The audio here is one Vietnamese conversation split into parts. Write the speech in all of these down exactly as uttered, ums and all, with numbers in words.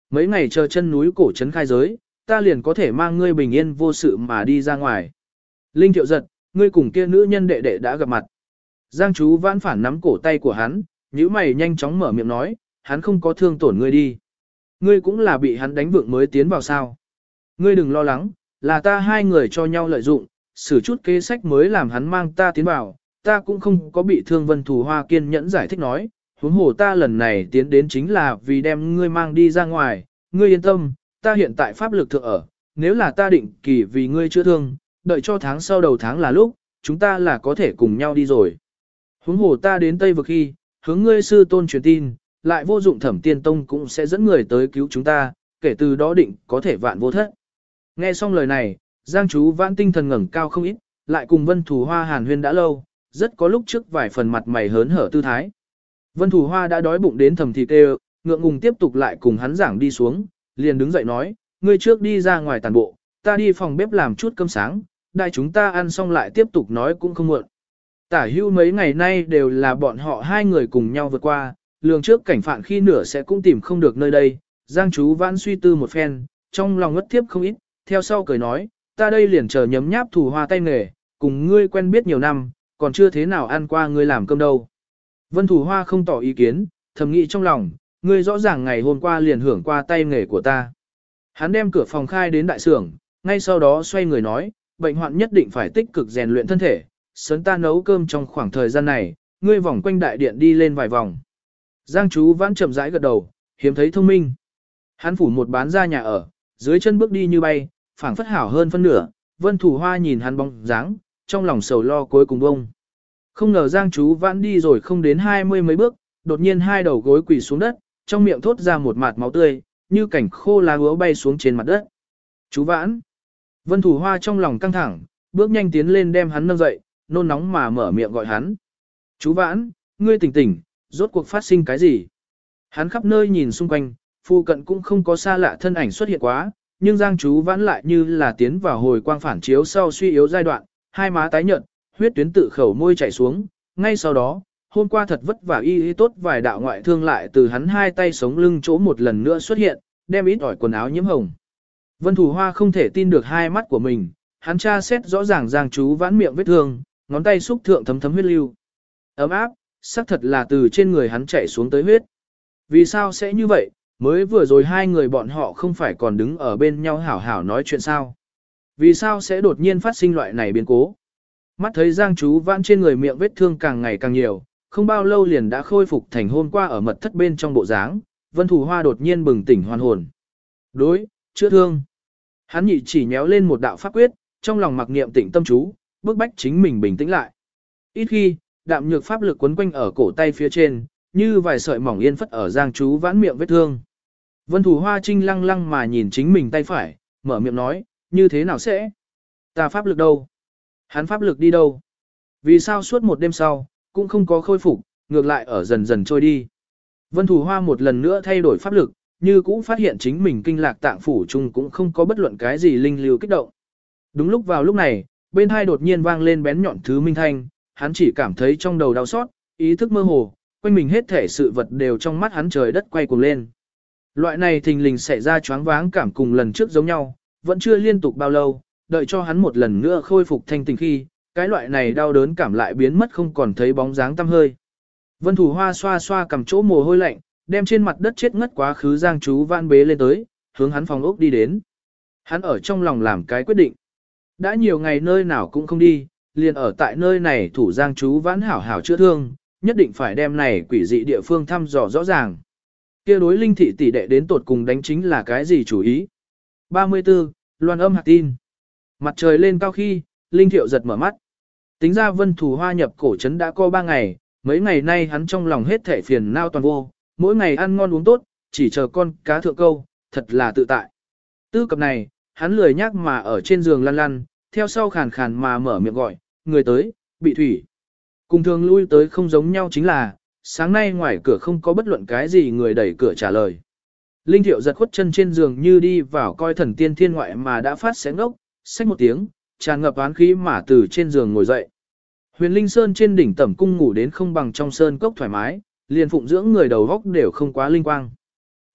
mấy ngày chờ chân núi cổ trấn khai giới, ta liền có thể mang ngươi bình yên vô sự mà đi ra ngoài. Linh Thiệu giật, ngươi cùng kia nữ nhân đệ đệ đã gặp mặt. Giang Chú Vãn phản nắm cổ tay của hắn, nhíu mày nhanh chóng mở miệng nói, hắn không có thương tổn ngươi đi. Ngươi cũng là bị hắn đánh vượng mới tiến vào sao. Ngươi đừng lo lắng, là ta hai người cho nhau lợi dụng, xử chút kế sách mới làm hắn mang ta tiến vào, ta cũng không có bị thương. Vân Thù Hoa kiên nhẫn giải thích nói, huống hồ ta lần này tiến đến chính là vì đem ngươi mang đi ra ngoài, ngươi yên tâm, ta hiện tại pháp lực thượng ở, nếu là ta định kỳ vì ngươi chữa thương, đợi cho tháng sau đầu tháng là lúc, chúng ta là có thể cùng nhau đi rồi. Huống hồ ta đến Tây Vực khi, hướng ngươi sư tôn truyền tin, lại vô dụng Thẩm Tiên Tông cũng sẽ dẫn người tới cứu chúng ta, kể từ đó định có thể vạn vô thất. Nghe xong lời này, Giang Chú Vãn tinh thần ngẩng cao không ít, lại cùng Vân Thù Hoa hàn huyên đã lâu, rất có lúc trước vài phần mặt mày hớn hở tư thái. Vân Thù Hoa đã đói bụng đến thầm thịt đều, ngượng ngùng tiếp tục lại cùng hắn giảng đi xuống, liền đứng dậy nói, ngươi trước đi ra ngoài tàn bộ, ta đi phòng bếp làm chút cơm sáng, đại chúng ta ăn xong lại tiếp tục nói cũng không muộn. Tả hưu mấy ngày nay đều là bọn họ hai người cùng nhau vượt qua, lường trước cảnh phạn khi nửa sẽ cũng tìm không được nơi đây. Giang Chú Vãn suy tư một phen, trong lòng ngất tiếp không ít, theo sau cười nói, ta đây liền chờ nhấm nháp Thù Hoa tay nghề, cùng ngươi quen biết nhiều năm, còn chưa thế nào ăn qua ngươi làm cơm đâu. Vân Thù Hoa không tỏ ý kiến, thầm nghĩ trong lòng, ngươi rõ ràng ngày hôm qua liền hưởng qua tay nghề của ta. Hắn đem cửa phòng khai đến đại sưởng, ngay sau đó xoay người nói, bệnh hoạn nhất định phải tích cực rèn luyện thân thể, sớm ta nấu cơm trong khoảng thời gian này, ngươi vòng quanh đại điện đi lên vài vòng. Giang Chú Vãn chậm rãi gật đầu, hiếm thấy thông minh. Hắn phủ một bán ra nhà ở, dưới chân bước đi như bay, phảng phất hảo hơn phân nửa. Vân Thù Hoa nhìn hắn bóng dáng, trong lòng sầu lo cuối cùng bông. Không ngờ Giang Chú Vãn đi rồi không đến hai mươi mấy bước, đột nhiên hai đầu gối quỳ xuống đất, trong miệng thốt ra một mạt máu tươi, như cảnh khô lá úa bay xuống trên mặt đất. Chú Vãn. Vân Thù Hoa trong lòng căng thẳng, bước nhanh tiến lên đem hắn nâng dậy, nôn nóng mà mở miệng gọi hắn. Chú Vãn, ngươi tỉnh tỉnh, rốt cuộc phát sinh cái gì? Hắn khắp nơi nhìn xung quanh, phụ cận cũng không có xa lạ thân ảnh xuất hiện quá, nhưng Giang Chú Vãn lại như là tiến vào hồi quang phản chiếu sau suy yếu giai đoạn, hai má tái nhợt, huyết tuyến tự khẩu môi chảy xuống, ngay sau đó, hôm qua thật vất vả y y tốt vài đạo ngoại thương lại từ hắn hai tay sống lưng chỗ một lần nữa xuất hiện, đem ít ỏi quần áo nhiễm hồng. Vân Thù Hoa không thể tin được hai mắt của mình, hắn tra xét rõ ràng Giang Chú Vãn miệng vết thương, ngón tay xúc thượng thấm thấm huyết lưu. Ấm áp, xác thật là từ trên người hắn chảy xuống tới huyết. Vì sao sẽ như vậy, mới vừa rồi hai người bọn họ không phải còn đứng ở bên nhau hảo hảo nói chuyện sao? Vì sao sẽ đột nhiên phát sinh loại này biến cố? Mắt thấy Giang Chú Vãn trên người miệng vết thương càng ngày càng nhiều, không bao lâu liền đã khôi phục thành hôm qua ở mật thất bên trong bộ dáng, Vân Thù Hoa đột nhiên bừng tỉnh hoàn hồn. Đối, chữa thương. Hắn nhị chỉ nhéo lên một đạo pháp quyết, trong lòng mặc niệm tĩnh tâm chú, bức bách chính mình bình tĩnh lại. Ít khi, đạm nhược pháp lực quấn quanh ở cổ tay phía trên, như vài sợi mỏng yên phất ở Giang Chú Vãn miệng vết thương. Vân Thù Hoa trinh lăng lăng mà nhìn chính mình tay phải, mở miệng nói, như thế nào sẽ? Ta pháp lực đâu? Hắn pháp lực đi đâu? Vì sao suốt một đêm sau, cũng không có khôi phục, ngược lại ở dần dần trôi đi. Vân Thù Hoa một lần nữa thay đổi pháp lực, như cũng phát hiện chính mình kinh lạc tạng phủ chung cũng không có bất luận cái gì linh lưu kích động. Đúng lúc vào lúc này, bên hai đột nhiên vang lên bén nhọn thứ minh thanh, hắn chỉ cảm thấy trong đầu đau xót, ý thức mơ hồ, quanh mình hết thể sự vật đều trong mắt hắn trời đất quay cuồng lên. Loại này thình lình xảy ra choáng váng cảm cùng lần trước giống nhau, vẫn chưa liên tục bao lâu, đợi cho hắn một lần nữa khôi phục thanh tình khi, cái loại này đau đớn cảm lại biến mất không còn thấy bóng dáng tăm hơi. Vân Thù Hoa xoa xoa cầm chỗ mồ hôi lạnh, đem trên mặt đất chết ngất quá khứ Giang Chú Vãn bế lên tới, hướng hắn phòng ốc đi đến. Hắn ở trong lòng làm cái quyết định. Đã nhiều ngày nơi nào cũng không đi, liền ở tại nơi này thủ Giang Chú Vãn hảo hảo chữa thương, nhất định phải đem này quỷ dị địa phương thăm dò rõ ràng. Kia đối linh thị tỷ đệ đến tột cùng đánh chính là cái gì chủ ý. ba mươi tư, Loan âm hạt tin. Mặt trời lên cao khi, Linh Thiệu giật mở mắt. Tính ra Vân Thù Hoa nhập cổ trấn đã có ba ngày, mấy ngày nay hắn trong lòng hết thể phiền não toàn vô, mỗi ngày ăn ngon uống tốt, chỉ chờ con cá thượng câu, thật là tự tại. Tư cập này, hắn lười nhác mà ở trên giường lăn lăn, theo sau khàn khàn mà mở miệng gọi, người tới, bị thủy. Cùng thường lui tới không giống nhau chính là, sáng nay ngoài cửa không có bất luận cái gì người đẩy cửa trả lời. Linh Thiệu giật khuất chân trên giường như đi vào coi thần tiên thiên ngoại mà đã phát xé ngốc, xách một tiếng, tràn ngập oán khí mà từ trên giường ngồi dậy. Huyền Linh Sơn trên đỉnh tẩm cung ngủ đến không bằng trong sơn cốc thoải mái, liền phụng dưỡng người đầu góc đều không quá linh quang.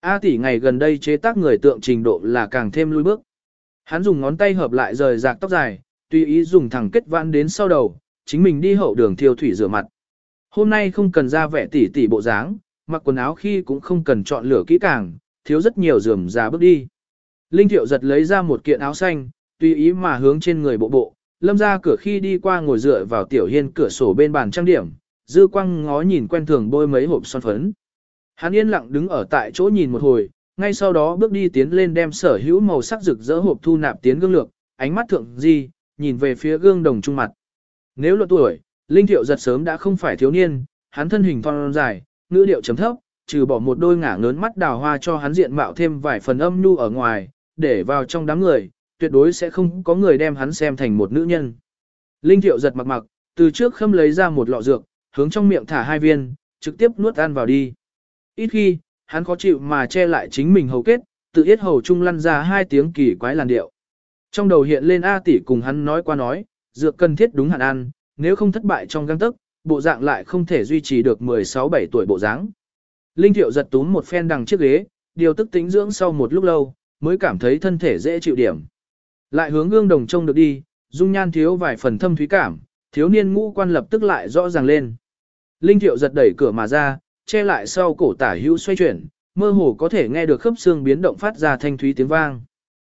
A tỷ ngày gần đây chế tác người tượng trình độ là càng thêm lui bước. Hắn dùng ngón tay hợp lại rời rạc tóc dài, tùy ý dùng thẳng kết vãn đến sau đầu, chính mình đi hậu đường thiêu thủy rửa mặt. Hôm nay không cần ra vẻ tỉ tỉ bộ dáng, mặc quần áo khi cũng không cần chọn lựa kỹ càng, thiếu rất nhiều rườm rà bước đi. Linh Thiệu giật lấy ra một kiện áo xanh, tùy ý mà hướng trên người bộ bộ, lâm ra cửa khi đi qua ngồi dựa vào tiểu hiên cửa sổ bên bàn trang điểm, dư quang ngó nhìn quen thường bôi mấy hộp son phấn. Hắn yên lặng đứng ở tại chỗ nhìn một hồi, ngay sau đó bước đi tiến lên đem sở hữu màu sắc rực rỡ hộp thu nạp tiến gương lược, ánh mắt thượng di, nhìn về phía gương đồng trung mặt. Nếu luận tuổi, Linh Thiệu giật sớm đã không phải thiếu niên, hắn thân hình thon dài, ngữ điệu chấm thấp, trừ bỏ một đôi ngả ngớn mắt đào hoa cho hắn diện mạo thêm vài phần âm nhu ở ngoài, để vào trong đám người, tuyệt đối sẽ không có người đem hắn xem thành một nữ nhân. Linh Thiệu giật mặc mặc, từ trước khâm lấy ra một lọ dược, hướng trong miệng thả hai viên, trực tiếp nuốt ăn vào đi. Ít khi, hắn khó chịu mà che lại chính mình hầu kết, tự yết hầu trung lăn ra hai tiếng kỳ quái làn điệu. Trong đầu hiện lên A tỷ cùng hắn nói qua nói, dược cần thiết đúng hạn ăn, nếu không thất bại trong găng tức, bộ dạng lại không thể duy trì được mười sáu bảy tuổi bộ dáng. Linh Thiệu giật túm một phen đằng chiếc ghế, điều tức tĩnh dưỡng sau một lúc lâu, mới cảm thấy thân thể dễ chịu điểm. Lại hướng gương đồng trông được đi, dung nhan thiếu vài phần thâm thúy cảm, thiếu niên ngũ quan lập tức lại rõ ràng lên. Linh Thiệu giật đẩy cửa mà ra, che lại sau cổ tả hữu xoay chuyển, mơ hồ có thể nghe được khớp xương biến động phát ra thanh thúy tiếng vang.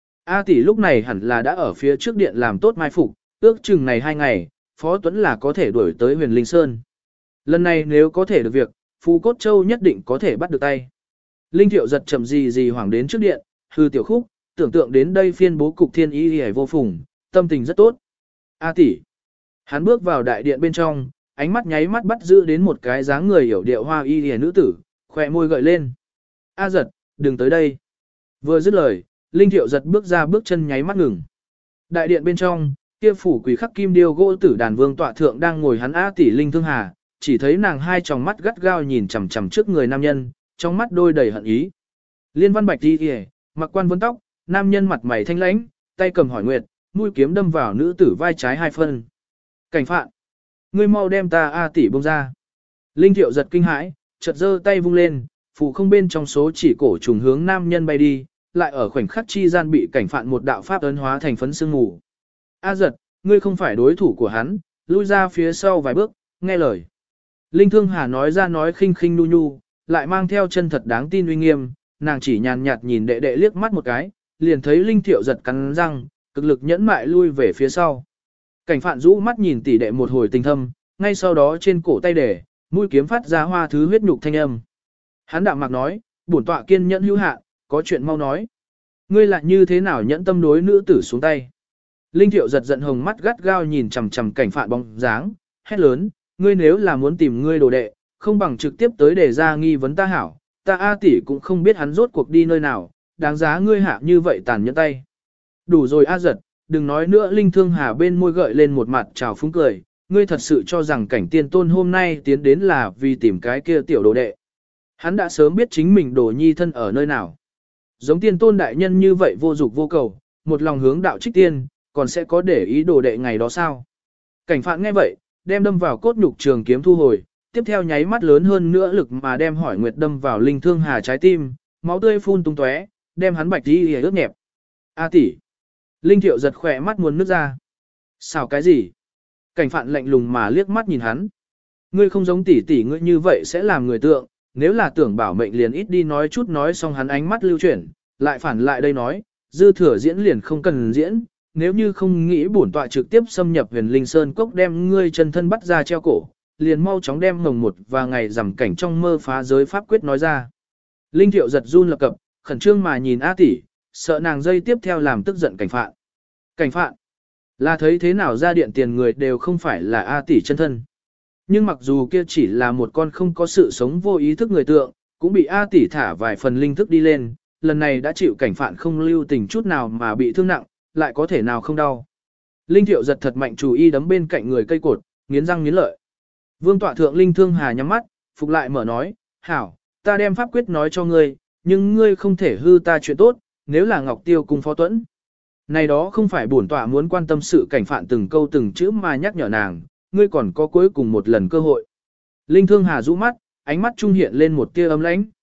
A tỷ lúc này hẳn là đã ở phía trước điện làm tốt mai phục, ước chừng này hai ngày, Phó Tuấn là có thể đuổi tới Huyền Linh Sơn. Lần này nếu có thể được việc, Phù Cốt Châu nhất định có thể bắt được tay. Linh Thiệu giật chậm gì gì hoảng đến trước điện, hư tiểu khúc, tưởng tượng đến đây phiên bố cục thiên ý hề vô phùng, tâm tình rất tốt. A tỷ. Hắn bước vào đại điện bên trong, ánh mắt nháy mắt bắt giữ đến một cái dáng người hiểu điệu hoa y hề nữ tử, khỏe môi gợi lên. A giật, đừng tới đây. Vừa dứt lời, Linh Thiệu giật bước ra bước chân nháy mắt ngừng. Đại điện bên trong, kia phủ quỷ khắc kim điêu gỗ tử đàn vương tọa thượng đang ngồi hắn A tỷ Linh Thương Hà, chỉ thấy nàng hai tròng mắt gắt gao nhìn chằm chằm trước người nam nhân, trong mắt đôi đầy hận ý. Liên văn bạch đi kìa, mặc quan vấn tóc, nam nhân mặt mày thanh lãnh, tay cầm hỏi nguyệt, mũi kiếm đâm vào nữ tử vai trái hai phân. Cảnh phạn, ngươi mau đem ta A tỷ buông ra. Linh Thiệu giật kinh hãi, chợt giơ tay vung lên, phủ không bên trong số chỉ cổ trùng hướng nam nhân bay đi, lại ở khoảnh khắc chi gian bị cảnh phạn một đạo pháp ấn hóa thành phấn sương mù. A giật, ngươi không phải đối thủ của hắn, lui ra phía sau vài bước, nghe lời. Linh Thương Hà nói ra nói khinh khinh nu nhu, lại mang theo chân thật đáng tin uy nghiêm, nàng chỉ nhàn nhạt nhìn đệ đệ liếc mắt một cái, liền thấy Linh Thiệu giật cắn răng, cực lực nhẫn mại lui về phía sau. Cảnh phạn rũ mắt nhìn tỷ đệ một hồi tình thâm, ngay sau đó trên cổ tay để, mũi kiếm phát ra hoa thứ huyết nhục thanh âm. Hắn đạm mạc nói, bổn tọa kiên nhẫn hữu hạn, có chuyện mau nói. Ngươi lại như thế nào nhẫn tâm đối nữ tử xuống tay? Linh Thiệu giật giận hồng mắt gắt gao nhìn chằm chằm cảnh phạn bóng dáng, hét lớn, ngươi nếu là muốn tìm ngươi đồ đệ, không bằng trực tiếp tới để ra nghi vấn ta hảo, ta A tỷ cũng không biết hắn rốt cuộc đi nơi nào, đáng giá ngươi hạ như vậy tàn nhẫn tay. Đủ rồi A giật, đừng nói nữa. Linh Thương Hà bên môi gợi lên một mặt trào phúng cười, ngươi thật sự cho rằng cảnh tiên tôn hôm nay tiến đến là vì tìm cái kia tiểu đồ đệ. Hắn đã sớm biết chính mình đồ nhi thân ở nơi nào. Giống tiên tôn đại nhân như vậy vô dục vô cầu, một lòng hướng đạo trích tiên, còn sẽ có để ý đồ đệ ngày đó sao? Cảnh phạn nghe vậy, đem đâm vào cốt nhục trường kiếm thu hồi, tiếp theo nháy mắt lớn hơn nữa lực mà đem hỏi nguyệt đâm vào Linh Thương Hà trái tim, máu tươi phun tung tóe, đem hắn bạch đi ướt nhẹp. A tỷ. Linh Thiệu giật khỏe mắt muốn nước ra. Sao cái gì? Cảnh phạn lạnh lùng mà liếc mắt nhìn hắn. Ngươi không giống tỷ tỷ ngươi như vậy sẽ làm người tượng, nếu là tưởng bảo mệnh liền ít đi nói chút nói xong hắn ánh mắt lưu chuyển, lại phản lại đây nói, dư thừa diễn liền không cần diễn, nếu như không nghĩ bổn tọa trực tiếp xâm nhập Huyền Linh Sơn cốc đem ngươi chân thân bắt ra treo cổ, liền mau chóng đem mồng một và ngày rằm cảnh trong mơ phá giới pháp quyết nói ra. Linh Thiệu giật run lập cập, khẩn trương mà nhìn A tỷ, sợ nàng dây tiếp theo làm tức giận cảnh phạn. Cảnh phạn, là thấy thế nào ra điện tiền người đều không phải là A tỷ chân thân. Nhưng mặc dù kia chỉ là một con không có sự sống vô ý thức người tượng, cũng bị A tỷ thả vài phần linh thức đi lên, lần này đã chịu cảnh phạn không lưu tình chút nào mà bị thương nặng, lại có thể nào không đau. Linh Thiệu giật thật mạnh chú ý đấm bên cạnh người cây cột, nghiến răng nghiến lợi. Vương tọa thượng Linh Thương Hà nhắm mắt, phục lại mở nói, hảo, ta đem pháp quyết nói cho ngươi, nhưng ngươi không thể hư ta chuyện tốt, nếu là Ngọc Tiêu cùng Phó Tuấn. Này đó không phải bổn tọa muốn quan tâm sự cảnh phạn từng câu từng chữ mà nhắc nhở nàng, ngươi còn có cuối cùng một lần cơ hội. Linh Thương Hà rũ mắt, ánh mắt trung hiện lên một tia ấm lãnh.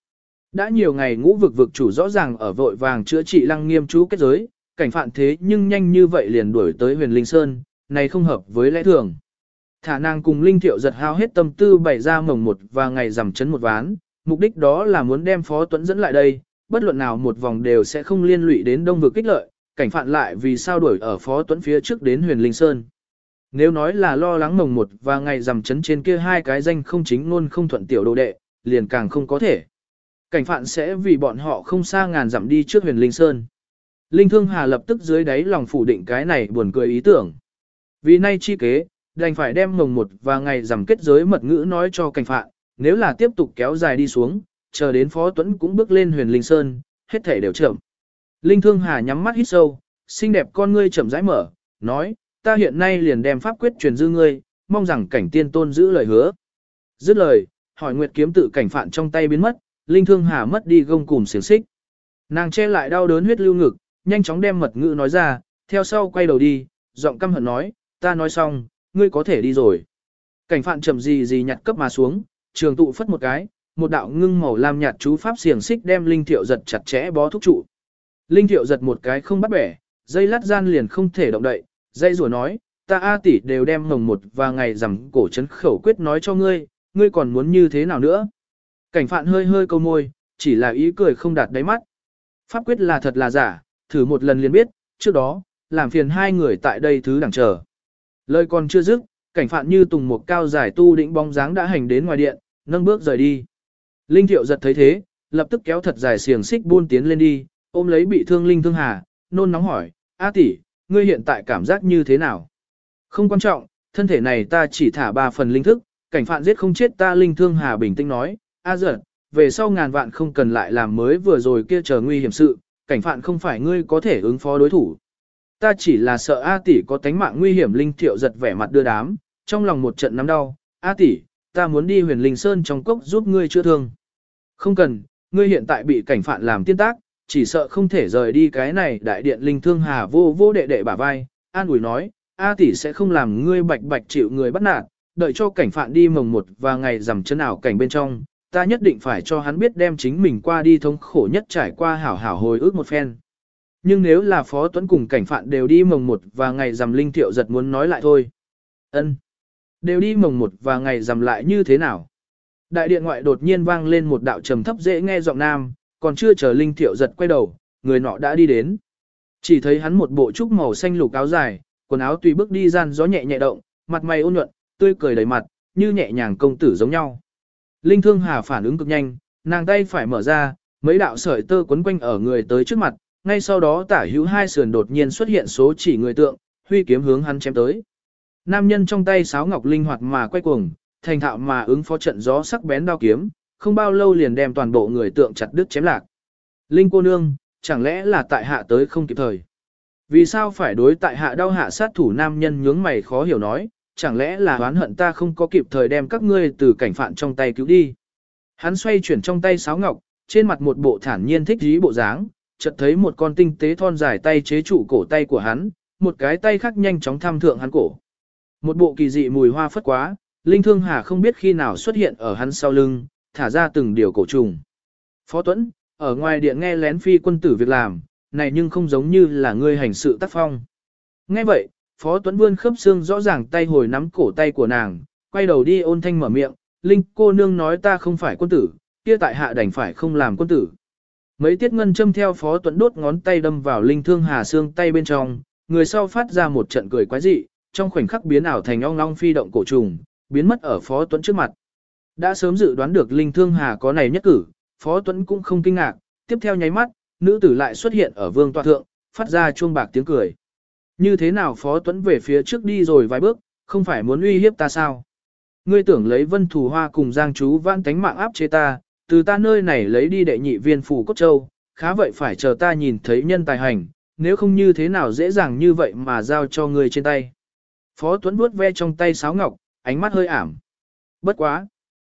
Đã nhiều ngày ngũ vực vực chủ rõ ràng ở vội vàng chữa trị lăng nghiêm chú kết giới, cảnh phạn thế nhưng nhanh như vậy liền đuổi tới huyền linh sơn, này không hợp với lẽ thường. Thả nàng cùng Linh Thiệu giật hao hết tâm tư bày ra mồng một và ngày rằm chấn một ván, mục đích đó là muốn đem Phó Tuấn dẫn lại đây, bất luận nào một vòng đều sẽ không liên lụy đến đông vực kích lợi, cảnh phạn lại vì sao đuổi ở Phó Tuấn phía trước đến huyền linh sơn. Nếu nói là lo lắng mồng một và ngày rằm chấn trên kia hai cái danh không chính luôn không thuận tiểu đồ đệ, liền càng không có thể. Cảnh phạn sẽ vì bọn họ không xa ngàn dặm đi trước huyền linh sơn. Linh Thương Hà lập tức dưới đáy lòng phủ định cái này buồn cười ý tưởng. Vì nay chi kế, đành phải đem mồng một và ngày rằm kết giới mật ngữ nói cho cảnh phạn, nếu là tiếp tục kéo dài đi xuống, chờ đến Phó Tuấn cũng bước lên huyền linh sơn, hết thể đều chậm. Linh Thương Hà nhắm mắt hít sâu, xinh đẹp con ngươi chậm rãi mở, nói, ta hiện nay liền đem pháp quyết truyền dư ngươi, mong rằng cảnh tiên tôn giữ lời hứa. Dứt lời, hỏi nguyệt kiếm tự cảnh phạn trong tay biến mất, Linh Thương Hà mất đi gông cùm xiềng xích. Nàng che lại đau đớn huyết lưu ngực, nhanh chóng đem mật ngữ nói ra, theo sau quay đầu đi, giọng căm hận nói, ta nói xong, ngươi có thể đi rồi. Cảnh phạn chậm gì gì nhặt cấp mà xuống, trường tụ phất một cái, một đạo ngưng màu lam nhạt chú pháp xiềng xích đem Linh Thiệu giật chặt chẽ bó thúc trụ. Linh Thiệu giật một cái không bắt bẻ, dây lát gian liền không thể động đậy, dây rùa nói, ta A tỷ đều đem mồng một và ngày rằm cổ chấn khẩu quyết nói cho ngươi, ngươi còn muốn như thế nào nữa. Cảnh phạn hơi hơi câu môi, chỉ là ý cười không đạt đáy mắt. Pháp quyết là thật là giả, thử một lần liền biết, trước đó, làm phiền hai người tại đây thứ đẳng chờ. Lời còn chưa dứt, cảnh phạn như tùng một cao giải tu đĩnh bóng dáng đã hành đến ngoài điện, nâng bước rời đi. Linh Thiệu giật thấy thế, lập tức kéo thật dài xiềng xích buôn tiến lên đi, ôm lấy bị thương Linh Thương Hà, nôn nóng hỏi, A tỷ, ngươi hiện tại cảm giác như thế nào? Không quan trọng, thân thể này ta chỉ thả ba phần linh thức, cảnh phạn giết không chết ta. Linh Thương Hà bình tĩnh nói, A giật, về sau ngàn vạn không cần lại làm mới vừa rồi kia chờ nguy hiểm sự, cảnh phạn không phải ngươi có thể ứng phó đối thủ. Ta chỉ là sợ A tỷ có tánh mạng nguy hiểm. Linh Thiệu giật vẻ mặt đưa đám, trong lòng một trận nắm đau, A tỷ, ta muốn đi huyền linh sơn trong cốc giúp ngươi chữa thương. Không cần, ngươi hiện tại bị cảnh phạn làm tiên tác, chỉ sợ không thể rời đi cái này. Đại điện. Linh Thương Hà vô vô đệ đệ bả vai, an ủi nói, A tỷ sẽ không làm ngươi bạch bạch chịu người bắt nạt, đợi cho cảnh phạn đi mồng một và ngày rằm chân ảo cảnh bên trong, ta nhất định phải cho hắn biết đem chính mình qua đi thống khổ nhất trải qua hảo hảo hồi ức một phen. Nhưng nếu là Phó Tuấn cùng cảnh phạn đều đi mồng một và ngày rằm, Linh Thiệu giật muốn nói lại thôi. Ân, đều đi mồng một và ngày rằm lại như thế nào? Đại điện ngoại đột nhiên vang lên một đạo trầm thấp dễ nghe giọng nam, còn chưa chờ Linh Thiệu giật quay đầu, người nọ đã đi đến. Chỉ thấy hắn một bộ trúc màu xanh lục áo dài, quần áo tùy bước đi gian gió nhẹ nhẹ động, mặt mày ôn nhuận, tươi cười đầy mặt, như nhẹ nhàng công tử giống nhau. Linh Thương Hà phản ứng cực nhanh, nàng tay phải mở ra, mấy đạo sợi tơ quấn quanh ở người tới trước mặt, ngay sau đó tả hữu hai sườn đột nhiên xuất hiện số chỉ người tượng, huy kiếm hướng hắn chém tới. Nam nhân trong tay sáo ngọc linh hoạt mà quay cuồng, thành thạo mà ứng phó trận gió sắc bén đao kiếm, không bao lâu liền đem toàn bộ người tượng chặt đứt chém lạc. Linh cô nương, chẳng lẽ là tại hạ tới không kịp thời? Vì sao phải đối tại hạ đau hạ sát thủ? Nam nhân nhướng mày khó hiểu nói, chẳng lẽ là oán hận ta không có kịp thời đem các ngươi từ cảnh phạn trong tay cứu đi. Hắn xoay chuyển trong tay sáo ngọc, trên mặt một bộ thản nhiên thích dí bộ dáng, chợt thấy một con tinh tế thon dài tay chế trụ cổ tay của hắn, một cái tay khác nhanh chóng tham thượng hắn cổ. Một bộ kỳ dị mùi hoa phất quá, Linh Thương Hà không biết khi nào xuất hiện ở hắn sau lưng, thả ra từng điều cổ trùng. Phó Tuấn, ở ngoài điện nghe lén phi quân tử việc làm, này nhưng không giống như là ngươi hành sự tác phong. Nghe vậy, Phó Tuấn vươn khớp xương rõ ràng tay hồi nắm cổ tay của nàng, quay đầu đi ôn thanh mở miệng, Linh cô nương nói ta không phải quân tử, kia tại hạ đành phải không làm quân tử. Mấy tiết ngân châm theo Phó Tuấn đốt ngón tay đâm vào Linh Thương Hà xương tay bên trong, người sau phát ra một trận cười quái dị, trong khoảnh khắc biến ảo thành ong long phi động cổ trùng, biến mất ở Phó Tuấn trước mặt. Đã sớm dự đoán được Linh Thương Hà có này nhất cử, Phó Tuấn cũng không kinh ngạc, tiếp theo nháy mắt, nữ tử lại xuất hiện ở vương tọa thượng, phát ra chuông bạc tiếng cười. Như thế nào? Phó Tuấn về phía trước đi rồi vài bước, không phải muốn uy hiếp ta sao? Ngươi tưởng lấy Vân Thù Hoa cùng Giang Chú Vãn tánh mạng áp chế ta, từ ta nơi này lấy đi đệ nhị viên phù cốt châu, khá vậy phải chờ ta nhìn thấy nhân tài hành, nếu không như thế nào dễ dàng như vậy mà giao cho ngươi trên tay. Phó Tuấn vuốt ve trong tay sáo ngọc, ánh mắt hơi ảm. Bất quá.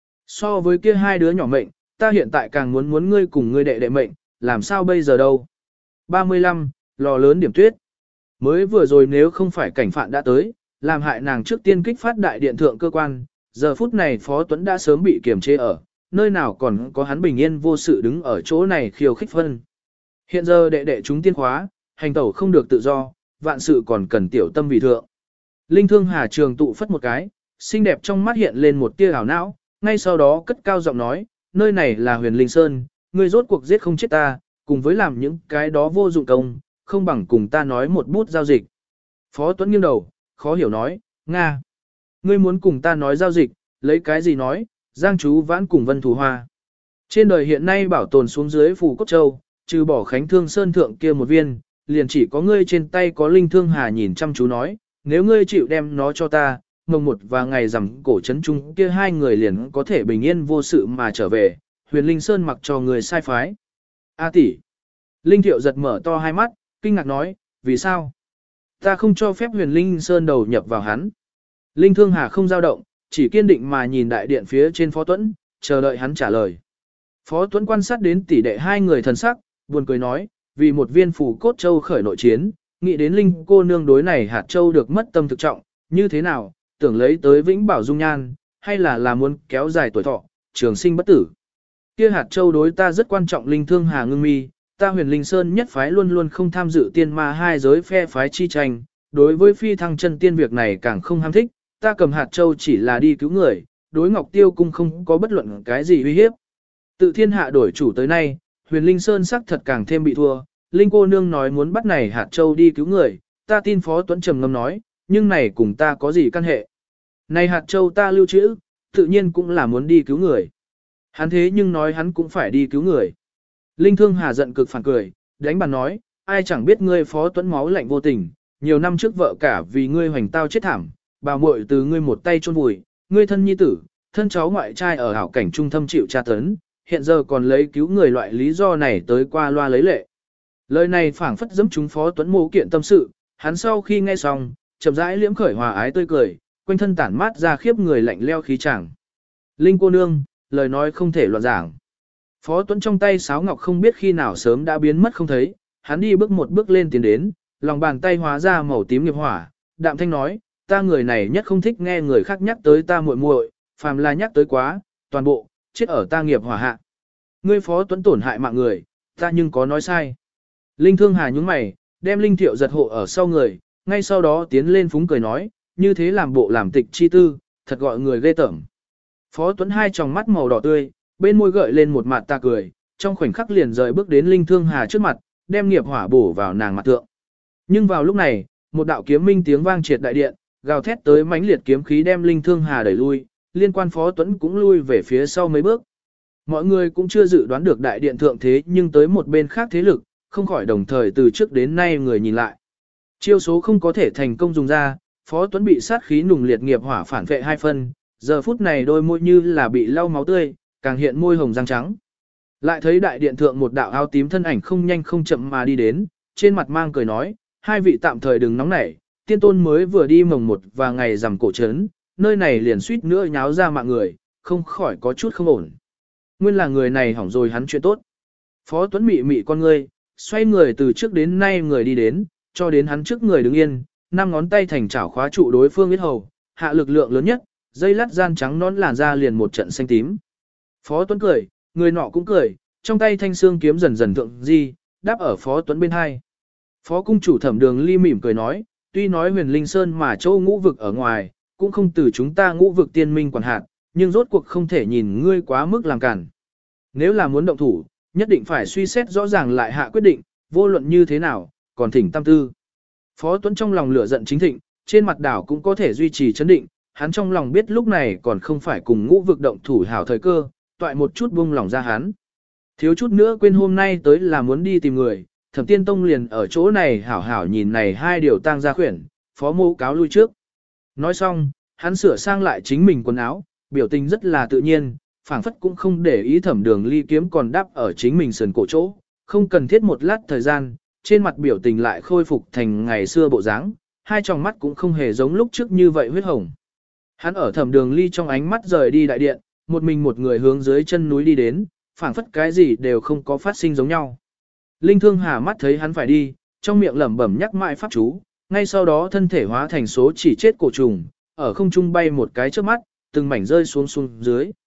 So với kia hai đứa nhỏ mệnh, ta hiện tại càng muốn muốn ngươi cùng ngươi đệ đệ mệnh, làm sao bây giờ đâu. ba mươi lăm, lò lớn điểm tuyết. Mới vừa rồi nếu không phải cảnh phạn đã tới, làm hại nàng trước tiên kích phát đại điện thượng cơ quan, giờ phút này Phó Tuấn đã sớm bị kiềm chế ở, nơi nào còn có hắn bình yên vô sự đứng ở chỗ này khiêu khích phân. Hiện giờ đệ đệ chúng tiên khóa, hành tẩu không được tự do, vạn sự còn cần tiểu tâm vì thượng. Linh Thương Hà trường tụ phất một cái, xinh đẹp trong mắt hiện lên một tia ảo não, ngay sau đó cất cao giọng nói, nơi này là huyền linh sơn, ngươi rốt cuộc giết không chết ta, cùng với làm những cái đó vô dụng công, không bằng cùng ta nói một bút giao dịch. Phó Tuấn nghiêng đầu, khó hiểu nói, Nga, ngươi muốn cùng ta nói giao dịch, lấy cái gì nói, Giang Chú Vãn cùng Vân Thù Hoa. Trên đời hiện nay bảo tồn xuống dưới Phù Cốt Châu, trừ bỏ Khánh Thương Sơn thượng kia một viên, liền chỉ có ngươi trên tay có Linh Thương Hà nhìn chăm chú nói, nếu ngươi chịu đem nó cho ta, mồng một và ngày rằm cổ trấn chung kia hai người liền có thể bình yên vô sự mà trở về, huyền Linh Sơn mặc cho người sai phái. A tỷ. Linh Thiệu giật mở to hai mắt, kinh ngạc nói, vì sao? Ta không cho phép huyền Linh Sơn đầu nhập vào hắn. Linh Thương Hà không dao động, chỉ kiên định mà nhìn đại điện phía trên Phó Tuấn, chờ đợi hắn trả lời. Phó Tuấn quan sát đến tỷ đệ hai người thần sắc, buồn cười nói, vì một viên Phù Cốt Châu khởi nội chiến, nghĩ đến Linh cô nương đối này hạt châu được mất tâm thực trọng, như thế nào, tưởng lấy tới vĩnh bảo dung nhan, hay là là muốn kéo dài tuổi thọ, trường sinh bất tử. Kia hạt châu đối ta rất quan trọng. Linh Thương Hà ngưng mi, ta huyền Linh Sơn nhất phái luôn luôn không tham dự tiên ma hai giới phe phái chi tranh, đối với phi thăng chân tiên việc này càng không ham thích, ta cầm hạt châu chỉ là đi cứu người, đối Ngọc Tiêu cung không có bất luận cái gì uy hiếp. Tự thiên hạ đổi chủ tới nay, huyền Linh Sơn sắc thật càng thêm bị thua, Linh cô nương nói muốn bắt này hạt châu đi cứu người, ta tin Phó Tuấn trầm ngâm nói, nhưng này cùng ta có gì căn hệ. Này hạt châu ta lưu trữ, tự nhiên cũng là muốn đi cứu người. Hắn thế nhưng nói hắn cũng phải đi cứu người. Linh Thương Hà giận cực phản cười, đánh bàn nói, ai chẳng biết ngươi Phó Tuấn máu lạnh vô tình, nhiều năm trước vợ cả vì ngươi hoành tao chết thảm, bà muội từ ngươi một tay chôn vùi, ngươi thân nhi tử, thân cháu ngoại trai ở hảo cảnh trung thâm chịu tra tấn, hiện giờ còn lấy cứu người loại lý do này tới qua loa lấy lệ. Lời này phảng phất giẫm chúng Phó Tuấn mô kiện tâm sự, hắn sau khi nghe xong, chậm rãi liễm khởi hòa ái tươi cười, quanh thân tản mát ra khiếp người lạnh leo khí chàng. Linh cô nương, lời nói không thể loạn giảng. Phó Tuấn trong tay sáo ngọc không biết khi nào sớm đã biến mất không thấy, hắn đi bước một bước lên tiến đến, lòng bàn tay hóa ra màu tím nghiệp hỏa, đạm thanh nói, ta người này nhất không thích nghe người khác nhắc tới ta muội muội, phàm là nhắc tới quá, toàn bộ, chết ở ta nghiệp hỏa hạ. Ngươi Phó Tuấn tổn hại mạng người, ta nhưng có nói sai. Linh Thương Hà nhúng mày, đem Linh Thiệu giật hộ ở sau người, ngay sau đó tiến lên phúng cười nói, như thế làm bộ làm tịch chi tư, thật gọi người ghê tởm. Phó Tuấn hai tròng mắt màu đỏ tươi, bên môi gợi lên một mặt ta cười, trong khoảnh khắc liền rời bước đến Linh Thương Hà trước mặt, đem nghiệp hỏa bổ vào nàng mặt tượng. Nhưng vào lúc này, một đạo kiếm minh tiếng vang triệt đại điện, gào thét tới mãnh liệt kiếm khí đem Linh Thương Hà đẩy lui, liên quan Phó Tuấn cũng lui về phía sau mấy bước. Mọi người cũng chưa dự đoán được đại điện thượng thế nhưng tới một bên khác thế lực, không khỏi đồng thời từ trước đến nay người nhìn lại. Chiêu số không có thể thành công dùng ra, Phó Tuấn bị sát khí nùng liệt nghiệp hỏa phản vệ hai phân, giờ phút này đôi môi như là bị lau máu tươi, càng hiện môi hồng răng trắng. Lại thấy đại điện thượng một đạo áo tím thân ảnh không nhanh không chậm mà đi đến, trên mặt mang cười nói, hai vị tạm thời đừng nóng nảy, tiên tôn mới vừa đi mồng một và ngày rằm cổ trấn, nơi này liền suýt nữa nháo ra mạng người, không khỏi có chút không ổn. Nguyên là người này hỏng rồi hắn chuyện tốt. Phó Tuấn mị mị con ngươi, xoay người từ trước đến nay người đi đến, cho đến hắn trước người đứng yên, năm ngón tay thành chảo khóa trụ đối phương huyết hầu, hạ lực lượng lớn nhất, dây lát gian trắng nón làn ra liền một trận xanh tím. Phó Tuấn cười, người nọ cũng cười, trong tay thanh xương kiếm dần dần thượng di, đáp ở Phó Tuấn bên hai. Phó cung chủ Thẩm Đường Ly mỉm cười nói, tuy nói huyền Linh Sơn mà châu ngũ vực ở ngoài, cũng không từ chúng ta ngũ vực tiên minh quản hạt, nhưng rốt cuộc không thể nhìn ngươi quá mức làm cản. Nếu là muốn động thủ, nhất định phải suy xét rõ ràng lại hạ quyết định, vô luận như thế nào, còn thỉnh tam tư. Phó Tuấn trong lòng lửa giận chính thịnh, trên mặt đảo cũng có thể duy trì chấn định, hắn trong lòng biết lúc này còn không phải cùng ngũ vực động thủ hảo thời cơ, toại một chút buông lòng ra hắn. Thiếu chút nữa quên hôm nay tới là muốn đi tìm người, Thẩm Tiên Tông liền ở chỗ này hảo hảo nhìn này hai điều tang ra khuyển, Phó mô cáo lui trước. Nói xong, hắn sửa sang lại chính mình quần áo, biểu tình rất là tự nhiên, phảng phất cũng không để ý Thẩm Đường Ly kiếm còn đáp ở chính mình sườn cổ chỗ, không cần thiết một lát thời gian, trên mặt biểu tình lại khôi phục thành ngày xưa bộ dáng, hai tròng mắt cũng không hề giống lúc trước như vậy huyết hồng. Hắn ở Thẩm Đường Ly trong ánh mắt rời đi đại điện, một mình một người hướng dưới chân núi đi đến, phảng phất cái gì đều không có phát sinh giống nhau. Linh Thương Hà mắt thấy hắn phải đi, trong miệng lẩm bẩm nhắc mãi pháp chú, ngay sau đó thân thể hóa thành số chỉ chết cổ trùng, ở không trung bay một cái trước mắt, từng mảnh rơi xuống xuống dưới.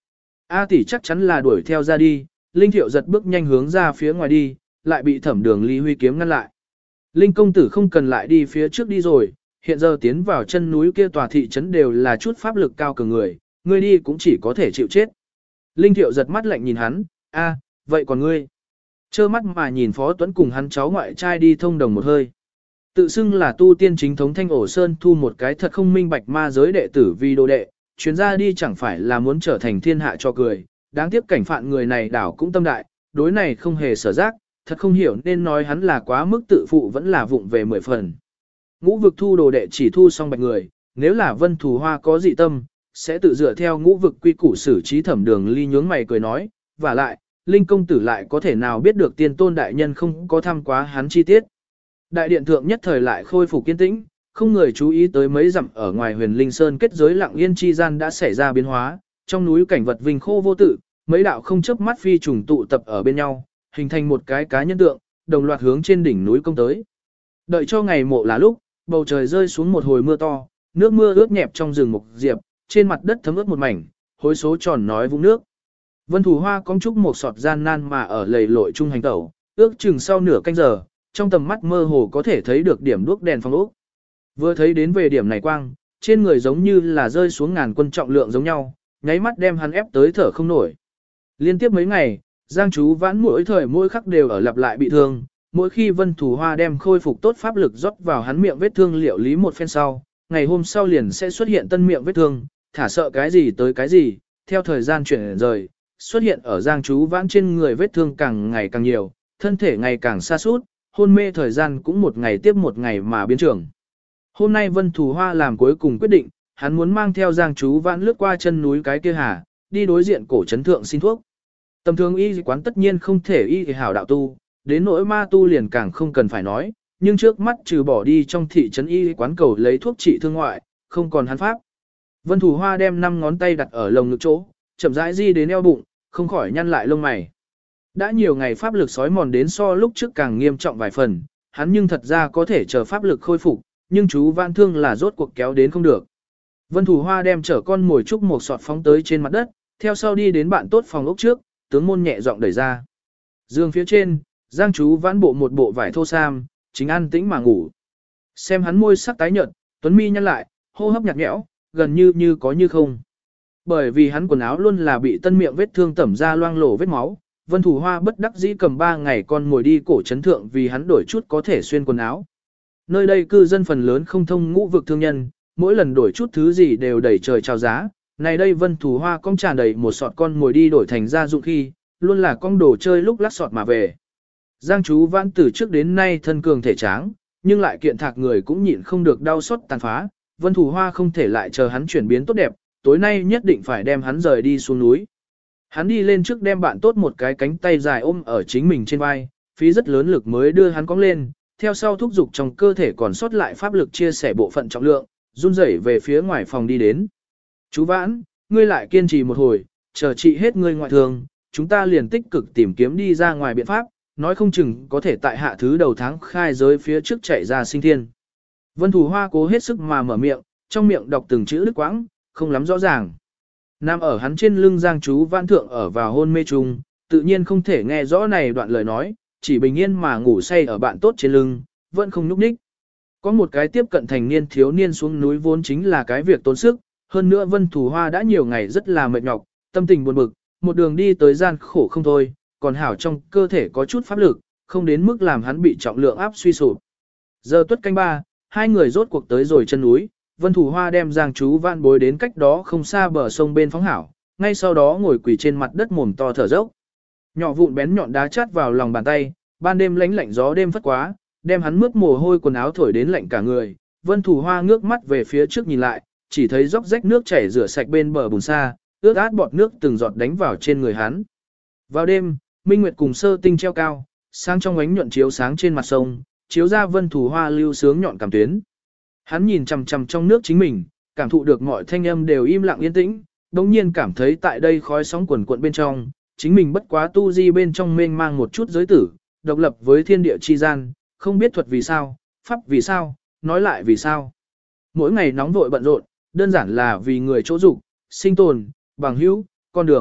A tỷ chắc chắn là đuổi theo ra đi, Linh Thiệu giật bước nhanh hướng ra phía ngoài đi, lại bị thẩm đường Lý Huy kiếm ngăn lại. Linh công tử không cần lại đi phía trước đi rồi, hiện giờ tiến vào chân núi kia tòa thị trấn đều là chút pháp lực cao cường người, ngươi đi cũng chỉ có thể chịu chết. Linh Thiệu giật mắt lạnh nhìn hắn, a, vậy còn ngươi? Trơ mắt mà nhìn Phó Tuấn cùng hắn cháu ngoại trai đi thông đồng một hơi. Tự xưng là tu tiên chính thống Thanh Ổ Sơn thu một cái thật không minh bạch ma giới đệ tử vì đồ đệ, chuyến ra đi chẳng phải là muốn trở thành thiên hạ cho cười, đáng tiếc cảnh phạn người này đảo cũng tâm đại, đối này không hề sở giác, thật không hiểu nên nói hắn là quá mức tự phụ vẫn là vụng về mười phần. Ngũ vực thu đồ đệ chỉ thu xong bạch người, nếu là Vân Thù Hoa có dị tâm, sẽ tự dựa theo ngũ vực quy củ xử trí thẩm đường ly nhướng mày cười nói, và lại, Linh công tử lại có thể nào biết được tiên tôn đại nhân không có thăm quá hắn chi tiết. Đại điện thượng nhất thời lại khôi phục kiên tĩnh, không người chú ý tới mấy dặm ở ngoài huyền linh sơn kết giới lặng yên chi gian đã xảy ra biến hóa, trong núi cảnh vật vinh khô vô tự, mấy đạo không chớp mắt phi trùng tụ tập ở bên nhau, hình thành một cái cá nhân tượng, đồng loạt hướng trên đỉnh núi công tới. Đợi cho ngày mộ là lúc, bầu trời rơi xuống một hồi mưa to, nước mưa ướt nhẹp trong rừng mục diệp, trên mặt đất thấm ướt một mảnh, hối số tròn nói vũng nước. Vân Thù Hoa cong trúc một sọt gian nan mà ở lầy lội trung hành tẩu, ước chừng sau nửa canh giờ, trong tầm mắt mơ hồ có thể thấy được điểm đuốc đèn phong ốc. Vừa thấy đến về điểm này quang, trên người giống như là rơi xuống ngàn quân trọng lượng giống nhau, nháy mắt đem hắn ép tới thở không nổi. Liên tiếp mấy ngày, Giang Chú Vãn mỗi thời mỗi khắc đều ở lặp lại bị thương, mỗi khi Vân Thù Hoa đem khôi phục tốt pháp lực rót vào hắn miệng vết thương liệu lý một phen sau, ngày hôm sau liền sẽ xuất hiện tân miệng vết thương, thả sợ cái gì tới cái gì, theo thời gian chuyển rời, xuất hiện ở Giang Chú Vãn trên người vết thương càng ngày càng nhiều, thân thể ngày càng sa sút, hôn mê thời gian cũng một ngày tiếp một ngày mà biến trưởng. Hôm nay Vân Thù Hoa làm cuối cùng quyết định, hắn muốn mang theo Giang Chú Vãn lướt qua chân núi cái kia hà, đi đối diện cổ trấn thượng xin thuốc. Tầm thường y quán tất nhiên không thể y hảo đạo tu, đến nỗi ma tu liền càng không cần phải nói, nhưng trước mắt trừ bỏ đi trong thị trấn y quán cầu lấy thuốc trị thương ngoại, không còn hắn pháp. Vân Thù Hoa đem năm ngón tay đặt ở lồng ngực chỗ, chậm rãi di đến eo bụng, không khỏi nhăn lại lông mày. Đã nhiều ngày pháp lực sói mòn đến so lúc trước càng nghiêm trọng vài phần, hắn nhưng thật ra có thể chờ pháp lực khôi phục, nhưng chú Vãn thương là rốt cuộc kéo đến không được. Vân Thù Hoa đem chở con mồi trúc một sọt phóng tới trên mặt đất, theo sau đi đến bạn tốt phòng ốc trước, tướng môn nhẹ giọng đẩy ra. Giường phía trên, Giang Chú Vãn bộ một bộ vải thô sam, chính an tĩnh mà ngủ. Xem hắn môi sắc tái nhợt, tuấn mi nhăn lại, hô hấp nhạt nhẽo, gần như như có như không. Bởi vì hắn quần áo luôn là bị tân miệng vết thương tẩm ra loang lổ vết máu, Vân Thù Hoa bất đắc dĩ cầm ba ngày con ngồi đi cổ trấn thượng vì hắn đổi chút có thể xuyên quần áo. Nơi đây cư dân phần lớn không thông ngũ vực thương nhân, mỗi lần đổi chút thứ gì đều đẩy trời chào giá. Này đây Vân Thù Hoa cong tràn đầy một sọt con ngồi đi đổi thành gia dụng khi, luôn là con đồ chơi lúc lắc sọt mà về. Giang Chú Vãn từ trước đến nay thân cường thể tráng, nhưng lại kiện thạc người cũng nhịn không được đau xót tàn phá. Vân Thù Hoa không thể lại chờ hắn chuyển biến tốt đẹp, tối nay nhất định phải đem hắn rời đi xuống núi. Hắn đi lên trước đem bạn tốt một cái cánh tay dài ôm ở chính mình trên vai, phí rất lớn lực mới đưa hắn cong lên, theo sau thúc giục trong cơ thể còn sót lại pháp lực chia sẻ bộ phận trọng lượng, run rẩy về phía ngoài phòng đi đến. Chú Vãn, ngươi lại kiên trì một hồi, chờ trị hết ngươi ngoại thương, chúng ta liền tích cực tìm kiếm đi ra ngoài biện pháp, nói không chừng có thể tại hạ thứ đầu tháng khai giới phía trước chạy ra sinh thiên. Vân Thù Hoa cố hết sức mà mở miệng, trong miệng đọc từng chữ đứt quãng, không lắm rõ ràng. Nam ở hắn trên lưng Giang Chú Vãn thượng ở vào hôn mê trùng, tự nhiên không thể nghe rõ này đoạn lời nói, chỉ bình yên mà ngủ say ở bạn tốt trên lưng, vẫn không nhúc nhích. Có một cái tiếp cận thành niên thiếu niên xuống núi vốn chính là cái việc tốn sức, hơn nữa Vân Thù Hoa đã nhiều ngày rất là mệt nhọc, tâm tình buồn bực, một đường đi tới gian khổ không thôi, còn hảo trong cơ thể có chút pháp lực, không đến mức làm hắn bị trọng lượng áp suy sụp. Giờ tuất canh ba, hai người rốt cuộc tới rồi chân núi, Vân Thù Hoa đem Giang Chú Vãn bối đến cách đó không xa bờ sông bên phóng hảo, ngay sau đó ngồi quỳ trên mặt đất mồm to thở dốc. Nhỏ vụn bén nhọn đá chát vào lòng bàn tay, ban đêm lánh lạnh gió đêm phất quá, đem hắn mướt mồ hôi quần áo thổi đến lạnh cả người. Vân Thù Hoa ngước mắt về phía trước nhìn lại, chỉ thấy róc rách nước chảy rửa sạch bên bờ bùn xa, ướt át bọt nước từng giọt đánh vào trên người hắn. Vào đêm, minh nguyệt cùng sơ tinh treo cao, sáng trong ánh nhuận chiếu sáng trên mặt sông, chiếu ra Vân Thù Hoa lưu sướng nhọn cảm tuyến. Hắn nhìn chằm chằm trong nước chính mình, cảm thụ được mọi thanh âm đều im lặng yên tĩnh, đồng nhiên cảm thấy tại đây khói sóng quần cuộn bên trong, chính mình bất quá tu di bên trong mênh mang một chút giới tử, độc lập với thiên địa chi gian, không biết thuật vì sao, pháp vì sao, nói lại vì sao. Mỗi ngày nóng vội bận rộn, đơn giản là vì người chỗ dục, sinh tồn, bằng hữu, con đường,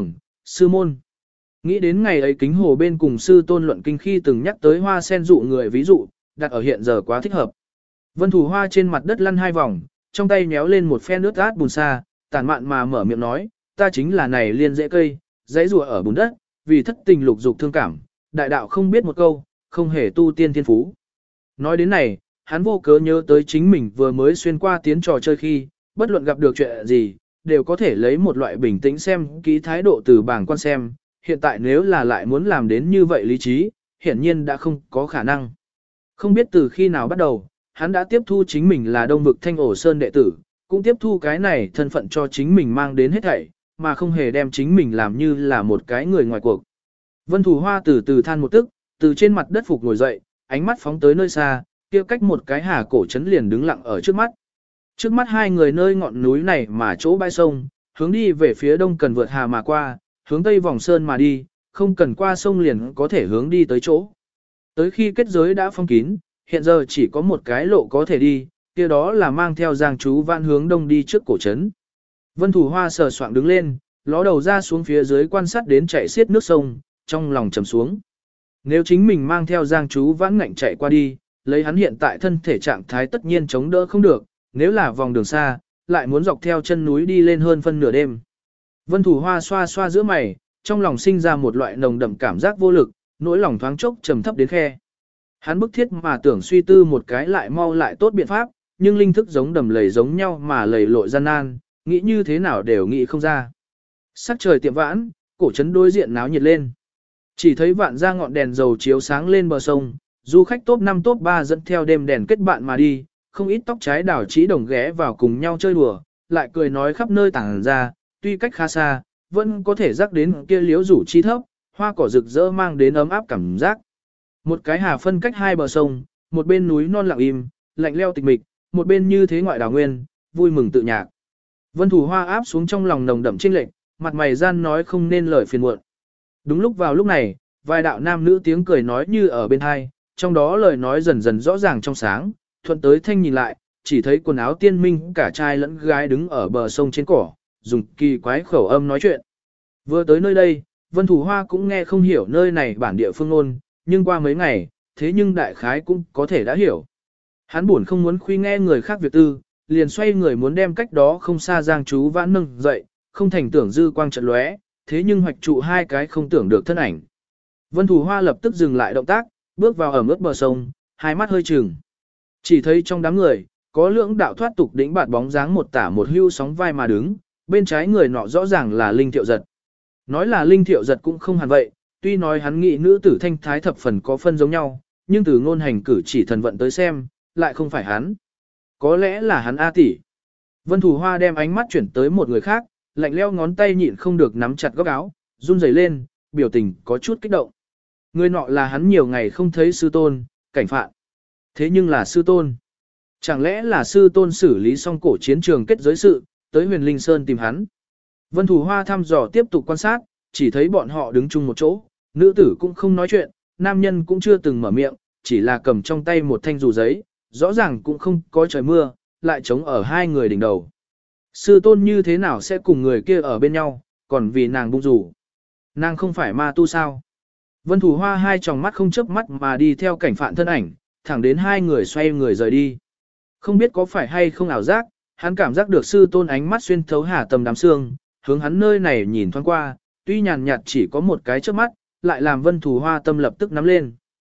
sư môn. Nghĩ đến ngày ấy kính hồ bên cùng sư tôn luận kinh khi từng nhắc tới hoa sen dụ người ví dụ, đặt ở hiện giờ quá thích hợp. Vân Thủ Hoa trên mặt đất lăn hai vòng, trong tay nhéo lên một phen nước át bùn xa, tản mạn mà mở miệng nói, ta chính là này liên dễ cây, dãy rùa ở bùn đất, vì thất tình lục dục thương cảm, đại đạo không biết một câu, không hề tu tiên thiên phú. Nói đến này, hắn vô cớ nhớ tới chính mình vừa mới xuyên qua tiến trò chơi khi, bất luận gặp được chuyện gì, đều có thể lấy một loại bình tĩnh xem kỹ thái độ từ bảng quan xem, hiện tại nếu là lại muốn làm đến như vậy lý trí, hiển nhiên đã không có khả năng. Không biết từ khi nào bắt đầu, hắn đã tiếp thu chính mình là đông vực thanh ổ sơn đệ tử, cũng tiếp thu cái này thân phận cho chính mình mang đến hết thảy, mà không hề đem chính mình làm như là một cái người ngoài cuộc. Vân Thủ Hoa từ từ than một tức, từ trên mặt đất phục ngồi dậy, ánh mắt phóng tới nơi xa, kia cách một cái hà cổ trấn liền đứng lặng ở trước mắt. Trước mắt hai người nơi ngọn núi này mà chỗ bãi sông, hướng đi về phía đông cần vượt hà mà qua, hướng tây vòng sơn mà đi, không cần qua sông liền có thể hướng đi tới chỗ. Tới khi kết giới đã phong kín, hiện giờ chỉ có một cái lộ có thể đi, kia đó là mang theo Giang Chú Vãn hướng đông đi trước cổ trấn. Vân Thủ Hoa sờ soạng đứng lên, ló đầu ra xuống phía dưới quan sát đến chạy xiết nước sông, trong lòng trầm xuống. Nếu chính mình mang theo Giang Chú Vãn ngạnh chạy qua đi, lấy hắn hiện tại thân thể trạng thái tất nhiên chống đỡ không được, nếu là vòng đường xa, lại muốn dọc theo chân núi đi lên hơn phân nửa đêm. Vân Thủ Hoa xoa xoa giữa mày, trong lòng sinh ra một loại nồng đậm cảm giác vô lực, nỗi lòng thoáng chốc trầm thấp đến khe. Hắn bức thiết mà tưởng suy tư một cái lại mau lại tốt biện pháp, nhưng linh thức giống đầm lầy giống nhau mà lầy lội gian nan, nghĩ như thế nào đều nghĩ không ra. Sắc trời tiệm vãn, cổ trấn đối diện náo nhiệt lên. Chỉ thấy vạn ra ngọn đèn dầu chiếu sáng lên bờ sông, du khách top năm top ba dẫn theo đêm đèn kết bạn mà đi, không ít tóc trái đảo chỉ đồng ghé vào cùng nhau chơi đùa, lại cười nói khắp nơi tảng ra, tuy cách khá xa, vẫn có thể rắc đến kia liếu rủ chi thấp, hoa cỏ rực rỡ mang đến ấm áp cảm giác. Một cái hà phân cách hai bờ sông, một bên núi non lặng im, lạnh leo tịch mịch, một bên như thế ngoại đảo nguyên, vui mừng tự nhạc. Vân Thủ Hoa áp xuống trong lòng nồng đậm chênh lệch, mặt mày gian nói không nên lời phiền muộn. Đúng lúc vào lúc này, vài đạo nam nữ tiếng cười nói như ở bên hai, trong đó lời nói dần dần rõ ràng trong sáng, thuận tới thanh nhìn lại, chỉ thấy quần áo tiên minh cả trai lẫn gái đứng ở bờ sông trên cỏ, dùng kỳ quái khẩu âm nói chuyện. Vừa tới nơi đây, Vân Thủ Hoa cũng nghe không hiểu nơi này bản địa phương ngôn, nhưng qua mấy ngày, thế nhưng đại khái cũng có thể đã hiểu. Hắn buồn không muốn khuy nghe người khác việc tư, liền xoay người muốn đem cách đó không xa Giang Chú Vãn nâng dậy, không thành tưởng dư quang chợt lóe, thế nhưng hoạch trụ hai cái không tưởng được thân ảnh. Vân Thủ Hoa lập tức dừng lại động tác, bước vào ẩm ướt bờ sông, hai mắt hơi trừng. Chỉ thấy trong đám người, có lưỡng đạo thoát tục đỉnh bạt bóng dáng một tả một hưu sóng vai mà đứng, bên trái người nọ rõ ràng là Linh Thiệu Giật. Nói là Linh Thiệu Giật cũng không hẳn vậy, tuy nói hắn nghị nữ tử thanh thái thập phần có phân giống nhau, nhưng từ ngôn hành cử chỉ thần vận tới xem, lại không phải hắn. Có lẽ là hắn A tỷ. Vân Thủ Hoa đem ánh mắt chuyển tới một người khác, lạnh leo ngón tay nhịn không được nắm chặt góc áo, run rẩy lên, biểu tình có chút kích động. Người nọ là hắn nhiều ngày không thấy sư tôn, Cảnh Phạn. Thế nhưng là sư tôn. Chẳng lẽ là sư tôn xử lý xong cổ chiến trường kết giới sự, tới Huyền Linh Sơn tìm hắn. Vân Thủ Hoa thăm dò tiếp tục quan sát, chỉ thấy bọn họ đứng chung một chỗ, nữ tử cũng không nói chuyện, nam nhân cũng chưa từng mở miệng, chỉ là cầm trong tay một thanh dù giấy, rõ ràng cũng không có trời mưa, lại chống ở hai người đỉnh đầu. Sư tôn như thế nào sẽ cùng người kia ở bên nhau, còn vì nàng bung rủ. Nàng không phải ma tu sao. Vân Thủ Hoa hai tròng mắt không chớp mắt mà đi theo Cảnh Phạn thân ảnh, thẳng đến hai người xoay người rời đi. Không biết có phải hay không ảo giác, hắn cảm giác được sư tôn ánh mắt xuyên thấu hà tầm đám xương, hướng hắn nơi này nhìn thoáng qua, tuy nhàn nhạt chỉ có một cái trước mắt, lại làm Vân Thủ Hoa tâm lập tức nắm lên.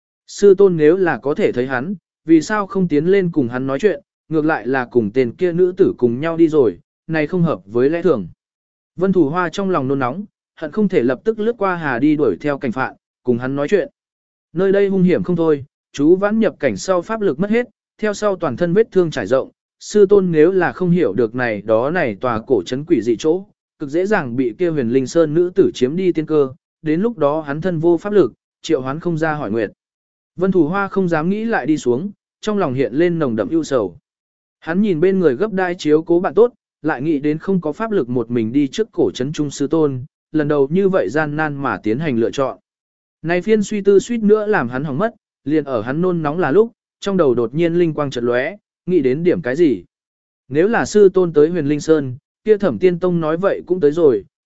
Sư tôn nếu là có thể thấy hắn, vì sao không tiến lên cùng hắn nói chuyện, ngược lại là cùng tên kia nữ tử cùng nhau đi rồi, này không hợp với lẽ thường. Vân Thủ Hoa trong lòng nôn nóng, hận không thể lập tức lướt qua hà đi đuổi theo Cảnh Phạn, cùng hắn nói chuyện. Nơi đây hung hiểm không thôi, chú Vãn nhập cảnh sau pháp lực mất hết, theo sau toàn thân vết thương trải rộng, sư tôn nếu là không hiểu được này đó này tòa cổ trấn quỷ dị chỗ, cực dễ dàng bị kia Huyền Linh Sơn nữ tử chiếm đi tiên cơ, đến lúc đó hắn thân vô pháp lực, triệu hoán không ra hỏi nguyệt. Vân Thủ Hoa không dám nghĩ lại đi xuống, trong lòng hiện lên nồng đậm ưu sầu. Hắn nhìn bên người gấp đai chiếu cố bạn tốt, lại nghĩ đến không có pháp lực một mình đi trước cổ trấn trung sư tôn, lần đầu như vậy gian nan mà tiến hành lựa chọn. Này phiên suy tư suýt nữa làm hắn hỏng mất, liền ở hắn nôn nóng là lúc, trong đầu đột nhiên linh quang chợt lóe, nghĩ đến điểm cái gì. Nếu là sư tôn tới Huyền Linh Sơn, kia Thẩm Tiên Tông nói vậy cũng tới rồi,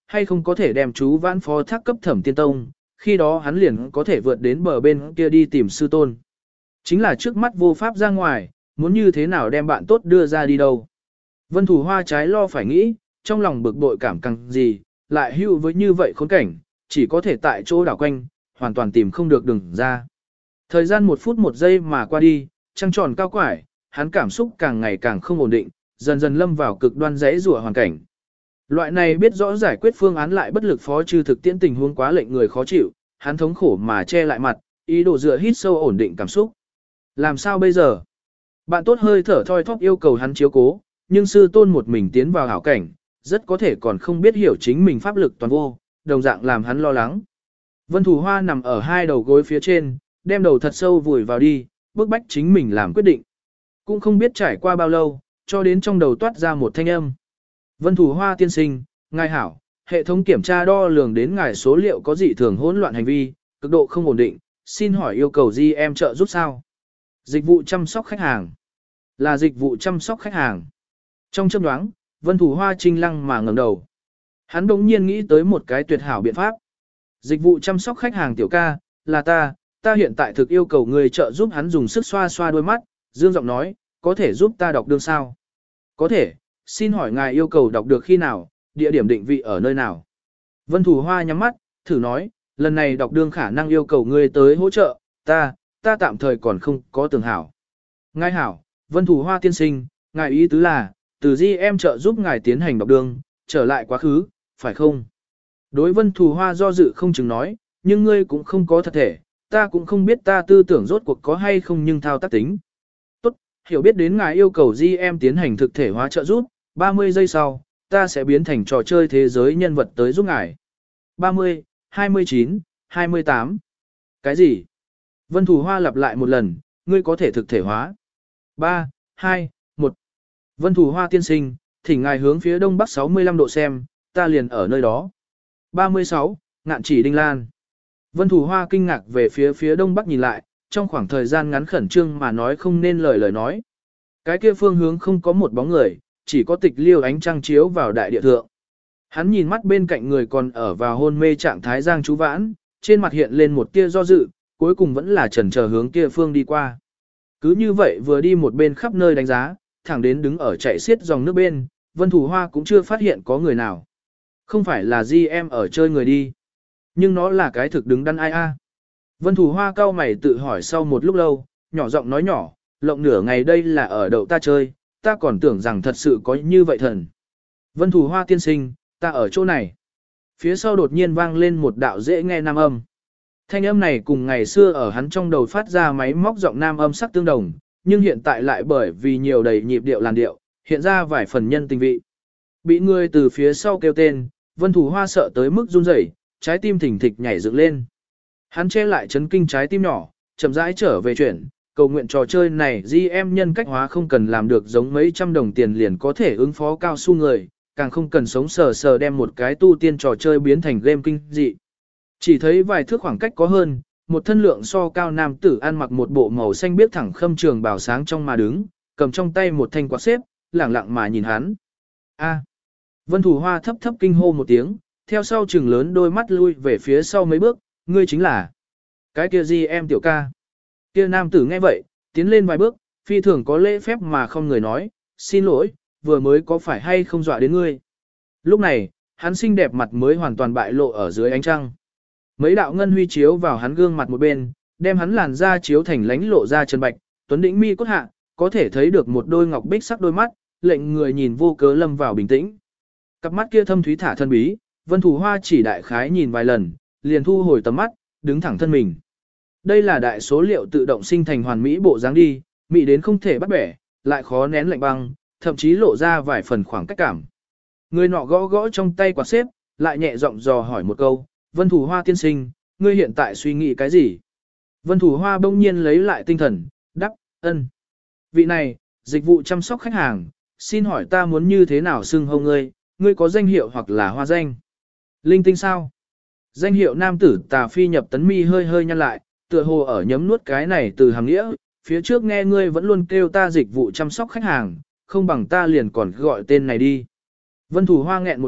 hay không có thể đem chú vãn phó thác cấp Thẩm Tiên Tông, khi đó hắn liền có thể vượt đến bờ bên kia đi tìm sư tôn. Chính là trước mắt vô pháp ra ngoài, muốn như thế nào đem bạn tốt đưa ra đi đâu. Vân Thủ Hoa trái lo phải nghĩ, trong lòng bực bội cảm căng gì, lại hưu với như vậy khốn cảnh, chỉ có thể tại chỗ đảo quanh, hoàn toàn tìm không được đường ra. Thời gian một phút một giây mà qua đi, trăng tròn cao quải, hắn cảm xúc càng ngày càng không ổn định, dần dần lâm vào cực đoan rẽ rủa hoàn cảnh. Loại này biết rõ giải quyết phương án lại bất lực phó trừ thực tiễn tình huống quá lệnh người khó chịu, hắn thống khổ mà che lại mặt, ý đồ dựa hít sâu ổn định cảm xúc. Làm sao bây giờ? Bạn tốt hơi thở thoi thóp yêu cầu hắn chiếu cố, nhưng sư tôn một mình tiến vào hảo cảnh, rất có thể còn không biết hiểu chính mình pháp lực toàn vô, đồng dạng làm hắn lo lắng. Vân Thủ Hoa nằm ở hai đầu gối phía trên, đem đầu thật sâu vùi vào đi, bức bách chính mình làm quyết định. Cũng không biết trải qua bao lâu, cho đến trong đầu toát ra một thanh âm. Vân Thủ Hoa tiên sinh, ngài hảo, hệ thống kiểm tra đo lường đến ngài số liệu có dị thường hỗn loạn hành vi, cực độ không ổn định, xin hỏi yêu cầu gì em trợ giúp sao? Dịch vụ chăm sóc khách hàng. Là dịch vụ chăm sóc khách hàng. Trong chớp nhoáng, Vân Thủ Hoa trinh lăng mà ngẩng đầu. Hắn đột nhiên nghĩ tới một cái tuyệt hảo biện pháp. Dịch vụ chăm sóc khách hàng tiểu ca, là ta, ta hiện tại thực yêu cầu người trợ giúp. Hắn dùng sức xoa xoa đôi mắt, dương giọng nói, có thể giúp ta đọc đương sao? Có thể, xin hỏi ngài yêu cầu đọc được khi nào, địa điểm định vị ở nơi nào? Vân Thủ Hoa nhắm mắt, thử nói, lần này đọc đương khả năng yêu cầu người tới hỗ trợ, ta, ta tạm thời còn không có tưởng hảo. Ngài hảo, Vân Thủ Hoa tiên sinh, ngài ý tứ là, từ di em trợ giúp ngài tiến hành đọc đương, trở lại quá khứ, phải không? Đối Vân Thủ Hoa do dự không chừng nói, nhưng ngươi cũng không có thật thể, ta cũng không biết ta tư tưởng rốt cuộc có hay không nhưng thao tác tính. Tốt, hiểu biết đến ngài yêu cầu di em tiến hành thực thể hóa trợ giúp, ba mươi giây sau, ta sẽ biến thành trò chơi thế giới nhân vật tới giúp ngài. ba mươi, hai mươi chín, hai mươi tám. Cái gì? Vân Thủ Hoa lặp lại một lần, ngươi có thể thực thể hóa. ba, hai, một. Vân Thủ Hoa tiên sinh, thỉnh ngài hướng phía đông bắc sáu mươi lăm độ xem, ta liền ở nơi đó. ba mươi sáu, Ngạn Chỉ Đinh Lan. Vân Thủ Hoa kinh ngạc về phía phía đông bắc nhìn lại, trong khoảng thời gian ngắn khẩn trương mà nói không nên lời lời nói. Cái kia phương hướng không có một bóng người, chỉ có tịch liêu ánh trăng chiếu vào đại địa thượng. Hắn nhìn mắt bên cạnh người còn ở vào hôn mê trạng thái Giang Chú Vãn, trên mặt hiện lên một tia do dự, cuối cùng vẫn là chần chờ hướng kia phương đi qua. Cứ như vậy vừa đi một bên khắp nơi đánh giá, thẳng đến đứng ở chạy xiết dòng nước bên, Vân Thủ Hoa cũng chưa phát hiện có người nào. Không phải là di em ở chơi người đi. Nhưng nó là cái thực đứng đắn ai a. Vân Thủ Hoa cau mày tự hỏi sau một lúc lâu, nhỏ giọng nói nhỏ, lộng nửa ngày đây là ở đậu ta chơi, ta còn tưởng rằng thật sự có như vậy thần. Vân Thủ Hoa tiên sinh, ta ở chỗ này. Phía sau đột nhiên vang lên một đạo dễ nghe nam âm. Thanh âm này cùng ngày xưa ở hắn trong đầu phát ra máy móc giọng nam âm sắc tương đồng, nhưng hiện tại lại bởi vì nhiều đầy nhịp điệu làn điệu, hiện ra vài phần nhân tình vị. Bị người từ phía sau kêu tên, Vân Thủ Hoa sợ tới mức run rẩy, trái tim thình thịch nhảy dựng lên. Hắn che lại chấn kinh trái tim nhỏ, chậm rãi trở về chuyển, cầu nguyện trò chơi này di em nhân cách hóa không cần làm được giống mấy trăm đồng tiền liền có thể ứng phó cao su người, càng không cần sống sờ sờ đem một cái tu tiên trò chơi biến thành game kinh dị. Chỉ thấy vài thước khoảng cách có hơn, một thân lượng so cao nam tử ăn mặc một bộ màu xanh biếc thẳng khâm trường bào sáng trong mà đứng, cầm trong tay một thanh quạt xếp, lẳng lặng mà nhìn hắn. A. Vân Thủ Hoa thấp thấp kinh hô một tiếng, theo sau chừng lớn đôi mắt lui về phía sau mấy bước, ngươi chính là cái kia gì em tiểu ca. Kia nam tử nghe vậy, tiến lên vài bước, phi thường có lễ phép mà không người nói, xin lỗi, vừa mới có phải hay không dọa đến ngươi. Lúc này, hắn xinh đẹp mặt mới hoàn toàn bại lộ ở dưới ánh trăng. Mấy đạo ngân huy chiếu vào hắn gương mặt một bên, đem hắn làn da chiếu thành lánh lộ ra chân bạch, tuấn đỉnh mi cốt hạ, có thể thấy được một đôi ngọc bích sắc đôi mắt, lệnh người nhìn vô cớ lâm vào bình tĩnh. Cặp mắt kia thâm thúy thả thân bí, Vân Thủ Hoa chỉ đại khái nhìn vài lần, liền thu hồi tầm mắt, đứng thẳng thân mình. Đây là đại số liệu tự động sinh thành hoàn mỹ bộ dáng đi, mỹ đến không thể bắt bẻ, lại khó nén lạnh băng, thậm chí lộ ra vài phần khoảng cách cảm. Người nọ gõ gõ trong tay quạt xếp, lại nhẹ giọng dò hỏi một câu, Vân Thủ Hoa tiên sinh, ngươi hiện tại suy nghĩ cái gì? Vân Thủ Hoa bỗng nhiên lấy lại tinh thần, đáp, ân. Vị này, dịch vụ chăm sóc khách hàng, xin hỏi ta muốn như thế nào xưng hô ngươi, ngươi có danh hiệu hoặc là hoa danh? Linh tinh sao? Danh hiệu nam tử tà phi nhập tấn mi hơi hơi nhăn lại, tựa hồ ở nhấm nuốt cái này từ hàng nghĩa, phía trước nghe ngươi vẫn luôn kêu ta dịch vụ chăm sóc khách hàng, không bằng ta liền còn gọi tên này đi. Vân Thủ Hoa nghẹn một chút,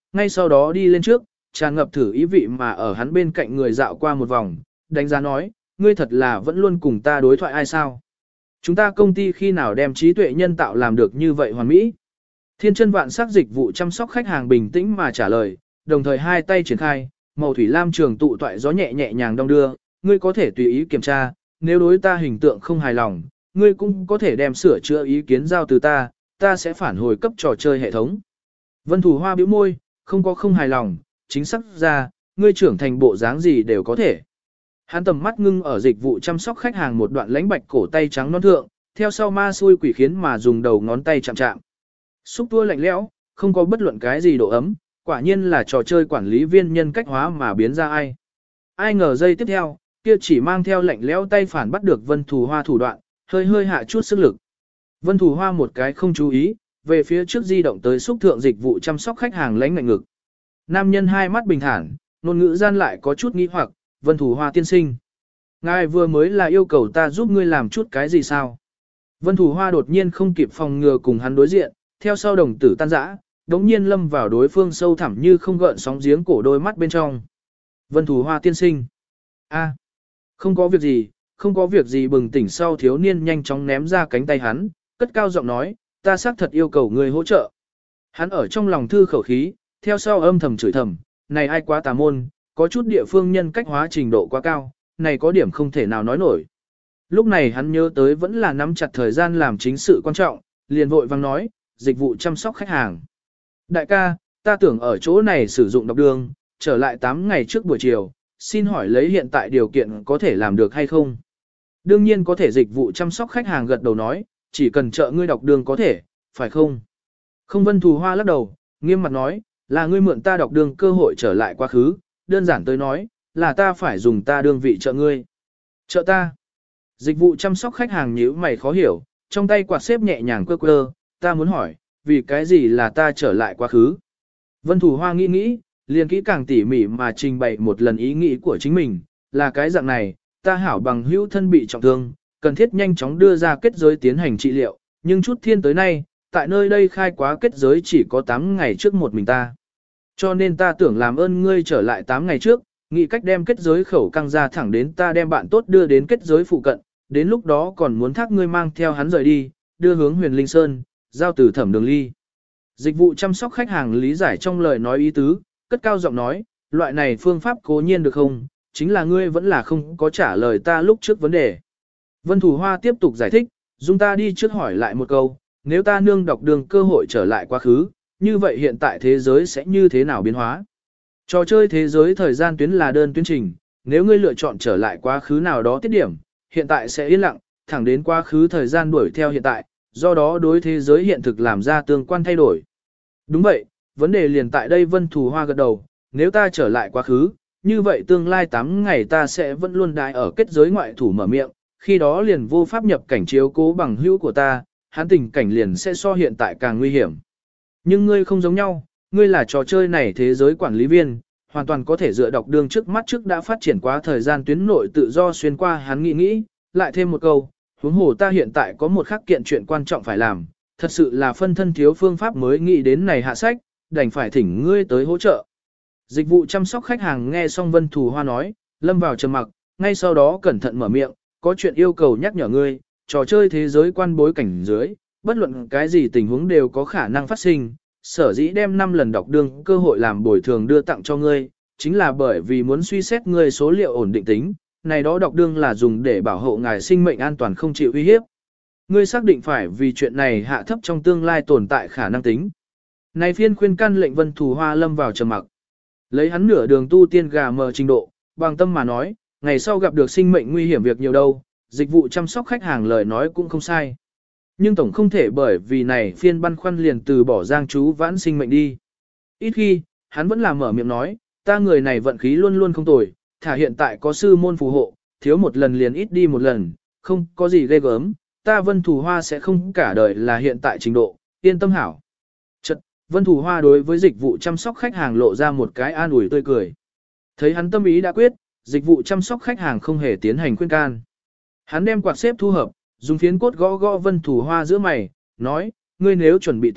ngay sau đó đi lên trước, tràn ngập thử ý vị mà ở hắn bên cạnh người dạo qua một vòng, đánh giá nói, ngươi thật là vẫn luôn cùng ta đối thoại ai sao? Chúng ta công ty khi nào đem trí tuệ nhân tạo làm được như vậy hoàn mỹ? Thiên chân vạn sắc dịch vụ chăm sóc khách hàng bình tĩnh mà trả lời, đồng thời hai tay triển khai, màu thủy lam trường tụ toại gió nhẹ nhẹ nhàng đong đưa, ngươi có thể tùy ý kiểm tra, nếu đối ta hình tượng không hài lòng, ngươi cũng có thể đem sửa chữa ý kiến giao từ ta, ta sẽ phản hồi cấp trò chơi hệ thống. Vân Thủ Hoa bĩu môi, không có không hài lòng, chính xác ra, ngươi trưởng thành bộ dáng gì đều có thể. Hắn tầm mắt ngưng ở dịch vụ chăm sóc khách hàng một đoạn lãnh bạch cổ tay trắng non thượng, theo sau ma xui quỷ khiến mà dùng đầu ngón tay chạm chạm. Xúc tua lạnh lẽo, không có bất luận cái gì độ ấm, quả nhiên là trò chơi quản lý viên nhân cách hóa mà biến ra ai. Ai ngờ giây tiếp theo, kia chỉ mang theo lạnh lẽo tay phản bắt được Vân Thủ Hoa thủ đoạn, hơi hơi hạ chút sức lực. Vân Thủ Hoa một cái không chú ý, về phía trước di động tới xúc thượng dịch vụ chăm sóc khách hàng lãnh ngạnh ngực. Nam nhân hai mắt bình thản, ngôn ngữ gian lại có chút nghi hoặc, Vân Thủ Hoa tiên sinh. Ngài vừa mới là yêu cầu ta giúp ngươi làm chút cái gì sao? Vân Thủ Hoa đột nhiên không kịp phòng ngừa cùng hắn đối diện, theo sau đồng tử tan rã, đống nhiên lâm vào đối phương sâu thẳm như không gợn sóng giếng cổ đôi mắt bên trong. Vân Thủ Hoa tiên sinh. A, không có việc gì, không có việc gì bừng tỉnh sau thiếu niên nhanh chóng ném ra cánh tay hắn, cất cao giọng nói, ta xác thật yêu cầu người hỗ trợ. Hắn ở trong lòng thư khẩu khí, theo sau âm thầm chửi thầm, này ai quá tà môn, có chút địa phương nhân cách hóa trình độ quá cao, này có điểm không thể nào nói nổi. Lúc này hắn nhớ tới vẫn là nắm chặt thời gian làm chính sự quan trọng, liền vội vang nói, dịch vụ chăm sóc khách hàng. Đại ca, ta tưởng ở chỗ này sử dụng độc đường, trở lại tám ngày trước buổi chiều, xin hỏi lấy hiện tại điều kiện có thể làm được hay không? Đương nhiên có thể, dịch vụ chăm sóc khách hàng gật đầu nói, chỉ cần trợ ngươi đọc đường có thể, phải không? Không. Vân Thù Hoa lắc đầu, nghiêm mặt nói, là ngươi mượn ta đọc đường cơ hội trở lại quá khứ, đơn giản tới nói, là ta phải dùng ta đương vị trợ ngươi. Trợ ta? Dịch vụ chăm sóc khách hàng nhíu mày khó hiểu, trong tay quạt xếp nhẹ nhàng quơ quơ, ta muốn hỏi, vì cái gì là ta trở lại quá khứ? Vân Thủ Hoa nghĩ nghĩ, liền kỹ càng tỉ mỉ mà trình bày một lần ý nghĩ của chính mình, là cái dạng này, ta hảo bằng hữu thân bị trọng thương, cần thiết nhanh chóng đưa ra kết giới tiến hành trị liệu, nhưng chút thiên tới nay, tại nơi đây khai quá kết giới chỉ có tám ngày trước một mình ta. Cho nên ta tưởng làm ơn ngươi trở lại tám ngày trước, nghĩ cách đem kết giới khẩu căng ra thẳng đến ta đem bạn tốt đưa đến kết giới phụ cận, đến lúc đó còn muốn thác ngươi mang theo hắn rời đi, đưa hướng Huyền Linh Sơn, giao từ Thẩm Đường Ly. Dịch vụ chăm sóc khách hàng lý giải trong lời nói ý tứ, cất cao giọng nói, loại này phương pháp cố nhiên được không, chính là ngươi vẫn là không có trả lời ta lúc trước vấn đề. Vân Thủ Hoa tiếp tục giải thích, dung ta đi trước hỏi lại một câu, nếu ta nương đọc đường cơ hội trở lại quá khứ, như vậy hiện tại thế giới sẽ như thế nào biến hóa? Trò chơi thế giới thời gian tuyến là đơn tuyến trình, nếu ngươi lựa chọn trở lại quá khứ nào đó tiết điểm, hiện tại sẽ yên lặng, thẳng đến quá khứ thời gian đuổi theo hiện tại, do đó đối thế giới hiện thực làm ra tương quan thay đổi. Đúng vậy, vấn đề liền tại đây. Vân Thù Hoa gật đầu, nếu ta trở lại quá khứ, như vậy tương lai tám ngày ta sẽ vẫn luôn đại ở kết giới ngoại thủ mở miệng, khi đó liền vô pháp nhập cảnh chiếu cố bằng hữu của ta, hắn tình cảnh liền sẽ so hiện tại càng nguy hiểm. Nhưng ngươi không giống nhau, ngươi là trò chơi này thế giới quản lý viên, hoàn toàn có thể dựa đọc đường trước mắt trước đã phát triển quá thời gian tuyến nội tự do xuyên qua. Hắn nghĩ nghĩ, lại thêm một câu, huống hồ ta hiện tại có một khắc kiện chuyện quan trọng phải làm, thật sự là phân thân thiếu phương pháp mới nghĩ đến này hạ sách, đành phải thỉnh ngươi tới hỗ trợ. Dịch vụ chăm sóc khách hàng nghe xong Vân Thù Hoa nói, lâm vào trầm mặc, ngay sau đó cẩn thận mở miệng, có chuyện yêu cầu nhắc nhở ngươi, trò chơi thế giới quan bối cảnh dưới, bất luận cái gì tình huống đều có khả năng phát sinh, sở dĩ đem năm lần đọc đường cơ hội làm bồi thường đưa tặng cho ngươi, chính là bởi vì muốn suy xét ngươi số liệu ổn định tính, này đó đọc đường là dùng để bảo hộ ngài sinh mệnh an toàn không chịu uy hiếp. Ngươi xác định phải vì chuyện này hạ thấp trong tương lai tồn tại khả năng tính. Này phiên khuyên can lệnh Vân Thù Hoa lâm vào trầm mặc. Lấy hắn nửa đường tu tiên gà mờ trình độ, bằng tâm mà nói, ngày sau gặp được sinh mệnh nguy hiểm việc nhiều đâu, dịch vụ chăm sóc khách hàng lời nói cũng không sai. Nhưng tổng không thể bởi vì này phiên băn khoăn liền từ bỏ Giang Chú Vãn sinh mệnh đi. Ít khi, hắn vẫn là mở miệng nói, ta người này vận khí luôn luôn không tồi, thả hiện tại có sư môn phù hộ, thiếu một lần liền ít đi một lần, không có gì ghê gớm, ta Vân Thù Hoa sẽ không cả đời là hiện tại trình độ, yên tâm hảo. Chật, Vân Thù Hoa đối với dịch vụ chăm sóc khách hàng lộ ra một cái an ủi tươi cười. Thấy hắn tâm ý đã quyết, dịch vụ chăm sóc khách hàng không hề tiến hành khuyên can. Hắn đem quạt xếp thu hợp, dùng phiến cốt gõ gõ Vân Thù Hoa giữa mày, nói, ngươi nếu chuẩn bị tốt,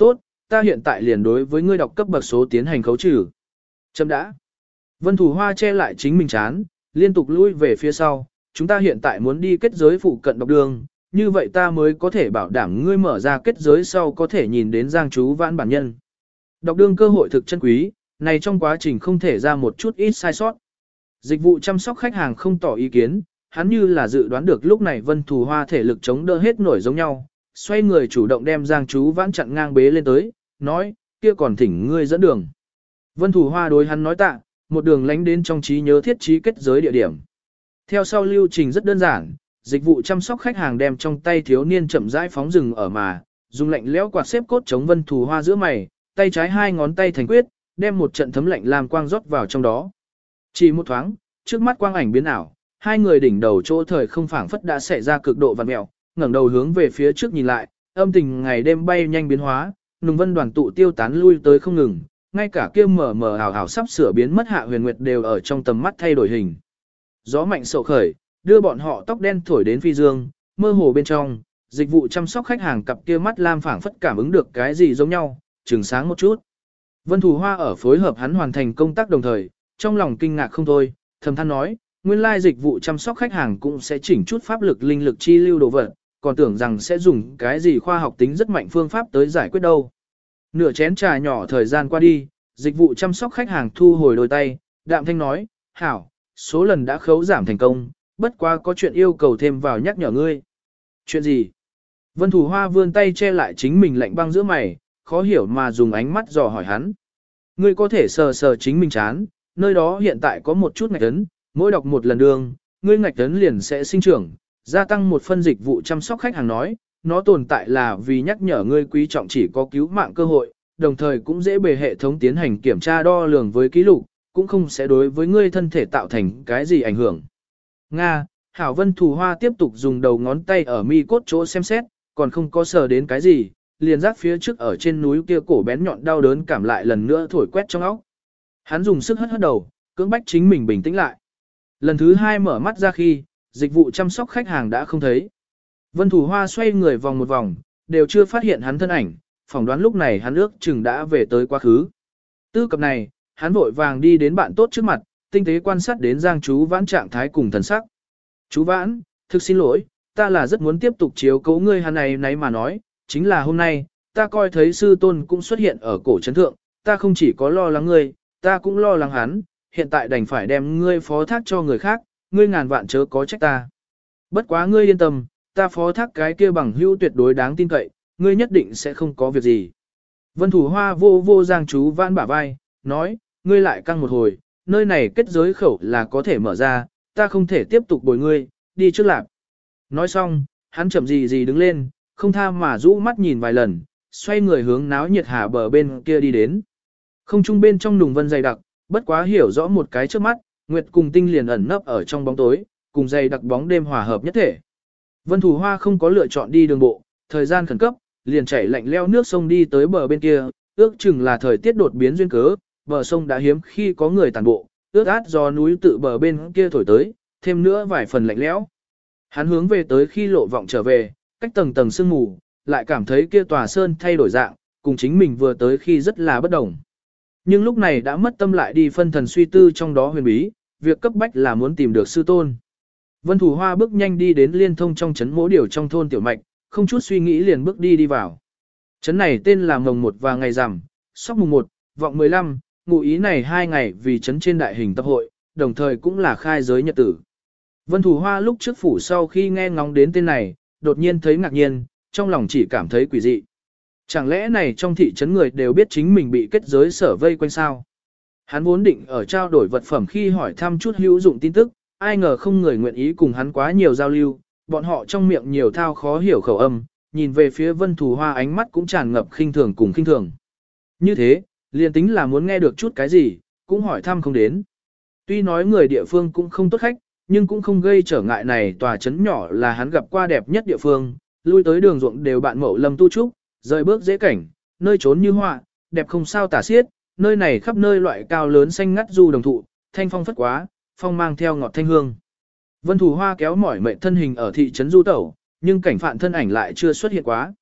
ta hiện tại liền đối với ngươi đọc cấp bậc số tiến hành khấu trừ. Chấm đã. Vân Thủ Hoa che lại chính mình chán, liên tục lui về phía sau, chúng ta hiện tại muốn đi kết giới phụ cận đọc đường, như vậy ta mới có thể bảo đảm ngươi mở ra kết giới sau có thể nhìn đến Giang Chú Vãn bản nhân. Đọc đường cơ hội thực chân quý, này trong quá trình không thể ra một chút ít sai sót. Dịch vụ chăm sóc khách hàng không tỏ ý kiến, hắn như là dự đoán được lúc này Vân Thủ Hoa thể lực chống đỡ hết nổi giống nhau, xoay người chủ động đem Giang Chú Vãn chặn ngang bế lên tới, nói, kia còn thỉnh ngươi dẫn đường. Vân Thủ Hoa đối hắn nói tạ, một đường lánh đến trong trí nhớ thiết trí kết giới địa điểm. Theo sau lưu trình rất đơn giản, dịch vụ chăm sóc khách hàng đem trong tay thiếu niên chậm rãi phóng rừng ở mà, dùng lạnh lẽo quạt xếp cốt chống Vân Thủ Hoa giữa mày, tay trái hai ngón tay thành quyết, đem một trận thấm lạnh làm quang rót vào trong đó. Chỉ một thoáng, trước mắt quang ảnh biến ảo, hai người đỉnh đầu chỗ thời không phảng phất đã xảy ra cực độ vặn mèo, ngẩng đầu hướng về phía trước nhìn lại, âm tình ngày đêm bay nhanh biến hóa, nùng vân đoàn tụ tiêu tán lui tới không ngừng, ngay cả kia mờ mờ ảo ảo sắp sửa biến mất hạ huyền nguyệt đều ở trong tầm mắt thay đổi hình. Gió mạnh sậu khởi, đưa bọn họ tóc đen thổi đến phi dương, mơ hồ bên trong, dịch vụ chăm sóc khách hàng cặp kia mắt lam phảng phất cảm ứng được cái gì giống nhau, trừng sáng một chút. Vân Thủ Hoa ở phối hợp hắn hoàn thành công tác đồng thời, trong lòng kinh ngạc không thôi, thầm than nói, nguyên lai dịch vụ chăm sóc khách hàng cũng sẽ chỉnh chút pháp lực linh lực chi lưu đồ vật, còn tưởng rằng sẽ dùng cái gì khoa học tính rất mạnh phương pháp tới giải quyết đâu. Nửa chén trà nhỏ thời gian qua đi, dịch vụ chăm sóc khách hàng thu hồi đôi tay, đạm thanh nói, hảo, số lần đã khấu giảm thành công, bất quá có chuyện yêu cầu thêm vào nhắc nhở ngươi. Chuyện gì? Vân Thủ Hoa vươn tay che lại chính mình lạnh băng giữa mày, khó hiểu mà dùng ánh mắt dò hỏi hắn. Ngươi có thể sờ sờ chính mình chán, nơi đó hiện tại có một chút ngạch ấn, mỗi đọc một lần đường, ngươi ngạch ấn liền sẽ sinh trưởng, gia tăng một phân dịch vụ chăm sóc khách hàng nói, nó tồn tại là vì nhắc nhở ngươi quý trọng chỉ có cứu mạng cơ hội, đồng thời cũng dễ bề hệ thống tiến hành kiểm tra đo lường với ký lục, cũng không sẽ đối với ngươi thân thể tạo thành cái gì ảnh hưởng. Nga, Hảo Vân Thủ Hoa tiếp tục dùng đầu ngón tay ở mi cốt chỗ xem xét, còn không có sờ đến cái gì, liền giác phía trước ở trên núi kia cổ bén nhọn đau đớn cảm lại lần nữa thổi quét trong óc. Hắn dùng sức hất hất đầu, cưỡng bách chính mình bình tĩnh lại. Lần thứ hai mở mắt ra khi, dịch vụ chăm sóc khách hàng đã không thấy. Vân Thủ Hoa xoay người vòng một vòng, đều chưa phát hiện hắn thân ảnh, phỏng đoán lúc này hắn ước chừng đã về tới quá khứ. Tư cập này, hắn vội vàng đi đến bạn tốt trước mặt, tinh tế quan sát đến Giang Chú Vãn trạng thái cùng thần sắc. Chú Vãn, thực xin lỗi, ta là rất muốn tiếp tục chiếu cố ngươi hắn này nấy mà nói, chính là hôm nay, ta coi thấy sư tôn cũng xuất hiện ở cổ trấn thượng, ta không chỉ có lo lắng ngươi, ta cũng lo lắng hắn, hiện tại đành phải đem ngươi phó thác cho người khác, ngươi ngàn vạn chớ có trách ta. Bất quá ngươi yên tâm, ta phó thác cái kia bằng hữu tuyệt đối đáng tin cậy, ngươi nhất định sẽ không có việc gì. Vân Thủ Hoa vô vô Giang Chú Vãn bả vai, nói, ngươi lại căng một hồi, nơi này kết giới khẩu là có thể mở ra, ta không thể tiếp tục bồi ngươi, đi trước lạc. Nói xong, hắn chậm gì gì đứng lên, không tha mà rũ mắt nhìn vài lần, xoay người hướng náo nhiệt hà bờ bên kia đi đến. Không trung bên trong nùng vân dày đặc, bất quá hiểu rõ một cái trước mắt, nguyệt cùng tinh liền ẩn nấp ở trong bóng tối, cùng dày đặc bóng đêm hòa hợp nhất thể. Vân Thủ Hoa không có lựa chọn đi đường bộ, thời gian khẩn cấp, liền chảy lạnh leo nước sông đi tới bờ bên kia, ước chừng là thời tiết đột biến duyên cớ, bờ sông đã hiếm khi có người tàn bộ, ước át do núi tự bờ bên kia thổi tới, thêm nữa vài phần lạnh lẽo. Hắn hướng về tới khi lộ vọng trở về, cách tầng tầng sương mù, lại cảm thấy kia tòa sơn thay đổi dạng, cùng chính mình vừa tới khi rất là bất đồng. Nhưng lúc này đã mất tâm lại đi phân thần suy tư trong đó huyền bí, việc cấp bách là muốn tìm được sư tôn. Vân Thủ Hoa bước nhanh đi đến liên thông trong trấn Mỗ Điều trong thôn Tiểu Mạch, không chút suy nghĩ liền bước đi đi vào. Trấn này tên là Mồng Một và ngày rằm, sóc mùng một, vọng mười lăm, ngụ ý này hai ngày vì trấn trên đại hình tập hội, đồng thời cũng là khai giới nhật tử. Vân Thủ Hoa lúc trước phủ sau khi nghe ngóng đến tên này, đột nhiên thấy ngạc nhiên, trong lòng chỉ cảm thấy quỷ dị. Chẳng lẽ này trong thị trấn người đều biết chính mình bị kết giới sở vây quanh sao? Hắn vốn định ở trao đổi vật phẩm khi hỏi thăm chút hữu dụng tin tức, ai ngờ không người nguyện ý cùng hắn quá nhiều giao lưu, bọn họ trong miệng nhiều thao khó hiểu khẩu âm, nhìn về phía Vân Thủ Hoa ánh mắt cũng tràn ngập khinh thường cùng khinh thường. Như thế, liền tính là muốn nghe được chút cái gì, cũng hỏi thăm không đến. Tuy nói người địa phương cũng không tốt khách, nhưng cũng không gây trở ngại này tòa trấn nhỏ là hắn gặp qua đẹp nhất địa phương, lui tới đường ruộng đều bạn mậu lâm tu trúc, rời bước dễ cảnh, nơi trốn như họa, đẹp không sao tả xiết, nơi này khắp nơi loại cao lớn xanh ngắt du đồng thụ, thanh phong phất quá, phong mang theo ngọt thanh hương. Vân Thủ Hoa kéo mỏi mệt thân hình ở thị trấn du tẩu, nhưng cảnh phạn thân ảnh lại chưa xuất hiện quá.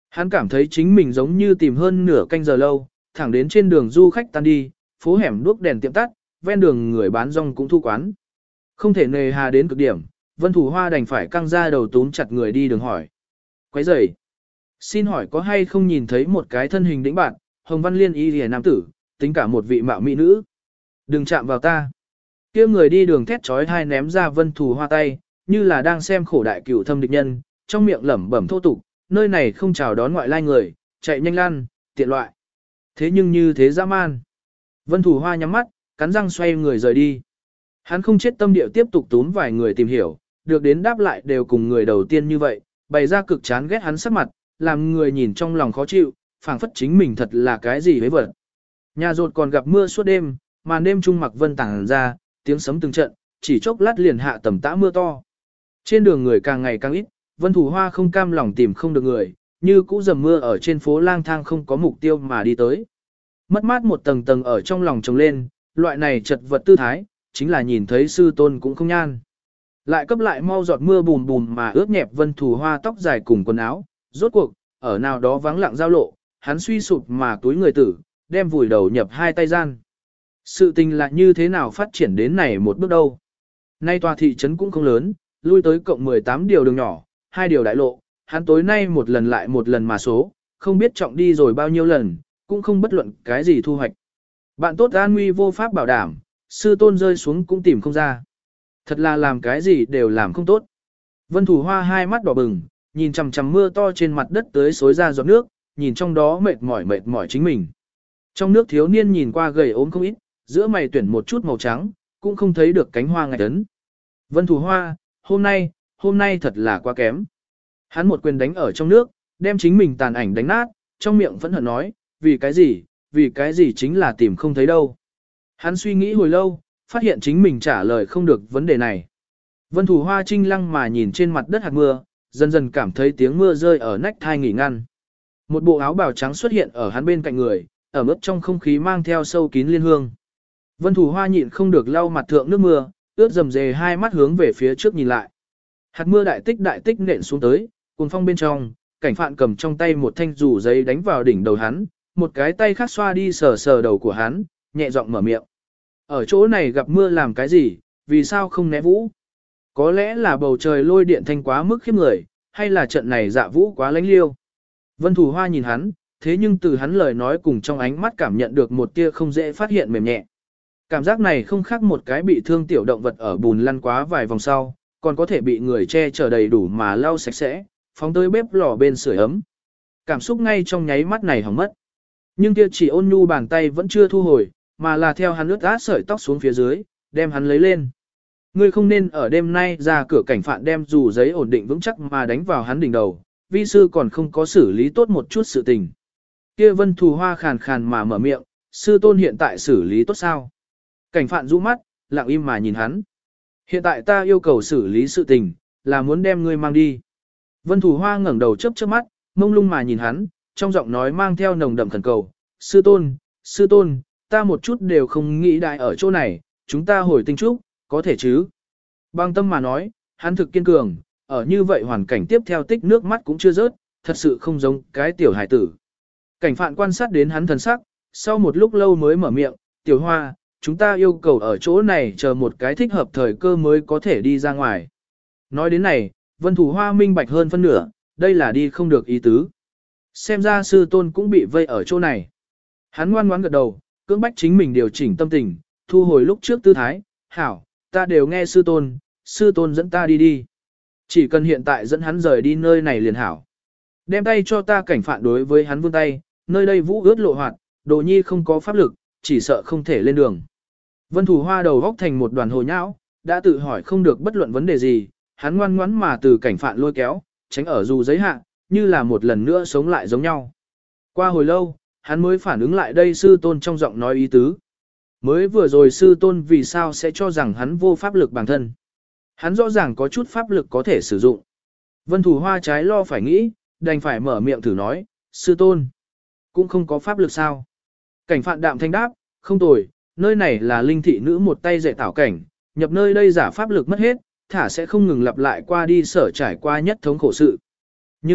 Hắn cảm thấy chính mình giống như tìm hơn nửa canh giờ lâu, thẳng đến trên đường du khách tan đi, phố hẻm đuốc đèn tiệm tắt, ven đường người bán rong cũng thu quán. Không thể nề hà đến cực điểm, Vân Thủ Hoa đành phải căng ra đầu túm chặt người đi đường hỏi. Quấy rầy, xin hỏi có hay không nhìn thấy một cái thân hình đĩnh bạn, hồng văn liên y lìa nam tử, tính cả một vị mạo mỹ nữ. Đừng chạm vào ta. Kia người đi đường thét trói thai ném ra Vân Thủ Hoa tay, như là đang xem khổ đại cửu thâm địch nhân, trong miệng lẩm bẩm thô tục, nơi này không chào đón ngoại lai người, chạy nhanh lan, tiện loại. Thế nhưng như thế dã man. Vân Thủ Hoa nhắm mắt, cắn răng xoay người rời đi. Hắn không chết tâm địa tiếp tục tún vài người tìm hiểu, được đến đáp lại đều cùng người đầu tiên như vậy, bày ra cực chán ghét hắn sắc mặt, làm người nhìn trong lòng khó chịu, phảng phất chính mình thật là cái gì với vật. Nhà rột còn gặp mưa suốt đêm, màn đêm trung mặc vân tàng ra, tiếng sấm từng trận, chỉ chốc lát liền hạ tầm tã mưa to. Trên đường người càng ngày càng ít, Vân Thủ Hoa không cam lòng tìm không được người, như cũ dầm mưa ở trên phố lang thang không có mục tiêu mà đi tới. Mất mát một tầng tầng ở trong lòng trồng lên, loại này chật vật tư thái, chính là nhìn thấy sư tôn cũng không nhan. Lại cấp lại mau giọt mưa bùn bùn mà ướt nhẹp Vân Thủ Hoa tóc dài cùng quần áo, rốt cuộc, ở nào đó vắng lặng giao lộ, hắn suy sụp mà túi người tử, đem vùi đầu nhập hai tay gian. Sự tình là như thế nào phát triển đến này một bước đâu. Nay tòa thị trấn cũng không lớn, lui tới cộng mười tám điều đường nhỏ, hai điều đại lộ, hắn tối nay một lần lại một lần mà số, không biết trọng đi rồi bao nhiêu lần, cũng không bất luận cái gì thu hoạch. Bạn tốt an nguy vô pháp bảo đảm, sư tôn rơi xuống cũng tìm không ra. Thật là làm cái gì đều làm không tốt. Vân Thủ Hoa hai mắt đỏ bừng, nhìn chằm chằm mưa to trên mặt đất tới xối ra giọt nước, nhìn trong đó mệt mỏi mệt mỏi chính mình. Trong nước thiếu niên nhìn qua gầy ốm không ít, giữa mày tuyển một chút màu trắng, cũng không thấy được cánh hoa ngạch ấn. Vân Thủ Hoa, hôm nay, hôm nay thật là quá kém. Hắn một quyền đánh ở trong nước, đem chính mình tàn ảnh đánh nát, trong miệng vẫn hận nói, vì cái gì, vì cái gì chính là tìm không thấy đâu. Hắn suy nghĩ hồi lâu, phát hiện chính mình trả lời không được vấn đề này. Vân Thủ Hoa trinh lăng mà nhìn trên mặt đất hạt mưa, dần dần cảm thấy tiếng mưa rơi ở nách thai nghỉ ngăn. Một bộ áo bào trắng xuất hiện ở hắn bên cạnh người, ở mức trong không khí mang theo sâu kín liên hương. Vân Thủ Hoa nhịn không được lau mặt thượng nước mưa, ướt dầm dề hai mắt hướng về phía trước nhìn lại. Hạt mưa đại tích đại tích nện xuống tới, cuồng phong bên trong, cảnh phạn cầm trong tay một thanh dù giấy đánh vào đỉnh đầu hắn, một cái tay khác xoa đi sờ sờ đầu của hắn, nhẹ giọng mở miệng. Ở chỗ này gặp mưa làm cái gì, vì sao không né vũ? Có lẽ là bầu trời lôi điện thanh quá mức khiếp người, hay là trận này dạ vũ quá lánh liêu? Vân Thủ Hoa nhìn hắn, thế nhưng từ hắn lời nói cùng trong ánh mắt cảm nhận được một tia không dễ phát hiện mềm nhẹ. Cảm giác này không khác một cái bị thương tiểu động vật ở bùn lăn quá vài vòng sau, còn có thể bị người che chở đầy đủ mà lau sạch sẽ, phóng tới bếp lò bên sưởi ấm. Cảm xúc ngay trong nháy mắt này hỏng mất. Nhưng kia chỉ ôn nhu bàn tay vẫn chưa thu hồi, mà là theo hắn ướt át sợi tóc xuống phía dưới, đem hắn lấy lên. Ngươi không nên ở đêm nay ra cửa cảnh phạn đem dù giấy ổn định vững chắc mà đánh vào hắn đỉnh đầu, vi sư còn không có xử lý tốt một chút sự tình. Kia Vân Thủ Hoa khàn khàn mà mở miệng, sư tôn hiện tại xử lý tốt sao? Cảnh phạn rũ mắt, lặng im mà nhìn hắn. Hiện tại ta yêu cầu xử lý sự tình, là muốn đem ngươi mang đi. Vân Thủ Hoa ngẩng đầu chớp chớp mắt, mông lung mà nhìn hắn, trong giọng nói mang theo nồng đậm khẩn cầu. Sư tôn, sư tôn, ta một chút đều không nghĩ đại ở chỗ này, chúng ta hồi tinh trúc, có thể chứ? Bằng tâm mà nói, hắn thực kiên cường, ở như vậy hoàn cảnh tiếp theo tích nước mắt cũng chưa rớt, thật sự không giống cái tiểu hải tử. Cảnh phạn quan sát đến hắn thần sắc, sau một lúc lâu mới mở miệng, tiểu Hoa, chúng ta yêu cầu ở chỗ này chờ một cái thích hợp thời cơ mới có thể đi ra ngoài. Nói đến này, Vân Thủ Hoa minh bạch hơn phân nửa, đây là đi không được ý tứ. Xem ra sư tôn cũng bị vây ở chỗ này. Hắn ngoan ngoãn gật đầu, cưỡng bách chính mình điều chỉnh tâm tình, thu hồi lúc trước tư thái, hảo, ta đều nghe sư tôn, sư tôn dẫn ta đi đi. Chỉ cần hiện tại dẫn hắn rời đi nơi này liền hảo. Đem tay cho ta cảnh phạn đối với hắn vươn tay, nơi đây vũ ướt lộ hoạt, đồ nhi không có pháp lực, chỉ sợ không thể lên đường. Vân Thủ Hoa đầu góc thành một đoàn hồ nhão, đã tự hỏi không được bất luận vấn đề gì, hắn ngoan ngoãn mà từ cảnh phạn lôi kéo, tránh ở dù giấy hạ, như là một lần nữa sống lại giống nhau. Qua hồi lâu, hắn mới phản ứng lại đây sư tôn trong giọng nói ý tứ. Mới vừa rồi sư tôn vì sao sẽ cho rằng hắn vô pháp lực bản thân. Hắn rõ ràng có chút pháp lực có thể sử dụng. Vân Thủ Hoa trái lo phải nghĩ, đành phải mở miệng thử nói, sư tôn, cũng không có pháp lực sao. Cảnh phạn đạm thanh đáp, không tồi, nơi này là linh thị nữ một tay dạy tảo cảnh, nhập nơi đây giả pháp lực mất hết, thả sẽ không ngừng lặp lại qua đi sở trải qua nhất thống khổ sự. Nhưng,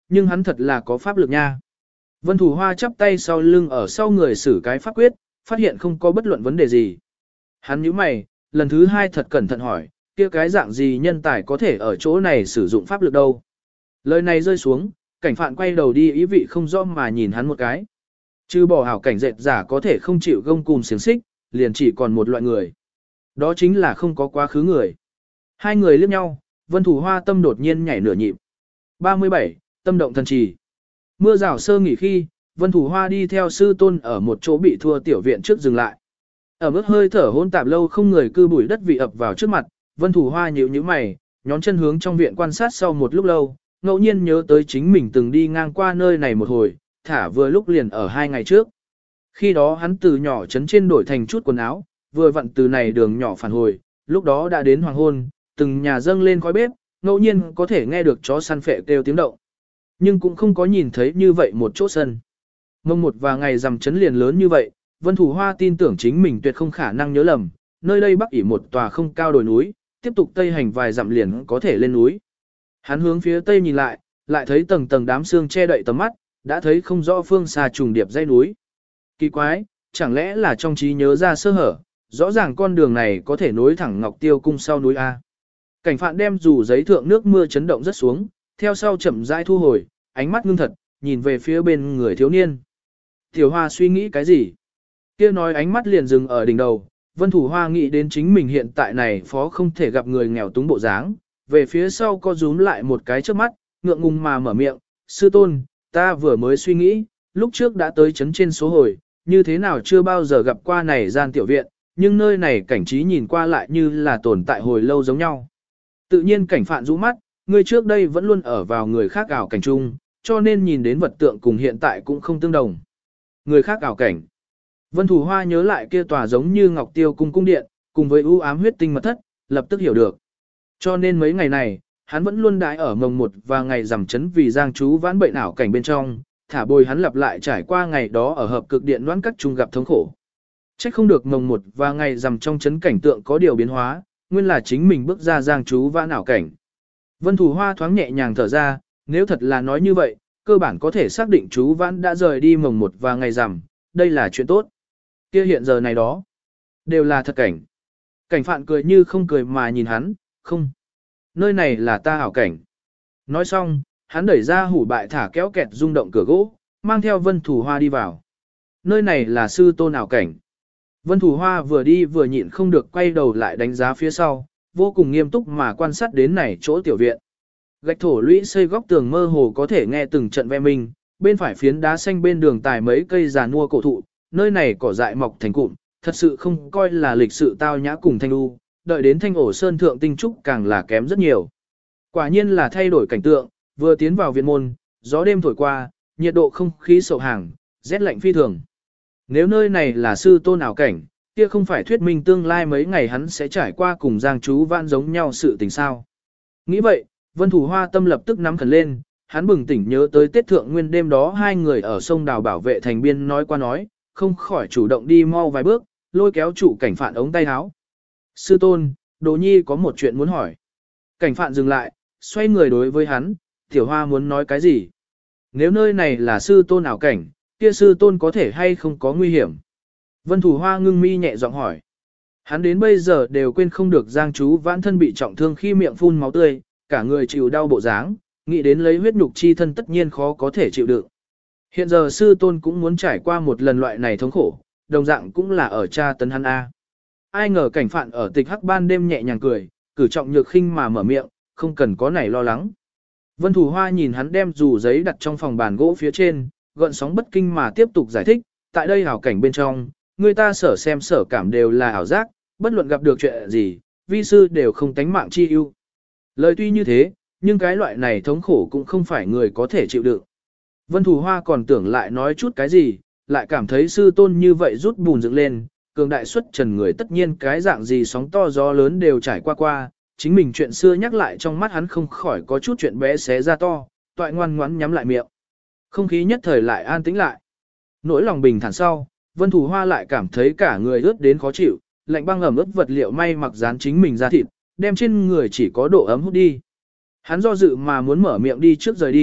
nhưng hắn thật là có pháp lực nha. Vân Thủ Hoa chắp tay sau lưng ở sau người xử cái pháp quyết, phát hiện không có bất luận vấn đề gì. Hắn nhíu mày, lần thứ hai thật cẩn thận hỏi, kia cái dạng gì nhân tài có thể ở chỗ này sử dụng pháp lực đâu. Lời này rơi xuống, cảnh phạn quay đầu đi ý vị không rõ mà nhìn hắn một cái. Chứ bỏ hảo cảnh dệt giả có thể không chịu gông cùm xiềng xích, liền chỉ còn một loại người. Đó chính là không có quá khứ người. Hai người liếc nhau, Vân Thủ Hoa tâm đột nhiên nhảy nửa nhịp. ba mươi bảy, tâm động thần trì. Mưa rào sơ nghỉ khi, Vân Thủ Hoa đi theo sư tôn ở một chỗ bị thua tiểu viện trước dừng lại. Ở mức hơi thở hôn tạp lâu không người cư bụi đất vị ập vào trước mặt, Vân Thủ Hoa nhíu nhíu mày, nhón chân hướng trong viện quan sát sau một lúc lâu, ngẫu nhiên nhớ tới chính mình từng đi ngang qua nơi này một hồi, thả vừa lúc liền ở hai ngày trước. Khi đó hắn từ nhỏ trấn trên đổi thành chút quần áo, vừa vặn từ này đường nhỏ phản hồi, lúc đó đã đến hoàng hôn, từng nhà dâng lên khói bếp, ngẫu nhiên có thể nghe được chó săn phệ kêu tiếng động. Nhưng cũng không có nhìn thấy như vậy một chỗ sân. Mông một và ngày rằm trấn liền lớn như vậy, Vân Thủ Hoa tin tưởng chính mình tuyệt không khả năng nhớ lầm, nơi đây bắc ỉ một tòa không cao đồi núi, tiếp tục tây hành vài dặm liền có thể lên núi. Hắn hướng phía tây nhìn lại, lại thấy tầng tầng đám sương che đậy tầm mắt, đã thấy không rõ phương xa trùng điệp dãy núi. Kỳ quái, chẳng lẽ là trong trí nhớ ra sơ hở, rõ ràng con đường này có thể nối thẳng Ngọc Tiêu cung sau núi A. Cảnh phạn đem dù giấy thượng nước mưa chấn động rất xuống, theo sau chậm rãi thu hồi, ánh mắt ngưng thật, nhìn về phía bên người thiếu niên. Tiểu Hoa suy nghĩ cái gì? Kia nói ánh mắt liền dừng ở đỉnh đầu, Vân Thủ Hoa nghĩ đến chính mình hiện tại này phó không thể gặp người nghèo túng bộ dáng, về phía sau co rúm lại một cái trước mắt, ngượng ngùng mà mở miệng, sư tôn, ta vừa mới suy nghĩ, lúc trước đã tới chấn trên số hồi, như thế nào chưa bao giờ gặp qua này gian tiểu viện, nhưng nơi này cảnh trí nhìn qua lại như là tồn tại hồi lâu giống nhau. Tự nhiên cảnh phạn rũ mắt, người trước đây vẫn luôn ở vào người khác ảo cảnh chung, cho nên nhìn đến vật tượng cùng hiện tại cũng không tương đồng. Người khác ảo cảnh. Vân Thủ Hoa nhớ lại kia tòa giống như Ngọc Tiêu cung cung điện, cùng với ưu ám huyết tinh mật thất, lập tức hiểu được. Cho nên mấy ngày này, hắn vẫn luôn đãi ở mồng một và ngày rằm chấn vì Giang chú vãn bệnh ảo cảnh bên trong, thả bồi hắn lặp lại trải qua ngày đó ở hợp cực điện loãn các trung gặp thống khổ. Trách không được mồng một và ngày rằm trong chấn cảnh tượng có điều biến hóa, nguyên là chính mình bước ra Giang chú vãn ảo cảnh. Vân Thủ Hoa thoáng nhẹ nhàng thở ra, nếu thật là nói như vậy, cơ bản có thể xác định chú vãn đã rời đi mồng một và ngày rằm, đây là chuyện tốt. Kia hiện giờ này đó, đều là thật cảnh. Cảnh phạn cười như không cười mà nhìn hắn, không. Nơi này là ta ảo cảnh. Nói xong, hắn đẩy ra hủ bại thả kéo kẹt rung động cửa gỗ, mang theo Vân Thủ Hoa đi vào. Nơi này là sư tôn ảo cảnh. Vân Thủ Hoa vừa đi vừa nhịn không được quay đầu lại đánh giá phía sau, vô cùng nghiêm túc mà quan sát đến này chỗ tiểu viện. Gạch thổ lũy xây góc tường mơ hồ có thể nghe từng trận ve minh, bên phải phiến đá xanh bên đường tài mấy cây già nua cổ thụ, nơi này cỏ dại mọc thành cụm, thật sự không coi là lịch sự tao nhã cùng thanh u, đợi đến thanh ổ sơn thượng tinh trúc càng là kém rất nhiều. Quả nhiên là thay đổi cảnh tượng, vừa tiến vào viện môn, gió đêm thổi qua, nhiệt độ không khí sậu hàng, rét lạnh phi thường. Nếu nơi này là sư tôn ảo cảnh, kia không phải thuyết minh tương lai mấy ngày hắn sẽ trải qua cùng Giang chú vãn giống nhau sự tình sao. Nghĩ vậy, Vân Thủ Hoa tâm lập tức nắm khẩn lên, hắn bừng tỉnh nhớ tới Tết Thượng Nguyên đêm đó hai người ở sông đào bảo vệ thành biên nói qua nói, không khỏi chủ động đi mau vài bước, lôi kéo chủ cảnh phạn ống tay áo. Sư tôn, Đồ Nhi có một chuyện muốn hỏi. Cảnh phạn dừng lại, xoay người đối với hắn, Tiểu Hoa muốn nói cái gì? Nếu nơi này là sư tôn ảo cảnh, kia sư tôn có thể hay không có nguy hiểm? Vân Thủ Hoa ngưng mi nhẹ giọng hỏi. Hắn đến bây giờ đều quên không được Giang chú vãn thân bị trọng thương khi miệng phun máu tươi, cả người chịu đau bộ dáng, nghĩ đến lấy huyết nhục chi thân tất nhiên khó có thể chịu đựng. Hiện giờ sư tôn cũng muốn trải qua một lần loại này thống khổ, đồng dạng cũng là ở cha tấn hắn A. Ai ngờ cảnh phạn ở tịch hắc ban đêm nhẹ nhàng cười, cử trọng nhược khinh mà mở miệng, không cần có này lo lắng. Vân Thủ Hoa nhìn hắn đem dù giấy đặt trong phòng bàn gỗ phía trên, gợn sóng bất kinh mà tiếp tục giải thích, tại đây ảo cảnh bên trong, người ta sở xem sở cảm đều là ảo giác, bất luận gặp được chuyện gì, vi sư đều không tánh mạng chi ưu. Lời tuy như thế, nhưng cái loại này thống khổ cũng không phải người có thể chịu đựng. Vân Thủ Hoa còn tưởng lại nói chút cái gì, lại cảm thấy sư tôn như vậy rút bùn dựng lên, cường đại xuất trần người tất nhiên cái dạng gì sóng to gió lớn đều trải qua qua, chính mình chuyện xưa nhắc lại trong mắt hắn không khỏi có chút chuyện bé xé ra to, toại ngoan ngoãn nhắm lại miệng. Không khí nhất thời lại an tĩnh lại. Nỗi lòng bình thản sau, Vân Thủ Hoa lại cảm thấy cả người ướt đến khó chịu, lạnh băng ẩm ướt vật liệu may mặc dán chính mình ra thịt, đem trên người chỉ có độ ấm hút đi. Hắn do dự mà muốn mở miệng đi trước rời đi,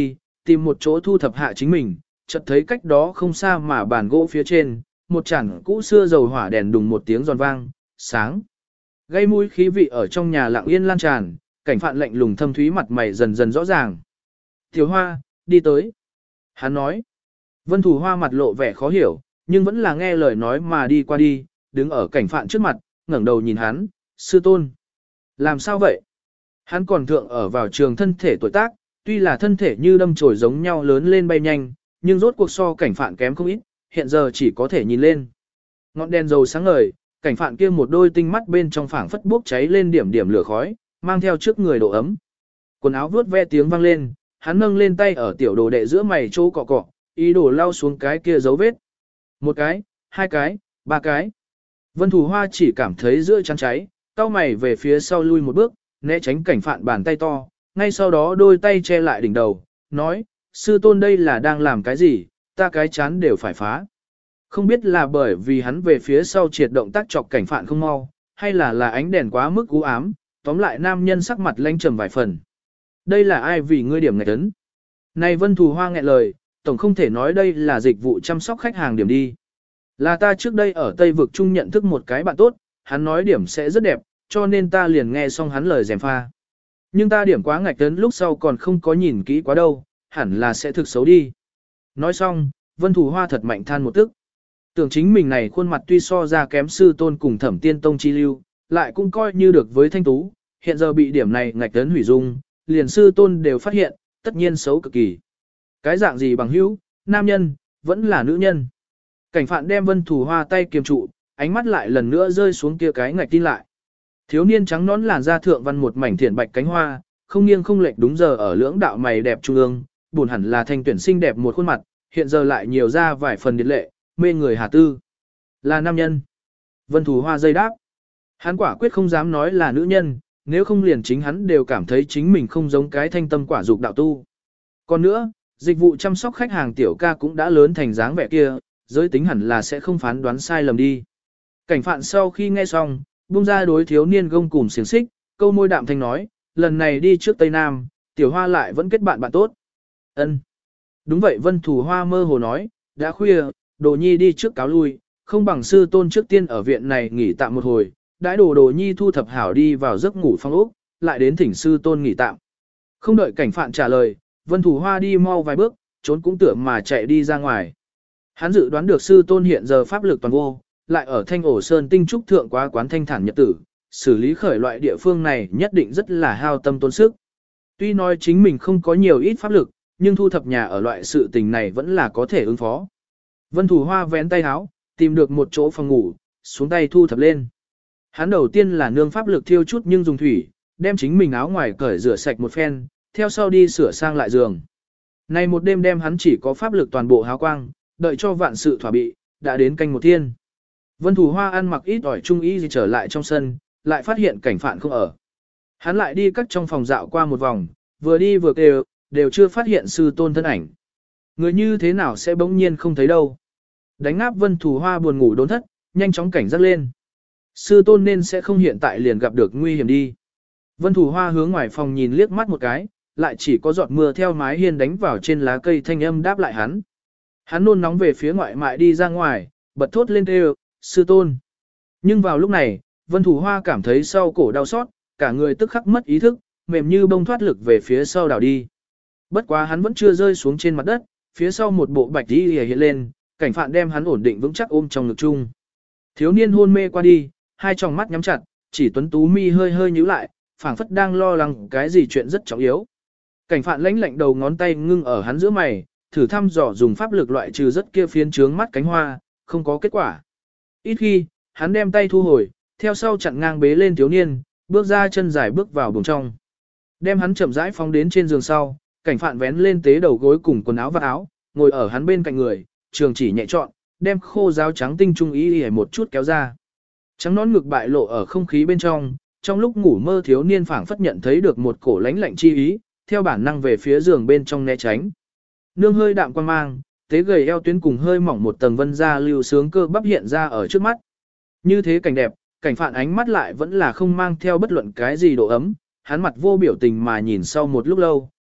tìm một chỗ thu thập hạ chính mình, chợt thấy cách đó không xa mà bàn gỗ phía trên, một chản cũ xưa dầu hỏa đèn đùng một tiếng giòn vang, sáng. Gây mũi khí vị ở trong nhà lặng yên lan tràn, cảnh phạn lạnh lùng thâm thúy mặt mày dần dần rõ ràng. Tiểu Hoa, đi tới. Hắn nói. Vân Thủ Hoa mặt lộ vẻ khó hiểu, nhưng vẫn là nghe lời nói mà đi qua đi, đứng ở cảnh phạn trước mặt, ngẩng đầu nhìn hắn, sư tôn. Làm sao vậy? Hắn còn thượng ở vào trường thân thể tuổi tác, tuy là thân thể như đâm chồi giống nhau lớn lên bay nhanh, nhưng rốt cuộc so cảnh phạn kém không ít, hiện giờ chỉ có thể nhìn lên. Ngọn đèn dầu sáng ngời, cảnh phạn kia một đôi tinh mắt bên trong phảng phất bốc cháy lên điểm điểm lửa khói, mang theo trước người độ ấm. Quần áo vuốt ve tiếng vang lên, hắn nâng lên tay ở tiểu đồ đệ giữa mày chỗ cọ cọ, ý đồ lau xuống cái kia dấu vết. Một cái, hai cái, ba cái. Vân Thủ Hoa chỉ cảm thấy giữa chăn cháy, cau mày về phía sau lui một bước, né tránh cảnh phạn bàn tay to, ngay sau đó đôi tay che lại đỉnh đầu, nói, sư tôn đây là đang làm cái gì, ta cái chán đều phải phá. Không biết là bởi vì hắn về phía sau triệt động tác chọc cảnh phạn không mau, hay là là ánh đèn quá mức u ám, tóm lại nam nhân sắc mặt lanh trầm vài phần. Đây là ai vì ngươi điểm ngạch tấn? Này Vân Thù Hoa nghẹn lời, tổng không thể nói đây là dịch vụ chăm sóc khách hàng điểm đi. Là ta trước đây ở Tây Vực Trung nhận thức một cái bạn tốt, hắn nói điểm sẽ rất đẹp, cho nên ta liền nghe xong hắn lời dèm pha. Nhưng ta điểm quá ngạch tấn lúc sau còn không có nhìn kỹ quá đâu, hẳn là sẽ thực xấu đi. Nói xong, Vân Thù Hoa thật mạnh than một tức. Tưởng chính mình này khuôn mặt tuy so ra kém sư tôn cùng Thẩm Tiên Tông chi lưu, lại cũng coi như được với thanh tú, hiện giờ bị điểm này ngạch tấn hủy dung, liền sư tôn đều phát hiện, tất nhiên xấu cực kỳ. Cái dạng gì bằng hữu, nam nhân, vẫn là nữ nhân. Cảnh phạn đem Vân Thù Hoa tay kiềm trụ, ánh mắt lại lần nữa rơi xuống kia cái ngạch tin lại. Thiếu niên trắng nón làn da thượng văn một mảnh thiển bạch cánh hoa, không nghiêng không lệch đúng giờ ở lưỡng đạo mày đẹp trung ương, buồn hẳn là thanh tuyển xinh đẹp một khuôn mặt, hiện giờ lại nhiều ra vài phần điệt lệ, mê người hà tư. Là nam nhân. Vân Thù Hoa dây đáp. Hắn quả quyết không dám nói là nữ nhân, nếu không liền chính hắn đều cảm thấy chính mình không giống cái thanh tâm quả dục đạo tu. Còn nữa, dịch vụ chăm sóc khách hàng tiểu ca cũng đã lớn thành dáng vẻ kia, giới tính hẳn là sẽ không phán đoán sai lầm đi. Cảnh phạn sau khi nghe xong, buông ra đối thiếu niên gông cùm xiềng xích, câu môi đạm thanh nói, lần này đi trước Tây Nam, tiểu hoa lại vẫn kết bạn bạn tốt. Ân. Đúng vậy Vân Thù Hoa mơ hồ nói, đã khuya, Đồ Nhi đi trước cáo lui, không bằng sư tôn trước tiên ở viện này nghỉ tạm một hồi, đãi đồ Đồ Nhi thu thập hảo đi vào giấc ngủ phong ốc, lại đến thỉnh sư tôn nghỉ tạm. Không đợi cảnh phạn trả lời, Vân Thù Hoa đi mau vài bước, trốn cũng tưởng mà chạy đi ra ngoài. Hắn dự đoán được sư tôn hiện giờ pháp lực toàn vô, lại ở Thanh Ổ Sơn tinh trúc thượng quá quán thanh thản nhật tử, xử lý khởi loại địa phương này nhất định rất là hao tâm tốn sức. Tuy nói chính mình không có nhiều ít pháp lực, nhưng thu thập nhà ở loại sự tình này vẫn là có thể ứng phó. Vân Thù Hoa vén tay áo, tìm được một chỗ phòng ngủ, xuống tay thu thập lên. Hắn đầu tiên là nương pháp lực thiêu chút nhưng dùng thủy, đem chính mình áo ngoài cởi rửa sạch một phen, theo sau đi sửa sang lại giường. Nay một đêm đem hắn chỉ có pháp lực toàn bộ háo quang, đợi cho vạn sự thỏa bị, đã đến canh một thiên. Vân Thù Hoa ăn mặc ít ỏi trung y gì trở lại trong sân, lại phát hiện cảnh phạn không ở. Hắn lại đi cắt trong phòng dạo qua một vòng, vừa đi vừa kêu, đều chưa phát hiện sư tôn thân ảnh. Người như thế nào sẽ bỗng nhiên không thấy đâu. Đánh áp Vân Thù Hoa buồn ngủ đốn thất, nhanh chóng cảnh giác lên. Sư tôn nên sẽ không hiện tại liền gặp được nguy hiểm đi. Vân Thù Hoa hướng ngoài phòng nhìn liếc mắt một cái, lại chỉ có giọt mưa theo mái hiên đánh vào trên lá cây thanh âm đáp lại hắn. Hắn nôn nóng về phía ngoại mại đi ra ngoài, bật thốt lên kêu, sư tôn. Nhưng vào lúc này, Vân Thù Hoa cảm thấy sau cổ đau xót, cả người tức khắc mất ý thức, mềm như bông thoát lực về phía sau đảo đi. Bất quá hắn vẫn chưa rơi xuống trên mặt đất, phía sau một bộ bạch đi hiện lên, cảnh phạn đem hắn ổn định vững chắc ôm trong ngực chung. Thiếu niên hôn mê qua đi, hai tròng mắt nhắm chặt, chỉ tuấn tú mi hơi hơi nhíu lại, phảng phất đang lo lắng cái gì chuyện rất trọng yếu. Cảnh phạn lãnh lạnh đầu ngón tay ngưng ở hắn giữa mày, thử thăm dò dùng pháp lực loại trừ rất kia phiến trướng mắt cánh hoa, không có kết quả. Ít khi, hắn đem tay thu hồi, theo sau chặn ngang bế lên thiếu niên, bước ra chân dài bước vào buồng trong. Đem hắn chậm rãi phóng đến trên giường sau, cảnh phạn vén lên tế đầu gối cùng quần áo và áo, ngồi ở hắn bên cạnh người, trường chỉ nhẹ trọn, đem khô giáo trắng tinh trung ý y một chút kéo ra. Trắng nón ngực bại lộ ở không khí bên trong, trong lúc ngủ mơ thiếu niên phảng phất nhận thấy được một cổ lãnh lạnh chi ý, theo bản năng về phía giường bên trong né tránh. Nương hơi đạm quan mang, tế gầy eo tuyến cùng hơi mỏng một tầng vân da lưu sướng cơ bắp hiện ra ở trước mắt. Như thế cảnh đẹp, cảnh phạn ánh mắt lại vẫn là không mang theo bất luận cái gì độ ấm, hắn mặt vô biểu tình mà nhìn sau một lúc lâu,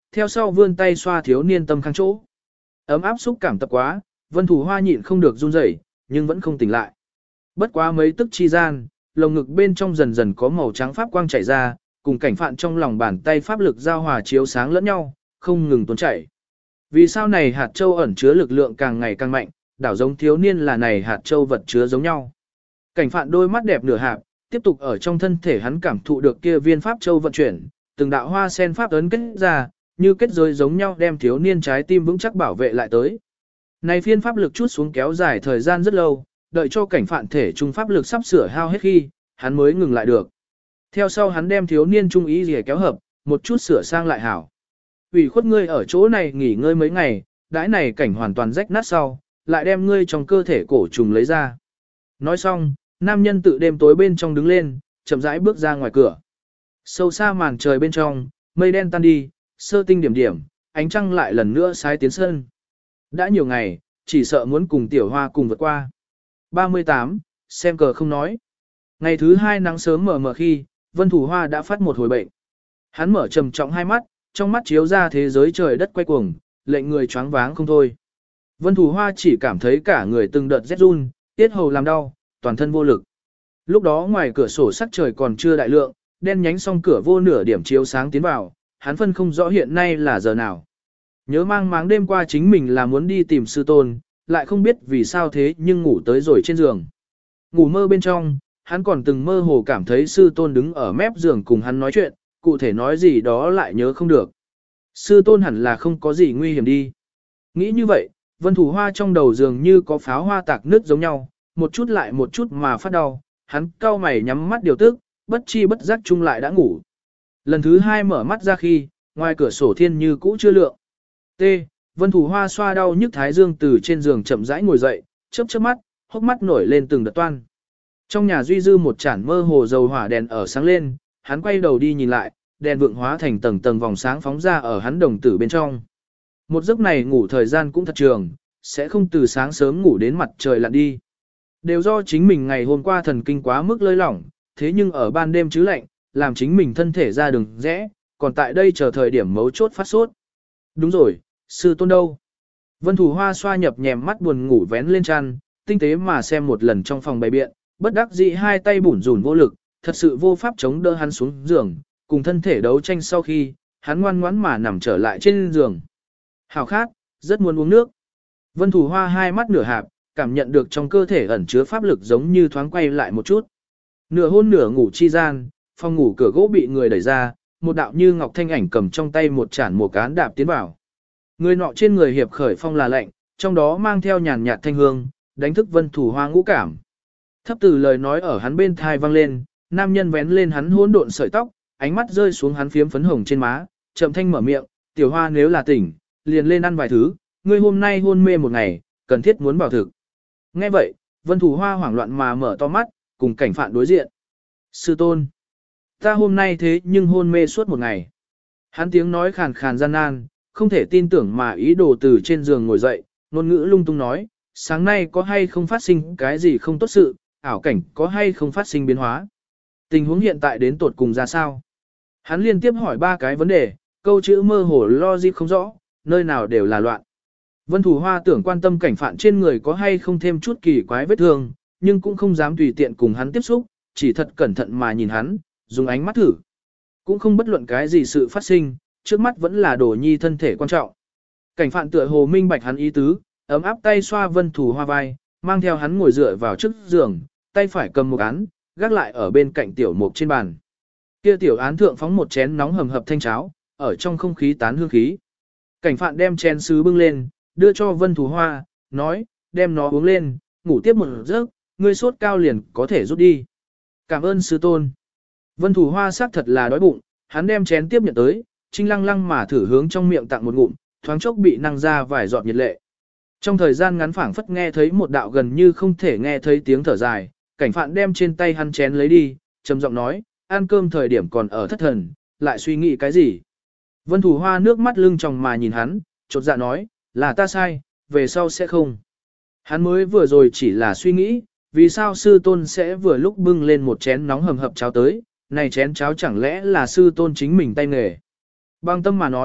theo sau vươn tay xoa thiếu niên tâm khang chỗ. Ấm áp xúc cảm tập quá, Vân Thủ Hoa nhịn không được run rẩy, nhưng vẫn không tỉnh lại. Bất quá mấy tức chi gian, lồng ngực bên trong dần dần có màu trắng pháp quang chảy ra, cùng cảnh phạn trong lòng bàn tay pháp lực giao hòa chiếu sáng lẫn nhau, không ngừng tuôn chảy. Vì sao này hạt châu ẩn chứa lực lượng càng ngày càng mạnh, đảo giống thiếu niên là này hạt châu vật chứa giống nhau. Cảnh phạn đôi mắt đẹp nửa hạp, tiếp tục ở trong thân thể hắn cảm thụ được kia viên pháp châu vận chuyển, từng đạo hoa sen pháp ấn kết ra, như kết giới giống nhau đem thiếu niên trái tim vững chắc bảo vệ lại tới. Này phiên pháp lực chút xuống kéo dài thời gian rất lâu, đợi cho cảnh phạn thể trung pháp lực sắp sửa hao hết khi, hắn mới ngừng lại được. Theo sau hắn đem thiếu niên trung ý rìa kéo hợp, một chút sửa sang lại hảo. Ủy khuất ngươi ở chỗ này nghỉ ngơi mấy ngày, đãi này cảnh hoàn toàn rách nát sau, lại đem ngươi trong cơ thể cổ trùng lấy ra. Nói xong, nam nhân tự đêm tối bên trong đứng lên, chậm rãi bước ra ngoài cửa. Sâu xa màn trời bên trong, mây đen tan đi, sơ tinh điểm điểm, ánh trăng lại lần nữa sái tiến sân. Đã nhiều ngày, chỉ sợ muốn cùng tiểu hoa cùng vượt qua. ba mươi tám, xem cờ không nói. Ngày thứ hai nắng sớm mờ mờ khi, Vân Thủ Hoa đã phát một hồi bệnh. Hắn mở trầm trọng hai mắt, trong mắt chiếu ra thế giới trời đất quay cuồng, lệnh người choáng váng không thôi. Vân Thủ Hoa chỉ cảm thấy cả người từng đợt rét run, tiết hầu làm đau, toàn thân vô lực. Lúc đó ngoài cửa sổ sắc trời còn chưa đại lượng, đen nhánh song cửa vô nửa điểm chiếu sáng tiến vào, hắn phân không rõ hiện nay là giờ nào. Nhớ mang máng đêm qua chính mình là muốn đi tìm sư tôn, lại không biết vì sao thế nhưng ngủ tới rồi trên giường. Ngủ mơ bên trong, hắn còn từng mơ hồ cảm thấy sư tôn đứng ở mép giường cùng hắn nói chuyện, cụ thể nói gì đó lại nhớ không được. Sư tôn hẳn là không có gì nguy hiểm đi. Nghĩ như vậy, Vân Thủ Hoa trong đầu dường như có pháo hoa tạc nước giống nhau, một chút lại một chút mà phát đau, hắn cau mày nhắm mắt điều tức, bất chi bất giác chung lại đã ngủ. Lần thứ hai mở mắt ra khi, ngoài cửa sổ thiên như cũ chưa lượng. T. Vân Thủ Hoa xoa đau nhức thái dương từ trên giường chậm rãi ngồi dậy, chớp chớp mắt, hốc mắt nổi lên từng đợt toan. Trong nhà duy dư một chản mơ hồ dầu hỏa đèn ở sáng lên, hắn quay đầu đi nhìn lại, đèn vượng hóa thành tầng tầng vòng sáng phóng ra ở hắn đồng tử bên trong. Một giấc này ngủ thời gian cũng thật trường, sẽ không từ sáng sớm ngủ đến mặt trời lặn đi. Đều do chính mình ngày hôm qua thần kinh quá mức lơi lỏng, thế nhưng ở ban đêm chứ lạnh, làm chính mình thân thể ra đường rẽ, còn tại đây chờ thời điểm mấu chốt phát sốt. Đúng rồi, sư tôn đâu? Vân Thủ Hoa xoa nhập nhèm mắt buồn ngủ vén lên chăn, tinh tế mà xem một lần trong phòng bày biện, bất đắc dĩ hai tay bủn rủn vô lực, thật sự vô pháp chống đỡ hắn xuống giường, cùng thân thể đấu tranh sau khi, hắn ngoan ngoãn mà nằm trở lại trên giường. Hào khát, rất muốn uống nước. Vân Thủ Hoa hai mắt nửa hạp, cảm nhận được trong cơ thể ẩn chứa pháp lực giống như thoáng quay lại một chút. Nửa hôn nửa ngủ chi gian, phòng ngủ cửa gỗ bị người đẩy ra, một đạo như ngọc thanh ảnh cầm trong tay một chản một cán đạp tiến vào. Người nọ trên người hiệp khởi phong là lạnh, trong đó mang theo nhàn nhạt thanh hương, đánh thức Vân Thủ Hoa ngũ cảm. Thấp từ lời nói ở hắn bên thai vang lên, nam nhân vén lên hắn hỗn độn sợi tóc, ánh mắt rơi xuống hắn phiếm phấn hồng trên má, chậm thanh mở miệng, "Tiểu Hoa nếu là tỉnh, liền lên ăn vài thứ, ngươi hôm nay hôn mê một ngày, cần thiết muốn bảo thực." Nghe vậy, Vân Thủ Hoa hoảng loạn mà mở to mắt, cùng cảnh phạn đối diện. "Sư tôn, ta hôm nay thế nhưng hôn mê suốt một ngày." Hắn tiếng nói khàn khàn gian nan, không thể tin tưởng mà ý đồ từ trên giường ngồi dậy, ngôn ngữ lung tung nói, "Sáng nay có hay không phát sinh cái gì không tốt sự, ảo cảnh có hay không phát sinh biến hóa? Tình huống hiện tại đến tột cùng ra sao?" Hắn liên tiếp hỏi ba cái vấn đề, câu chữ mơ hồ logic không rõ, nơi nào đều là loạn. Vân Thủ Hoa tưởng quan tâm cảnh phạn trên người có hay không thêm chút kỳ quái vết thương, nhưng cũng không dám tùy tiện cùng hắn tiếp xúc, chỉ thật cẩn thận mà nhìn hắn, dùng ánh mắt thử. Cũng không bất luận cái gì sự phát sinh, trước mắt vẫn là Đồ Nhi thân thể quan trọng. Cảnh phạn tựa hồ minh bạch hắn ý tứ, ấm áp tay xoa Vân Thủ Hoa vai, mang theo hắn ngồi dựa vào trước giường, tay phải cầm một án, gác lại ở bên cạnh tiểu mục trên bàn. Kia tiểu án thượng phóng một chén nóng hầm hập thanh cháo, ở trong không khí tán hương khí. Cảnh phạn đem chén sứ bưng lên, đưa cho Vân Thủ Hoa, nói, đem nó uống lên, ngủ tiếp một giấc, ngươi sốt cao liền có thể rút đi. Cảm ơn sư tôn. Vân Thủ Hoa xác thật là đói bụng, hắn đem chén tiếp nhận tới, trinh lăng lăng mà thử hướng trong miệng tặng một ngụm, thoáng chốc bị năng ra vài giọt nhiệt lệ. Trong thời gian ngắn phảng phất nghe thấy một đạo gần như không thể nghe thấy tiếng thở dài, cảnh phạn đem trên tay hắn chén lấy đi, trầm giọng nói, ăn cơm thời điểm còn ở thất thần, lại suy nghĩ cái gì. Vân Thủ Hoa nước mắt lưng tròng mà nhìn hắn, chột dạ nói, là ta sai, về sau sẽ không. Hắn mới vừa rồi chỉ là suy nghĩ, vì sao sư tôn sẽ vừa lúc bưng lên một chén nóng hầm hập cháo tới, này chén cháo chẳng lẽ là sư tôn chính mình tay nghề. Bằng tâm mà nói,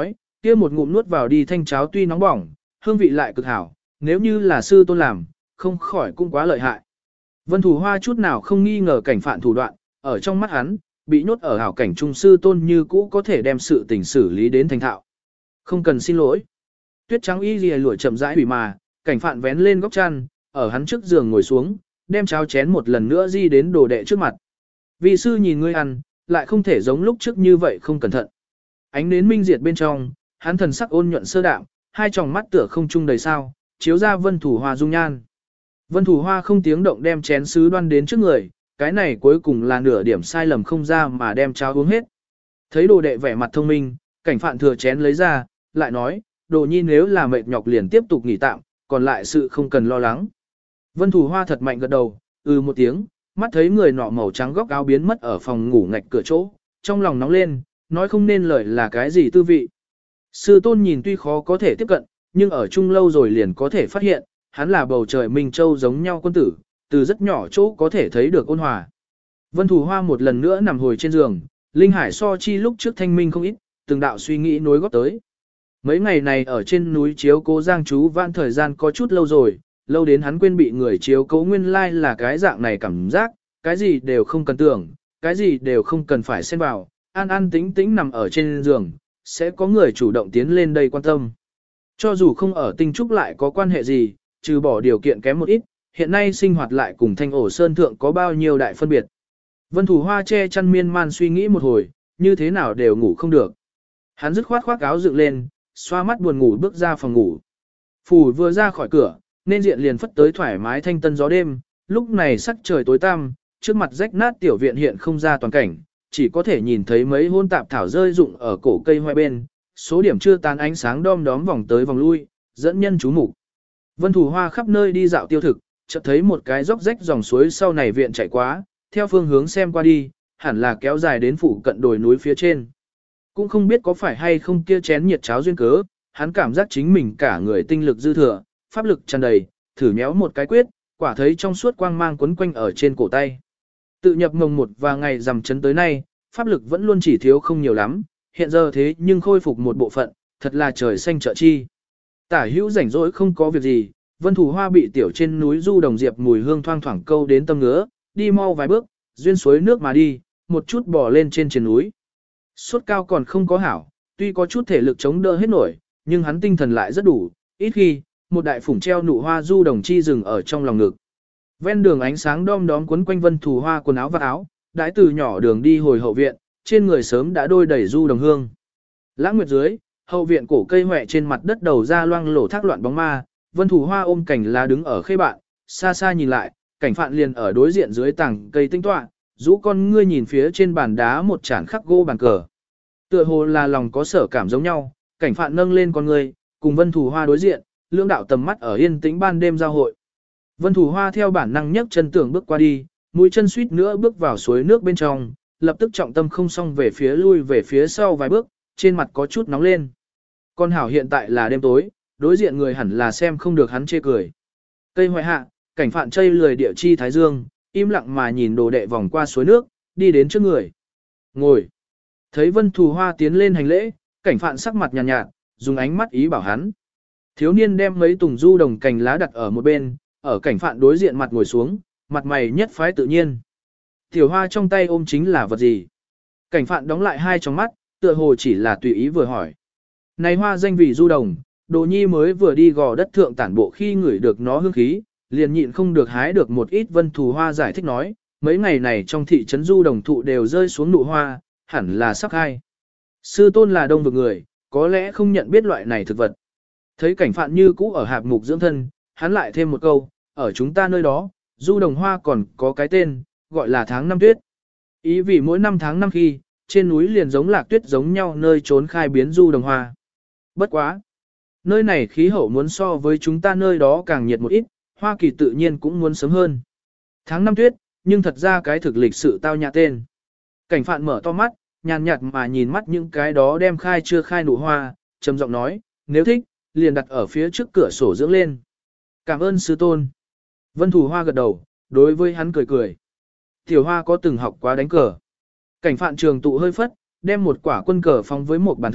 Kia một ngụm nuốt vào đi thanh cháo tuy nóng bỏng, hương vị lại cực hảo, nếu như là sư tôn làm, không khỏi cũng quá lợi hại. Vân Thủ Hoa chút nào không nghi ngờ cảnh phạn thủ đoạn, ở trong mắt hắn, bị nhốt ở hảo cảnh trung sư tôn như cũ có thể đem sự tình xử lý đến thành thạo. Không cần xin lỗi. Tuyết trắng y lìa lụa chậm rãi hủy mà, cảnh phạn vén lên góc chăn, ở hắn trước giường ngồi xuống, đem cháo chén một lần nữa di đến đồ đệ trước mặt. Vị sư nhìn ngươi ăn, lại không thể giống lúc trước như vậy không cẩn thận. Ánh nến minh diệt bên trong, hắn thần sắc ôn nhuận sơ đạm, hai tròng mắt tựa không trung đầy sao, chiếu ra Vân Thủ Hoa dung nhan. Vân Thủ Hoa không tiếng động đem chén sứ đoan đến trước người, cái này cuối cùng là nửa điểm sai lầm không ra mà đem cháo uống hết. Thấy đồ đệ vẻ mặt thông minh, cảnh phạn thừa chén lấy ra, lại nói, đồ nhi nếu là mệt nhọc liền tiếp tục nghỉ tạm, còn lại sự không cần lo lắng. Vân Thủ Hoa thật mạnh gật đầu, ừ một tiếng, mắt thấy người nọ màu trắng góc áo biến mất ở phòng ngủ ngạch cửa chỗ, trong lòng nóng lên, nói không nên lời là cái gì tư vị. Sư tôn nhìn tuy khó có thể tiếp cận, nhưng ở chung lâu rồi liền có thể phát hiện, hắn là bầu trời Minh Châu giống nhau quân tử, từ rất nhỏ chỗ có thể thấy được ôn hòa. Vân Thủ Hoa một lần nữa nằm hồi trên giường, Linh Hải so chi lúc trước thanh minh không ít, từng đạo suy nghĩ nối góp tới. Mấy ngày này ở trên núi chiếu cố Giang chú vãn thời gian có chút lâu rồi, lâu đến hắn quên bị người chiếu cố nguyên lai là cái dạng này cảm giác, cái gì đều không cần tưởng, cái gì đều không cần phải xen vào, an an tĩnh tĩnh nằm ở trên giường, sẽ có người chủ động tiến lên đây quan tâm. Cho dù không ở tinh trúc lại có quan hệ gì, trừ bỏ điều kiện kém một ít, hiện nay sinh hoạt lại cùng thanh ổ sơn thượng có bao nhiêu đại phân biệt. Vân Thủ Hoa che chăn miên man suy nghĩ một hồi, như thế nào đều ngủ không được. Hắn dứt khoát khoác áo dựng lên, xoa mắt buồn ngủ bước ra phòng ngủ. Phủ vừa ra khỏi cửa, nên diện liền phất tới thoải mái thanh tân gió đêm, lúc này sắc trời tối tăm, trước mặt rách nát tiểu viện hiện không ra toàn cảnh, chỉ có thể nhìn thấy mấy hôn tạp thảo rơi rụng ở cổ cây hoai bên, số điểm chưa tàn ánh sáng đom đóm vòng tới vòng lui, dẫn nhân chú mục. Vân Thủ Hoa khắp nơi đi dạo tiêu thực, chợt thấy một cái dốc rách dòng suối sau này viện chảy quá, theo phương hướng xem qua đi, hẳn là kéo dài đến phụ cận đồi núi phía trên. Cũng không biết có phải hay không kia chén nhiệt cháo duyên cớ, hắn cảm giác chính mình cả người tinh lực dư thừa, pháp lực tràn đầy, thử nhéo một cái quyết, quả thấy trong suốt quang mang quấn quanh ở trên cổ tay. Tự nhập mồng một và ngày rằm chấn tới nay, pháp lực vẫn luôn chỉ thiếu không nhiều lắm, hiện giờ thế nhưng khôi phục một bộ phận, thật là trời xanh trợ chi. Tả hữu rảnh rỗi không có việc gì, Vân Thủ Hoa bị tiểu trên núi du đồng diệp mùi hương thoang thoảng câu đến tâm ngứa, đi mau vài bước, duyên suối nước mà đi, một chút bò lên trên trên núi. Sốt cao còn không có hảo, tuy có chút thể lực chống đỡ hết nổi, nhưng hắn tinh thần lại rất đủ, ít khi, một đại phủng treo nụ hoa du đồng chi rừng ở trong lòng ngực. Ven đường ánh sáng đom đóm quấn quanh Vân Thủ Hoa quần áo và áo, đãi từ nhỏ đường đi hồi hậu viện, trên người sớm đã đôi đầy du đồng hương. Lãng nguyệt dưới, hậu viện cổ cây hoẹ trên mặt đất đầu ra loang lổ thác loạn bóng ma, Vân Thủ Hoa ôm cảnh lá đứng ở khê bạn, xa xa nhìn lại, cảnh phạn liền ở đối diện dưới tảng cây tinh tọa, rũ con ngươi nhìn phía trên bàn đá một chản khắc gỗ bàn cờ. Tựa hồ là lòng có sở cảm giống nhau, cảnh phạn nâng lên con ngươi, cùng Vân Thủ Hoa đối diện, lưỡng đạo tầm mắt ở yên tĩnh ban đêm giao hội. Vân Thủ Hoa theo bản năng nhấc chân tưởng bước qua đi, mũi chân suýt nữa bước vào suối nước bên trong, lập tức trọng tâm không xong về phía lui về phía sau vài bước, trên mặt có chút nóng lên. Con hảo hiện tại là đêm tối, đối diện người hẳn là xem không được hắn chê cười. Cây hoại hạ, cảnh phạn chây lười địa chi thái dương, im lặng mà nhìn đồ đệ vòng qua suối nước, đi đến trước người. Ngồi. Thấy Vân Thủ Hoa tiến lên hành lễ, cảnh phạn sắc mặt nhàn nhạt, nhạt, dùng ánh mắt ý bảo hắn. Thiếu niên đem mấy tùng du đồng cành lá đặt ở một bên, ở cảnh phạn đối diện mặt ngồi xuống, mặt mày nhất phái tự nhiên. Tiểu Hoa trong tay ôm chính là vật gì? Cảnh phạn đóng lại hai tròng mắt, tựa hồ chỉ là tùy ý vừa hỏi. Này hoa danh vì du đồng, Đồ Nhi mới vừa đi gò đất thượng tản bộ khi ngửi được nó hương khí, liền nhịn không được hái được một ít. Vân Thủ Hoa giải thích nói, mấy ngày này trong thị trấn du đồng thụ đều rơi xuống nụ hoa, hẳn là sắp khai. Sư tôn là đông vực người, có lẽ không nhận biết loại này thực vật. Thấy cảnh phạn như cũ ở hạp mục dưỡng thân, hắn lại thêm một câu, ở chúng ta nơi đó, du đồng hoa còn có cái tên, gọi là tháng năm tuyết. Ý vì mỗi năm tháng năm khi, trên núi liền giống lạc tuyết giống nhau nơi trốn khai biến du đồng hoa. Bất quá. Nơi này khí hậu muốn so với chúng ta nơi đó càng nhiệt một ít, Hoa Kỳ tự nhiên cũng muốn sớm hơn. Tháng năm tuyết, nhưng thật ra cái thực lịch sự tao nhã tên. Cảnh phạn mở to mắt, nhàn nhạt mà nhìn mắt những cái đó đem khai chưa khai nụ hoa, trầm giọng nói, nếu thích, liền đặt ở phía trước cửa sổ dưỡng lên. Cảm ơn sư tôn. Vân Thủ Hoa gật đầu, đối với hắn cười cười. Tiểu Hoa có từng học quá đánh cờ. Cảnh phạn trường tụ hơi phất, đem một quả quân cờ phóng với một bàn thượng,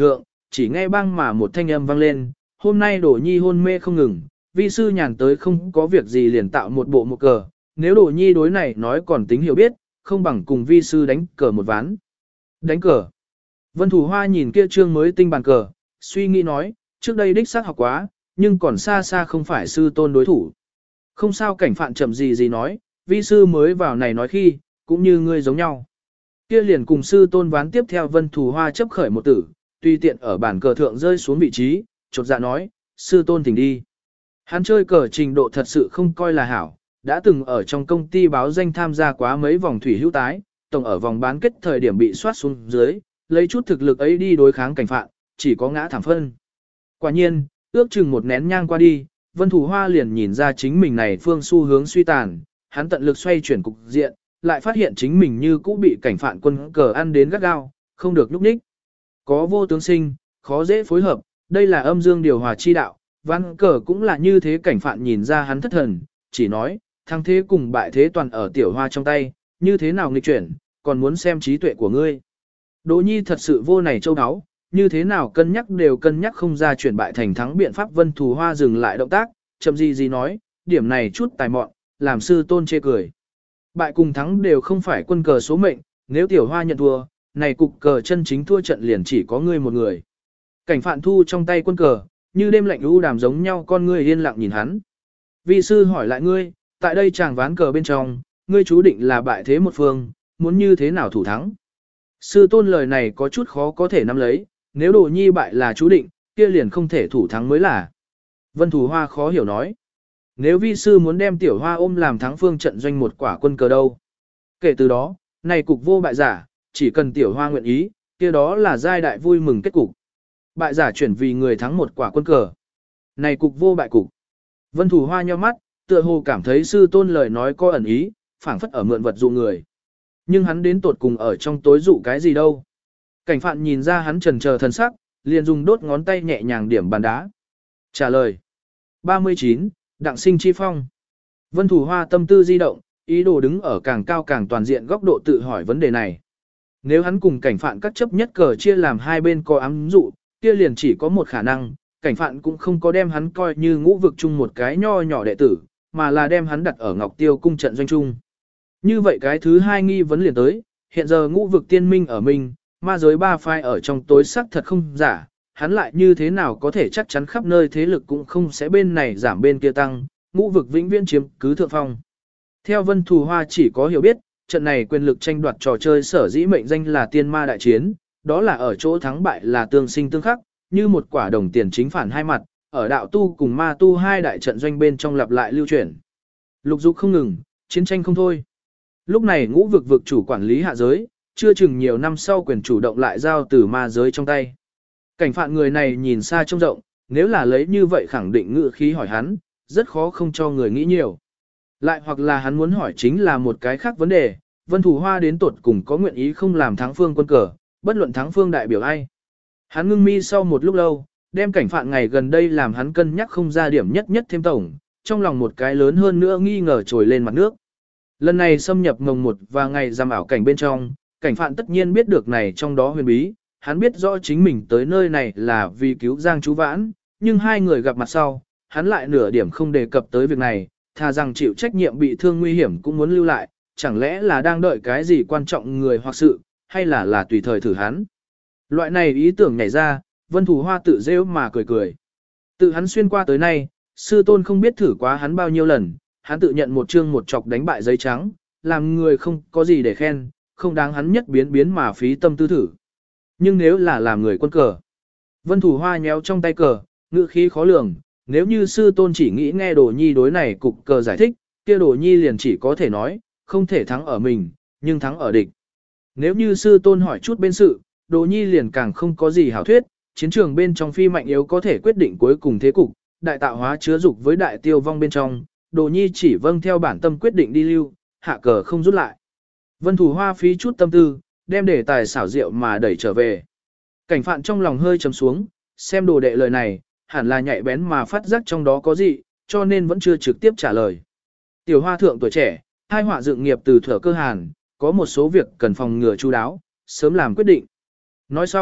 chỉ nghe băng mà một thanh âm vang lên, hôm nay Đỗ Nhi hôn mê không ngừng, vi sư nhàn tới không có việc gì liền tạo một bộ một cờ, nếu Đỗ Nhi đối này nói còn tính hiểu biết, không bằng cùng vi sư đánh cờ một ván. Đánh cờ. Vân Thủ Hoa nhìn kia trương mới tinh bàn cờ, suy nghĩ nói, trước đây đích xác học quá, nhưng còn xa xa không phải sư tôn đối thủ. Không sao, cảnh phạn chậm gì gì nói, vi sư mới vào này nói khi, cũng như ngươi giống nhau. Kia liền cùng sư tôn ván tiếp theo Vân Thủ Hoa chấp khởi một tử, tùy tiện ở bàn cờ thượng rơi xuống vị trí, chột dạ nói, sư tôn thỉnh đi. Hắn chơi cờ trình độ thật sự không coi là hảo, đã từng ở trong công ty báo danh tham gia quá mấy vòng thủy hữu tái, tổng ở vòng bán kết thời điểm bị soát xuống dưới, lấy chút thực lực ấy đi đối kháng cảnh phạn, chỉ có ngã thảm phân. Quả nhiên, ước chừng một nén nhang qua đi, Vân Thủ Hoa liền nhìn ra chính mình này phương xu hướng suy tàn, hắn tận lực xoay chuyển cục diện, lại phát hiện chính mình như cũ bị cảnh phạn quân cờ ăn đến gắt gao, không được nhúc nhích. Có vô tướng sinh, khó dễ phối hợp, đây là âm dương điều hòa chi đạo, ván cờ cũng là như thế. Cảnh phạn nhìn ra hắn thất thần, chỉ nói, thắng thế cùng bại thế toàn ở tiểu hoa trong tay, như thế nào nghịch chuyển, còn muốn xem trí tuệ của ngươi. Đỗ Nhi thật sự vô này châu áo, như thế nào cân nhắc đều cân nhắc không ra chuyển bại thành thắng biện pháp. Vân Thủ Hoa dừng lại động tác, chậm gì gì nói, điểm này chút tài mọn, làm sư tôn chê cười. Bại cùng thắng đều không phải quân cờ số mệnh, nếu tiểu hoa nhận thua, này cục cờ chân chính thua trận liền chỉ có ngươi một người. Cảnh phạn thu trong tay quân cờ, như đêm lạnh u đàm giống nhau, con ngươi yên lặng nhìn hắn. Vi sư hỏi lại ngươi, tại đây chàng ván cờ bên trong, ngươi chú định là bại thế một phương, muốn như thế nào thủ thắng? Sư tôn lời này có chút khó có thể nắm lấy, nếu Đỗ Nhi bại là chú định, kia liền không thể thủ thắng mới là. Vân Thủ Hoa khó hiểu nói. Nếu vi sư muốn đem tiểu hoa ôm làm thắng phương trận doanh một quả quân cờ đâu? Kể từ đó, này cục vô bại giả, chỉ cần tiểu hoa nguyện ý, kia đó là giai đại vui mừng kết cục. Bại giả chuyển vì người thắng một quả quân cờ. Này cục vô bại cục. Vân Thủ Hoa nhíu mắt, tựa hồ cảm thấy sư tôn lời nói có ẩn ý, phảng phất ở mượn vật dụ người. Nhưng hắn đến tột cùng ở trong tối dụ cái gì đâu? Cảnh phạn nhìn ra hắn trần chờ thần sắc, liền dùng đốt ngón tay nhẹ nhàng điểm bàn đá. Trả lời. ba mươi chín. Đặng sinh chi phong. Vân Thủ Hoa tâm tư di động, ý đồ đứng ở càng cao càng toàn diện góc độ tự hỏi vấn đề này. Nếu hắn cùng cảnh phạn các chấp nhất cờ chia làm hai bên có ám dụ, kia liền chỉ có một khả năng, cảnh phạn cũng không có đem hắn coi như ngũ vực chung một cái nho nhỏ đệ tử, mà là đem hắn đặt ở Ngọc Tiêu cung trận doanh chung. Như vậy cái thứ hai nghi vấn liền tới, hiện giờ ngũ vực tiên minh ở mình, ma giới ba phái ở trong tối sắc thật không giả, hắn lại như thế nào có thể chắc chắn khắp nơi thế lực cũng không sẽ bên này giảm bên kia tăng, ngũ vực vĩnh viễn chiếm cứ thượng phong. Theo Vân Thủ Hoa chỉ có hiểu biết, trận này quyền lực tranh đoạt trò chơi sở dĩ mệnh danh là tiên ma đại chiến, đó là ở chỗ thắng bại là tương sinh tương khắc, như một quả đồng tiền chính phản hai mặt, ở đạo tu cùng ma tu hai đại trận doanh bên trong lặp lại lưu chuyển. Lục dục không ngừng, chiến tranh không thôi. Lúc này ngũ vực vực chủ quản lý hạ giới, chưa chừng nhiều năm sau quyền chủ động lại giao từ ma giới trong tay. Cảnh phạn người này nhìn xa trông rộng, nếu là lấy như vậy khẳng định ngự khí hỏi hắn, rất khó không cho người nghĩ nhiều. Lại hoặc là hắn muốn hỏi chính là một cái khác vấn đề, Vân Thủ Hoa đến tột cùng có nguyện ý không làm thắng phương quân cờ, bất luận thắng phương đại biểu ai. Hắn ngưng mi sau một lúc lâu, đem cảnh phạn ngày gần đây làm hắn cân nhắc không ra điểm nhất nhất thêm tổng, trong lòng một cái lớn hơn nữa nghi ngờ trồi lên mặt nước. Lần này xâm nhập mồng một và ngày giam ảo cảnh bên trong, cảnh phạn tất nhiên biết được này trong đó huyền bí, hắn biết rõ chính mình tới nơi này là vì cứu Giang Chú Vãn, nhưng hai người gặp mặt sau, hắn lại nửa điểm không đề cập tới việc này, thà rằng chịu trách nhiệm bị thương nguy hiểm cũng muốn lưu lại, chẳng lẽ là đang đợi cái gì quan trọng người hoặc sự, hay là là tùy thời thử hắn. Loại này ý tưởng nhảy ra, Vân Thủ Hoa tự rêu mà cười cười. Tự hắn xuyên qua tới nay, sư tôn không biết thử quá hắn bao nhiêu lần, hắn tự nhận một chương một chọc đánh bại giấy trắng, làm người không có gì để khen, không đáng hắn nhất biến biến mà phí tâm tư thử. Nhưng nếu là làm người quân cờ, Vân Thủ Hoa nhéo trong tay cờ, ngữ khí khó lường, nếu như sư tôn chỉ nghĩ nghe Đồ Nhi đối này cục cờ giải thích, kia Đồ Nhi liền chỉ có thể nói, không thể thắng ở mình, nhưng thắng ở địch. Nếu như sư tôn hỏi chút bên sự, Đồ Nhi liền càng không có gì hảo thuyết, chiến trường bên trong phi mạnh yếu có thể quyết định cuối cùng thế cục, đại tạo hóa chứa dục với đại tiêu vong bên trong, Đồ Nhi chỉ vâng theo bản tâm quyết định đi lưu, hạ cờ không rút lại. Vân Thủ Hoa phí chút tâm tư, đem đề tài xảo diệu mà đẩy trở về. Cảnh phạn trong lòng hơi trầm xuống, xem đồ đệ lời này, hẳn là nhạy bén mà phát giác trong đó có gì, cho nên vẫn chưa trực tiếp trả lời. Tiểu Hoa thượng tuổi trẻ, hai họa dựng nghiệp từ thuở cơ hàn, có một số việc cần phòng ngừa chu đáo, sớm làm quyết định. Nói xong,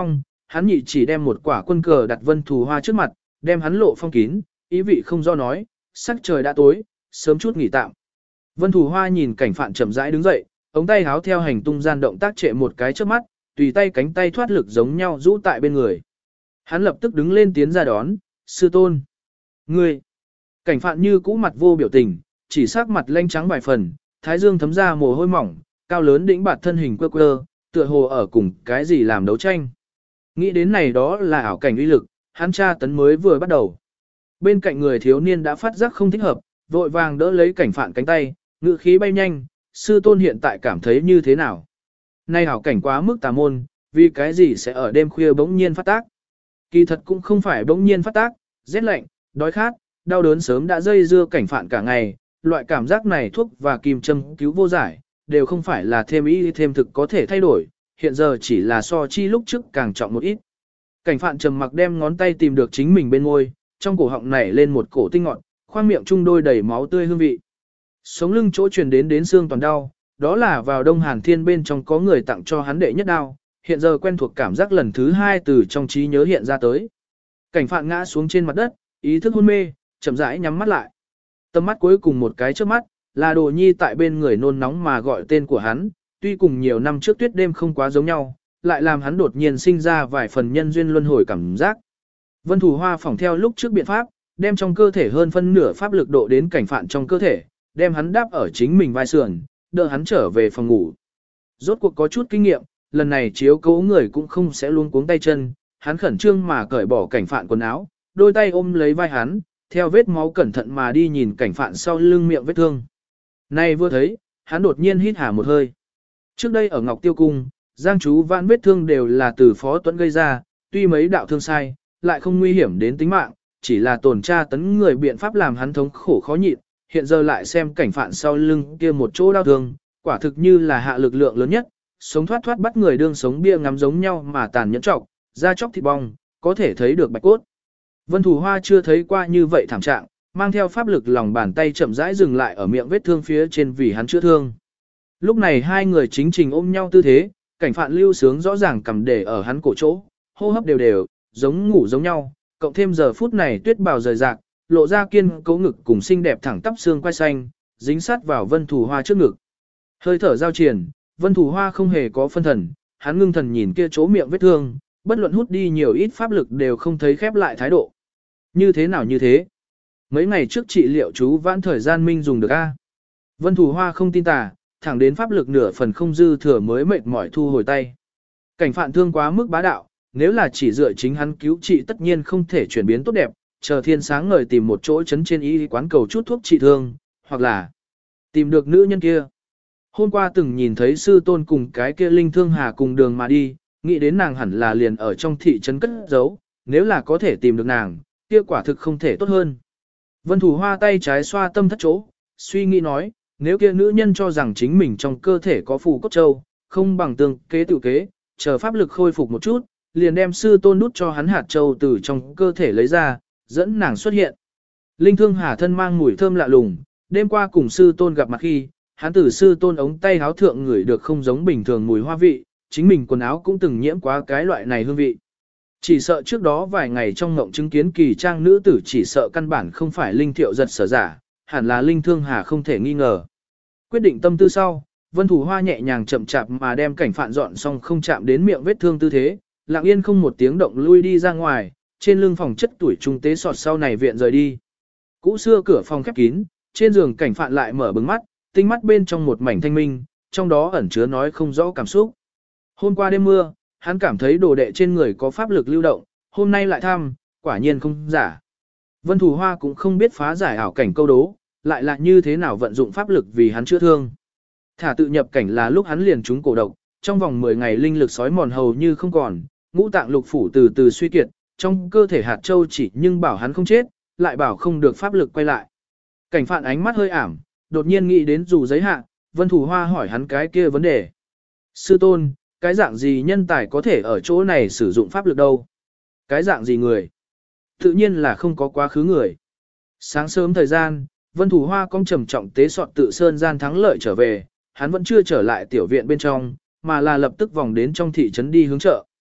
hắn nhị chỉ đem một quả quân cờ đặt Vân Thù Hoa trước mặt, đem hắn lộ phong kín, ý vị không do nói, sắc trời đã tối, sớm chút nghỉ tạm. Vân Thù Hoa nhìn cảnh phạn chậm rãi đứng dậy, ống tay háo theo hành tung gian động tác trệ một cái trước mắt, tùy tay cánh tay thoát lực giống nhau rũ tại bên người. Hắn lập tức đứng lên tiến ra đón, sư tôn. Ngươi! Cảnh phạn như cũ mặt vô biểu tình, chỉ sắc mặt lanh trắng vài phần, thái dương thấm ra mồ hôi mỏng, cao lớn đĩnh bạt thân hình quơ quơ, tựa hồ ở cùng cái gì làm đấu tranh. Nghĩ đến này đó là ảo cảnh uy lực, hắn tra tấn mới vừa bắt đầu. Bên cạnh người thiếu niên đã phát giác không thích hợp, vội vàng đỡ lấy cảnh phạn cánh tay, ngự khí bay nhanh, sư tôn hiện tại cảm thấy như thế nào. Nay ảo cảnh quá mức tà môn, vì cái gì sẽ ở đêm khuya bỗng nhiên phát tác. Kỳ thật cũng không phải bỗng nhiên phát tác, rét lạnh, đói khát, đau đớn sớm đã dây dưa cảnh phạn cả ngày, loại cảm giác này thuốc và kim châm cứu vô giải, đều không phải là thêm ý thêm thực có thể thay đổi, hiện giờ chỉ là so chi lúc trước càng trọng một ít. Cảnh phạn trầm mặc đem ngón tay tìm được chính mình bên môi, trong cổ họng nảy lên một cổ tinh ngọt, khoang miệng trung đôi đầy máu tươi hương vị. Sống lưng chỗ truyền đến đến xương toàn đau, đó là vào đông hàn thiên bên trong có người tặng cho hắn đệ nhất đao, hiện giờ quen thuộc cảm giác lần thứ hai từ trong trí nhớ hiện ra tới. Cảnh phạn ngã xuống trên mặt đất, ý thức hôn mê, chậm rãi nhắm mắt lại. Tầm mắt cuối cùng một cái trước mắt, là Đồ Nhi tại bên người nôn nóng mà gọi tên của hắn, tuy cùng nhiều năm trước tuyết đêm không quá giống nhau, lại làm hắn đột nhiên sinh ra vài phần nhân duyên luân hồi cảm giác. Vân Thù Hoa phỏng theo lúc trước biện pháp, đem trong cơ thể hơn phân nửa pháp lực độ đến cảnh phạn trong cơ thể, đem hắn đáp ở chính mình vai sườn, đỡ hắn trở về phòng ngủ. Rốt cuộc có chút kinh nghiệm, lần này chiếu cố người cũng không sẽ luôn cuống tay chân, hắn khẩn trương mà cởi bỏ cảnh phạn quần áo, đôi tay ôm lấy vai hắn, theo vết máu cẩn thận mà đi nhìn cảnh phạn sau lưng miệng vết thương. Nay vừa thấy, hắn đột nhiên hít hà một hơi. Trước đây ở Ngọc Tiêu Cung, Giang Chú Vãn vết thương đều là từ Phó Tuấn gây ra, tuy mấy đạo thương sai, lại không nguy hiểm đến tính mạng, chỉ là tổn tra tấn người biện pháp làm hắn thống khổ khó nhịn, hiện giờ lại xem cảnh phạn sau lưng kia một chỗ đau thương, quả thực như là hạ lực lượng lớn nhất, sống thoát thoát bắt người đương sống bia ngắm giống nhau mà tàn nhẫn trọc, da chóc thịt bong, có thể thấy được bạch cốt. Vân Thù Hoa chưa thấy qua như vậy thảm trạng, mang theo pháp lực lòng bàn tay chậm rãi dừng lại ở miệng vết thương phía trên vì hắn chữa thương. Lúc này hai người chính trình ôm nhau tư thế, cảnh phạn lưu sướng rõ ràng cầm để ở hắn cổ chỗ, hô hấp đều đều, giống ngủ giống nhau, cộng thêm giờ phút này tuyết bào rời rạc, lộ ra kiên cố ngực cùng xinh đẹp thẳng tắp xương quai xanh, dính sát vào Vân Thù Hoa trước ngực. Hơi thở giao triển, Vân Thù Hoa không hề có phân thần, hắn ngưng thần nhìn kia chỗ miệng vết thương, bất luận hút đi nhiều ít pháp lực đều không thấy khép lại thái độ. Như thế nào như thế? Mấy ngày trước trị liệu chú vãn thời gian minh dùng được a? Vân Thù Hoa không tin tà, thẳng đến pháp lực nửa phần không dư thừa mới mệt mỏi thu hồi tay. Cảnh phạn thương quá mức bá đạo, nếu là chỉ dựa chính hắn cứu trị tất nhiên không thể chuyển biến tốt đẹp, chờ thiên sáng ngời tìm một chỗ chấn trên y quán cầu chút thuốc trị thương, hoặc là tìm được nữ nhân kia. Hôm qua từng nhìn thấy sư tôn cùng cái kia linh thương hà cùng đường mà đi, nghĩ đến nàng hẳn là liền ở trong thị trấn cất giấu, nếu là có thể tìm được nàng, kia quả thực không thể tốt hơn. Vân Thù Hoa tay trái xoa tâm thất chỗ, suy nghĩ nói, nếu kia nữ nhân cho rằng chính mình trong cơ thể có phù cốt châu, không bằng tương kế tự kế, chờ pháp lực khôi phục một chút, liền đem sư tôn nút cho hắn hạt châu từ trong cơ thể lấy ra, dẫn nàng xuất hiện. Linh thương hà thân mang mùi thơm lạ lùng, đêm qua cùng sư tôn gặp mặt khi, hắn từ sư tôn ống tay háo thượng ngửi được không giống bình thường mùi hoa vị, chính mình quần áo cũng từng nhiễm quá cái loại này hương vị. Chỉ sợ trước đó vài ngày trong ngộng chứng kiến kỳ trang nữ tử chỉ sợ căn bản không phải linh thiệu giật sở giả, hẳn là linh thương hà không thể nghi ngờ. Quyết định tâm tư sau, Vân Thù Hoa nhẹ nhàng chậm chạp mà đem cảnh phạn dọn xong không chạm đến miệng vết thương tư thế, lặng yên không một tiếng động lui đi ra ngoài, trên lưng phòng chất tuổi trung tế sọt sau này viện rời đi. Cũ xưa cửa phòng khép kín, trên giường cảnh phạn lại mở bừng mắt, tinh mắt bên trong một mảnh thanh minh, trong đó ẩn chứa nói không rõ cảm xúc. Hôm qua đêm mưa, hắn cảm thấy đồ đệ trên người có pháp lực lưu động, hôm nay lại thăm, quả nhiên không giả. Vân Thù Hoa cũng không biết phá giải ảo cảnh câu đố, lại là như thế nào vận dụng pháp lực vì hắn chữa thương. Thả tự nhập cảnh là lúc hắn liền trúng cổ độc, trong vòng mười ngày linh lực sói mòn hầu như không còn, ngũ tạng lục phủ từ từ suy kiệt, trong cơ thể hạt châu chỉ nhưng bảo hắn không chết, lại bảo không được pháp lực quay lại. Cảnh phạn ánh mắt hơi ảm, đột nhiên nghĩ đến dù giấy hạ, Vân Thù Hoa hỏi hắn cái kia vấn đề. Sư tôn, cái dạng gì nhân tài có thể ở chỗ này sử dụng pháp lực đâu? Cái dạng gì người? Tự nhiên là không có quá khứ người. Sáng sớm thời gian, Vân Thù Hoa cong trầm trọng tế sọt tự sơn gian thắng lợi trở về, hắn vẫn chưa trở lại tiểu viện bên trong, mà là lập tức vòng đến trong thị trấn đi hướng chợ.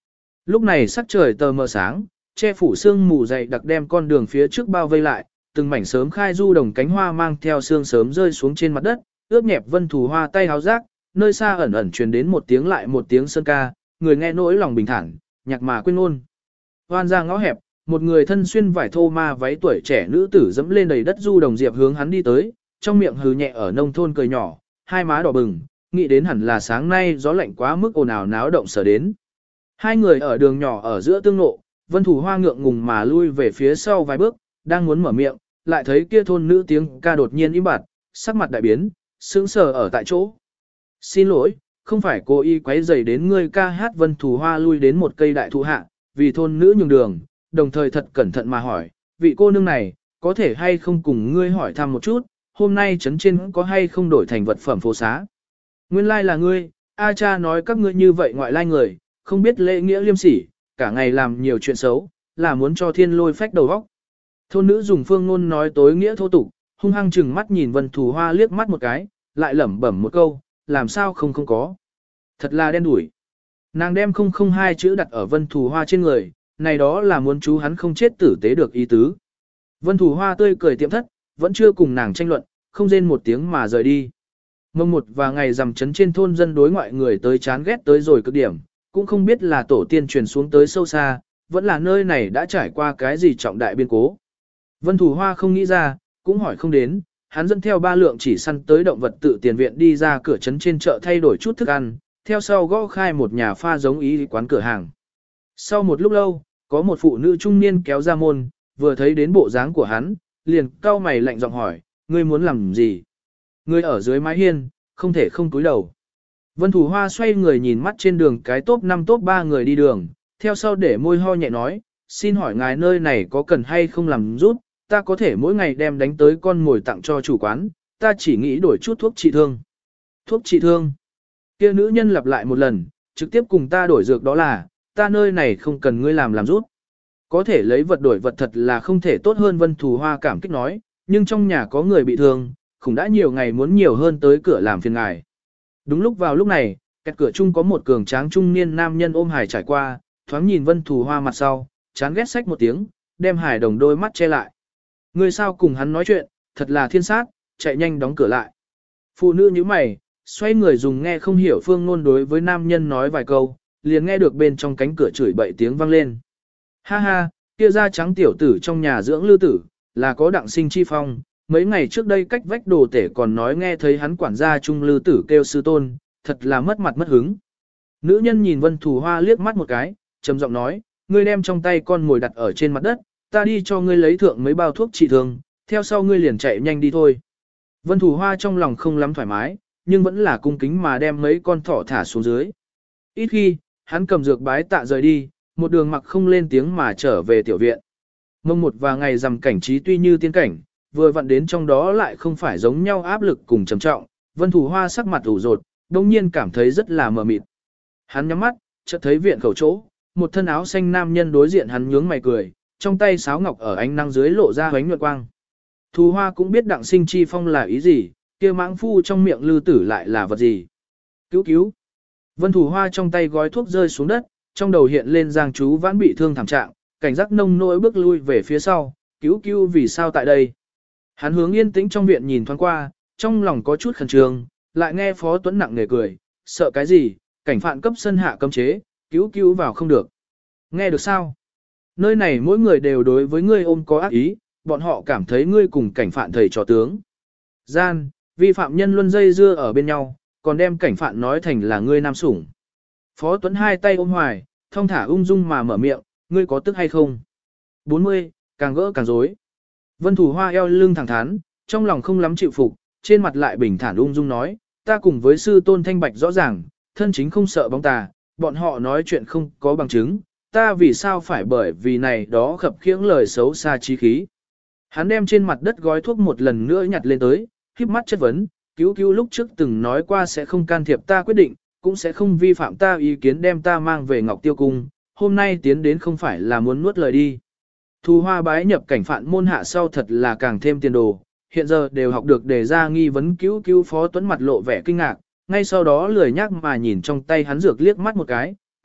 Lúc này sắc trời tờ mờ sáng, che phủ sương mù dày đặc đem con đường phía trước bao vây lại, từng mảnh sớm khai du đồng cánh hoa mang theo sương sớm rơi xuống trên mặt đất, ướt nhẹp Vân Thù Hoa tay háo rác, nơi xa ẩn ẩn truyền đến một tiếng lại một tiếng sơn ca, người nghe nỗi lòng bình thản, nhạc mà quên ngôn. Hoan ra ngõ hẹp, một người thân xuyên vải thô ma váy tuổi trẻ nữ tử dẫm lên đầy đất du đồng diệp hướng hắn đi tới, trong miệng hừ nhẹ ở nông thôn cười nhỏ, hai má đỏ bừng, nghĩ đến hẳn là sáng nay gió lạnh quá mức ồn ào náo động sở đến. Hai người ở đường nhỏ ở giữa tương lộ, Vân Thủ Hoa ngượng ngùng mà lui về phía sau vài bước, đang muốn mở miệng, lại thấy kia thôn nữ tiếng ca đột nhiên im bặt, sắc mặt đại biến, sững sờ ở tại chỗ. Xin lỗi, không phải cô y quấy rầy đến ngươi ca hát. Vân Thủ Hoa lui đến một cây đại thụ hạ, vì thôn nữ nhường đường, đồng thời thật cẩn thận mà hỏi, vị cô nương này, có thể hay không cùng ngươi hỏi thăm một chút, hôm nay trấn trên có hay không đổi thành vật phẩm phố xá. Nguyên lai là ngươi, A cha nói các ngươi như vậy ngoại lai người, không biết lễ nghĩa liêm sỉ, cả ngày làm nhiều chuyện xấu, là muốn cho thiên lôi phách đầu vóc. Thôn nữ dùng phương ngôn nói tối nghĩa thô tục, hung hăng chừng mắt nhìn Vân Thủ Hoa liếc mắt một cái, lại lẩm bẩm một câu, làm sao không không có. Thật là đen đủi. Nàng đem không không hai chữ đặt ở Vân Thủ Hoa trên người, này đó là muốn chú hắn không chết tử tế được ý tứ. Vân Thủ Hoa tươi cười tiệm thất, vẫn chưa cùng nàng tranh luận, không rên một tiếng mà rời đi. Mông một và ngày rằm chấn trên thôn dân đối ngoại người tới chán ghét tới rồi cực điểm, cũng không biết là tổ tiên truyền xuống tới sâu xa, vẫn là nơi này đã trải qua cái gì trọng đại biên cố. Vân Thủ Hoa không nghĩ ra, cũng hỏi không đến, hắn dẫn theo ba lượng chỉ săn tới động vật tự tiền viện đi ra cửa trấn trên chợ thay đổi chút thức ăn, theo sau gõ khai một nhà pha giống ý quán cửa hàng. Sau một lúc lâu, có một phụ nữ trung niên kéo ra môn, vừa thấy đến bộ dáng của hắn, liền cau mày lạnh giọng hỏi, ngươi muốn làm gì? Ngươi ở dưới mái hiên, không thể không cúi đầu. Vân Thủ Hoa xoay người nhìn mắt trên đường cái top năm top ba người đi đường, theo sau để môi ho nhẹ nói, xin hỏi ngài nơi này có cần hay không làm rút, ta có thể mỗi ngày đem đánh tới con mồi tặng cho chủ quán, ta chỉ nghĩ đổi chút thuốc trị thương. Thuốc trị thương. Kia nữ nhân lặp lại một lần, trực tiếp cùng ta đổi dược đó là, ta nơi này không cần ngươi làm làm rút. Có thể lấy vật đổi vật thật là không thể tốt hơn. Vân Thủ Hoa cảm kích nói, nhưng trong nhà có người bị thương, cũng đã nhiều ngày muốn nhiều hơn tới cửa làm phiền ngài. Đúng lúc vào lúc này, kẹt cửa chung có một cường tráng trung niên nam nhân ôm hải trải qua, thoáng nhìn Vân Thủ Hoa mặt sau, chán ghét xách một tiếng, đem hải đồng đôi mắt che lại. Người sao cùng hắn nói chuyện, thật là thiên sát, chạy nhanh đóng cửa lại. Phụ nữ như mày, xoay người dùng nghe không hiểu phương ngôn đối với nam nhân nói vài câu, liền nghe được bên trong cánh cửa chửi bậy tiếng vang lên. Ha ha, kia da trắng tiểu tử trong nhà dưỡng lư tử, là có đặng sinh chi phong, mấy ngày trước đây cách vách đồ tể còn nói nghe thấy hắn quản gia trung lư tử kêu sư tôn, thật là mất mặt mất hứng. Nữ nhân nhìn Vân Thủ Hoa liếc mắt một cái, trầm giọng nói, ngươi đem trong tay con mồi đặt ở trên mặt đất, ta đi cho ngươi lấy thượng mấy bao thuốc trị thương, theo sau ngươi liền chạy nhanh đi thôi. Vân Thủ Hoa trong lòng không lắm thoải mái, nhưng vẫn là cung kính mà đem mấy con thỏ thả xuống dưới. Ít khi, hắn cầm dược bái tạ rời đi, một đường mặc không lên tiếng mà trở về tiểu viện. Mông một và ngày rằm cảnh trí tuy như tiên cảnh, vừa vặn đến trong đó lại không phải giống nhau áp lực cùng trầm trọng, Vân Thủ Hoa sắc mặt ủ rột, đông nhiên cảm thấy rất là mờ mịt. Hắn nhắm mắt, chợt thấy viện khẩu chỗ, một thân áo xanh nam nhân đối diện hắn nhướng mày cười, trong tay sáo ngọc ở ánh nắng dưới lộ ra ánh nhuận quang. Thủ Hoa cũng biết đặng sinh chi phong là ý gì, kia mãng phu trong miệng lư tử lại là vật gì. Cứu cứu. Vân Thủ Hoa trong tay gói thuốc rơi xuống đất, trong đầu hiện lên Giang Chú Vãn bị thương thảm trạng, cảnh giác nông nỗi bước lui về phía sau, cứu cứu vì sao tại đây. Hắn hướng yên tĩnh trong viện nhìn thoáng qua, trong lòng có chút khẩn trương, lại nghe Phó Tuấn nặng nề cười, sợ cái gì, cảnh phạn cấp sân hạ cấm chế, cứu cứu vào không được. Nghe được sao? Nơi này mỗi người đều đối với ngươi ôm có ác ý, bọn họ cảm thấy ngươi cùng cảnh phạn thầy trò tướng. Gian, vi phạm nhân luân dây dưa ở bên nhau, còn đem cảnh phạn nói thành là ngươi nam sủng. Phó Tuấn hai tay ôm hoài, thong thả ung dung mà mở miệng, ngươi có tức hay không? bốn mươi, càng gỡ càng rối. Vân Thủ Hoa eo lưng thẳng thắn, trong lòng không lắm chịu phục, trên mặt lại bình thản ung dung nói, ta cùng với sư tôn thanh bạch rõ ràng, thân chính không sợ bóng tà, bọn họ nói chuyện không có bằng chứng, ta vì sao phải bởi vì này đó khập khiễng lời xấu xa chí khí. Hắn đem trên mặt đất gói thuốc một lần nữa nhặt lên tới, khép mắt chất vấn, cứu cứu lúc trước từng nói qua sẽ không can thiệp ta quyết định, cũng sẽ không vi phạm ta ý kiến đem ta mang về Ngọc Tiêu Cung, hôm nay tiến đến không phải là muốn nuốt lời đi. Thu Hoa bái nhập cảnh phạn môn hạ sau thật là càng thêm tiền đồ, hiện giờ đều học được đề ra nghi vấn. Cứu cứu Phó Tuấn mặt lộ vẻ kinh ngạc, ngay sau đó lười nhắc mà nhìn trong tay hắn dược liếc mắt một cái,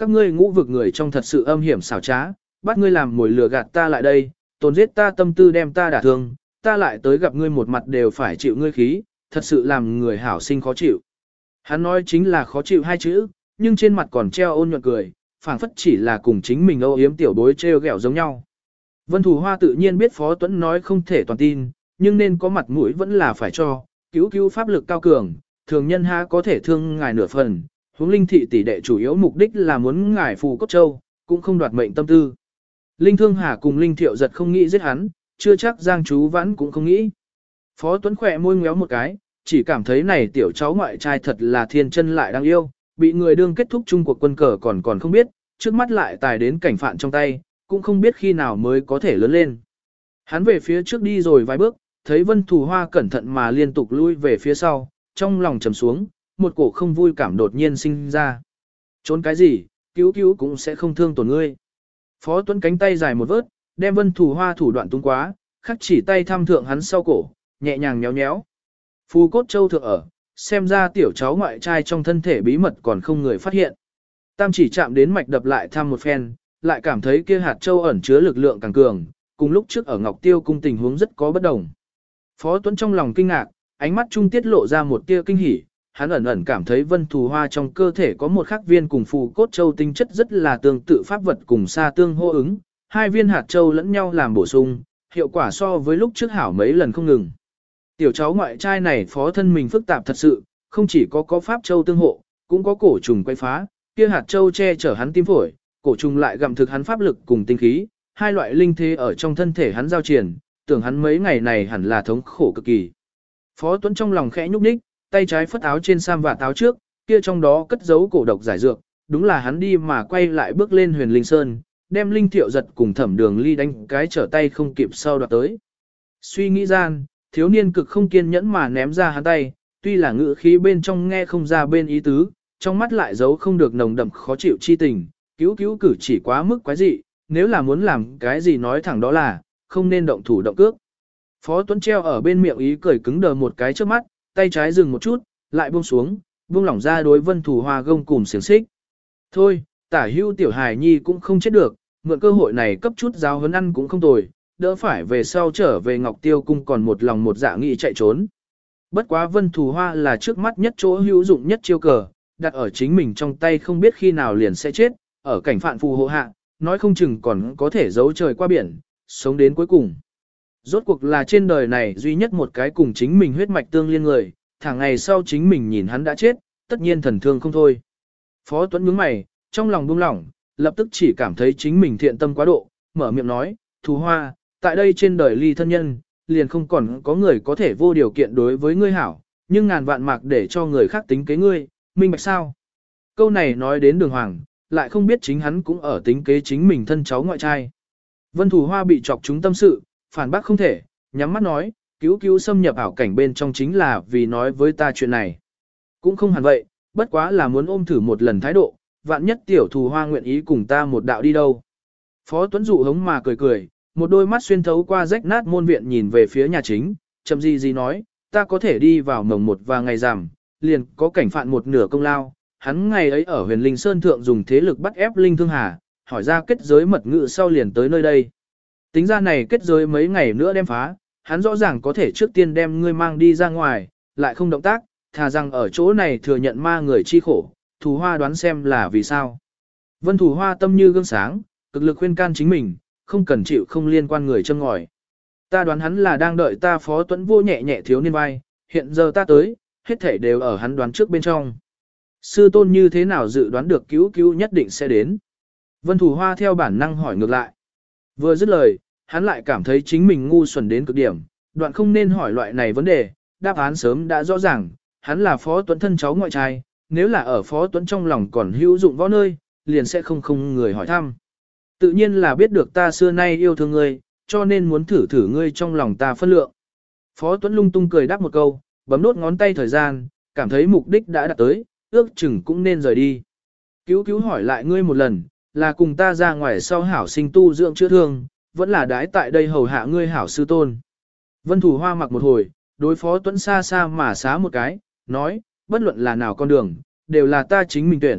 các ngươi ngũ vực người trong thật sự âm hiểm xảo trá, bắt ngươi làm mồi lừa gạt ta lại đây, tồn giết ta tâm tư đem ta đả thương, ta lại tới gặp ngươi một mặt đều phải chịu ngươi khí, thật sự làm người hảo sinh khó chịu. Hắn nói chính là khó chịu hai chữ, nhưng trên mặt còn treo ôn nhuận cười, phảng phất chỉ là cùng chính mình âu yếm tiểu bối treo ghẹo giống nhau. Vân Thù Hoa tự nhiên biết Phó Tuấn nói không thể toàn tin, nhưng nên có mặt mũi vẫn là phải cho, cứu cứu pháp lực cao cường, thường nhân ha có thể thương ngài nửa phần, huống linh thị tỷ đệ chủ yếu mục đích là muốn ngài phù cốt châu, cũng không đoạt mệnh tâm tư. Linh Thương Hà cùng Linh Thiệu Giật không nghĩ giết hắn, chưa chắc Giang Chú Vãn cũng không nghĩ. Phó Tuấn khỏe môi ngéo một cái, chỉ cảm thấy này tiểu cháu ngoại trai thật là thiên chân lại đáng yêu, bị người đương kết thúc chung cuộc quân cờ còn còn không biết, trước mắt lại tài đến cảnh phạn trong tay, cũng không biết khi nào mới có thể lớn lên. Hắn về phía trước đi rồi vài bước, thấy Vân Thù Hoa cẩn thận mà liên tục lui về phía sau, trong lòng trầm xuống, một cổ không vui cảm đột nhiên sinh ra. Trốn cái gì, cứu cứu cũng sẽ không thương tổn ngươi. Phó Tuấn cánh tay dài một vớt, đem Vân Thù Hoa thủ đoạn tung quá, khắc chỉ tay thăm thượng hắn sau cổ, nhẹ nhàng nhéo nhéo. Phù cốt châu thượng ở, xem ra tiểu cháu ngoại trai trong thân thể bí mật còn không người phát hiện. Tam chỉ chạm đến mạch đập lại thăm một phen, lại cảm thấy kia hạt châu ẩn chứa lực lượng càng cường, cùng lúc trước ở Ngọc Tiêu cung tình huống rất có bất đồng. Phó Tuấn trong lòng kinh ngạc, ánh mắt trung tiết lộ ra một tia kinh hỉ, hắn ẩn ẩn cảm thấy Vân Thù Hoa trong cơ thể có một khắc viên cùng phù cốt châu tinh chất rất là tương tự pháp vật cùng xa tương hô ứng, hai viên hạt châu lẫn nhau làm bổ sung, hiệu quả so với lúc trước hảo mấy lần không ngừng. Tiểu cháu ngoại trai này phó thân mình phức tạp thật sự, không chỉ có có pháp châu tương hộ, cũng có cổ trùng quay phá, kia hạt châu che chở hắn tim phổi, cổ trùng lại gặm thực hắn pháp lực cùng tinh khí, hai loại linh thế ở trong thân thể hắn giao triển, tưởng hắn mấy ngày này hẳn là thống khổ cực kỳ. Phó Tuấn trong lòng khẽ nhúc nhích, tay trái phất áo trên sam và táo trước, kia trong đó cất giấu cổ độc giải dược, đúng là hắn đi mà quay lại bước lên Huyền Linh Sơn, đem Linh Thiệu Giật cùng Thẩm Đường Ly đánh cái trở tay không kịp sau đoạt tới. Suy nghĩ gian, thiếu niên cực không kiên nhẫn mà ném ra hắn tay, tuy là ngữ khí bên trong nghe không ra bên ý tứ, trong mắt lại giấu không được nồng đậm khó chịu chi tình, cứu cứu cử chỉ quá mức quái dị, nếu là muốn làm cái gì nói thẳng đó là, không nên động thủ động cước. Phó Tuấn treo ở bên miệng ý cười cứng đờ một cái trước mắt, tay trái dừng một chút, lại buông xuống, buông lỏng ra đối Vân Thù Hoa gông cùm xiềng xích. Thôi, tả hưu tiểu hài nhi cũng không chết được, mượn cơ hội này cấp chút giáo huấn ăn cũng không tồi, đỡ phải về sau trở về Ngọc Tiêu cung còn một lòng một dạ nghị chạy trốn. Bất quá Vân Thù Hoa là trước mắt nhất chỗ hữu dụng nhất chiêu cờ, đặt ở chính mình trong tay không biết khi nào liền sẽ chết, ở cảnh phạn phù hộ hạ, nói không chừng còn có thể giấu trời qua biển, sống đến cuối cùng. Rốt cuộc là trên đời này duy nhất một cái cùng chính mình huyết mạch tương liên người, thẳng ngày sau chính mình nhìn hắn đã chết, tất nhiên thần thương không thôi. Phó Tuấn nhướng mày, trong lòng buông lỏng, lập tức chỉ cảm thấy chính mình thiện tâm quá độ, mở miệng nói, Thù Hoa, tại đây trên đời ly thân nhân, liền không còn có người có thể vô điều kiện đối với ngươi hảo, nhưng ngàn vạn mạc để cho người khác tính kế ngươi, minh bạch sao? Câu này nói đến đường hoàng, lại không biết chính hắn cũng ở tính kế chính mình thân cháu ngoại trai. Vân Thù Hoa bị chọc chúng tâm sự, phản bác không thể, nhắm mắt nói, cứu cứu xâm nhập ảo cảnh bên trong chính là vì nói với ta chuyện này. Cũng không hẳn vậy, bất quá là muốn ôm thử một lần thái độ, vạn nhất tiểu Thù Hoa nguyện ý cùng ta một đạo đi đâu. Phó Tuấn dụ hống mà cười cười, một đôi mắt xuyên thấu qua rách nát môn viện nhìn về phía nhà chính, chậm gì gì nói, ta có thể đi vào mồng một và ngày rằm, liền có cảnh phạn một nửa công lao. Hắn ngày ấy ở huyền Linh Sơn Thượng dùng thế lực bắt ép Linh Thương Hà, hỏi ra kết giới mật ngữ sau liền tới nơi đây. Tính ra này kết giới mấy ngày nữa đem phá, hắn rõ ràng có thể trước tiên đem ngươi mang đi ra ngoài, lại không động tác, thà rằng ở chỗ này thừa nhận ma người chi khổ, Thù Hoa đoán xem là vì sao. Vân Thù Hoa tâm như gương sáng, cực lực khuyên can chính mình, không cần chịu không liên quan người châm ngòi. Ta đoán hắn là đang đợi ta Phó Tuấn vô nhẹ nhẹ thiếu niên vai, hiện giờ ta tới, hết thảy đều ở hắn đoán trước bên trong. Sư tôn như thế nào dự đoán được cứu cứu nhất định sẽ đến. Vân Thù Hoa theo bản năng hỏi ngược lại. Vừa dứt lời, hắn lại cảm thấy chính mình ngu xuẩn đến cực điểm, đoạn không nên hỏi loại này vấn đề, đáp án sớm đã rõ ràng, hắn là Phó Tuấn thân cháu ngoại trai, nếu là ở Phó Tuấn trong lòng còn hữu dụng võ nơi, liền sẽ không không người hỏi thăm. Tự nhiên là biết được ta xưa nay yêu thương ngươi, cho nên muốn thử thử ngươi trong lòng ta phân lượng. Phó Tuấn lung tung cười đáp một câu, bấm nốt ngón tay thời gian, cảm thấy mục đích đã đạt tới, ước chừng cũng nên rời đi. Cứu cứu hỏi lại ngươi một lần, là cùng ta ra ngoài sau hảo sinh tu dưỡng chữa thương, vẫn là đái tại đây hầu hạ ngươi hảo sư tôn. Vân Thù Hoa mặc một hồi, đối Phó Tuấn xa xa mà xá một cái, nói, bất luận là nào con đường, đều là ta chính mình tuyển,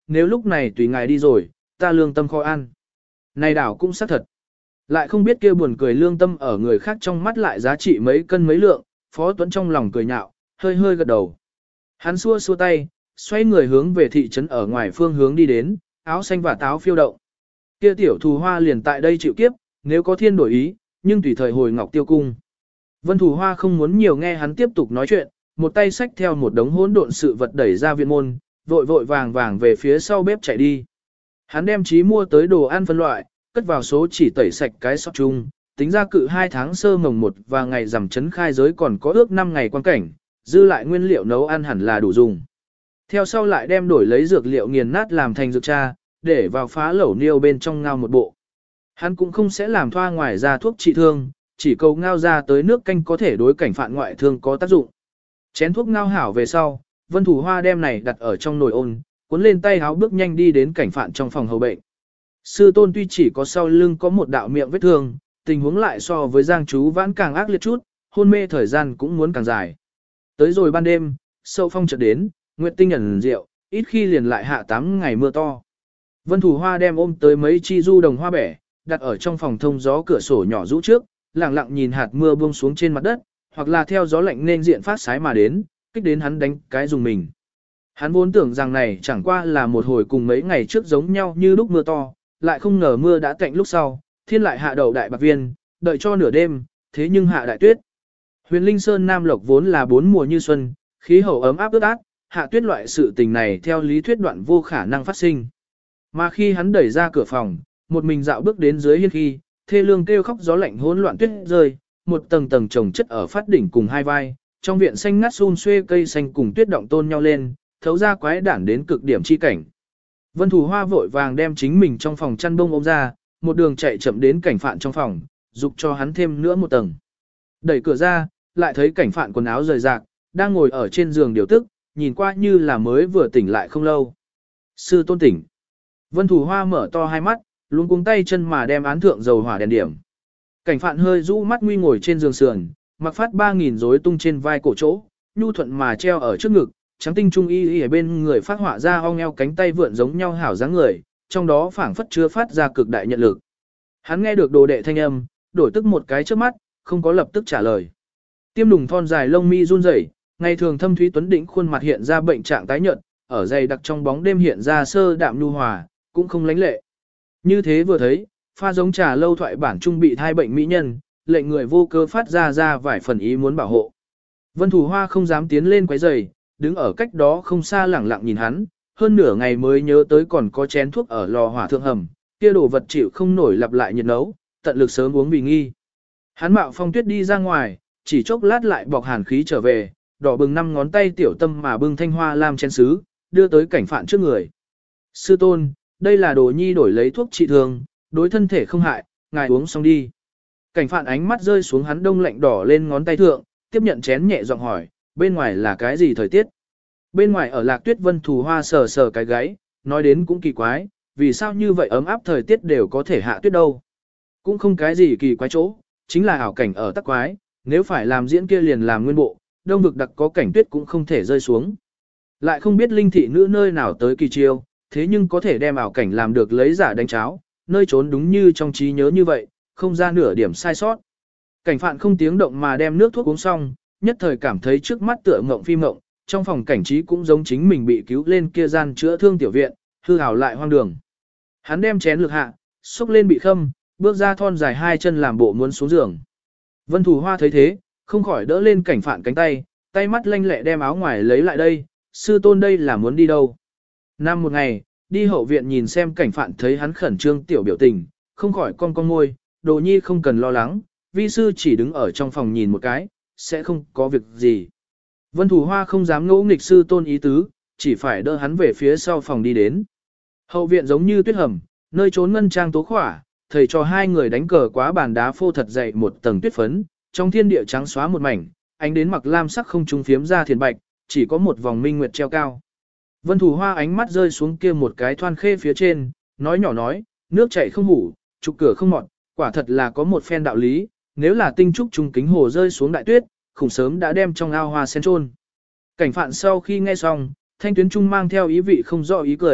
nếu lúc này tùy ngài đi rồi, ta lương tâm khó ăn. Này đảo cũng xác thật. Lại không biết kia buồn cười lương tâm ở người khác trong mắt lại giá trị mấy cân mấy lượng, Phó Tuấn trong lòng cười nhạo, hơi hơi gật đầu. Hắn xua xua tay, xoay người hướng về thị trấn ở ngoài phương hướng đi đến, áo xanh và táo phiêu động. Kia tiểu thù hoa liền tại đây chịu kiếp, nếu có thiên đổi ý, nhưng tùy thời hồi ngọc tiêu cung. Vân Thù Hoa không muốn nhiều nghe hắn tiếp tục nói chuyện, một tay xách theo một đống hỗn độn sự vật đẩy ra viện môn, vội vội vàng vàng về phía sau bếp chạy đi. Hắn đem trí mua tới đồ ăn phân loại, cất vào số chỉ tẩy sạch cái sọt chung, tính ra cự hai tháng sơ mồng một và ngày rằm chấn khai giới còn có ước năm ngày quan cảnh, dư lại nguyên liệu nấu ăn hẳn là đủ dùng. Theo sau lại đem đổi lấy dược liệu nghiền nát làm thành dược cha, để vào phá lẩu niêu bên trong ngao một bộ. Hắn cũng không sẽ làm thoa ngoài ra thuốc trị thương, chỉ cầu ngao ra tới nước canh có thể đối cảnh phạn ngoại thương có tác dụng. Chén thuốc ngao hảo về sau, Vân Thủ Hoa đem này đặt ở trong nồi ôn, cuốn lên tay háo bước nhanh đi đến cảnh phạn trong phòng hầu bệnh. Sư tôn tuy chỉ có sau lưng có một đạo miệng vết thương, tình huống lại so với Giang Chú Vãn càng ác liệt chút, hôn mê thời gian cũng muốn càng dài. Tới rồi ban đêm, sâu phong chợt đến, nguyệt tinh ẩn rượu, ít khi liền lại hạ tám ngày mưa to. Vân Thủ Hoa đem ôm tới mấy chi du đồng hoa bẻ, đặt ở trong phòng thông gió cửa sổ nhỏ rũ trước, lặng lặng nhìn hạt mưa buông xuống trên mặt đất, hoặc là theo gió lạnh nên diện phát sái mà đến, kích đến hắn đánh cái dùng mình. Hắn vốn tưởng rằng này chẳng qua là một hồi cùng mấy ngày trước giống nhau như lúc mưa to, lại không ngờ mưa đã tạnh lúc sau, thiên lại hạ đầu đại bạc viên, đợi cho nửa đêm, thế nhưng hạ đại tuyết. Huyền Linh Sơn Nam Lộc vốn là bốn mùa như xuân, khí hậu ấm áp ướt át, hạ tuyết loại sự tình này theo lý thuyết đoạn vô khả năng phát sinh. Mà khi hắn đẩy ra cửa phòng, một mình dạo bước đến dưới hiên khi, thê lương kêu khóc gió lạnh hỗn loạn tuyết rơi, một tầng tầng chồng chất ở phát đỉnh cùng hai vai, trong viện xanh ngắt xum xuê cây xanh cùng tuyết động tôn nhau lên, thấu ra quái đản đến cực điểm chi cảnh. Vân Thủ Hoa vội vàng đem chính mình trong phòng chăn bông ôm ra, một đường chạy chậm đến cảnh phạn trong phòng, dục cho hắn thêm nữa một tầng. Đẩy cửa ra, lại thấy cảnh phạn quần áo rời rạc, đang ngồi ở trên giường điều tức, nhìn qua như là mới vừa tỉnh lại không lâu. Sư tôn tỉnh. Vân Thủ Hoa mở to hai mắt, luống cuống tay chân mà đem án thượng dầu hỏa đèn điểm. Cảnh phạn hơi rũ mắt nguy ngồi trên giường sườn, mặc phát ba nghìn rối tung trên vai cổ chỗ, nhu thuận mà treo ở trước ngực, trắng tinh trung y y ở bên người phát họa ra ong eo cánh tay vượn giống nhau hảo dáng người, trong đó phảng phất chứa phát ra cực đại nhận lực. Hắn nghe được đồ đệ thanh âm, đổi tức một cái trước mắt, không có lập tức trả lời. Tiêm đùng thon dài lông mi run rẩy, ngày thường thâm thúy tuấn đỉnh khuôn mặt hiện ra bệnh trạng tái nhợt, ở dày đặc trong bóng đêm hiện ra sơ đạm nhu hòa, cũng không lánh lệ. Như thế vừa thấy, pha giống trà lâu thoại bản trung bị thai bệnh mỹ nhân, lệnh người vô cơ phát ra ra vài phần ý muốn bảo hộ. Vân Thủ Hoa không dám tiến lên quấy rầy, đứng ở cách đó không xa lẳng lặng nhìn hắn, hơn nửa ngày mới nhớ tới còn có chén thuốc ở lò hỏa thượng hầm, kia đồ vật chịu không nổi lặp lại nhiệt nấu, tận lực sớm uống vì nghi. Hắn mạo phong tuyết đi ra ngoài, chỉ chốc lát lại bọc hàn khí trở về, đỏ bừng năm ngón tay tiểu tâm mà bưng thanh hoa lam chén sứ, đưa tới cảnh phạn trước người. Sư tôn, đây là đồ nhi đổi lấy thuốc trị thương, đối thân thể không hại, ngài uống xong đi. Cảnh phạn ánh mắt rơi xuống hắn đông lạnh đỏ lên ngón tay thượng, tiếp nhận chén nhẹ giọng hỏi, bên ngoài là cái gì thời tiết? Bên ngoài ở Lạc Tuyết Vân Thù Hoa sờ sờ cái gáy, nói đến cũng kỳ quái, vì sao như vậy ấm áp thời tiết đều có thể hạ tuyết đâu? Cũng không cái gì kỳ quái chỗ, chính là ảo cảnh ở tắc quái, nếu phải làm diễn kia liền làm nguyên bộ, đông vực đặc có cảnh tuyết cũng không thể rơi xuống. Lại không biết linh thị nữ nơi nào tới kỳ chiêu, thế nhưng có thể đem ảo cảnh làm được lấy giả đánh cháo, nơi trốn đúng như trong trí nhớ như vậy, không ra nửa điểm sai sót. Cảnh phạn không tiếng động mà đem nước thuốc uống xong, nhất thời cảm thấy trước mắt tựa ngộng phi mộng, trong phòng cảnh trí cũng giống chính mình bị cứu lên kia gian chữa thương tiểu viện, hư hào lại hoang đường. Hắn đem chén lực hạ, xúc lên bị khâm, bước ra thon dài hai chân làm bộ muốn xuống giường. Vân Thủ Hoa thấy thế, không khỏi đỡ lên cảnh phạn cánh tay, tay mắt lanh lẹ đem áo ngoài lấy lại đây, sư tôn đây là muốn đi đâu. Năm một ngày, đi hậu viện nhìn xem cảnh phạn thấy hắn khẩn trương tiểu biểu tình, không khỏi cong cong môi, đồ nhi không cần lo lắng, vi sư chỉ đứng ở trong phòng nhìn một cái, sẽ không có việc gì. Vân Thủ Hoa không dám ngỗ nghịch sư tôn ý tứ, chỉ phải đỡ hắn về phía sau phòng đi đến. Hậu viện giống như tuyết hầm, nơi trốn ngân trang tố khỏa, thầy cho hai người đánh cờ quá bàn đá phô thật dày một tầng tuyết phấn, trong thiên địa trắng xóa một mảnh, ánh đến mặc lam sắc không trung phiếm ra thiền bạch, chỉ có một vòng minh nguyệt treo cao. Vân Thủ Hoa ánh mắt rơi xuống kia một cái thoan khê phía trên, nói nhỏ nói, nước chảy không hủ, trục cửa không mọt, quả thật là có một phen đạo lý, nếu là tinh trúc trung kính hồ rơi xuống đại tuyết, khủng sớm đã đem trong ao hoa sen trôn. Cảnh phạn sau khi nghe xong, thanh tuyến trung mang theo ý vị không rõ ý cười,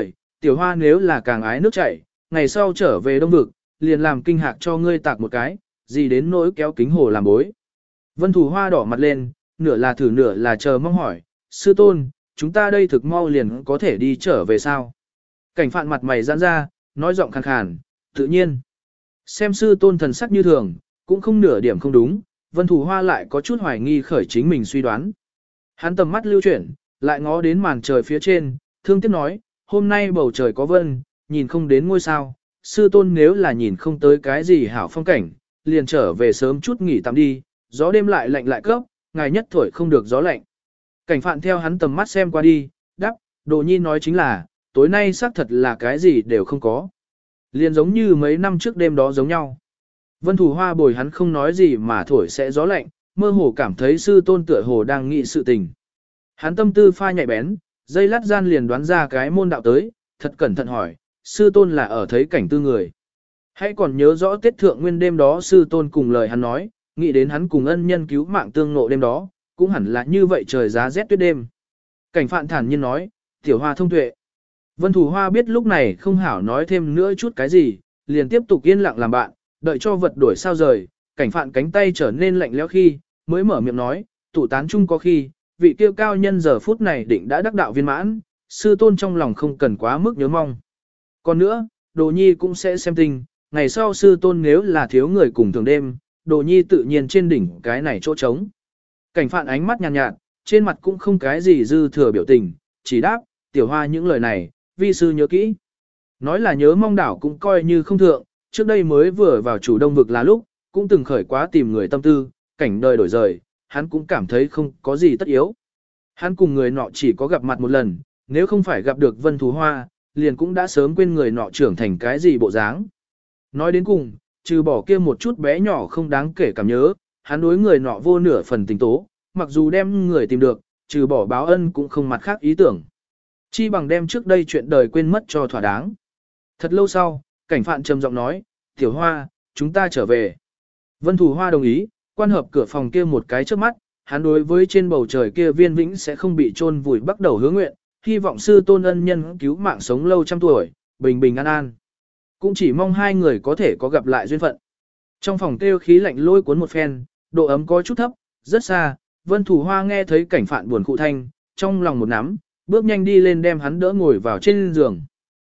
tiểu hoa nếu là càng ái nước chảy, ngày sau trở về đông vực, liền làm kinh hạc cho ngươi tạc một cái, gì đến nỗi kéo kính hồ làm bối. Vân Thủ Hoa đỏ mặt lên, nửa là thử nửa là chờ mong hỏi, sư tôn, chúng ta đây thực mau liền có thể đi trở về sao? Cảnh Phạn mặt mày giãn ra, nói giọng khàn khàn, tự nhiên. Xem sư tôn thần sắc như thường, cũng không nửa điểm không đúng, Vân Thủ Hoa lại có chút hoài nghi khởi chính mình suy đoán. Hắn tầm mắt lưu chuyển, lại ngó đến màn trời phía trên, thương tiếc nói, hôm nay bầu trời có vân, nhìn không đến ngôi sao, sư tôn nếu là nhìn không tới cái gì hảo phong cảnh, liền trở về sớm chút nghỉ tạm đi, gió đêm lại lạnh lại cấp, ngài nhất thổi không được gió lạnh. Cảnh Phạn theo hắn tầm mắt xem qua đi, đáp, Đồ Nhi nói chính là, tối nay xác thật là cái gì đều không có. Liền giống như mấy năm trước đêm đó giống nhau. Vân Thủ Hoa bồi hắn không nói gì mà thổi sẽ gió lạnh, mơ hồ cảm thấy sư tôn tựa hồ đang nghĩ sự tình. Hắn tâm tư pha nhạy bén, dây lát gian liền đoán ra cái môn đạo tới, thật cẩn thận hỏi, sư tôn là ở thấy cảnh tư người. Hãy còn nhớ rõ Tết Thượng Nguyên đêm đó sư tôn cùng lời hắn nói, nghĩ đến hắn cùng ân nhân cứu mạng tương ngộ đêm đó, cũng hẳn là như vậy trời giá rét tuyết đêm. Cảnh Phạn thản nhiên nói, tiểu hoa thông tuệ. Vân Thủ Hoa biết lúc này không hảo nói thêm nữa chút cái gì, liền tiếp tục yên lặng làm bạn, đợi cho vật đổi sao rời, Cảnh Phạn cánh tay trở nên lạnh lẽo khi, mới mở miệng nói, tụ tán chung có khi, vị kia cao nhân giờ phút này định đã đắc đạo viên mãn, sư tôn trong lòng không cần quá mức nhớ mong. Còn nữa, Đồ Nhi cũng sẽ xem tình, ngày sau sư tôn nếu là thiếu người cùng thường đêm, Đồ Nhi tự nhiên trên đỉnh cái này chỗ trống. Cảnh Phạn ánh mắt nhàn nhạt, nhạt, trên mặt cũng không cái gì dư thừa biểu tình, chỉ đáp, tiểu hoa những lời này, vi sư nhớ kỹ. Nói là nhớ mong đảo cũng coi như không thượng, trước đây mới vừa vào chủ đông vực là lúc, cũng từng khởi quá tìm người tâm tư, cảnh đời đổi rời, hắn cũng cảm thấy không có gì tất yếu. Hắn cùng người nọ chỉ có gặp mặt một lần, nếu không phải gặp được Vân Thú Hoa, liền cũng đã sớm quên người nọ trưởng thành cái gì bộ dáng. Nói đến cùng, trừ bỏ kia một chút bé nhỏ không đáng kể cảm nhớ, hắn đối người nọ vô nửa phần tình tố, mặc dù đem người tìm được, trừ bỏ báo ân cũng không mặt khác ý tưởng. Chi bằng đem trước đây chuyện đời quên mất cho thỏa đáng. Thật lâu sau, Cảnh Phạn trầm giọng nói, tiểu hoa, chúng ta trở về. Vân Thủ Hoa đồng ý, quan hợp cửa phòng kia một cái trước mắt, hắn đối với trên bầu trời kia viên vĩnh sẽ không bị chôn vùi bắt đầu hứa nguyện, hy vọng sư tôn ân nhân cứu mạng sống lâu trăm tuổi, bình bình an an. Cũng chỉ mong hai người có thể có gặp lại duyên phận. Trong phòng kêu khí lạnh lôi cuốn một phen, độ ấm có chút thấp, rất xa, Vân Thủ Hoa nghe thấy Cảnh Phạn buồn khụ thanh, trong lòng một nắm, bước nhanh đi lên đem hắn đỡ ngồi vào trên giường.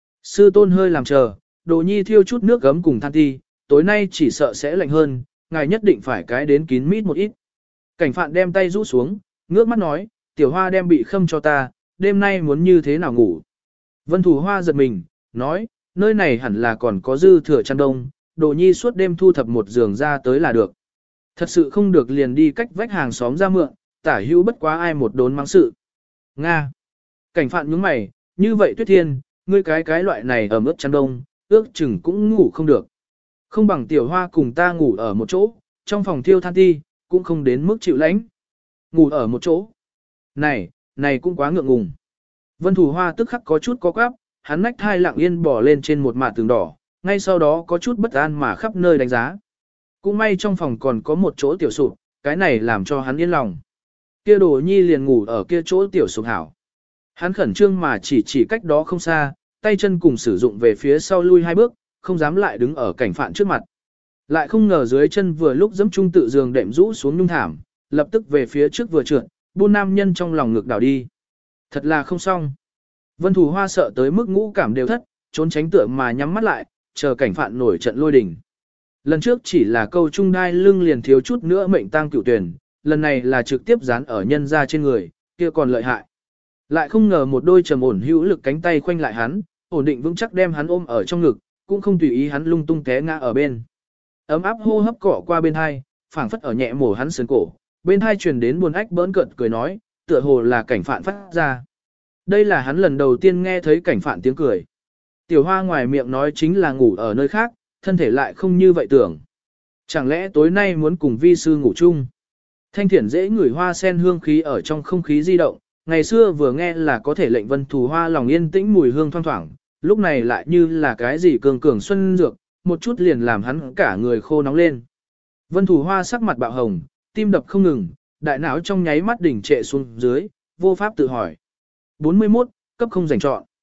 Sư tôn hơi làm chờ, Đồ Nhi thiêu chút nước gấm cùng than ti, tối nay chỉ sợ sẽ lạnh hơn, ngài nhất định phải cái đến kín mít một ít. Cảnh Phạn đem tay rũ xuống, ngước mắt nói, tiểu hoa đem bị khâm cho ta, đêm nay muốn như thế nào ngủ. Vân Thủ Hoa giật mình, nói, nơi này hẳn là còn có dư thừa chăn đông, Đồ Nhi suốt đêm thu thập một giường ra tới là được. Thật sự không được liền đi cách vách hàng xóm ra mượn, tả hữu bất quá ai một đốn mắng sự. Nga. Cảnh Phạn nhướng mày, như vậy Tuyết Thiên, ngươi cái cái loại này ở mức chăn đông, ước chừng cũng ngủ không được. Không bằng tiểu hoa cùng ta ngủ ở một chỗ, trong phòng thiêu than ti, cũng không đến mức chịu lãnh. Ngủ ở một chỗ. Này, này cũng quá ngượng ngùng. Vân Thủ Hoa tức khắc có chút có quáp, hắn nách thai lặng yên bỏ lên trên một mạt tường đỏ, ngay sau đó có chút bất an mà khắp nơi đánh giá. Cũng may trong phòng còn có một chỗ tiểu sụp, cái này làm cho hắn yên lòng. Kia Đồ Nhi liền ngủ ở kia chỗ tiểu sụp hảo. Hắn khẩn trương mà chỉ chỉ cách đó không xa, tay chân cùng sử dụng về phía sau lui hai bước, không dám lại đứng ở Cảnh Phạn trước mặt. Lại không ngờ dưới chân vừa lúc giẫm trung tự giường đệm rũ xuống nhung thảm, lập tức về phía trước vừa trượt, buôn nam nhân trong lòng ngực đảo đi. Thật là không xong. Vân Thủ Hoa sợ tới mức ngũ cảm đều thất, trốn tránh tựa mà nhắm mắt lại, chờ Cảnh Phạn nổi trận lôi đình. Lần trước chỉ là câu trung đai lưng liền thiếu chút nữa mệnh tang cửu tuyển, lần này là trực tiếp dán ở nhân ra trên người, kia còn lợi hại. Lại không ngờ một đôi trầm ổn hữu lực cánh tay khoanh lại hắn, ổn định vững chắc đem hắn ôm ở trong ngực, cũng không tùy ý hắn lung tung té ngã ở bên. Ấm áp hô hấp cọ qua bên hai, phảng phất ở nhẹ mổ hắn sườn cổ, bên hai truyền đến buồn ách bỡn cợt cười nói, tựa hồ là Cảnh Phạn phát ra. Đây là hắn lần đầu tiên nghe thấy Cảnh Phạn tiếng cười. Tiểu Hoa ngoài miệng nói chính là ngủ ở nơi khác, thân thể lại không như vậy tưởng. Chẳng lẽ tối nay muốn cùng vi sư ngủ chung? Thanh thiển dễ ngửi hoa sen hương khí ở trong không khí di động, ngày xưa vừa nghe là có thể lệnh Vân Thủ Hoa lòng yên tĩnh mùi hương thoang thoảng, lúc này lại như là cái gì cường cường xuân dược, một chút liền làm hắn cả người khô nóng lên. Vân Thủ Hoa sắc mặt bạo hồng, tim đập không ngừng, đại não trong nháy mắt đỉnh trệ xuống dưới, vô pháp tự hỏi. bốn mươi mốt, cấp không dành chọn.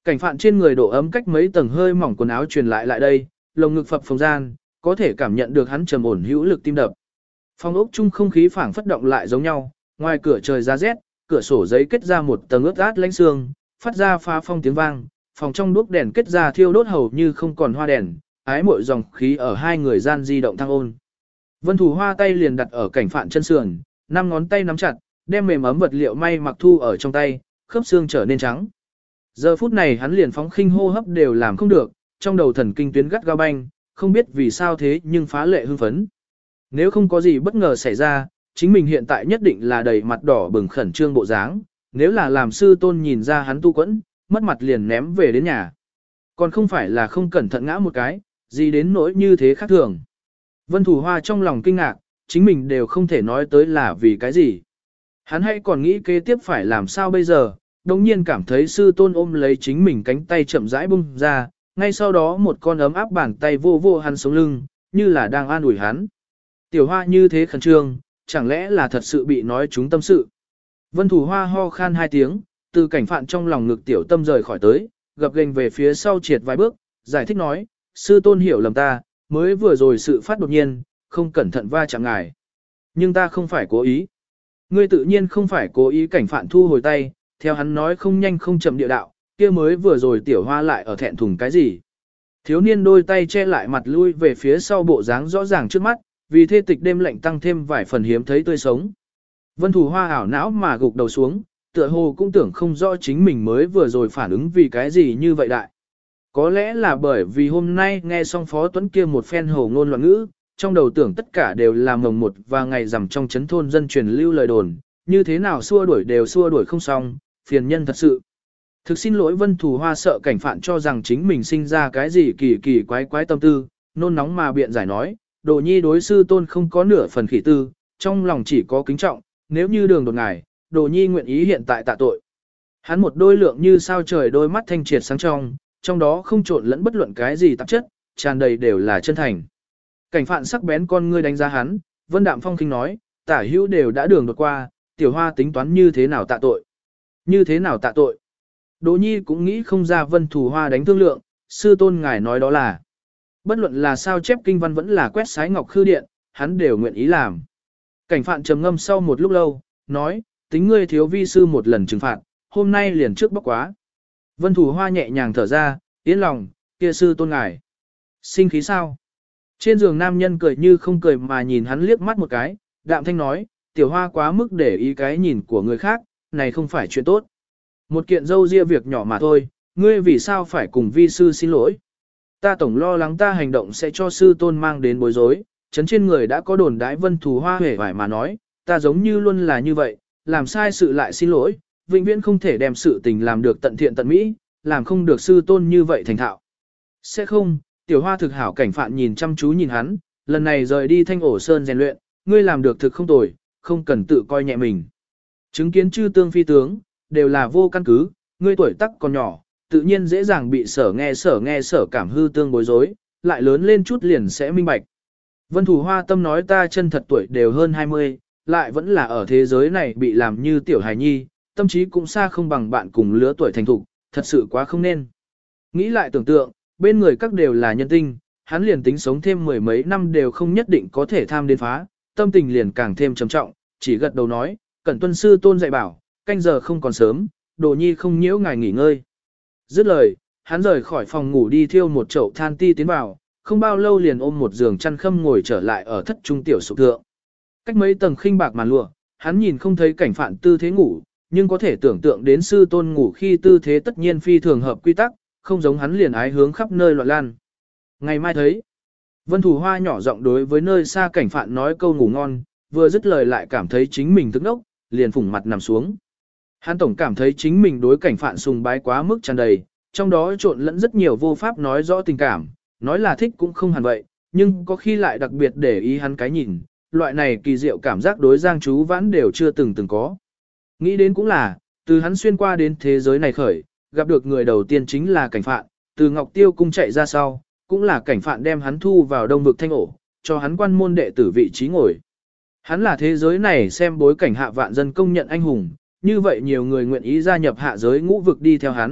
Cảnh phạn trên người độ ấm cách mấy tầng hơi mỏng quần áo truyền lại lại đây, lồng ngực phập phồng gian, có thể cảm nhận được hắn trầm ổn hữu lực tim đập. Phòng ốc chung không khí phảng phất động lại giống nhau, ngoài cửa trời ra rét, cửa sổ giấy kết ra một tầng ướt át lánh sương, phát ra phá phong tiếng vang, phòng trong đuốc đèn kết ra thiêu đốt hầu như không còn hoa đèn, ái mội dòng khí ở hai người gian di động thăng ôn. Vân Thủ Hoa tay liền đặt ở cảnh phạn chân sườn, năm ngón tay nắm chặt, đem mềm ấm vật liệu may mặc thu ở trong tay, khớp xương trở nên trắng. Giờ phút này hắn liền phóng khinh hô hấp đều làm không được, trong đầu thần kinh tuyến gắt gao banh, không biết vì sao thế nhưng phá lệ hưng phấn. Nếu không có gì bất ngờ xảy ra, chính mình hiện tại nhất định là đầy mặt đỏ bừng khẩn trương bộ dáng, nếu là làm sư tôn nhìn ra hắn tu quẫn, mất mặt liền ném về đến nhà. Còn không phải là không cẩn thận ngã một cái, gì đến nỗi như thế khác thường. Vân Thủ Hoa trong lòng kinh ngạc, chính mình đều không thể nói tới là vì cái gì. Hắn hãy còn nghĩ kế tiếp phải làm sao bây giờ, đồng nhiên cảm thấy sư tôn ôm lấy chính mình cánh tay chậm rãi bung ra, ngay sau đó một con ấm áp bàn tay vô vô hắn sống lưng, như là đang an ủi hắn. Tiểu Hoa như thế khẩn trương, chẳng lẽ là thật sự bị nói trúng tâm sự. Vân Thủ Hoa ho khan hai tiếng, từ cảnh phạn trong lòng ngực tiểu tâm rời khỏi tới, gập ghềnh về phía sau triệt vài bước, giải thích nói, sư tôn hiểu lầm ta, mới vừa rồi sự phát đột nhiên, không cẩn thận va chạm ngài. Nhưng ta không phải cố ý. Ngươi tự nhiên không phải cố ý, cảnh phạn thu hồi tay, theo hắn nói không nhanh không chậm địa đạo, kia mới vừa rồi tiểu Hoa lại ở thẹn thùng cái gì. Thiếu niên đôi tay che lại mặt lui về phía sau bộ dáng rõ ràng trước mắt, vì thê tịch đêm lạnh tăng thêm vài phần hiếm thấy tươi sống. Vân Thủ Hoa ảo não mà gục đầu xuống, tựa hồ cũng tưởng không rõ chính mình mới vừa rồi phản ứng vì cái gì như vậy đại. Có lẽ là bởi vì hôm nay nghe xong Phó Tuấn kia một phen hồ ngôn loạn ngữ, trong đầu tưởng tất cả đều là mồng một và ngày rằm trong chấn thôn dân truyền lưu lời đồn, như thế nào xua đuổi đều xua đuổi không xong, phiền nhân thật sự. Thực xin lỗi. Vân Thủ Hoa sợ cảnh phạn cho rằng chính mình sinh ra cái gì kỳ kỳ quái quái tâm tư, nôn nóng mà biện giải nói, Đồ Nhi đối sư tôn không có nửa phần khỉ tư, trong lòng chỉ có kính trọng, nếu như đường đột ngài, Đồ Nhi nguyện ý hiện tại tạ tội. Hắn một đôi lượng như sao trời đôi mắt thanh triệt sáng trong, trong đó không trộn lẫn bất luận cái gì tạp chất, tràn đầy đều là chân thành. Cảnh phạn sắc bén con ngươi đánh giá hắn, Vân Đạm Phong khinh nói, tả hữu đều đã đường đột qua, tiểu Hoa tính toán như thế nào tạ tội. Như thế nào tạ tội. Đỗ Nhi cũng nghĩ không ra Vân Thủ Hoa đánh thương lượng, sư tôn ngài nói đó là. Bất luận là sao chép kinh văn vẫn là quét sái ngọc khư điện, hắn đều nguyện ý làm. Cảnh phạn trầm ngâm sau một lúc lâu, nói, tính ngươi thiếu vi sư một lần trừng phạt, hôm nay liền trước bóc quá. Vân Thủ Hoa nhẹ nhàng thở ra, yên lòng, kia sư tôn ngài. Sinh khí sao? Trên giường nam nhân cười như không cười mà nhìn hắn liếc mắt một cái, đạm thanh nói, tiểu Hoa quá mức để ý cái nhìn của người khác, này không phải chuyện tốt. Một kiện dâu ria việc nhỏ mà thôi, ngươi vì sao phải cùng vi sư xin lỗi? Ta tổng lo lắng ta hành động sẽ cho sư tôn mang đến bối rối, chấn trên người đã có đồn đãi. Vân Thủ Hoa hề vải mà nói, ta giống như luôn là như vậy, làm sai sự lại xin lỗi, vĩnh viễn không thể đem sự tình làm được tận thiện tận mỹ, làm không được sư tôn như vậy thành thạo. Sẽ không, tiểu Hoa thực hảo. Cảnh phạn nhìn chăm chú nhìn hắn, lần này rời đi Thanh Ổ Sơn rèn luyện, ngươi làm được thực không tồi, không cần tự coi nhẹ mình. Chứng kiến chư tương phi tướng, đều là vô căn cứ, ngươi tuổi tác còn nhỏ, tự nhiên dễ dàng bị sở nghe sở nghe sở cảm hư tương bối rối, lại lớn lên chút liền sẽ minh bạch. Vân Thủ Hoa tâm nói ta chân thật tuổi đều hơn hai mươi, lại vẫn là ở thế giới này bị làm như tiểu hài nhi, tâm trí cũng xa không bằng bạn cùng lứa tuổi thành thục, thật sự quá không nên. Nghĩ lại tưởng tượng, bên người các đều là nhân tinh, hắn liền tính sống thêm mười mấy năm đều không nhất định có thể tham đến phá, tâm tình liền càng thêm trầm trọng, chỉ gật đầu nói, cẩn tuân sư tôn dạy bảo, canh giờ không còn sớm, Đồ Nhi không nhiễu ngài nghỉ ngơi. Dứt lời, hắn rời khỏi phòng ngủ đi thiêu một chậu than ti tiến vào, không bao lâu liền ôm một giường chăn khâm ngồi trở lại ở thất trung tiểu sụp thượng. Cách mấy tầng khinh bạc màn lụa, hắn nhìn không thấy cảnh phạn tư thế ngủ, nhưng có thể tưởng tượng đến sư tôn ngủ khi tư thế tất nhiên phi thường hợp quy tắc, không giống hắn liền ái hướng khắp nơi loạn lan. Ngày mai thấy, Vân Thủ Hoa nhỏ giọng đối với nơi xa cảnh phạn nói câu ngủ ngon, vừa dứt lời lại cảm thấy chính mình thức nốc, liền phủng mặt nằm xuống. Hắn tổng cảm thấy chính mình đối cảnh phạn sùng bái quá mức tràn đầy, trong đó trộn lẫn rất nhiều vô pháp nói rõ tình cảm, nói là thích cũng không hẳn vậy, nhưng có khi lại đặc biệt để ý hắn cái nhìn, loại này kỳ diệu cảm giác đối Giang Chú Vãn đều chưa từng từng có. Nghĩ đến cũng là, từ hắn xuyên qua đến thế giới này khởi, gặp được người đầu tiên chính là cảnh phạn, từ Ngọc Tiêu cung chạy ra sau, cũng là cảnh phạn đem hắn thu vào đông vực Thanh Ổ, cho hắn quan môn đệ tử vị trí ngồi. Hắn là thế giới này xem bối cảnh hạ vạn dân công nhận anh hùng, như vậy nhiều người nguyện ý gia nhập hạ giới ngũ vực đi theo hắn,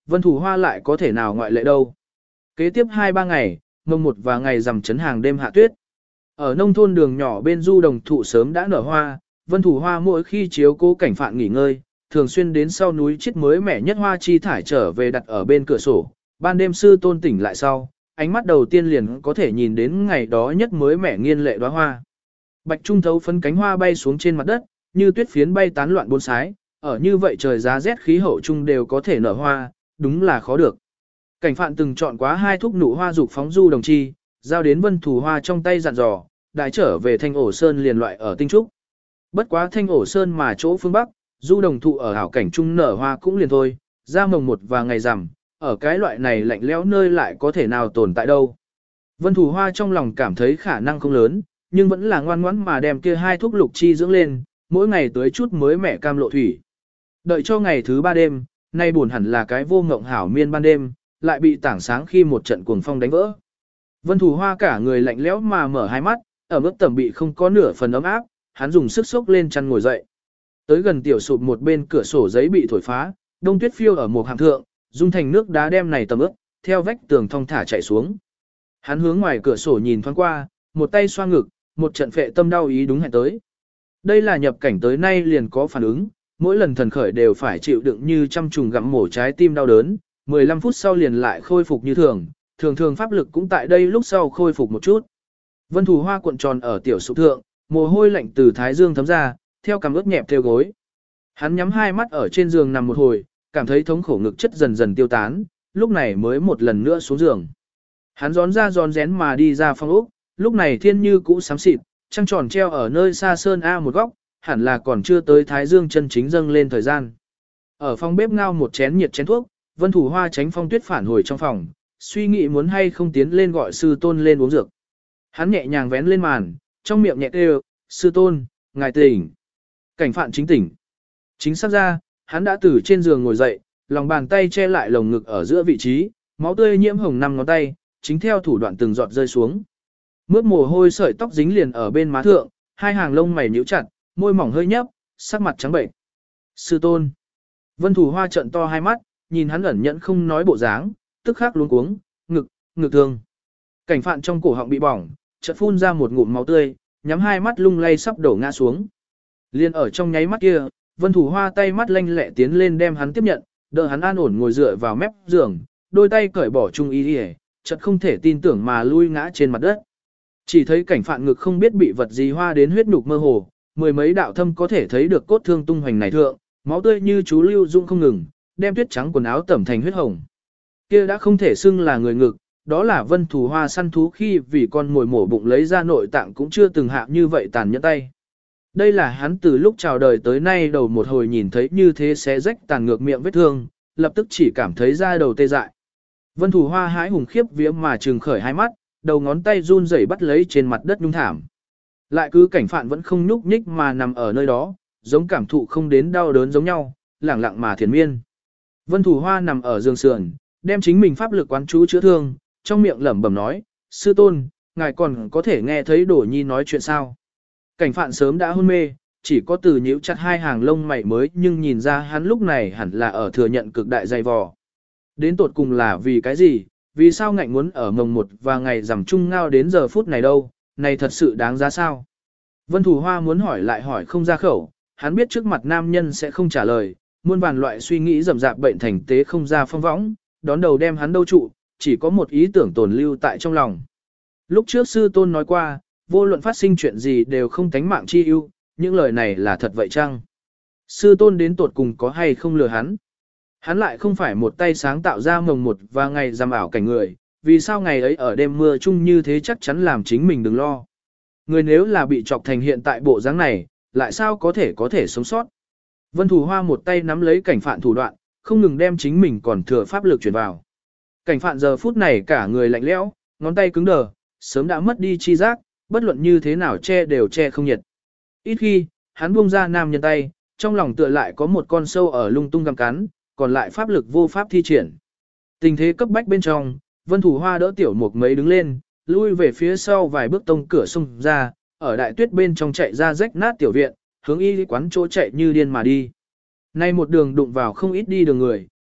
Vân Thủ Hoa lại có thể nào ngoại lệ đâu. Kế tiếp hai ba ngày, mồng một và ngày rằm chấn hàng đêm hạ tuyết. Ở nông thôn đường nhỏ bên du đồng thụ sớm đã nở hoa, Vân Thủ Hoa mỗi khi chiếu cố cảnh phạn nghỉ ngơi, thường xuyên đến sau núi chiết mới mẻ nhất hoa chi thải trở về đặt ở bên cửa sổ. Ban đêm sư tôn tỉnh lại sau, ánh mắt đầu tiên liền có thể nhìn đến ngày đó nhất mới mẻ nghiên lệ đóa hoa. Bạch trung thấu phấn cánh hoa bay xuống trên mặt đất, như tuyết phiến bay tán loạn bốn sái, ở như vậy trời giá rét khí hậu trung đều có thể nở hoa, đúng là khó được. Cảnh phạn từng chọn quá hai thúc nụ hoa dục phóng du đồng chi, giao đến Vân Thủ Hoa trong tay dặn dò, đại trở về Thanh Ổ Sơn liền loại ở Tinh Trúc. Bất quá Thanh Ổ Sơn mà chỗ phương Bắc, du đồng thụ ở hảo cảnh trung nở hoa cũng liền thôi, ra mồng một và ngày rằm, ở cái loại này lạnh lẽo nơi lại có thể nào tồn tại đâu. Vân Thủ Hoa trong lòng cảm thấy khả năng không lớn, nhưng vẫn là ngoan ngoãn mà đem kia hai thuốc lục chi dưỡng lên, mỗi ngày tới chút mới mẻ cam lộ thủy. Đợi cho ngày thứ ba đêm, nay buồn hẳn là cái vô ngộng hảo miên ban đêm, lại bị tảng sáng khi một trận cuồng phong đánh vỡ. Vân Thủ Hoa cả người lạnh lẽo mà mở hai mắt, ở mức tầm bị không có nửa phần ấm áp, hắn dùng sức sốc lên chăn ngồi dậy. Tới gần tiểu sụp một bên cửa sổ giấy bị thổi phá, đông tuyết phiêu ở một hạng thượng, dung thành nước đá đem này tầm ướp, theo vách tường thong thả chạy xuống. Hắn hướng ngoài cửa sổ nhìn thoáng qua, một tay xoa ngực, một trận phệ tâm đau ý đúng hẹn tới. Đây là nhập cảnh tới nay liền có phản ứng, mỗi lần thần khởi đều phải chịu đựng như trăm trùng gặm mổ trái tim đau đớn, mười lăm phút sau liền lại khôi phục như thường, thường thường pháp lực cũng tại đây lúc sau khôi phục một chút. Vân Thủ Hoa cuộn tròn ở tiểu sụp thượng, mồ hôi lạnh từ thái dương thấm ra, theo cằm ướt nhẹp theo gối. Hắn nhắm hai mắt ở trên giường nằm một hồi, cảm thấy thống khổ ngực chất dần dần tiêu tán, lúc này mới một lần nữa xuống giường. Hắn gión ra gión rén mà đi ra phòng ốc, lúc này thiên như cũ xám xịt, trăng tròn treo ở nơi xa sơn A một góc, hẳn là còn chưa tới thái dương chân chính dâng lên thời gian. Ở phòng bếp ngao một chén nhiệt chén thuốc, Vân Thủ Hoa tránh phong tuyết phản hồi trong phòng, suy nghĩ muốn hay không tiến lên gọi sư tôn lên uống dược. Hắn nhẹ nhàng vén lên màn, trong miệng nhẹ kêu, sư tôn, ngài tỉnh. Cảnh phạn chính tỉnh. Chính xác ra, hắn đã từ trên giường ngồi dậy, lòng bàn tay che lại lồng ngực ở giữa vị trí, máu tươi nhiễm hồng năm ngón tay, chính theo thủ đoạn từng giọt rơi xuống. Mướt mồ hôi sợi tóc dính liền ở bên má thượng, hai hàng lông mày nhíu chặt, môi mỏng hơi nhấp, sắc mặt trắng bệnh. Sư tôn. Vân Thủ Hoa trợn to hai mắt, nhìn hắn ẩn nhẫn không nói bộ dáng, tức khắc luống cuống, ngực, ngực thương. Cảnh phạn trong cổ họng bị bỏng, chợt phun ra một ngụm máu tươi, nhắm hai mắt lung lay sắp đổ ngã xuống. Liên ở trong nháy mắt kia, Vân Thủ Hoa tay mắt lanh lẹ tiến lên đem hắn tiếp nhận, đỡ hắn an ổn ngồi dựa vào mép giường, đôi tay cởi bỏ trung y đi, chợt không thể tin tưởng mà lui ngã trên mặt đất. Chỉ thấy cảnh phạn ngực không biết bị vật gì hoa đến huyết nhục mơ hồ, mười mấy đạo thâm có thể thấy được cốt thương tung hoành này thượng, máu tươi như chú lưu dung không ngừng, đem tuyết trắng quần áo tẩm thành huyết hồng. Kia đã không thể xưng là người ngực, đó là Vân Thủ Hoa săn thú khi vì con mồi mổ bụng lấy ra nội tạng cũng chưa từng hạ như vậy tàn nhẫn tay. Đây là hắn từ lúc chào đời tới nay đầu một hồi nhìn thấy như thế xé rách tàn ngược miệng vết thương, lập tức chỉ cảm thấy da đầu tê dại. Vân Thủ Hoa hái hùng khiếp vía mà trừng khởi hai mắt, đầu ngón tay run rẩy bắt lấy trên mặt đất nhung thảm. Lại cứ cảnh phạn vẫn không nhúc nhích mà nằm ở nơi đó, giống cảm thụ không đến đau đớn giống nhau, lẳng lặng mà thiền miên. Vân Thủ Hoa nằm ở giường sườn, đem chính mình pháp lực quán chú chữa thương, trong miệng lẩm bẩm nói, sư tôn, ngài còn có thể nghe thấy Đổ Nhi nói chuyện sao. Cảnh phạn sớm đã hôn mê, chỉ có từ nhíu chặt hai hàng lông mày mới nhưng nhìn ra hắn lúc này hẳn là ở thừa nhận cực đại dày vò. Đến tột cùng là vì cái gì, vì sao ngạnh muốn ở mồng một và ngày rằm chung ngao đến giờ phút này đâu, này thật sự đáng giá sao. Vân Thủ Hoa muốn hỏi lại hỏi không ra khẩu, hắn biết trước mặt nam nhân sẽ không trả lời, muôn vàn loại suy nghĩ rầm rạp bệnh thành tế không ra phong võng, đón đầu đem hắn đâu trụ, chỉ có một ý tưởng tồn lưu tại trong lòng. Lúc trước sư tôn nói qua, vô luận phát sinh chuyện gì đều không tánh mạng chi ưu, những lời này là thật vậy chăng? Sư tôn đến tột cùng có hay không lừa hắn? Hắn lại không phải một tay sáng tạo ra mồng một và ngày giam ảo cảnh người, vì sao ngày ấy ở đêm mưa chung như thế chắc chắn làm chính mình đừng lo. Người nếu là bị chọc thành hiện tại bộ dáng này, lại sao có thể có thể sống sót? Vân Thủ Hoa một tay nắm lấy cảnh phạn thủ đoạn, không ngừng đem chính mình còn thừa pháp lực chuyển vào. Cảnh phạn giờ phút này cả người lạnh lẽo, ngón tay cứng đờ, sớm đã mất đi chi giác, bất luận như thế nào che đều che không nhiệt. Ít khi, hắn buông ra nam nhân tay, trong lòng tựa lại có một con sâu ở lung tung gặm cắn, còn lại pháp lực vô pháp thi triển. Tình thế cấp bách bên trong, Vân Thủ Hoa đỡ tiểu mục mấy đứng lên, lui về phía sau vài bước tông cửa xông ra, ở đại tuyết bên trong chạy ra rách nát tiểu viện, hướng y quán chỗ chạy như điên mà đi. Nay một đường đụng vào không ít đi đường người,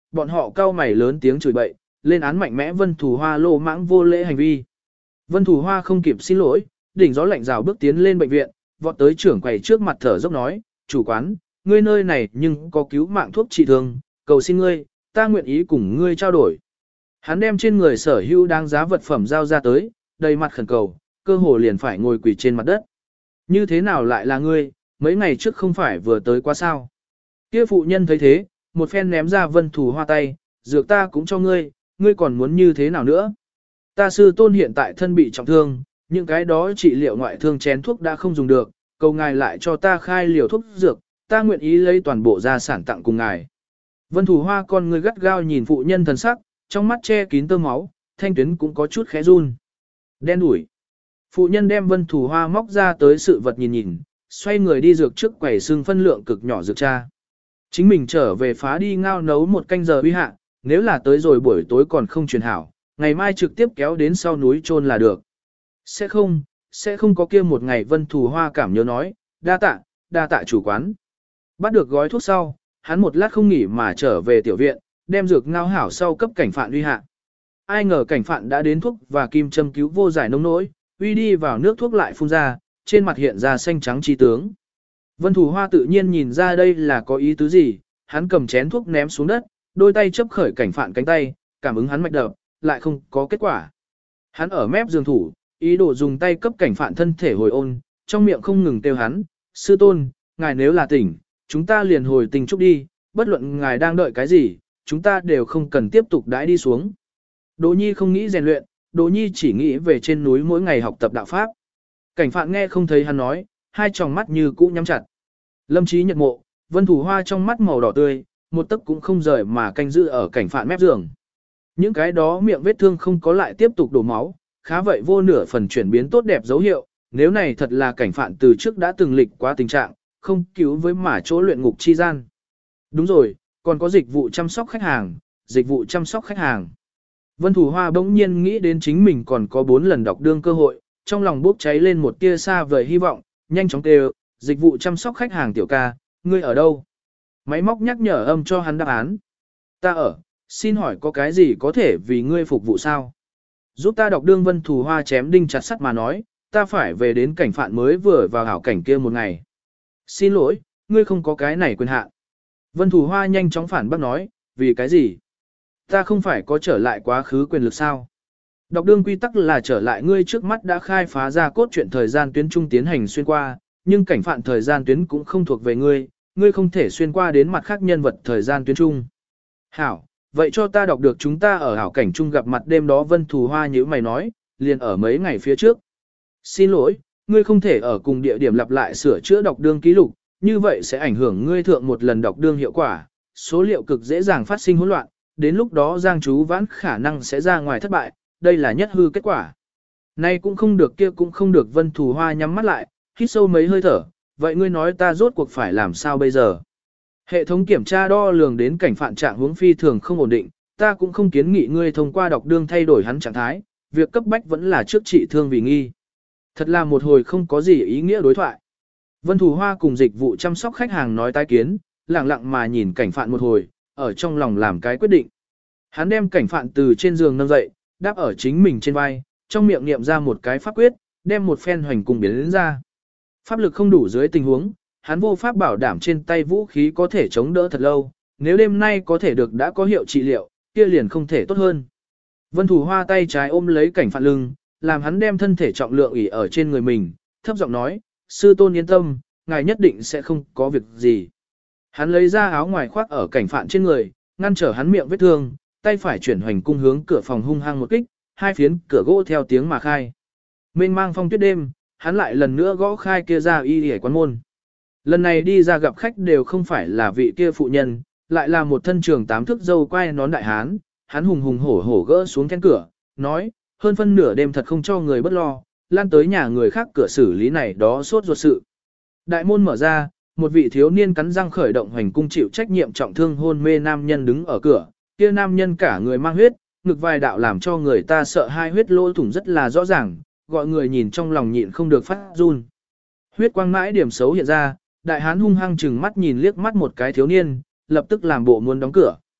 bọn họ cao mày lớn tiếng chửi bậy, lên án mạnh mẽ Vân Thù Hoa lô mãng vô lễ hành vi. Vân Thù Hoa không kịp xin lỗi, đỉnh gió lạnh rào bước tiến lên bệnh viện, vọt tới trưởng quầy trước mặt thở dốc nói, chủ quán, ngươi nơi này nhưng có cứu mạng thuốc trị thương, cầu xin ngươi, ta nguyện ý cùng ngươi trao đổi. Hắn đem trên người sở hữu đáng giá vật phẩm giao ra tới, đầy mặt khẩn cầu, cơ hồ liền phải ngồi quỳ trên mặt đất. Như thế nào lại là ngươi, mấy ngày trước không phải vừa tới qua sao? Kia phụ nhân thấy thế, một phen ném ra Vân Thù Hoa tay, dược ta cũng cho ngươi, ngươi còn muốn như thế nào nữa? Ta sư tôn hiện tại thân bị trọng thương, những cái đó trị liệu ngoại thương chén thuốc đã không dùng được, cầu ngài lại cho ta khai liều thuốc dược, ta nguyện ý lấy toàn bộ gia sản tặng cùng ngài. Vân Thù Hoa con người gắt gao nhìn phụ nhân thần sắc, trong mắt che kín tơ máu, thanh tuyến cũng có chút khẽ run. Đen đủi. Phụ nhân đem Vân Thù Hoa móc ra tới sự vật nhìn nhìn, xoay người đi dược trước quầy xương phân lượng cực nhỏ dược cha. Chính mình trở về phá đi ngao nấu một canh giờ uy hạ, nếu là tới rồi buổi tối còn không truyền hảo, ngày mai trực tiếp kéo đến sau núi chôn là được. Sẽ không, sẽ không có kia một ngày. Vân Thù Hoa cảm nhớ nói, đa tạ, đa tạ chủ quán. Bắt được gói thuốc sau, hắn một lát không nghỉ mà trở về tiểu viện, đem dược ngao hảo sau cấp cảnh phạn uy hạ. Ai ngờ cảnh phạn đã đến thuốc và kim châm cứu vô giải nông nỗi, uy đi vào nước thuốc lại phun ra, trên mặt hiện ra xanh trắng chi tướng. Vân Thù Hoa tự nhiên nhìn ra đây là có ý tứ gì, hắn cầm chén thuốc ném xuống đất, đôi tay chấp khởi cảnh phạn cánh tay, cảm ứng hắn mạch đập, lại không có kết quả. Hắn ở mép giường thủ, ý đồ dùng tay cấp cảnh phạn thân thể hồi ôn, trong miệng không ngừng kêu hắn, sư tôn, ngài nếu là tỉnh, chúng ta liền hồi tình trúc đi, bất luận ngài đang đợi cái gì, chúng ta đều không cần tiếp tục đãi đi xuống. Đỗ Nhi không nghĩ rèn luyện, Đỗ Nhi chỉ nghĩ về trên núi mỗi ngày học tập đạo pháp. Cảnh phạn nghe không thấy hắn nói, hai tròng mắt như cũ nhắm chặt. Lâm Chí Nhật mộ, Vân Thù Hoa trong mắt màu đỏ tươi, một tấc cũng không rời mà canh giữ ở cảnh phạn mép giường. Những cái đó miệng vết thương không có lại tiếp tục đổ máu, khá vậy vô nửa phần chuyển biến tốt đẹp dấu hiệu, nếu này thật là cảnh phạn từ trước đã từng lịch quá tình trạng, không cứu với mà chỗ luyện ngục chi gian. Đúng rồi, còn có dịch vụ chăm sóc khách hàng, dịch vụ chăm sóc khách hàng. Vân Thù Hoa bỗng nhiên nghĩ đến chính mình còn có bốn lần đọc đương cơ hội, trong lòng bốc cháy lên một tia xa vời hy vọng, nhanh chóng kêu, dịch vụ chăm sóc khách hàng tiểu ca, ngươi ở đâu? Máy móc nhắc nhở âm cho hắn đáp án. Ta ở, xin hỏi có cái gì có thể vì ngươi phục vụ sao? Giúp ta đọc đương. Vân Thù Hoa chém đinh chặt sắt mà nói, ta phải về đến cảnh phạn mới vừa vào hảo cảnh kia một ngày. Xin lỗi, ngươi không có cái này quyền hạn. Vân Thù Hoa nhanh chóng phản bác nói, vì cái gì? Ta không phải có trở lại quá khứ quyền lực sao? Đọc đương quy tắc là trở lại ngươi trước mắt đã khai phá ra cốt truyện thời gian tuyến trung tiến hành xuyên qua, nhưng cảnh phạn thời gian tuyến cũng không thuộc về ngươi, ngươi không thể xuyên qua đến mặt khác nhân vật thời gian tuyến trung. Hảo, vậy cho ta đọc được chúng ta ở hảo cảnh trung gặp mặt đêm đó. Vân Thù Hoa nhíu mày nói, liền ở mấy ngày phía trước. Xin lỗi, ngươi không thể ở cùng địa điểm lặp lại sửa chữa đọc đương ký lục, như vậy sẽ ảnh hưởng ngươi thượng một lần đọc đương hiệu quả, số liệu cực dễ dàng phát sinh hỗn loạn, đến lúc đó Giang Chú Vãn khả năng sẽ ra ngoài thất bại, đây là nhất hư kết quả. Nay cũng không được kia cũng không được. Vân Thù Hoa nhắm mắt lại, hít sâu mấy hơi thở, vậy ngươi nói ta rốt cuộc phải làm sao bây giờ? Hệ thống kiểm tra đo lường đến cảnh phạn trạng huống phi thường không ổn định, ta cũng không kiến nghị ngươi thông qua đọc đương thay đổi hắn trạng thái, việc cấp bách vẫn là trước trị thương vì nghi. Thật là một hồi không có gì ý nghĩa đối thoại. Vân Thù Hoa cùng dịch vụ chăm sóc khách hàng nói tái kiến, lặng lặng mà nhìn cảnh phạn một hồi, ở trong lòng làm cái quyết định. Hắn đem cảnh phạn từ trên giường nâng dậy, đáp ở chính mình trên vai, trong miệng niệm ra một cái pháp quyết, đem một phen hoành cùng biến đến ra. Pháp lực không đủ dưới tình huống, hắn vô pháp bảo đảm trên tay vũ khí có thể chống đỡ thật lâu, nếu đêm nay có thể được đã có hiệu trị liệu, kia liền không thể tốt hơn. Vân Thù Hoa tay trái ôm lấy cảnh phạn lưng, làm hắn đem thân thể trọng lượng ỉ ở trên người mình, thấp giọng nói, sư tôn yên tâm, ngài nhất định sẽ không có việc gì. Hắn lấy ra áo ngoài khoác ở cảnh phạn trên người, ngăn trở hắn miệng vết thương, tay phải chuyển hoành cung hướng cửa phòng hung hăng một kích, hai phiến cửa gỗ theo tiếng mà khai. Mênh mang phong tuyết đêm, hắn lại lần nữa gõ khai kia ra y hề quán môn. Lần này đi ra gặp khách đều không phải là vị kia phụ nhân, lại là một thân trường tám thước dâu quai nón đại hán. Hắn hùng hùng hổ hổ gỡ xuống then cửa, nói, hơn phân nửa đêm thật không cho người bất lo, lan tới nhà người khác cửa xử lý này đó sốt ruột sự. Đại môn mở ra, một vị thiếu niên cắn răng khởi động hoành cung chịu trách nhiệm trọng thương hôn mê nam nhân đứng ở cửa, kia nam nhân cả người mang huyết, ngực vài đạo làm cho người ta sợ hai huyết lỗ thủng rất là rõ ràng, gọi người nhìn trong lòng nhịn không được phát run. Huyết quang mãi điểm xấu hiện ra, đại hán hung hăng chừng mắt nhìn liếc mắt một cái thiếu niên, lập tức làm bộ muốn đóng cửa.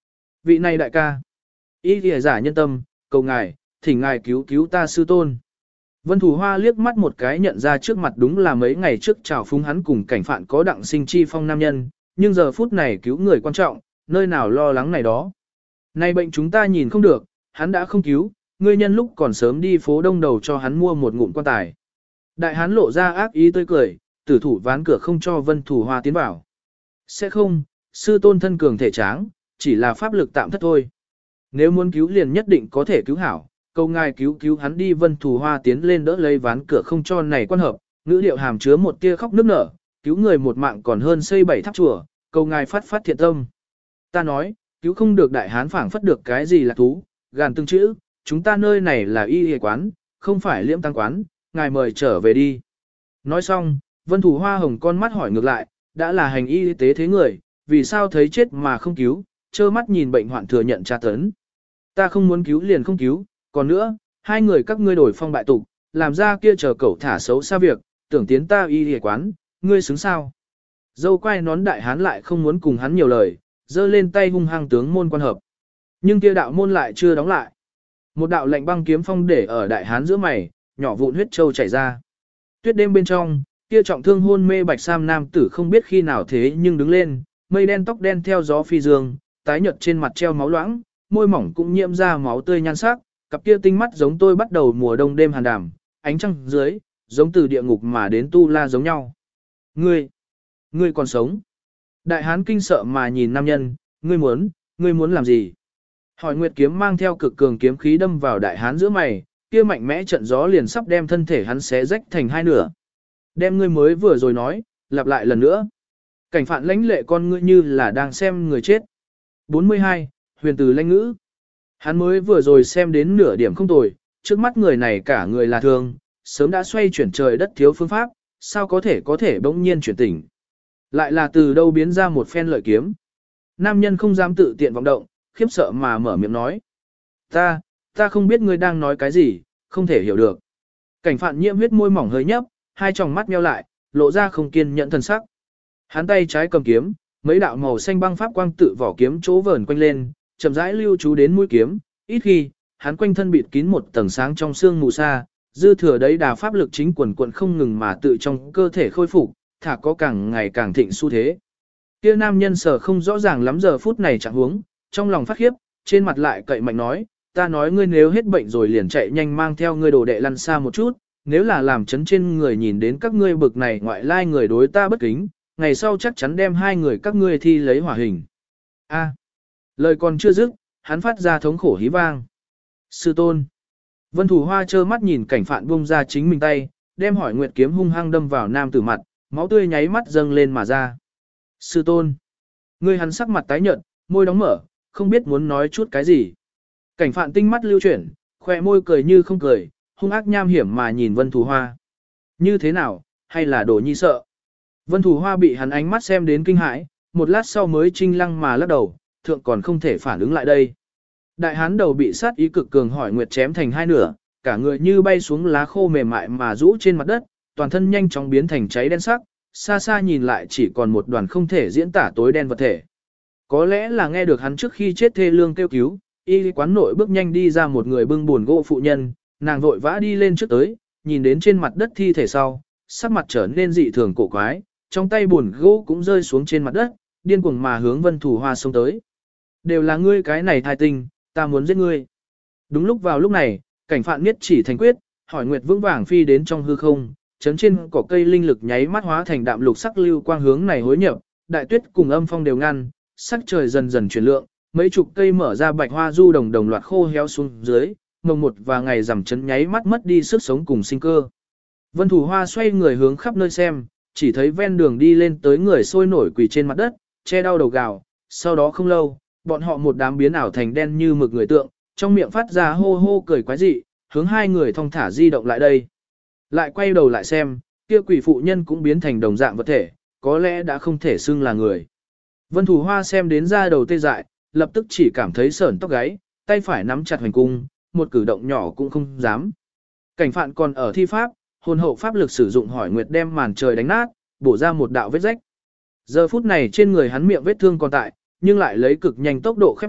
Vị này đại ca. Ý kìa giả nhân tâm, cầu ngài, thỉnh ngài cứu cứu ta sư tôn. Vân Thủ Hoa liếc mắt một cái nhận ra trước mặt đúng là mấy ngày trước chào phúng hắn cùng cảnh phạn có đặng sinh chi phong nam nhân, nhưng giờ phút này cứu người quan trọng, nơi nào lo lắng này đó. Này bệnh chúng ta nhìn không được, hắn đã không cứu, ngươi nhân lúc còn sớm đi phố đông đầu cho hắn mua một ngụm quan tài. Đại hán lộ ra ác ý tươi cười, tử thủ ván cửa không cho Vân Thủ Hoa tiến vào. Sẽ không, sư tôn thân cường thể tráng, chỉ là pháp lực tạm thất thôi. Nếu muốn cứu liền nhất định có thể cứu hảo, câu ngài cứu cứu hắn đi. Vân Thủ Hoa tiến lên đỡ lấy ván cửa không cho này quan hợp, ngữ điệu hàm chứa một tia khóc nức nở, cứu người một mạng còn hơn xây bảy tháp chùa, câu ngài phát phát thiện tâm. Ta nói, cứu không được đại hán phảng phất được cái gì là thú, gàn từng chữ, chúng ta nơi này là y y quán, không phải liễm tăng quán, ngài mời trở về đi. Nói xong, Vân Thủ Hoa hồng con mắt hỏi ngược lại, đã là hành y tế thế người, vì sao thấy chết mà không cứu, trơ mắt nhìn bệnh hoạn thừa nhận tra tấn. Ta không muốn cứu liền không cứu, còn nữa, hai người các ngươi đổi phong bại tục, làm ra kia chờ cẩu thả xấu xa việc, tưởng tiến ta y y quán, ngươi xứng sao. Dâu quay nón đại hán lại không muốn cùng hắn nhiều lời, giơ lên tay hung hăng tướng môn quan hợp. Nhưng kia đạo môn lại chưa đóng lại. Một đạo lạnh băng kiếm phong để ở đại hán giữa mày, nhỏ vụn huyết châu chảy ra. Tuyết đêm bên trong, kia trọng thương hôn mê bạch sam nam tử không biết khi nào thế nhưng đứng lên, mây đen tóc đen theo gió phi dương, tái nhợt trên mặt treo máu loãng, môi mỏng cũng nhiễm ra máu tươi nhan sắc, cặp kia tinh mắt giống tôi bắt đầu mùa đông đêm hàn đàm, ánh trăng dưới, giống từ địa ngục mà đến tu la giống nhau. Ngươi, ngươi còn sống. Đại hán kinh sợ mà nhìn nam nhân, ngươi muốn, ngươi muốn làm gì? Hỏi Nguyệt kiếm mang theo cực cường kiếm khí đâm vào đại hán giữa mày, kia mạnh mẽ trận gió liền sắp đem thân thể hắn xé rách thành hai nửa. Đem ngươi mới vừa rồi nói, lặp lại lần nữa. Cảnh phạn lãnh lệ con ngươi như là đang xem người chết. bốn mươi hai, huyền từ lãnh ngữ. Hắn mới vừa rồi xem đến nửa điểm không tồi, trước mắt người này cả người là thường, sớm đã xoay chuyển trời đất thiếu phương pháp, sao có thể có thể bỗng nhiên chuyển tỉnh. Lại là từ đâu biến ra một phen lợi kiếm. Nam nhân không dám tự tiện vọng động, khiếp sợ mà mở miệng nói. Ta, ta không biết ngươi đang nói cái gì, không thể hiểu được. Cảnh phạn nhiễm huyết môi mỏng hơi nhấp, hai tròng mắt nheo lại, lộ ra không kiên nhẫn thần sắc. Hắn tay trái cầm kiếm, mấy đạo màu xanh băng pháp quang tự vỏ kiếm chỗ vờn quanh lên, chậm rãi lưu trú đến mũi kiếm, ít khi, hắn quanh thân bịt kín một tầng sáng trong xương mù sa, dư thừa đấy đà pháp lực chính quần quần không ngừng mà tự trong cơ thể khôi phục, thả có càng ngày càng thịnh xu thế. Kia nam nhân sở không rõ ràng lắm giờ phút này trạng huống, trong lòng phát khiếp, trên mặt lại cậy mạnh nói, ta nói ngươi nếu hết bệnh rồi liền chạy nhanh mang theo ngươi đồ đệ lăn xa một chút, nếu là làm chấn trên người nhìn đến các ngươi bực này ngoại lai người đối ta bất kính, ngày sau chắc chắn đem hai người các ngươi thi lấy hỏa hình. A. Lời còn chưa dứt, hắn phát ra thống khổ hí vang. Sư tôn. Vân Thủ Hoa trơ mắt nhìn cảnh phạn buông ra chính mình tay, đem hỏi nguyệt kiếm hung hăng đâm vào nam tử mặt, máu tươi nháy mắt dâng lên mà ra. Sư tôn. Ngươi hắn sắc mặt tái nhợt, môi đóng mở, không biết muốn nói chút cái gì. Cảnh phạn tinh mắt lưu chuyển, khoe môi cười như không cười, hung ác nham hiểm mà nhìn Vân Thủ Hoa. Như thế nào, hay là đồ nhi sợ? Vân Thủ Hoa bị hắn ánh mắt xem đến kinh hãi, một lát sau mới trinh lăng mà lắc đầu, thượng còn không thể phản ứng lại đây. Đại hán đầu bị sát ý cực cường hỏi nguyệt chém thành hai nửa, cả người như bay xuống lá khô mềm mại mà rũ trên mặt đất, toàn thân nhanh chóng biến thành cháy đen sắc, xa xa nhìn lại chỉ còn một đoàn không thể diễn tả tối đen vật thể. Có lẽ là nghe được hắn trước khi chết thê lương kêu cứu, y quán nội bước nhanh đi ra một người bưng buồn gỗ phụ nhân, nàng vội vã đi lên trước tới, nhìn đến trên mặt đất thi thể sau, sắc mặt trở nên dị thường cổ quái, trong tay buồn gỗ cũng rơi xuống trên mặt đất, điên cuồng mà hướng Vân Thủ Hoa xông tới. Đều là ngươi cái này thai tinh, ta muốn giết ngươi. Đúng lúc vào lúc này, cảnh phạn miết chỉ thành quyết, hỏi nguyệt vững vàng phi đến trong hư không, chấn trên cỏ cây linh lực nháy mắt hóa thành đạm lục sắc lưu quang hướng này hối nhập, đại tuyết cùng âm phong đều ngăn, sắc trời dần dần chuyển lượng, mấy chục cây mở ra bạch hoa du đồng đồng loạt khô héo xuống dưới, mồng một và ngày rằm chấn nháy mắt mất đi sức sống cùng sinh cơ. Vân Thủ Hoa xoay người hướng khắp nơi xem, chỉ thấy ven đường đi lên tới người sôi nổi quỳ trên mặt đất, che đau đầu gào, sau đó không lâu, bọn họ một đám biến ảo thành đen như mực người tượng, trong miệng phát ra hô hô cười quái dị, hướng hai người thong thả di động lại đây. Lại quay đầu lại xem, kia quỷ phụ nhân cũng biến thành đồng dạng vật thể, có lẽ đã không thể xưng là người. Vân Thủ Hoa xem đến ra đầu tê dại, lập tức chỉ cảm thấy sởn tóc gáy, tay phải nắm chặt hoành cung, một cử động nhỏ cũng không dám. Cảnh phạn còn ở thi pháp, hồn hậu pháp lực sử dụng hỏi nguyệt đem màn trời đánh nát, bổ ra một đạo vết rách. Giờ phút này trên người hắn miệng vết thương còn tại, nhưng lại lấy cực nhanh tốc độ khép lại,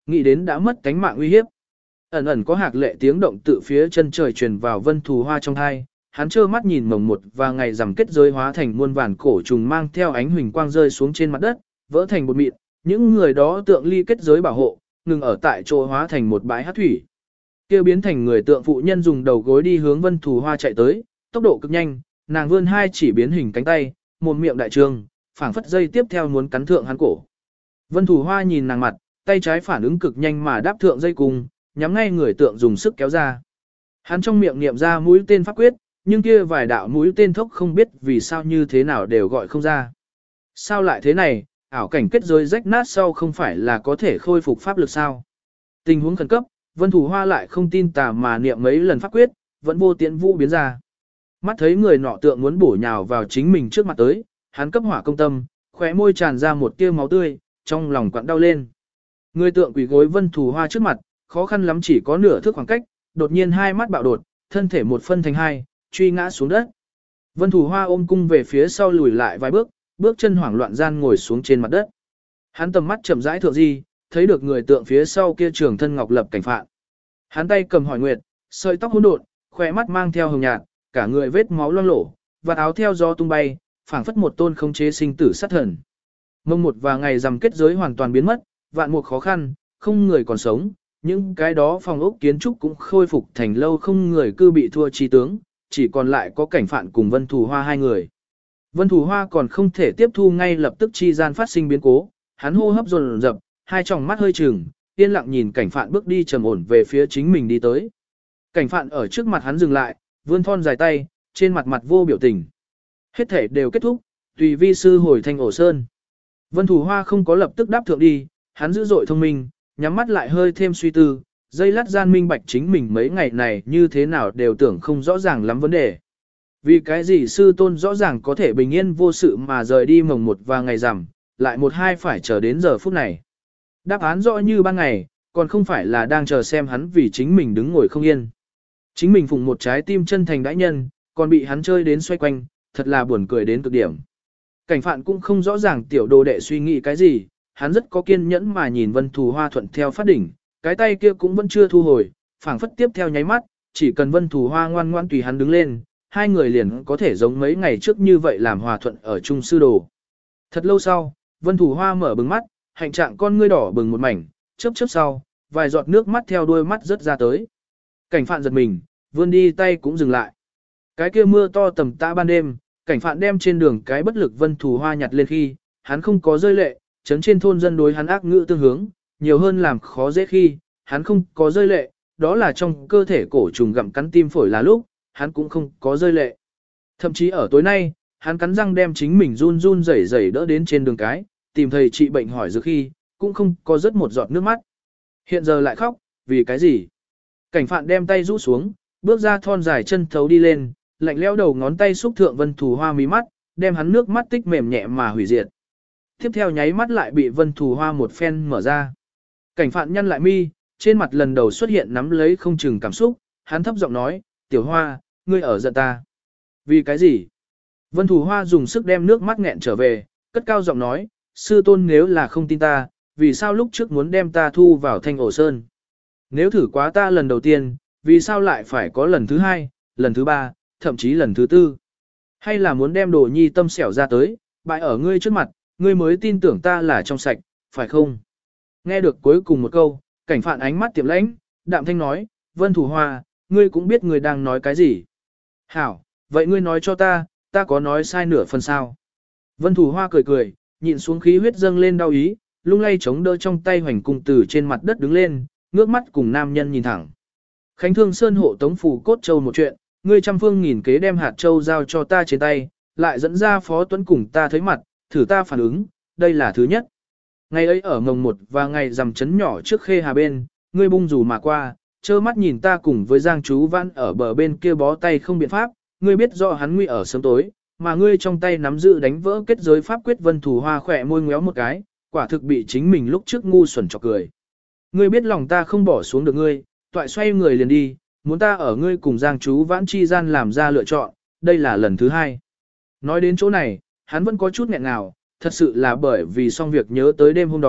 nghĩ đến đã mất cánh mạng uy hiếp. Ẩn ẩn có hạc lệ tiếng động tự phía chân trời truyền vào Vân Thù Hoa trong hai, hắn trơ mắt nhìn mồng một và ngày rằm kết giới hóa thành muôn vàn cổ trùng mang theo ánh huỳnh quang rơi xuống trên mặt đất, vỡ thành bột mịn, những người đó tượng ly kết giới bảo hộ, ngừng ở tại chỗ hóa thành một bãi hát thủy. Kêu biến thành người tượng phụ nhân dùng đầu gối đi hướng Vân Thù Hoa chạy tới, tốc độ cực nhanh, nàng vươn hai chỉ biến hình cánh tay, một miệng đại trương, phảng phất dây tiếp theo muốn cắn thượng hắn cổ. Vân Thù Hoa nhìn nàng mặt, tay trái phản ứng cực nhanh mà đáp thượng dây cung, nhắm ngay người tượng dùng sức kéo ra. Hắn trong miệng niệm ra mũi tên pháp quyết, nhưng kia vài đạo mũi tên thốc không biết vì sao như thế nào đều gọi không ra. Sao lại thế này, ảo cảnh kết giới rách nát sau không phải là có thể khôi phục pháp lực sao? Tình huống khẩn cấp, Vân Thù Hoa lại không tin tà mà niệm mấy lần pháp quyết, vẫn vô tiện vũ biến ra. Mắt thấy người nọ tượng muốn bổ nhào vào chính mình trước mặt tới, hắn cấp hỏa công tâm, khóe môi tràn ra một tia máu tươi, trong lòng quặn đau lên. Người tượng quỳ gối Vân Thù Hoa trước mặt, khó khăn lắm chỉ có nửa thước khoảng cách, đột nhiên hai mắt bạo đột, thân thể một phân thành hai, truy ngã xuống đất. Vân Thù Hoa ôm cung về phía sau lùi lại vài bước, bước chân hoảng loạn gian ngồi xuống trên mặt đất. Hắn tầm mắt chậm rãi thượng di, thấy được người tượng phía sau kia trường thân ngọc lập cảnh phạn. Hắn tay cầm hỏi nguyệt, sợi tóc hỗn độn, khóe mắt mang theo hồng nhạt, cả người vết máu loang lổ, và áo theo gió tung bay, phảng phất một tôn không chế sinh tử sát thần. Mông một và ngày rằm kết giới hoàn toàn biến mất, vạn mục khó khăn, không người còn sống, những cái đó phòng ốc kiến trúc cũng khôi phục thành lâu không người cư bị thua chi tướng, chỉ còn lại có cảnh phạn cùng Vân Thù Hoa hai người. Vân Thù Hoa còn không thể tiếp thu ngay lập tức chi gian phát sinh biến cố, hắn hô hấp dồn dập, hai tròng mắt hơi trừng, yên lặng nhìn cảnh phạn bước đi trầm ổn về phía chính mình đi tới. Cảnh phạn ở trước mặt hắn dừng lại, vươn thon dài tay, trên mặt mặt vô biểu tình. Hết thể đều kết thúc, tùy vi sư hồi thanh ổ sơn. Vân Thù Hoa không có lập tức đáp thượng đi, hắn dữ dội thông minh, nhắm mắt lại hơi thêm suy tư, dây lát gian minh bạch chính mình mấy ngày này như thế nào đều tưởng không rõ ràng lắm vấn đề. Vì cái gì sư tôn rõ ràng có thể bình yên vô sự mà rời đi mồng một và ngày rằm, lại một hai phải chờ đến giờ phút này. Đáp án rõ như ban ngày, còn không phải là đang chờ xem hắn vì chính mình đứng ngồi không yên. Chính mình phụng một trái tim chân thành đãi nhân, còn bị hắn chơi đến xoay quanh, thật là buồn cười đến cực điểm. Cảnh phạn cũng không rõ ràng tiểu đồ đệ suy nghĩ cái gì, hắn rất có kiên nhẫn mà nhìn Vân Thù Hoa thuận theo phát đỉnh, cái tay kia cũng vẫn chưa thu hồi, phảng phất tiếp theo nháy mắt, chỉ cần Vân Thù Hoa ngoan ngoan tùy hắn đứng lên, hai người liền có thể giống mấy ngày trước như vậy làm hòa thuận ở chung sư đồ. Thật lâu sau, Vân Thù Hoa mở bừng mắt, hạnh trạng con ngươi đỏ bừng một mảnh, chớp chớp sau, vài giọt nước mắt theo đôi mắt rớt ra tới. Cảnh phạn giật mình, vươn đi tay cũng dừng lại. Cái kia mưa to tầm tã ban đêm, cảnh phạn đem trên đường cái bất lực Vân Thù Hoa nhặt lên khi, hắn không có rơi lệ, chấn trên thôn dân đối hắn ác ngữ tương hướng, nhiều hơn làm khó dễ khi, hắn không có rơi lệ, đó là trong cơ thể cổ trùng gặm cắn tim phổi là lúc, hắn cũng không có rơi lệ. Thậm chí ở tối nay, hắn cắn răng đem chính mình run run rẩy rẩy đỡ đến trên đường cái, tìm thầy trị bệnh hỏi dược khi, cũng không có rớt một giọt nước mắt. Hiện giờ lại khóc, vì cái gì? Cảnh phạn đem tay rũ xuống, bước ra thon dài chân thấu đi lên, lạnh lẽo đầu ngón tay xúc thượng Vân Thù Hoa mí mắt, đem hắn nước mắt tích mềm nhẹ mà hủy diệt. Tiếp theo nháy mắt lại bị Vân Thù Hoa một phen mở ra. Cảnh phạn nhăn lại mi, trên mặt lần đầu xuất hiện nắm lấy không chừng cảm xúc, hắn thấp giọng nói, tiểu Hoa, ngươi ở giận ta. Vì cái gì? Vân Thù Hoa dùng sức đem nước mắt nghẹn trở về, cất cao giọng nói, sư tôn nếu là không tin ta, vì sao lúc trước muốn đem ta thu vào thanh ổ sơn? Nếu thử quá ta lần đầu tiên, vì sao lại phải có lần thứ hai, lần thứ ba, thậm chí lần thứ tư? Hay là muốn đem đồ nhi tâm xẻo ra tới, bại ở ngươi trước mặt, ngươi mới tin tưởng ta là trong sạch, phải không? Nghe được cuối cùng một câu, cảnh phạn ánh mắt tiệm lãnh, đạm thanh nói, Vân Thù Hoa, ngươi cũng biết ngươi đang nói cái gì. Hảo, vậy ngươi nói cho ta, ta có nói sai nửa phần sao? Vân Thù Hoa cười cười, nhịn xuống khí huyết dâng lên đau ý, lung lay chống đỡ trong tay hoành cung từ trên mặt đất đứng lên, ngước mắt cùng nam nhân nhìn thẳng. Khánh Thương Sơn hộ tống phù cốt châu một chuyện, ngươi trăm phương nghìn kế đem hạt châu giao cho ta trên tay, lại dẫn ra Phó Tuấn cùng ta thấy mặt, thử ta phản ứng, đây là thứ nhất. Ngày ấy ở mồng một và ngày rằm chấn nhỏ trước khê hà bên, ngươi bung rủ mà qua, trơ mắt nhìn ta cùng với Giang Chú Văn ở bờ bên kia bó tay không biện pháp, ngươi biết rõ hắn nguy ở sớm tối, mà ngươi trong tay nắm giữ đánh vỡ kết giới pháp quyết. Vân Thù Hoa khỏe môi ngéo một cái, quả thực bị chính mình lúc trước ngu xuẩn chọc cười. Ngươi biết lòng ta không bỏ xuống được ngươi, toại xoay người liền đi, muốn ta ở ngươi cùng Giang Chú Vãn chi gian làm ra lựa chọn, đây là lần thứ hai. Nói đến chỗ này, hắn vẫn có chút nghẹn ngào, thật sự là bởi vì xong việc nhớ tới đêm hôm đó,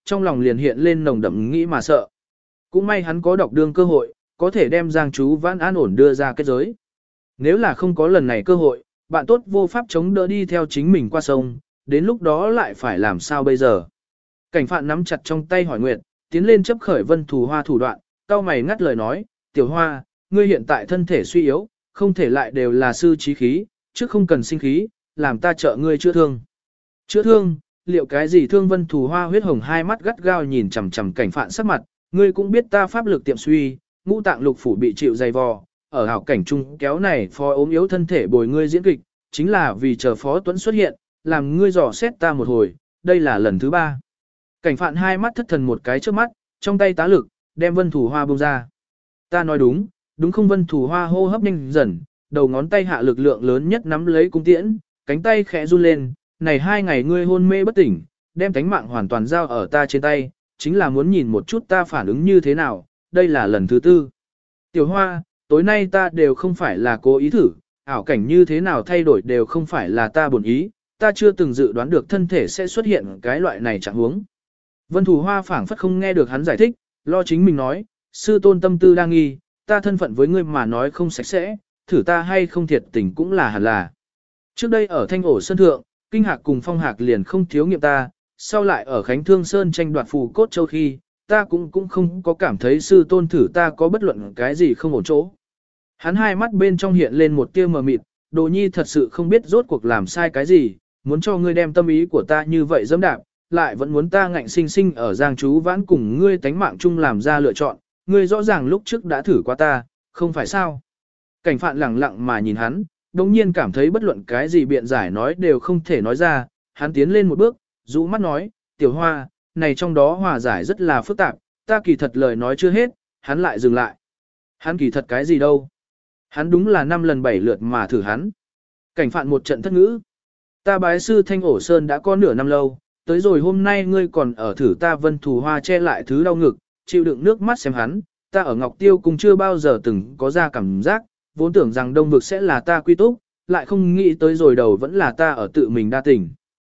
trong lòng liền hiện lên nồng đậm nghĩ mà sợ. Cũng may hắn có đọc đương cơ hội, có thể đem Giang Chú Vãn an ổn đưa ra kết giới. Nếu là không có lần này cơ hội, bạn tốt vô pháp chống đỡ đi theo chính mình qua sông, đến lúc đó lại phải làm sao bây giờ. Cảnh Phạn nắm chặt trong tay hỏi Nguyệt, tiến lên chấp khởi Vân Thù Hoa thủ đoạn, cao mày ngắt lời nói, tiểu hoa, ngươi hiện tại thân thể suy yếu, không thể lại đều là sư trí khí, chứ không cần sinh khí, làm ta trợ ngươi chữa thương. Chữa thương, liệu cái gì thương? Vân Thù Hoa huyết hồng hai mắt gắt gao nhìn chằm chằm Cảnh Phạn sắc mặt, ngươi cũng biết ta pháp lực tiệm suy, ngũ tạng lục phủ bị chịu dày vò, ở hảo cảnh trung kéo này phó ốm yếu thân thể bồi ngươi diễn kịch, chính là vì chờ Phó Tuấn xuất hiện, làm ngươi dò xét ta một hồi, đây là lần thứ ba. Cảnh Phạn hai mắt thất thần một cái trước mắt, trong tay tá lực, đem Vân Thù Hoa buông ra. Ta nói đúng, đúng không? Vân Thù Hoa hô hấp nhanh dần, đầu ngón tay hạ lực lượng lớn nhất nắm lấy cung tiễn, cánh tay khẽ run lên, này hai ngày ngươi hôn mê bất tỉnh, đem tánh mạng hoàn toàn giao ở ta trên tay, chính là muốn nhìn một chút ta phản ứng như thế nào, đây là lần thứ tư. Tiểu Hoa, tối nay ta đều không phải là cố ý thử, ảo cảnh như thế nào thay đổi đều không phải là ta bổn ý, ta chưa từng dự đoán được thân thể sẽ xuất hiện cái loại này trạng huống. Vân Thù Hoa phảng phất không nghe được hắn giải thích, lo chính mình nói, sư tôn tâm tư đang nghi, ta thân phận với ngươi mà nói không sạch sẽ, thử ta hay không thiệt tình cũng là hẳn là. Trước đây ở Thanh Ổ Sơn Thượng, Kinh Hạc cùng Phong Hạc liền không thiếu nghiệm ta, sau lại ở Khánh Thương Sơn tranh đoạt phù cốt châu khi, ta cũng cũng không có cảm thấy sư tôn thử ta có bất luận cái gì không ổn chỗ. Hắn hai mắt bên trong hiện lên một tia mờ mịt, Đồ Nhi thật sự không biết rốt cuộc làm sai cái gì, muốn cho ngươi đem tâm ý của ta như vậy dẫm đạp, lại vẫn muốn ta ngạnh sinh sinh ở Giang Chú Vãn cùng ngươi tánh mạng chung làm ra lựa chọn, ngươi rõ ràng lúc trước đã thử qua ta, không phải sao? Cảnh Phạn lẳng lặng mà nhìn hắn, đồng nhiên cảm thấy bất luận cái gì biện giải nói đều không thể nói ra, hắn tiến lên một bước, rũ mắt nói, tiểu hoa, này trong đó hòa giải rất là phức tạp, ta kỳ thật lời nói chưa hết, hắn lại dừng lại. Hắn kỳ thật cái gì đâu? Hắn đúng là năm lần bảy lượt mà thử hắn. Cảnh Phạn một trận thất ngữ. Ta bái sư Thanh Ổ Sơn đã có nửa năm lâu, tới rồi hôm nay ngươi còn ở thử ta. Vân Thù Hoa che lại thứ đau ngực, chịu đựng nước mắt xem hắn, ta ở Ngọc Tiêu cũng chưa bao giờ từng có ra cảm giác, vốn tưởng rằng Đông Vực sẽ là ta quy túc, lại không nghĩ tới rồi đầu vẫn là ta ở tự mình đa tình.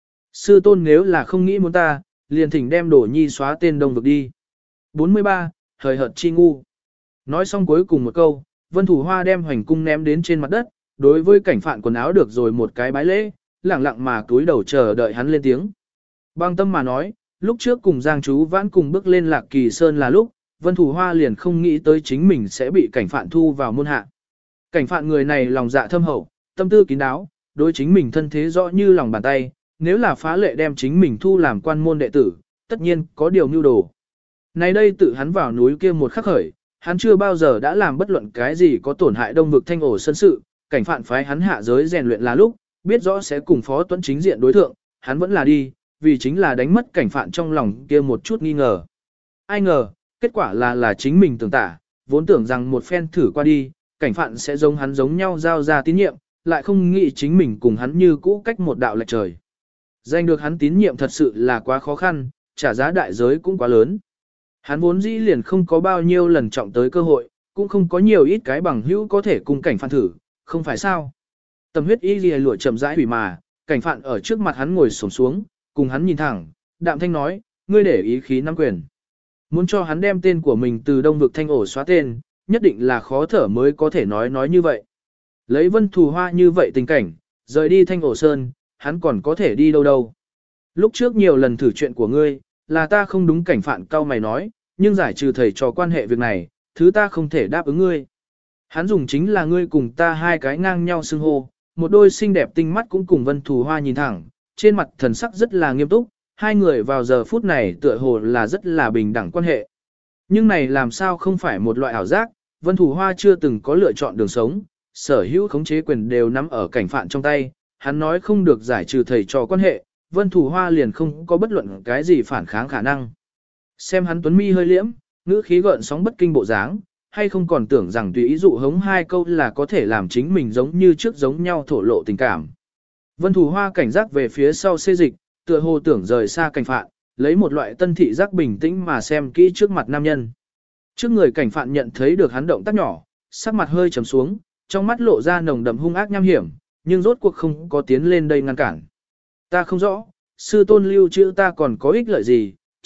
Sư tôn nếu là không nghĩ muốn ta, liền thỉnh đem Đổ Nhi xóa tên Đông Vực đi. bốn mươi ba. Hời hợt chi ngu. Nói xong cuối cùng một câu, Vân Thù Hoa đem hoành cung ném đến trên mặt đất, đối với Cảnh Phạn quần áo được rồi một cái bái lễ, lẳng lặng mà cúi đầu chờ đợi hắn lên tiếng. Bang tâm mà nói, lúc trước cùng Giang Chú Vãn cùng bước lên Lạc Kỳ Sơn là lúc, Vân Thù Hoa liền không nghĩ tới chính mình sẽ bị Cảnh Phạn thu vào môn hạ. Cảnh Phạn người này lòng dạ thâm hậu, tâm tư kín đáo, đối chính mình thân thế rõ như lòng bàn tay, nếu là phá lệ đem chính mình thu làm quan môn đệ tử, tất nhiên có điều mưu đồ. Này đây tự hắn vào núi kia một khắc khởi, hắn chưa bao giờ đã làm bất luận cái gì có tổn hại Đông Vực Thanh Ổ Sơn sự, Cảnh Phạn phái hắn hạ giới rèn luyện là lúc, biết rõ sẽ cùng Phó Tuấn chính diện đối thượng, hắn vẫn là đi, vì chính là đánh mất Cảnh Phạn trong lòng kia một chút nghi ngờ. Ai ngờ, kết quả là là chính mình tưởng tả, vốn tưởng rằng một phen thử qua đi, Cảnh Phạn sẽ giống hắn giống nhau giao ra tín nhiệm, lại không nghĩ chính mình cùng hắn như cũ cách một đạo lệch trời. Giành được hắn tín nhiệm thật sự là quá khó khăn, trả giá đại giới cũng quá lớn. Hắn vốn dĩ liền không có bao nhiêu lần trọng tới cơ hội, cũng không có nhiều ít cái bằng hữu có thể cùng Cảnh Phạn thử, không phải sao. Tầm huyết y lìa lụa chậm rãi hủy mà, Cảnh Phạn ở trước mặt hắn ngồi xổm xuống, cùng hắn nhìn thẳng, đạm thanh nói, ngươi để ý khí nắm quyền. Muốn cho hắn đem tên của mình từ Đông Vực Thanh Ổ xóa tên, nhất định là khó thở mới có thể nói nói như vậy. Lấy Vân Thù Hoa như vậy tình cảnh, rời đi Thanh Ổ Sơn, hắn còn có thể đi đâu đâu. Lúc trước nhiều lần thử chuyện của ngươi, là ta không đúng. Cảnh Phạn cao mày nói, nhưng giải trừ thầy trò quan hệ việc này, thứ ta không thể đáp ứng ngươi. Hắn dùng chính là ngươi cùng ta hai cái ngang nhau xưng hô, một đôi xinh đẹp tinh mắt cũng cùng Vân Thù Hoa nhìn thẳng, trên mặt thần sắc rất là nghiêm túc, hai người vào giờ phút này tựa hồ là rất là bình đẳng quan hệ. Nhưng này làm sao không phải một loại ảo giác, Vân Thù Hoa chưa từng có lựa chọn đường sống, sở hữu khống chế quyền đều nắm ở Cảnh Phạn trong tay, hắn nói không được giải trừ thầy trò quan hệ, Vân Thù Hoa liền không có bất luận cái gì phản kháng khả năng. Xem hắn tuấn mi hơi liễm, ngữ khí gợn sóng bất kinh bộ dáng, hay không còn tưởng rằng tùy ý dụ hống hai câu là có thể làm chính mình giống như trước giống nhau thổ lộ tình cảm. Vân Thù Hoa cảnh giác về phía sau xê dịch, tựa hồ tưởng rời xa Cảnh Phạn, lấy một loại tân thị giác bình tĩnh mà xem kỹ trước mặt nam nhân. Trước người Cảnh Phạn nhận thấy được hắn động tác nhỏ, sắc mặt hơi trầm xuống, trong mắt lộ ra nồng đậm hung ác nham hiểm, nhưng rốt cuộc không có tiến lên đây ngăn cản. Ta không rõ, sư tôn lưu chữ ta còn có ích lợi gì,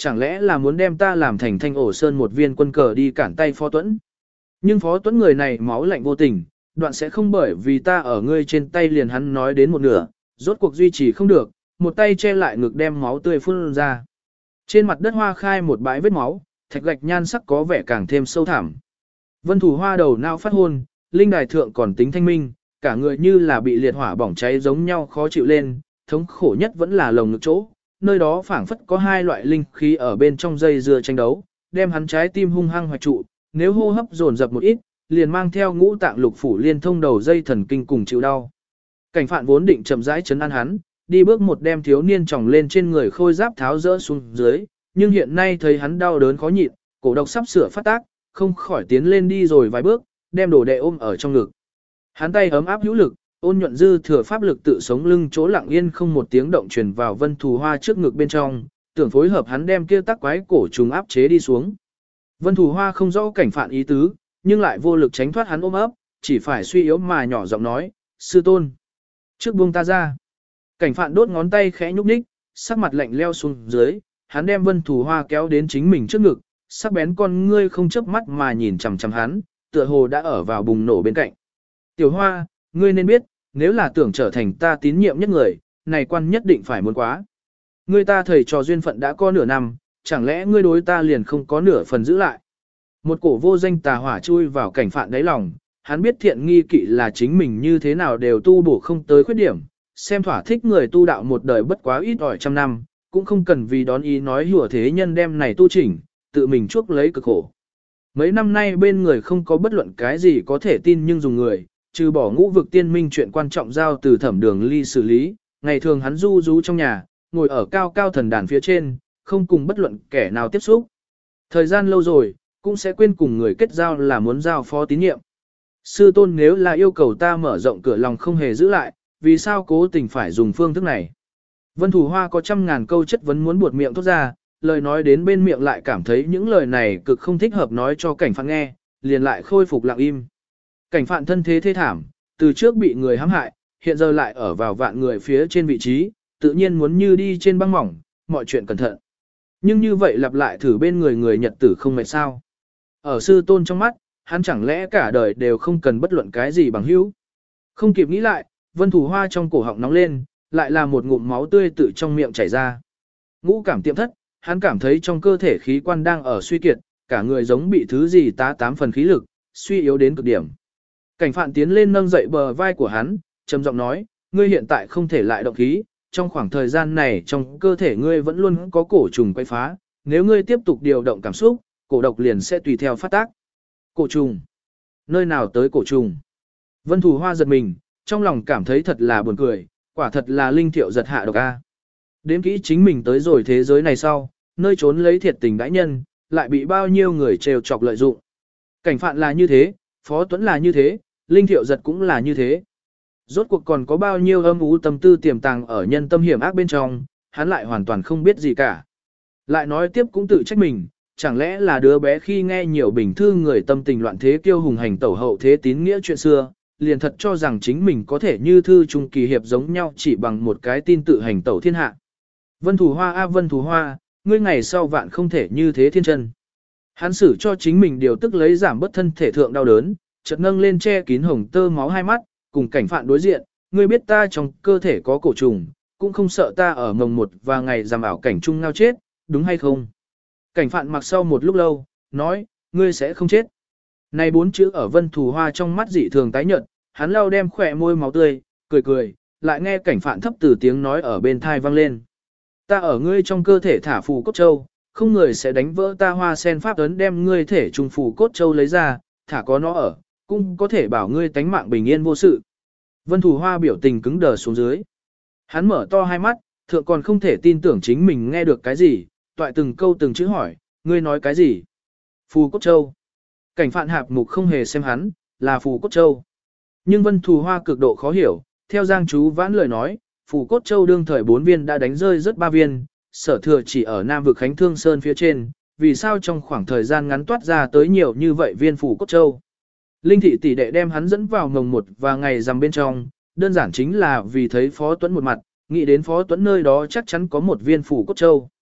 chẳng lẽ là muốn đem ta làm thành Thanh Ổ Sơn một viên quân cờ đi cản tay Phó Tuấn. Nhưng Phó Tuấn người này máu lạnh vô tình, đoạn sẽ không bởi vì ta ở ngươi trên tay liền hắn nói đến một nửa, rốt cuộc duy trì không được, một tay che lại ngực đem máu tươi phun ra. Trên mặt đất hoa khai một bãi vết máu, thạch gạch nhan sắc có vẻ càng thêm sâu thẳm. Vân Thủ Hoa đầu não phát hôn, linh đài thượng còn tính thanh minh, cả người như là bị liệt hỏa bỏng cháy giống nhau khó chịu lên, thống khổ nhất vẫn là lồng ngực chỗ, nơi đó phảng phất có hai loại linh khí ở bên trong dây dưa tranh đấu, đem hắn trái tim hung hăng hoạch trụ, nếu hô hấp dồn dập một ít, liền mang theo ngũ tạng lục phủ liên thông đầu dây thần kinh cùng chịu đau. Cảnh Phạn vốn định chậm rãi chấn an hắn, đi bước một đem thiếu niên tròng lên trên người khôi giáp tháo rỡ xuống dưới, nhưng hiện nay thấy hắn đau đớn khó nhịn, cổ độc sắp sửa phát tác, không khỏi tiến lên đi rồi vài bước, đem đồ đệ ôm ở trong ngực. Hắn tay ấm áp hữu lực, ôn nhuận dư thừa pháp lực tự sống lưng chỗ lặng yên không một tiếng động truyền vào Vân Thù Hoa trước ngực bên trong, tưởng phối hợp hắn đem kia tắc quái cổ trùng áp chế đi xuống. Vân Thù Hoa không rõ Cảnh Phạn ý tứ, nhưng lại vô lực tránh thoát hắn ôm ấp, chỉ phải suy yếu mà nhỏ giọng nói, sư tôn, trước buông ta ra. Cảnh Phạn đốt ngón tay khẽ nhúc nhích, sắc mặt lạnh leo xuống dưới, hắn đem Vân Thù Hoa kéo đến chính mình trước ngực, sắc bén con ngươi không chớp mắt mà nhìn chằm chằm hắn, tựa hồ đã ở vào bùng nổ bên cạnh. Tiểu Hoa, ngươi nên biết, nếu là tưởng trở thành ta tín nhiệm nhất người, này quan nhất định phải muốn quá. Ngươi ta thầy trò duyên phận đã có nửa năm, chẳng lẽ ngươi đối ta liền không có nửa phần giữ lại. Một cổ vô danh tà hỏa chui vào Cảnh Phạn đáy lòng, hắn biết thiện nghi kỵ là chính mình như thế nào đều tu bổ không tới khuyết điểm, xem thỏa thích người tu đạo một đời bất quá ít ỏi trăm năm, cũng không cần vì đón ý nói hùa thế nhân đem này tu chỉnh, tự mình chuốc lấy cực khổ. Mấy năm nay bên người không có bất luận cái gì có thể tin nhưng dùng người, trừ bỏ ngũ vực tiên minh chuyện quan trọng giao từ thẩm đường ly xử lý, ngày thường hắn du rú trong nhà, ngồi ở cao cao thần đàn phía trên, không cùng bất luận kẻ nào tiếp xúc. Thời gian lâu rồi, cũng sẽ quên cùng người kết giao là muốn giao phó tín nhiệm. Sư tôn nếu là yêu cầu ta mở rộng cửa lòng không hề giữ lại, vì sao cố tình phải dùng phương thức này? Vân Thủ Hoa có trăm ngàn câu chất vấn muốn buột miệng thốt ra, lời nói đến bên miệng lại cảm thấy những lời này cực không thích hợp nói cho Cảnh Phạn nghe, liền lại khôi phục lặng im. Cảnh Phạn thân thế thê thảm, từ trước bị người hãm hại, hiện giờ lại ở vào vạn người phía trên vị trí, tự nhiên muốn như đi trên băng mỏng, mọi chuyện cẩn thận. Nhưng như vậy lặp lại thử bên người người nhật tử không mệt sao. Ở sư tôn trong mắt, hắn chẳng lẽ cả đời đều không cần bất luận cái gì bằng hữu. Không kịp nghĩ lại, Vân Thủ Hoa trong cổ họng nóng lên, lại là một ngụm máu tươi tự trong miệng chảy ra. Ngũ cảm tiệm thất, hắn cảm thấy trong cơ thể khí quan đang ở suy kiệt, cả người giống bị thứ gì tá tám phần khí lực, suy yếu đến cực điểm. Cảnh Phạn tiến lên nâng dậy bờ vai của hắn, trầm giọng nói, ngươi hiện tại không thể lại động khí, trong khoảng thời gian này trong cơ thể ngươi vẫn luôn có cổ trùng quay phá, nếu ngươi tiếp tục điều động cảm xúc, cổ độc liền sẽ tùy theo phát tác. Cổ trùng? Nơi nào tới cổ trùng? Vân Thủ Hoa giật mình, trong lòng cảm thấy thật là buồn cười, quả thật là linh thiệu giật hạ độc a. Đếm kỹ chính mình tới rồi thế giới này sau, nơi trốn lấy thiệt tình đãi nhân, lại bị bao nhiêu người trêu chọc lợi dụng. Cảnh Phạn là như thế, Phó Tuấn là như thế, linh thiệu giật cũng là như thế. Rốt cuộc còn có bao nhiêu âm u tâm tư tiềm tàng ở nhân tâm hiểm ác bên trong, hắn lại hoàn toàn không biết gì cả. Lại nói tiếp cũng tự trách mình, chẳng lẽ là đứa bé khi nghe nhiều bình thư người tâm tình loạn thế kiêu hùng hành tẩu hậu thế tín nghĩa chuyện xưa, liền thật cho rằng chính mình có thể như thư trung kỳ hiệp giống nhau chỉ bằng một cái tin tự hành tẩu thiên hạ. Vân Thủ Hoa a Vân Thủ Hoa, ngươi ngày sau vạn không thể như thế thiên chân. Hắn xử cho chính mình điều tức lấy giảm bất thân thể thượng đau đớn, chợt nâng lên che kín hồng tơ máu hai mắt, cùng Cảnh Phạn đối diện, ngươi biết ta trong cơ thể có cổ trùng, cũng không sợ ta ở mồng một và ngày giảm ảo cảnh chung ngao chết, đúng hay không? Cảnh Phạn mặc sau một lúc lâu, nói, ngươi sẽ không chết. Này bốn chữ ở Vân Thủ Hoa trong mắt dị thường tái nhợt, hắn lau đem khỏe môi máu tươi, cười cười, lại nghe Cảnh Phạn thấp từ tiếng nói ở bên thai vang lên. Ta ở ngươi trong cơ thể thả phù cốt châu, không người sẽ đánh vỡ ta hoa sen pháp ấn đem ngươi thể trùng phù cốt châu lấy ra, thả có nó ở, cũng có thể bảo ngươi tánh mạng bình yên vô sự. Vân Thủ Hoa biểu tình cứng đờ xuống dưới. Hắn mở to hai mắt, thượng còn không thể tin tưởng chính mình nghe được cái gì, toại từng câu từng chữ hỏi, ngươi nói cái gì? Phù cốt châu. Cảnh Phạn hạp mục không hề xem hắn, là phù cốt châu. Nhưng Vân Thủ Hoa cực độ khó hiểu, theo Giang Chú Vãn lời nói, phù cốt châu đương thời bốn viên đã đánh rơi rất ba viên, sở thừa chỉ ở Nam vực Khánh Thương Sơn phía trên, vì sao trong khoảng thời gian ngắn toát ra tới nhiều như vậy viên phù cốt châu. Linh thị tỷ đệ đem hắn dẫn vào mồng một và ngày rằm bên trong, đơn giản chính là vì thấy Phó Tuấn một mặt, nghĩ đến Phó Tuấn nơi đó chắc chắn có một viên phù cốt châu.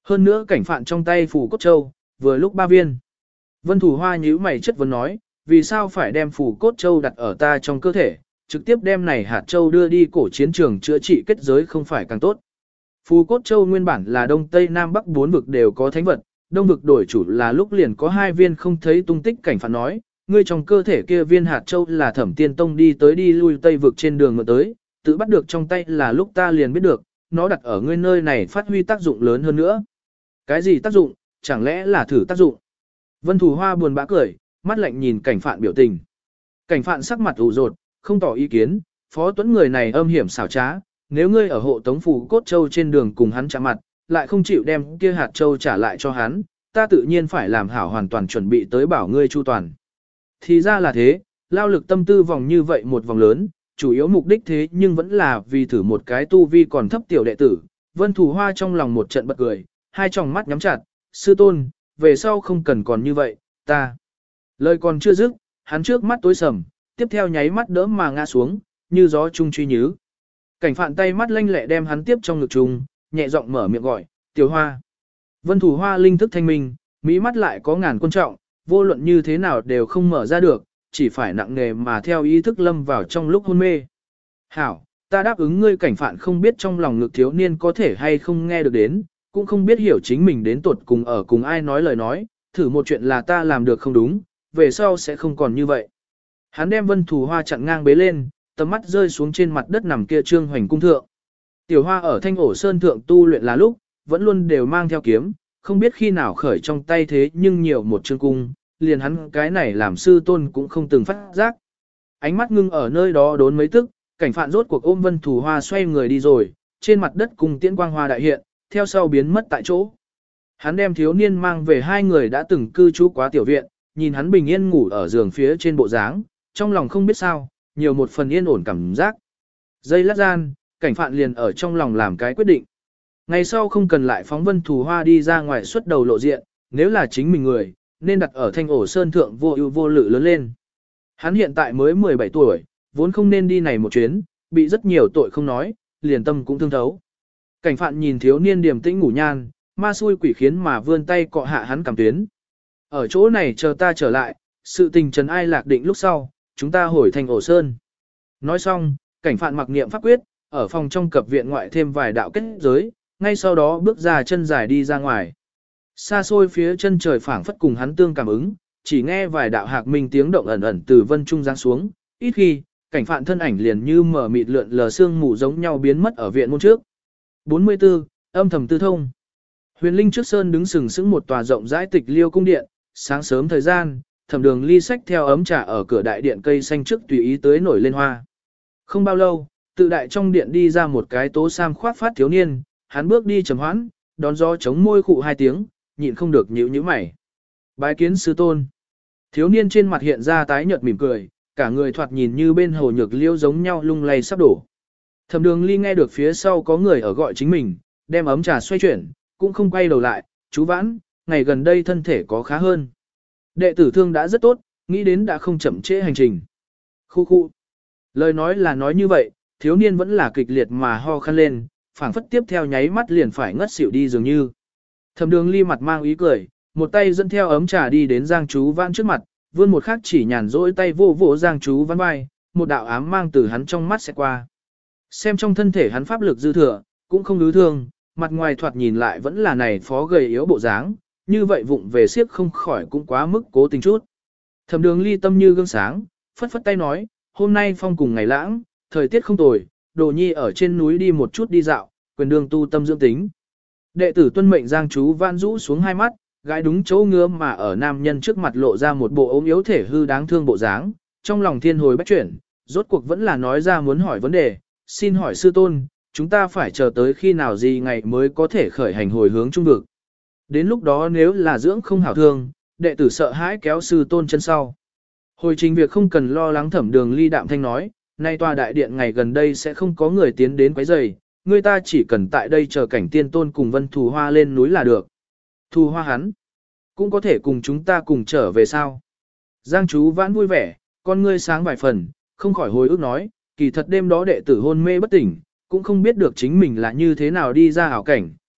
Hơn nữa cảnh phạn trong tay phù cốt châu, vừa lúc ba viên. Vân Thủ Hoa nhíu mày chất vấn nói, vì sao phải đem phù cốt châu đặt ở ta trong cơ thể, trực tiếp đem này hạt châu đưa đi cổ chiến trường chữa trị kết giới không phải càng tốt. Phù cốt châu nguyên bản là đông tây nam bắc bốn vực đều có thánh vật, đông vực đổi chủ là lúc liền có hai viên không thấy tung tích cảnh phạn nói, ngươi trong cơ thể kia viên hạt châu là Thẩm Tiên Tông đi tới đi lui tây vực trên đường mượn tới, tự bắt được trong tay là lúc ta liền biết được, nó đặt ở ngươi nơi này phát huy tác dụng lớn hơn nữa. Cái gì tác dụng, chẳng lẽ là thử tác dụng? Vân Thủ Hoa buồn bã cười, mắt lạnh nhìn cảnh phạn biểu tình. Cảnh phạn sắc mặt ủ rột, không tỏ ý kiến, Phó Tuấn người này âm hiểm xảo trá, nếu ngươi ở hộ tống phù cốt châu trên đường cùng hắn chạm mặt, lại không chịu đem kia hạt châu trả lại cho hắn, ta tự nhiên phải làm hảo hoàn toàn chuẩn bị tới bảo ngươi chu toàn. Thì ra là thế, lao lực tâm tư vòng như vậy một vòng lớn, chủ yếu mục đích thế nhưng vẫn là vì thử một cái tu vi còn thấp tiểu đệ tử. Vân Thủ Hoa trong lòng một trận bật cười, hai tròng mắt nhắm chặt, sư tôn, về sau không cần còn như vậy, ta. Lời còn chưa dứt, hắn trước mắt tối sầm, tiếp theo nháy mắt đỡ mà ngã xuống, như gió trung truy nhứ. Cảnh phạn tay mắt lanh lẹ đem hắn tiếp trong ngực trùng, nhẹ giọng mở miệng gọi, tiểu hoa. Vân Thủ Hoa linh thức thanh minh, mỹ mắt lại có ngàn quan trọng, vô luận như thế nào đều không mở ra được, chỉ phải nặng nề mà theo ý thức lâm vào trong lúc hôn mê. Hảo, ta đáp ứng ngươi cảnh phạn không biết trong lòng ngực thiếu niên có thể hay không nghe được đến, cũng không biết hiểu chính mình đến tuột cùng ở cùng ai nói lời nói, thử một chuyện là ta làm được không đúng, về sau sẽ không còn như vậy. Hắn đem Vân Thủ Hoa chặn ngang bế lên, tầm mắt rơi xuống trên mặt đất nằm kia trương hoành cung thượng. Tiểu Hoa ở Thanh Ổ Sơn thượng tu luyện là lúc, vẫn luôn đều mang theo kiếm, không biết khi nào khởi trong tay thế nhưng nhiều một trương cung, liền hắn cái này làm sư tôn cũng không từng phát giác. Ánh mắt ngưng ở nơi đó đốn mấy tức, cảnh phạn rốt cuộc ôm Vân Thủ Hoa xoay người đi rồi, trên mặt đất cùng tiễn quang hoa đại hiện, theo sau biến mất tại chỗ. Hắn đem thiếu niên mang về hai người đã từng cư trú quá tiểu viện, nhìn hắn bình yên ngủ ở giường phía trên bộ dáng, trong lòng không biết sao, nhiều một phần yên ổn cảm giác. Giây lát gian, cảnh phạn liền ở trong lòng làm cái quyết định. Ngày sau không cần lại phóng Vân Thủ Hoa đi ra ngoài xuất đầu lộ diện, nếu là chính mình người, nên đặt ở Thanh Ổ Sơn thượng vô ưu vô lự lớn lên. Hắn hiện tại mới mười bảy tuổi, vốn không nên đi này một chuyến, bị rất nhiều tội không nói, liền tâm cũng thương thấu. Cảnh phạn nhìn thiếu niên điềm tĩnh ngủ nhan, ma xui quỷ khiến mà vươn tay cọ hạ hắn cảm tuyến. Ở chỗ này chờ ta trở lại, sự tình trần ai lạc định lúc sau, chúng ta hồi Thanh Ổ Sơn. Nói xong, cảnh phạn mặc niệm pháp quyết, ở phòng trong cập viện ngoại thêm vài đạo kết giới, ngay sau đó bước ra chân dài đi ra ngoài. Xa xôi phía chân trời phảng phất cùng hắn tương cảm ứng, chỉ nghe vài đạo hạc minh tiếng động ẩn ẩn từ vân trung giáng xuống, ít khi, cảnh phạn thân ảnh liền như mở mịt lượn lờ sương mù giống nhau biến mất ở viện môn trước. bốn mươi tư, âm thầm tư thông. Huyền Linh trước sơn đứng sừng sững một tòa rộng rãi tịch liêu cung điện, sáng sớm thời gian, Thẩm Đường ly sách theo ấm trà ở cửa đại điện cây xanh trước tùy ý tới nổi lên hoa. Không bao lâu, tự đại trong điện đi ra một cái tố sam khoác phát thiếu niên, hắn bước đi trầm hoãn, đón gió chống môi khụ hai tiếng, nhịn không được nhíu nhíu mày. Bái kiến sư tôn. Thiếu niên trên mặt hiện ra tái nhợt mỉm cười, cả người thoạt nhìn như bên hồ nhược liêu giống nhau lung lay sắp đổ. Thẩm Đường ly nghe được phía sau có người ở gọi chính mình, đem ấm trà xoay chuyển, cũng không quay đầu lại, chú Vãn, ngày gần đây thân thể có khá hơn. Đệ tử thương đã rất tốt, nghĩ đến đã không chậm trễ hành trình. Khu khu. Lời nói là nói như vậy, thiếu niên vẫn là kịch liệt mà ho khăn lên, phảng phất tiếp theo nháy mắt liền phải ngất xỉu đi dường như. Thẩm Đường ly mặt mang ý cười, một tay dẫn theo ấm trà đi đến Giang Chú Vãn trước mặt, vươn một khắc chỉ nhàn rỗi tay vô vỗ Giang Chú Vãn vai, một đạo ám mang từ hắn trong mắt sẽ qua. Xem trong thân thể hắn pháp lực dư thừa, cũng không ứ thương, mặt ngoài thoạt nhìn lại vẫn là này phó gầy yếu bộ dáng, như vậy vụng về siếc không khỏi cũng quá mức cố tình chút. Thẩm Đường ly tâm như gương sáng, phất phất tay nói, hôm nay phong cùng ngày lãng, thời tiết không tồi, Đồ Nhi ở trên núi đi một chút đi dạo, quyền đường tu tâm dưỡng tính. Đệ tử tuân mệnh Giang Chú Vãn rũ xuống hai mắt, gái đúng chỗ ngứa mà ở nam nhân trước mặt lộ ra một bộ ốm yếu thể hư đáng thương bộ dáng, trong lòng thiên hồi bách chuyển, rốt cuộc vẫn là nói ra muốn hỏi vấn đề, xin hỏi sư tôn, chúng ta phải chờ tới khi nào gì ngày mới có thể khởi hành hồi hướng trung vực. Đến lúc đó nếu là dưỡng không hảo thương, đệ tử sợ hãi kéo sư tôn chân sau. Hồi trình việc không cần lo lắng. Thẩm Đường ly đạm thanh nói, nay tòa đại điện ngày gần đây sẽ không có người tiến đến quấy rầy, người ta chỉ cần tại đây chờ cảnh tiên tôn cùng Vân Thù Hoa lên núi là được. Thù Hoa hắn, cũng có thể cùng chúng ta cùng trở về sao. Giang Chú Vãn vui vẻ, con ngươi sáng vài phần, không khỏi hồi ức nói, kỳ thật đêm đó đệ tử hôn mê bất tỉnh, cũng không biết được chính mình là như thế nào đi ra hảo cảnh,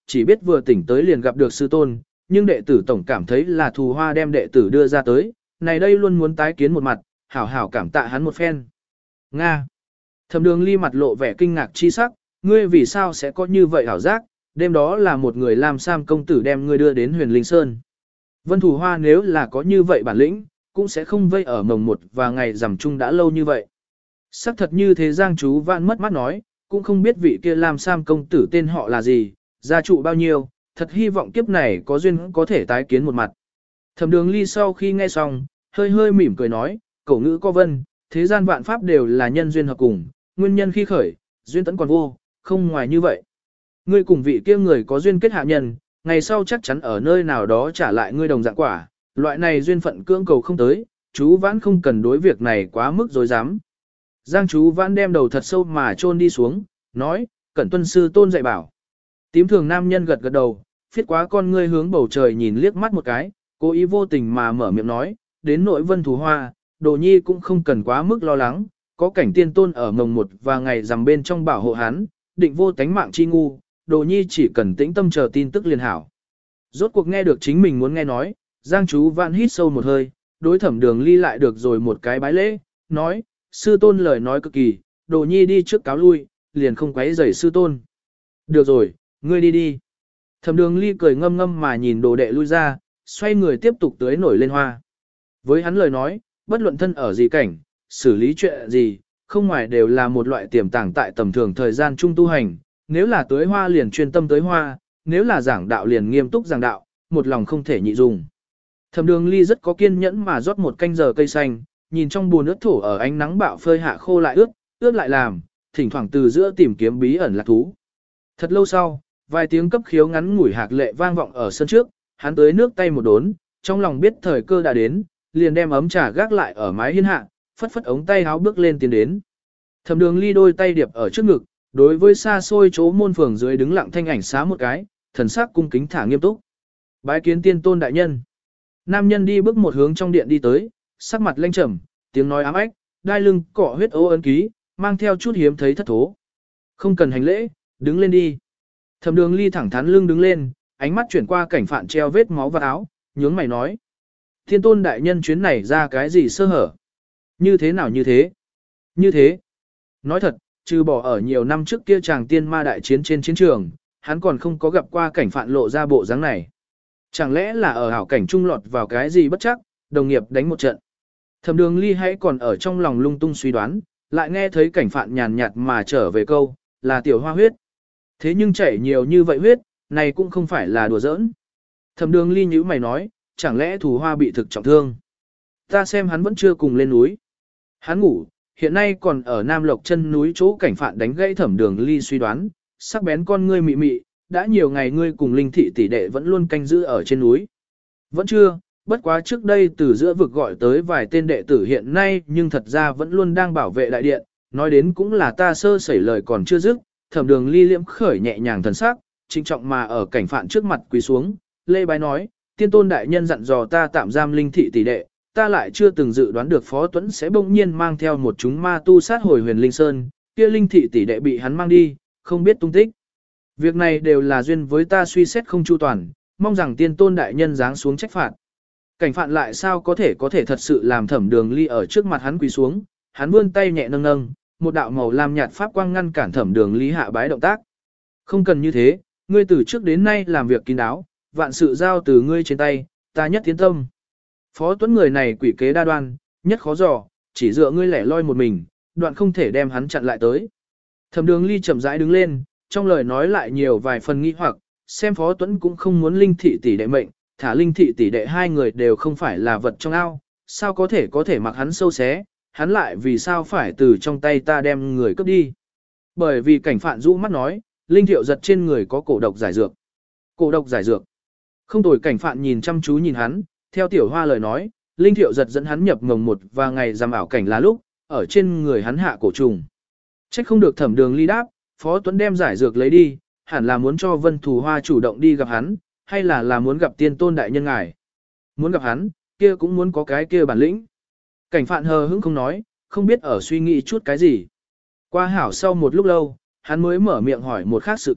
chỉ biết vừa tỉnh tới liền gặp được sư tôn, nhưng đệ tử tổng cảm thấy là Thù Hoa đem đệ tử đưa ra tới, này đây luôn muốn tái kiến một mặt, hảo hảo cảm tạ hắn một phen. Nga. Thẩm Đường Ly mặt lộ vẻ kinh ngạc chi sắc, ngươi vì sao sẽ có như vậy hảo giác, đêm đó là một người làm Sam công tử đem ngươi đưa đến Huyền Linh Sơn. Vân Thù Hoa nếu là có như vậy bản lĩnh, cũng sẽ không vây ở mồng một và ngày rằm chung đã lâu như vậy. Sắc thật như thế Giang Chú Vãn mất mắt nói, cũng không biết vị kia làm Sam công tử tên họ là gì, gia trụ bao nhiêu, thật hy vọng kiếp này có duyên có thể tái kiến một mặt. Thẩm Đường Ly sau khi nghe xong, hơi hơi mỉm cười nói, cổ ngữ có vân, thế gian vạn pháp đều là nhân duyên hợp cùng, nguyên nhân khi khởi, duyên tẫn còn vô, không ngoài như vậy. Ngươi cùng vị kia người có duyên kết hạ nhân, ngày sau chắc chắn ở nơi nào đó trả lại ngươi đồng dạng quả, loại này duyên phận cưỡng cầu không tới, chú Vãn không cần đối việc này quá mức dối dám. Giang Chú Vãn đem đầu thật sâu mà chôn đi xuống, nói, cẩn tuân sư tôn dạy bảo. Tím thường nam nhân gật gật đầu, phiết quá con ngươi hướng bầu trời nhìn liếc mắt một cái, cố ý vô tình mà mở miệng nói, đến nội Vân Thù Hoa, Đồ Nhi cũng không cần quá mức lo lắng, có cảnh tiên tôn ở mồng một và ngày rằm bên trong bảo hộ hắn, định vô tánh mạng chi ngu, Đồ Nhi chỉ cần tĩnh tâm chờ tin tức liền hảo. Rốt cuộc nghe được chính mình muốn nghe nói, Giang Chú Vãn hít sâu một hơi, đối Thẩm Đường Ly lại được rồi một cái bái lễ, nói, sư tôn lời nói cực kỳ, Đồ Nhi đi trước cáo lui, liền không quấy rầy sư tôn. Được rồi, ngươi đi đi. Thẩm Đường Ly cười ngâm ngâm mà nhìn đồ đệ lui ra, xoay người tiếp tục tưới nổi lên hoa. Với hắn lời nói, bất luận thân ở gì cảnh, xử lý chuyện gì, không ngoài đều là một loại tiềm tàng tại tầm thường thời gian trung tu hành, nếu là tưới hoa liền chuyên tâm tưới hoa, nếu là giảng đạo liền nghiêm túc giảng đạo, một lòng không thể nhị dùng. Thẩm Đường Ly rất có kiên nhẫn mà rót một canh giờ cây xanh, nhìn trong buồn ướt thổ ở ánh nắng bạo phơi hạ khô lại ướt, ướt lại làm, thỉnh thoảng từ giữa tìm kiếm bí ẩn lạc thú. Thật lâu sau, vài tiếng cấp khiếu ngắn ngủi hạc lệ vang vọng ở sân trước, hắn tới nước tay một đốn, trong lòng biết thời cơ đã đến, liền đem ấm trà gác lại ở mái hiên hạ, phất phất ống tay háo bước lên tiến đến. Thẩm Đường Ly đôi tay điệp ở trước ngực, đối với xa xôi chỗ môn phường dưới đứng lặng thanh ảnh xá một cái, thần sắc cung kính thả nghiêm túc. Bái kiến tiên tôn đại nhân. Nam nhân đi bước một hướng trong điện đi tới, sắc mặt lênh trầm, tiếng nói ám ách, đai lưng cọ huyết ố ấn ký, mang theo chút hiếm thấy thất thố. Không cần hành lễ, đứng lên đi. Thẩm Đường Ly thẳng thắn lưng đứng lên, ánh mắt chuyển qua cảnh phạn treo vết máu vào áo, nhướng mày nói. Thiên tôn đại nhân chuyến này ra cái gì sơ hở? Như thế nào như thế? Như thế. Nói thật, trừ bỏ ở nhiều năm trước kia chàng tiên ma đại chiến trên chiến trường, hắn còn không có gặp qua cảnh phạn lộ ra bộ dáng này. Chẳng lẽ là ở hảo cảnh trung lọt vào cái gì bất chắc, đồng nghiệp đánh một trận. Thẩm Đường Ly hãy còn ở trong lòng lung tung suy đoán, lại nghe thấy cảnh phạn nhàn nhạt mà trở về câu, là tiểu hoa huyết. Thế nhưng chảy nhiều như vậy huyết, này cũng không phải là đùa giỡn. Thẩm Đường Ly nhíu mày nói, chẳng lẽ Thù Hoa bị thực trọng thương. Ta xem hắn vẫn chưa cùng lên núi. Hắn ngủ, hiện nay còn ở Nam Lộc chân núi chỗ cảnh phạn đánh gãy Thẩm Đường Ly suy đoán, sắc bén con ngươi mị mị, đã nhiều ngày ngươi cùng Linh thị tỷ đệ vẫn luôn canh giữ ở trên núi. Vẫn chưa, bất quá trước đây từ giữa vực gọi tới vài tên đệ tử hiện nay nhưng thật ra vẫn luôn đang bảo vệ đại điện, nói đến cũng là ta sơ sẩy lời còn chưa dứt. Thẩm Đường Ly liễm khởi nhẹ nhàng thần sắc, trinh trọng mà ở cảnh phạn trước mặt quỳ xuống, lê bái nói, tiên tôn đại nhân dặn dò ta tạm giam Linh thị tỷ đệ, ta lại chưa từng dự đoán được Phó Tuấn sẽ bỗng nhiên mang theo một chúng ma tu sát hồi Huyền Linh Sơn, kia Linh thị tỷ đệ bị hắn mang đi, không biết tung tích. Việc này đều là duyên với ta suy xét không chu toàn, mong rằng tiên tôn đại nhân giáng xuống trách phạt. Cảnh phạn lại sao có thể có thể thật sự làm Thẩm Đường Ly ở trước mặt hắn quỳ xuống, hắn vươn tay nhẹ nâng nâng, một đạo màu lam nhạt pháp quang ngăn cản Thẩm Đường Ly hạ bái động tác. Không cần như thế, ngươi từ trước đến nay làm việc kín đáo, vạn sự giao từ ngươi trên tay, ta nhất tiến tâm. Phó Tuấn người này quỷ kế đa đoan, nhất khó dò, chỉ dựa ngươi lẻ loi một mình, đoạn không thể đem hắn chặn lại tới. Thẩm Đường Ly chậm rãi đứng lên, trong lời nói lại nhiều vài phần nghi hoặc, xem Phó Tuấn cũng không muốn Linh thị tỷ đệ mệnh, thả Linh thị tỷ đệ hai người đều không phải là vật trong ao, sao có thể có thể mặc hắn sâu xé, hắn lại vì sao phải từ trong tay ta đem người cướp đi. Bởi vì cảnh phạn rũ mắt nói, Linh Thiệu giật trên người có cổ độc giải dược. Cổ độc giải dược. Không tồi, cảnh phạn nhìn chăm chú nhìn hắn, theo tiểu hoa lời nói, Linh Thiệu giật dẫn hắn nhập mồng một và ngày giam ảo cảnh là lúc, ở trên người hắn hạ cổ trùng. Trách không được Thẩm Đường Ly đáp, Phó Tuấn đem giải dược lấy đi, hẳn là muốn cho Vân Thù Hoa chủ động đi gặp hắn, hay là là muốn gặp tiên tôn đại nhân ngài. Muốn gặp hắn, kia cũng muốn có cái kia bản lĩnh. Cảnh phạn hờ hững không nói, không biết ở suy nghĩ chút cái gì. Qua hảo sau một lúc lâu, hắn mới mở miệng hỏi một khác sự kiện,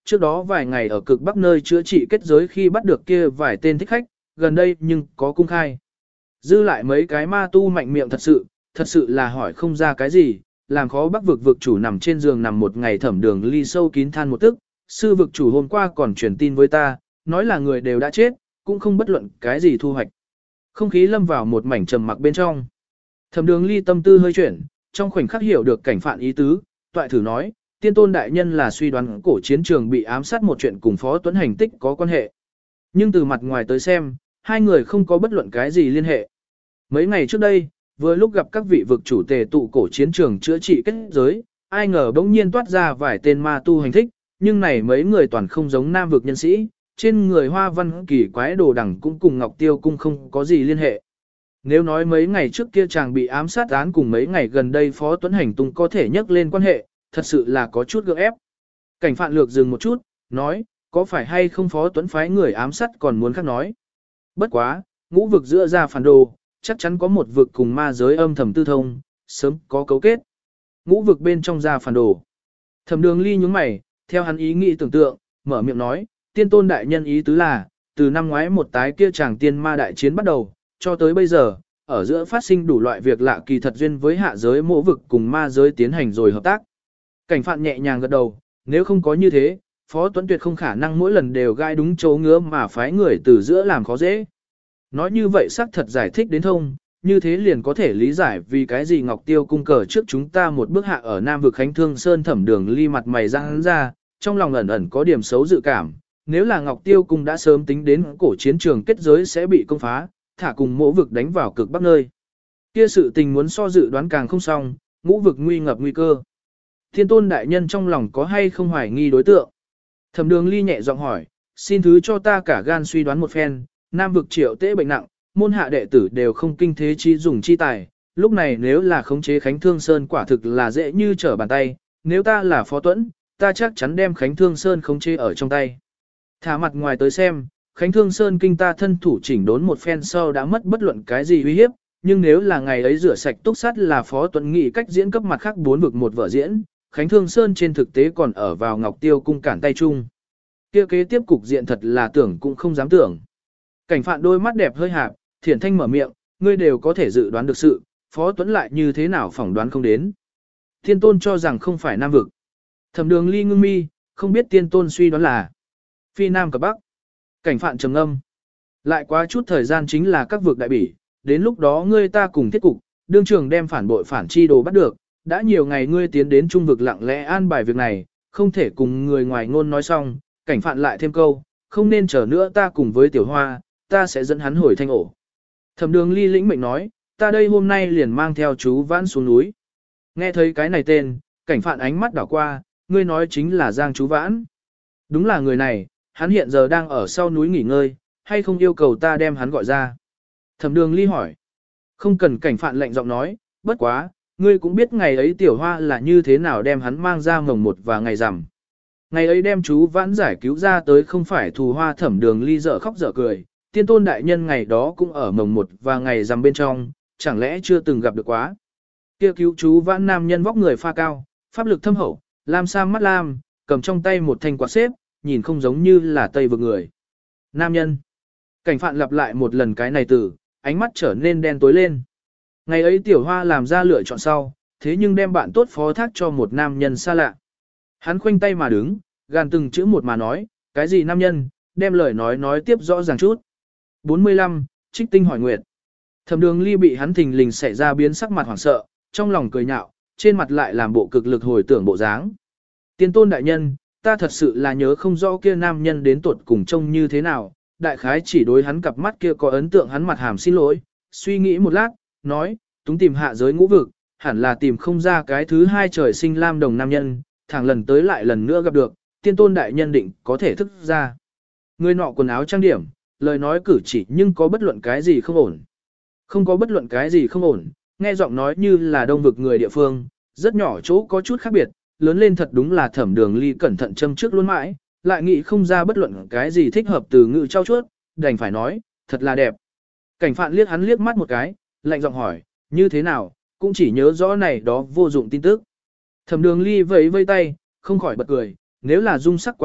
trước đó vài ngày ở cực bắc nơi chữa trị kết giới khi bắt được kia vài tên thích khách, gần đây nhưng có cung khai. Dư lại mấy cái ma tu mạnh miệng thật sự, thật sự là hỏi không ra cái gì, làm khó bắc vực vực chủ nằm trên giường nằm một ngày thẩm đường ly sâu kín than một tức, sư vực chủ hôm qua còn truyền tin với ta, nói là người đều đã chết, cũng không bất luận cái gì thu hoạch. Không khí lâm vào một mảnh trầm mặc bên trong. Thẩm đường ly tâm tư hơi chuyển, trong khoảnh khắc hiểu được cảnh phạn ý tứ, toại thử nói, tiên tôn đại nhân là suy đoán cổ chiến trường bị ám sát một chuyện cùng Phó Tuấn hành tích có quan hệ. Nhưng từ mặt ngoài tới xem, hai người không có bất luận cái gì liên hệ. Mấy ngày trước đây, vừa lúc gặp các vị vực chủ tề tụ cổ chiến trường chữa trị kết giới, ai ngờ bỗng nhiên toát ra vài tên ma tu hành thích, nhưng này mấy người toàn không giống nam vực nhân sĩ, trên người hoa văn kỳ quái đồ đằng cũng cùng Ngọc Tiêu cung không có gì liên hệ. Nếu nói mấy ngày trước kia chàng bị ám sát án cùng mấy ngày gần đây Phó Tuấn hành tung có thể nhắc lên quan hệ, thật sự là có chút gượng ép. Cảnh Phạn lược dừng một chút, nói, có phải hay không Phó Tuấn phái người ám sát còn muốn khác nói. Bất quá, ngũ vực giữa ra phản đồ, chắc chắn có một vực cùng ma giới âm thầm tư thông, sớm có cấu kết. Ngũ vực bên trong ra phản đồ. Thẩm đường ly nhúng mày, theo hắn ý nghĩ tưởng tượng, mở miệng nói, tiên tôn đại nhân ý tứ là, từ năm ngoái một tái kia chàng tiên ma đại chiến bắt đầu, cho tới bây giờ, ở giữa phát sinh đủ loại việc lạ kỳ thật duyên với hạ giới mỗ vực cùng ma giới tiến hành rồi hợp tác. Cảnh Phạn nhẹ nhàng gật đầu, nếu không có như thế, Phó Tuấn tuyệt không khả năng mỗi lần đều gai đúng chỗ ngứa mà phái người từ giữa làm khó dễ. Nói như vậy xác thật giải thích đến thông, như thế liền có thể lý giải vì cái gì Ngọc Tiêu cung cờ trước chúng ta một bước hạ ở Nam vực Khánh Thương Sơn thẩm đường ly mặt mày răng ra, trong lòng ẩn ẩn có điểm xấu dự cảm. Nếu là Ngọc Tiêu cung đã sớm tính đến cổ chiến trường kết giới sẽ bị công phá, thả cùng mỗ vực đánh vào cực bắc nơi. Kia sự tình muốn so dự đoán càng không xong, ngũ vực nguy ngập nguy cơ. Thiên tôn đại nhân trong lòng có hay không hoài nghi đối tượng? Thẩm đường ly nhẹ giọng hỏi, xin thứ cho ta cả gan suy đoán một phen, Nam vực triệu tế bệnh nặng, môn hạ đệ tử đều không kinh thế chi dùng chi tài, lúc này nếu là khống chế Khánh Thương Sơn quả thực là dễ như trở bàn tay, nếu ta là Phó Tuấn, ta chắc chắn đem Khánh Thương Sơn khống chế ở trong tay. Thả mặt ngoài tới xem, Khánh Thương Sơn kinh ta thân thủ chỉnh đốn một phen sau đã mất bất luận cái gì uy hiếp, nhưng nếu là ngày ấy rửa sạch túc sắt là Phó Tuấn nghĩ cách diễn cấp mặt khác bốn vực một vở diễn, Khánh Thương Sơn trên thực tế còn ở vào Ngọc Tiêu cung cản tay chung. Kia kế tiếp cục diện thật là tưởng cũng không dám tưởng. Cảnh Phạn đôi mắt đẹp hơi hạp, thiển thanh mở miệng, ngươi đều có thể dự đoán được sự, Phó Tuấn lại như thế nào phỏng đoán không đến. Thiên tôn cho rằng không phải Nam vực. Thẩm đường ly ngưng mi, không biết tiên tôn suy đoán là phi Nam cập Bắc. Cảnh Phạn trầm ngâm. Lại quá chút thời gian chính là các vực đại bỉ, đến lúc đó ngươi ta cùng thiết cục, đương trường đem phản bội phản chi đồ bắt được, đã nhiều ngày ngươi tiến đến trung vực lặng lẽ an bài việc này, không thể cùng người ngoài ngôn nói xong, Cảnh Phạn lại thêm câu, không nên chờ nữa ta cùng với tiểu hoa, ta sẽ dẫn hắn hồi thanh ổ. Thẩm đường ly lĩnh mệnh nói, ta đây hôm nay liền mang theo chú Vãn xuống núi. Nghe thấy cái này tên, Cảnh Phạn ánh mắt đảo qua, ngươi nói chính là Giang chú Vãn. Đúng là người này, hắn hiện giờ đang ở sau núi nghỉ ngơi, hay không yêu cầu ta đem hắn gọi ra. Thẩm đường ly hỏi, không cần Cảnh Phạn lệnh giọng nói, bất quá, ngươi cũng biết ngày ấy tiểu hoa là như thế nào đem hắn mang ra mồng một và ngày rằm. Ngày ấy đem chú Vãn giải cứu ra tới không phải thù hoa. Thẩm đường ly dở khóc dở cười, tiên tôn đại nhân ngày đó cũng ở mồng một và ngày rằm bên trong, chẳng lẽ chưa từng gặp được quá. Kia cứu chú Vãn nam nhân vóc người pha cao, pháp lực thâm hậu, lam sam mắt lam, cầm trong tay một thanh quạt xếp, nhìn không giống như là Tây vực người. Nam nhân. Cảnh Phạn lặp lại một lần cái này từ, ánh mắt trở nên đen tối lên. Ngày ấy tiểu hoa làm ra lựa chọn sau, thế nhưng đem bạn tốt phó thác cho một nam nhân xa lạ. Hắn khoanh tay mà đứng, gàn từng chữ một mà nói, cái gì nam nhân, đem lời nói nói tiếp rõ ràng chút. bốn mươi lăm, Trích Tinh hỏi nguyệt. Thẩm đường ly bị hắn thình lình xảy ra biến sắc mặt hoảng sợ, trong lòng cười nhạo, trên mặt lại làm bộ cực lực hồi tưởng bộ dáng. Tiên tôn đại nhân, ta thật sự là nhớ không rõ kia nam nhân đến tuột cùng trông như thế nào, đại khái chỉ đối hắn cặp mắt kia có ấn tượng hắn mặt hàm xin lỗi, suy nghĩ một lát, nói, túng tìm hạ giới ngũ vực, hẳn là tìm không ra cái thứ hai trời sinh lam đồng nam nhân, thẳng lần tới lại lần nữa gặp được, tiên tôn đại nhân định có thể thức ra. Người nọ quần áo trang điểm, lời nói cử chỉ nhưng có bất luận cái gì không ổn. Không có bất luận cái gì không ổn, nghe giọng nói như là đông vực người địa phương, rất nhỏ chỗ có chút khác biệt, lớn lên thật đúng là Thẩm đường ly cẩn thận châm trước luôn mãi, lại nghĩ không ra bất luận cái gì thích hợp từ ngữ trao chuốt, đành phải nói, thật là đẹp. Cảnh Phạn liếc hắn liếc mắt một cái, lạnh giọng hỏi, như thế nào, cũng chỉ nhớ rõ này đó vô dụng tin tức. Thẩm đường ly vẫy vây tay, không khỏi bật cười, nếu là dung sắc quá thịnh,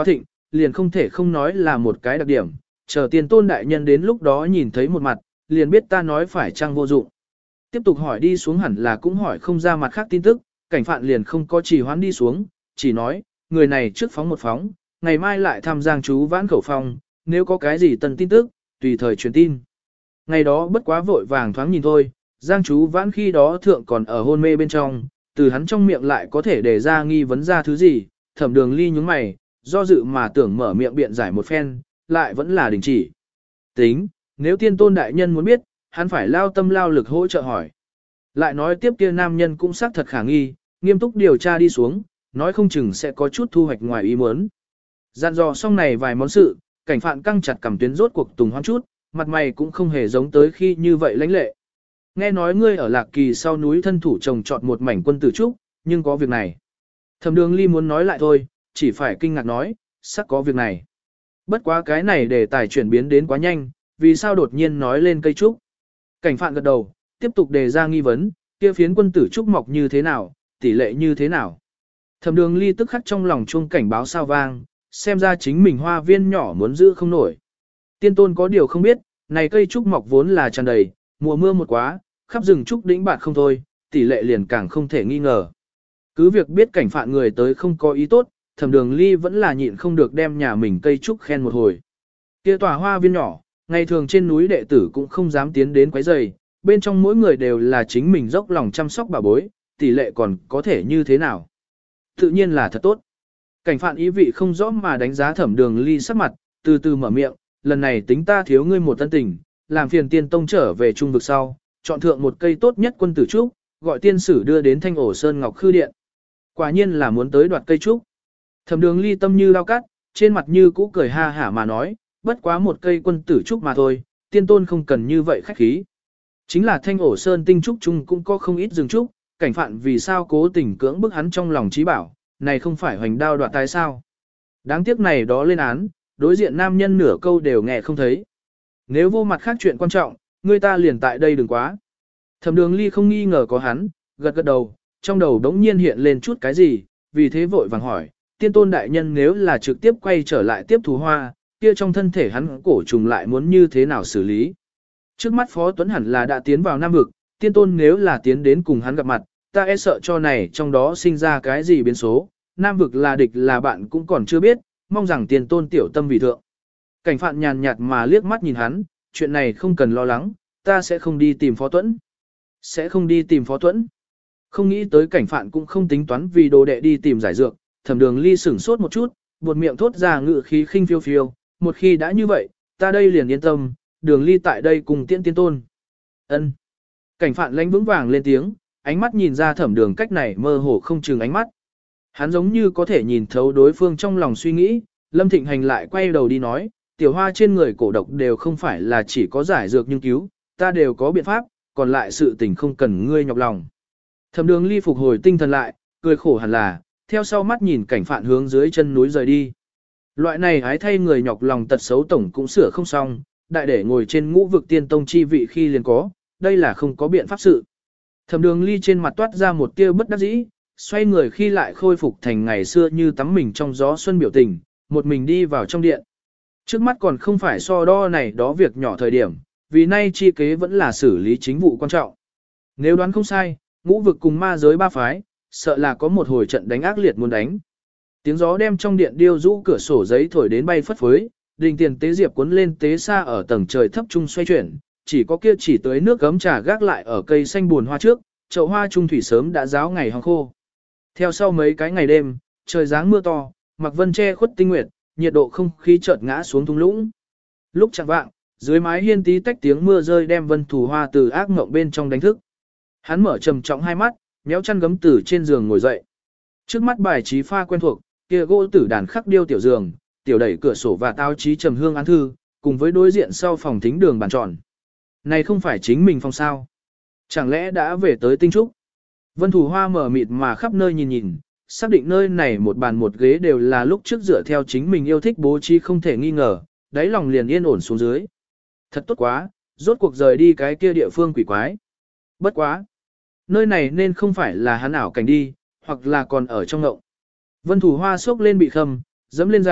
liền không thể không nói là một cái đặc điểm, chờ tiên tôn đại nhân đến lúc đó nhìn thấy một mặt, liền biết ta nói phải chăng vô dụng. Tiếp tục hỏi đi xuống hẳn là cũng hỏi không ra mặt khác tin tức, cảnh phạn liền không có trì hoãn đi xuống, chỉ nói, người này trước phóng một phóng, ngày mai lại thăm Giang chú vãn khẩu phong, nếu có cái gì tân tin tức, tùy thời truyền tin. Ngày đó bất quá vội vàng thoáng nhìn thôi, Giang chú vãn khi đó thượng còn ở hôn mê bên trong, từ hắn trong miệng lại có thể để ra nghi vấn ra thứ gì, Thẩm Đường Ly nhúng mày, do dự mà tưởng mở miệng biện giải một phen, lại vẫn là đình chỉ. Tính, nếu tiên tôn đại nhân muốn biết, hắn phải lao tâm lao lực hỗ trợ hỏi. Lại nói tiếp kia nam nhân cũng xác thật khả nghi, nghiêm túc điều tra đi xuống, nói không chừng sẽ có chút thu hoạch ngoài ý muốn. Dặn dò xong này vài món sự, cảnh phạn căng chặt cầm tuyến rốt cuộc tùng hoan chút, mặt mày cũng không hề giống tới khi như vậy lãnh lệ. Nghe nói ngươi ở Lạc Kỳ sau núi thân thủ trồng trọt một mảnh quân tử trúc, nhưng có việc này. Thẩm Đường Ly muốn nói lại thôi, chỉ phải kinh ngạc nói, sắc có việc này. Bất quá cái này để tài chuyển biến đến quá nhanh, vì sao đột nhiên nói lên cây trúc. Cảnh phạn gật đầu, tiếp tục đề ra nghi vấn, kia phiến quân tử trúc mọc như thế nào, tỷ lệ như thế nào. Thẩm Đường Ly tức khắc trong lòng chuông cảnh báo sao vang, xem ra chính mình hoa viên nhỏ muốn giữ không nổi. Tiên tôn có điều không biết, này cây trúc mọc vốn là tràn đầy, mùa mưa một quá, khắp rừng trúc đĩnh bạt không thôi, tỷ lệ liền càng không thể nghi ngờ. Cứ việc biết cảnh phạn người tới không có ý tốt, Thẩm Đường Ly vẫn là nhịn không được đem nhà mình cây trúc khen một hồi. Kia tòa hoa viên nhỏ, ngày thường trên núi đệ tử cũng không dám tiến đến quấy rầy, bên trong mỗi người đều là chính mình dốc lòng chăm sóc bà bối, tỷ lệ còn có thể như thế nào. Tự nhiên là thật tốt. Cảnh phạn ý vị không rõ mà đánh giá Thẩm Đường Ly sắc mặt, từ từ mở miệng, lần này tính ta thiếu ngươi một tân tình, làm phiền tiên tông trở về trung vực sau, chọn thượng một cây tốt nhất quân tử trúc, gọi tiên sử đưa đến Thanh Ổ Sơn Ngọc Khư Điện. Quả nhiên là muốn tới đoạt cây trúc. Thẩm Đường Ly tâm như lao cắt, trên mặt như cũ cười ha hả mà nói, bất quá một cây quân tử trúc mà thôi, tiên tôn không cần như vậy khách khí. Chính là Thanh Ổ Sơn tinh trúc chung cũng có không ít rừng trúc, cảnh phạn vì sao cố tình cưỡng bức hắn trong lòng trí bảo, này không phải hoành đao đoạt tài sao. Đáng tiếc này đó lên án, đối diện nam nhân nửa câu đều nghe không thấy. Nếu vô mặt khác chuyện quan trọng, người ta liền tại đây đừng quá. Thẩm Đường Ly không nghi ngờ có hắn, gật gật đầu, trong đầu đống nhiên hiện lên chút cái gì, vì thế vội vàng hỏi, tiên tôn đại nhân nếu là trực tiếp quay trở lại tiếp thù hoa, kia trong thân thể hắn cổ trùng lại muốn như thế nào xử lý. Trước mắt Phó Tuấn hẳn là đã tiến vào Nam Vực, tiên tôn nếu là tiến đến cùng hắn gặp mặt, ta e sợ cho này trong đó sinh ra cái gì biến số, Nam Vực là địch là bạn cũng còn chưa biết, mong rằng tiên tôn tiểu tâm vì thượng. Cảnh phạn nhàn nhạt mà liếc mắt nhìn hắn, chuyện này không cần lo lắng, ta sẽ không đi tìm Phó Tuấn. Sẽ không đi tìm Phó Tuấn. Không nghĩ tới cảnh phạn cũng không tính toán vì đồ đệ đi tìm giải dược, Thẩm Đường Ly sửng sốt một chút, buột miệng thốt ra ngự khí khinh phiêu phiêu, một khi đã như vậy, ta đây liền yên tâm, Đường Ly tại đây cùng tiễn tiên tôn. Ân. Cảnh phạn lãnh vững vàng lên tiếng, ánh mắt nhìn ra Thẩm Đường cách này mơ hồ không chừng ánh mắt. Hắn giống như có thể nhìn thấu đối phương trong lòng suy nghĩ, Lâm Thịnh Hành lại quay đầu đi nói, tiểu hoa trên người cổ độc đều không phải là chỉ có giải dược nhưng cứu, ta đều có biện pháp, còn lại sự tình không cần ngươi nhọc lòng. Thẩm Đường Ly phục hồi tinh thần lại, cười khổ hẳn là, theo sau mắt nhìn cảnh phạn hướng dưới chân núi rời đi. Loại này hái thay người nhọc lòng tật xấu tổng cũng sửa không xong, đại để ngồi trên ngũ vực tiên tông chi vị khi liền có, đây là không có biện pháp sự. Thẩm Đường Ly trên mặt toát ra một tia bất đắc dĩ, xoay người khi lại khôi phục thành ngày xưa như tắm mình trong gió xuân biểu tình, một mình đi vào trong điện. Trước mắt còn không phải so đo này đó việc nhỏ thời điểm, vì nay chi kế vẫn là xử lý chính vụ quan trọng. Nếu đoán không sai, ngũ vực cùng ma giới ba phái, sợ là có một hồi trận đánh ác liệt muốn đánh. Tiếng gió đem trong điện điêu rũ cửa sổ giấy thổi đến bay phất phới, đình tiền tế diệp cuốn lên tế xa ở tầng trời thấp trung xoay chuyển, chỉ có kia chỉ tới nước gấm trà gác lại ở cây xanh buồn hoa trước, chậu hoa trung thủy sớm đã ráo ngày hong khô. Theo sau mấy cái ngày đêm, trời giáng mưa to, mặc vân che khuất tinh nguyệt, nhiệt độ không khí chợt ngã xuống thung lũng. Lúc chẳng vạng, dưới mái hiên tí tách tiếng mưa rơi đem vân thủ hoa từ ác mộng bên trong đánh thức. Hắn mở trầm trọng hai mắt, méo chăn gấm từ trên giường ngồi dậy. Trước mắt bài trí pha quen thuộc, kia gỗ tử đàn khắc điêu tiểu giường, tiểu đẩy cửa sổ và tao trí trầm hương án thư, cùng với đối diện sau phòng thính đường bàn tròn. Này không phải chính mình phòng sao? Chẳng lẽ đã về tới tinh trúc? Vân thủ hoa mở mịt mà khắp nơi nhìn nhìn, xác định nơi này một bàn một ghế đều là lúc trước dựa theo chính mình yêu thích bố trí không thể nghi ngờ, đáy lòng liền yên ổn xuống dưới. Thật tốt quá, rốt cuộc rời đi cái kia địa phương quỷ quái. Bất quá. Nơi này nên không phải là hắn ảo cảnh đi, hoặc là còn ở trong ngộng. Vân thủ hoa sốc lên bị khâm, dẫm lên giày,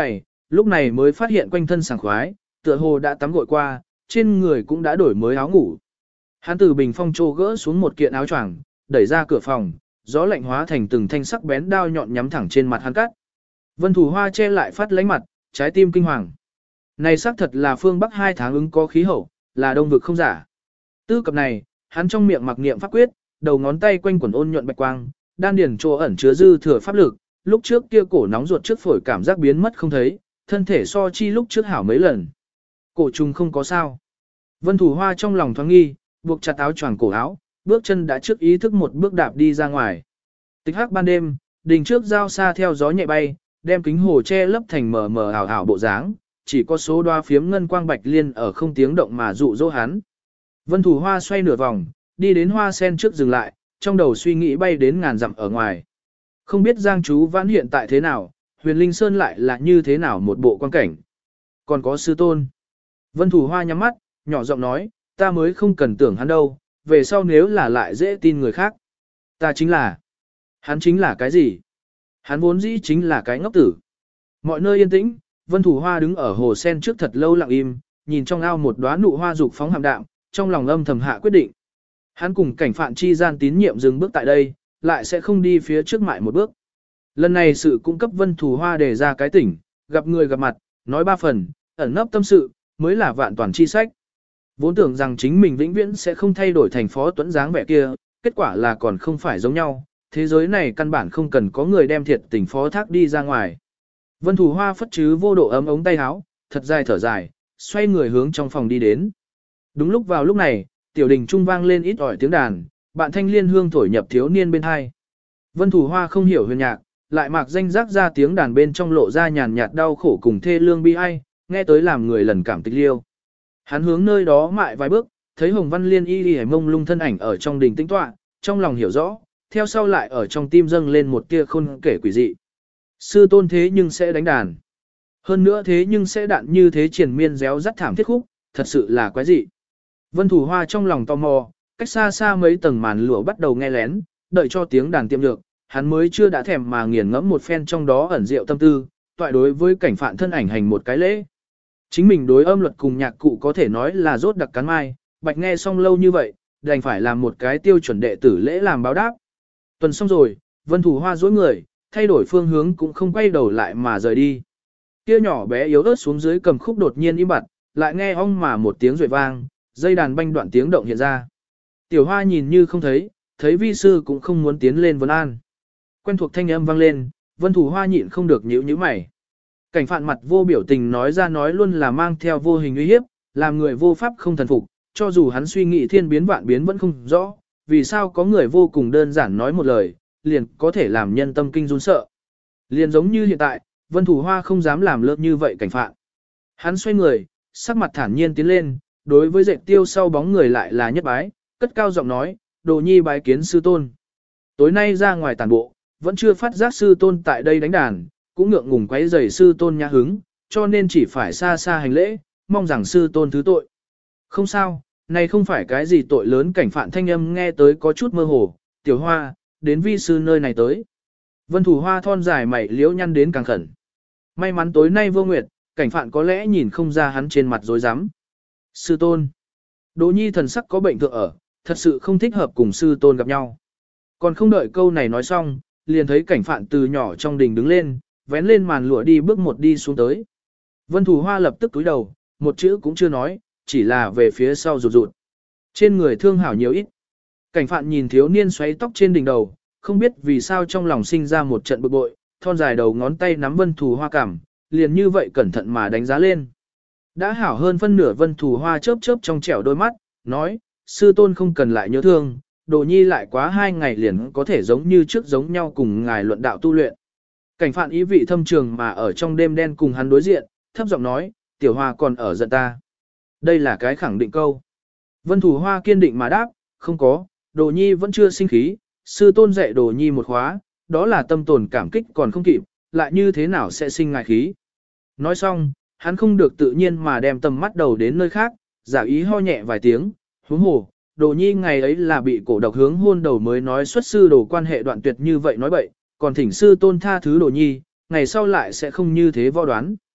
lúc này mới phát hiện quanh thân sảng khoái, tựa hồ đã tắm gội qua, trên người cũng đã đổi mới áo ngủ. Hắn từ bình phong trô gỡ xuống một kiện áo choàng, đẩy ra cửa phòng, gió lạnh hóa thành từng thanh sắc bén đao nhọn nhắm thẳng trên mặt hắn cắt. Vân Thủ Hoa che lại phát lánh mặt, trái tim kinh hoàng. Này xác thật là phương Bắc hai tháng ứng có khí hậu, là đông vực không giả. Tư cập này, hắn trong miệng mặc niệm pháp quyết, đầu ngón tay quanh quẩn ôn nhuận bạch quang, đan điền chỗ ẩn chứa dư thừa pháp lực, lúc trước kia cổ nóng ruột trước phổi cảm giác biến mất không thấy, thân thể so chi lúc trước hảo mấy lần. Cổ trùng không có sao. Vân Thủ Hoa trong lòng thoáng nghi, buộc chặt áo choàng cổ áo, bước chân đã trước ý thức một bước đạp đi ra ngoài. Tích hắc ban đêm, đình trước giao xa theo gió nhẹ bay, đem kính hồ che lấp thành mờ mờ ảo ảo bộ dáng, chỉ có số đoá phiếm ngân quang bạch liên ở không tiếng động mà dụ dỗ hắn. Vân Thủ Hoa xoay nửa vòng, đi đến hoa sen trước dừng lại, trong đầu suy nghĩ bay đến ngàn dặm ở ngoài. Không biết Giang Chú Vãn hiện tại thế nào, Huyền Linh Sơn lại là như thế nào một bộ quan cảnh. Còn có sư tôn. Vân Thủ Hoa nhắm mắt, nhỏ giọng nói, ta mới không cần tưởng hắn đâu, về sau nếu là lại dễ tin người khác. Ta chính là. Hắn chính là cái gì? Hắn vốn dĩ chính là cái ngốc tử. Mọi nơi yên tĩnh, Vân Thủ Hoa đứng ở hồ sen trước thật lâu lặng im, nhìn trong ao một đóa nụ hoa dục phóng hàm đạm, trong lòng âm thầm hạ quyết định. Hắn cùng cảnh phạn chi gian tín nhiệm dừng bước tại đây, lại sẽ không đi phía trước mại một bước. Lần này sự cung cấp Vân Thủ Hoa đề ra cái tỉnh, gặp người gặp mặt, nói ba phần, ẩn nấp tâm sự, mới là vạn toàn chi sách. Vốn tưởng rằng chính mình vĩnh viễn sẽ không thay đổi thành phó tuấn dáng vẻ kia, kết quả là còn không phải giống nhau, thế giới này căn bản không cần có người đem thiệt tình phó thác đi ra ngoài. Vân Thủ Hoa phất chứ vô độ ấm ống tay áo, thật dài thở dài, xoay người hướng trong phòng đi đến. Đúng lúc vào lúc này, tiểu đình trung vang lên ít ỏi tiếng đàn, bạn thanh liên hương thổi nhập thiếu niên bên hai. Vân Thủ Hoa không hiểu huyền nhạc, lại mạc danh giác ra tiếng đàn bên trong lộ ra nhàn nhạt đau khổ cùng thê lương bi ai, nghe tới làm người lần cảm tịch liêu. Hắn hướng nơi đó mại vài bước, thấy Hồng Văn Liên y y mông lung thân ảnh ở trong đình tĩnh tọa, trong lòng hiểu rõ, theo sau lại ở trong tim dâng lên một tia khôn kể quỷ dị. Sư tôn thế nhưng sẽ đánh đàn. Hơn nữa thế nhưng sẽ đạn như thế triền miên réo rắt thảm thiết khúc, thật sự là quái dị. Vân Thủ Hoa trong lòng tò mò, cách xa xa mấy tầng màn lụa bắt đầu nghe lén, đợi cho tiếng đàn tiệm được, hắn mới chưa đã thèm mà nghiền ngẫm một phen trong đó ẩn diệu tâm tư, toại đối với cảnh phạn thân ảnh hành một cái lễ. Chính mình đối âm luật cùng nhạc cụ có thể nói là rốt đặc cắn mai, bạch nghe xong lâu như vậy, đành phải làm một cái tiêu chuẩn đệ tử lễ làm báo đáp. Tuần xong rồi, Vân Thủ Hoa dối người, thay đổi phương hướng cũng không quay đầu lại mà rời đi. Kia nhỏ bé yếu ớt xuống dưới cầm khúc đột nhiên im bặt, lại nghe ong mà một tiếng rội vang, dây đàn banh đoạn tiếng động hiện ra. Tiểu Hoa nhìn như không thấy, thấy vi sư cũng không muốn tiến lên vấn an. Quen thuộc thanh âm vang lên, Vân Thủ Hoa nhịn không được nhíu nhíu mày. Cảnh phạn mặt vô biểu tình nói ra nói luôn là mang theo vô hình uy hiếp, làm người vô pháp không thần phục, cho dù hắn suy nghĩ thiên biến vạn biến vẫn không rõ, vì sao có người vô cùng đơn giản nói một lời, liền có thể làm nhân tâm kinh run sợ. Liền giống như hiện tại, Vân Thủ Hoa không dám làm lơ như vậy cảnh phạn. Hắn xoay người, sắc mặt thản nhiên tiến lên, đối với dệt tiêu sau bóng người lại là nhất bái, cất cao giọng nói, đồ nhi bái kiến sư tôn. Tối nay ra ngoài tàn bộ, vẫn chưa phát giác sư tôn tại đây đánh đàn, cũng ngượng ngùng quấy rầy sư tôn nhã hứng, cho nên chỉ phải xa xa hành lễ, mong rằng sư tôn thứ tội. Không sao, này không phải cái gì tội lớn. Cảnh phạn thanh âm nghe tới có chút mơ hồ, Tiểu Hoa, đến vi sư nơi này tới. Vân Thủ Hoa thon dài mày liễu nhăn đến càng khẩn. May mắn tối nay vô nguyệt, cảnh phạn có lẽ nhìn không ra hắn trên mặt dối rắm. Sư tôn. Đỗ nhi thần sắc có bệnh thượng ở, thật sự không thích hợp cùng sư tôn gặp nhau. Còn không đợi câu này nói xong, liền thấy cảnh phạn từ nhỏ trong đình đứng lên, vén lên màn lụa đi bước một đi xuống tới. Vân Thủ Hoa lập tức cúi đầu, một chữ cũng chưa nói, chỉ là về phía sau rụt rụt. Trên người thương hảo nhiều ít. Cảnh phạn nhìn thiếu niên xoáy tóc trên đỉnh đầu, không biết vì sao trong lòng sinh ra một trận bực bội, thon dài đầu ngón tay nắm Vân Thủ Hoa cảm, liền như vậy cẩn thận mà đánh giá lên. Đã hảo hơn phân nửa Vân Thủ Hoa chớp chớp trong trẻo đôi mắt, nói, sư tôn không cần lại nhớ thương, đồ nhi lại quá hai ngày liền có thể giống như trước giống nhau cùng ngài luận đạo tu luyện. Cảnh phạn ý vị thâm trường mà ở trong đêm đen cùng hắn đối diện, thấp giọng nói, Tiểu Hoa còn ở giận ta. Đây là cái khẳng định câu. Vân Thủ Hoa kiên định mà đáp, không có, đồ nhi vẫn chưa sinh khí, sư tôn dạy đồ nhi một khóa, đó là tâm tồn cảm kích còn không kịp, lại như thế nào sẽ sinh ngài khí. Nói xong, hắn không được tự nhiên mà đem tầm mắt đầu đến nơi khác, giả ý ho nhẹ vài tiếng, huống hồ, đồ nhi ngày ấy là bị cổ độc hướng hôn đầu mới nói xuất sư đồ quan hệ đoạn tuyệt như vậy nói bậy, còn thỉnh sư tôn tha thứ đồ nhi, ngày sau lại sẽ không như thế võ đoán.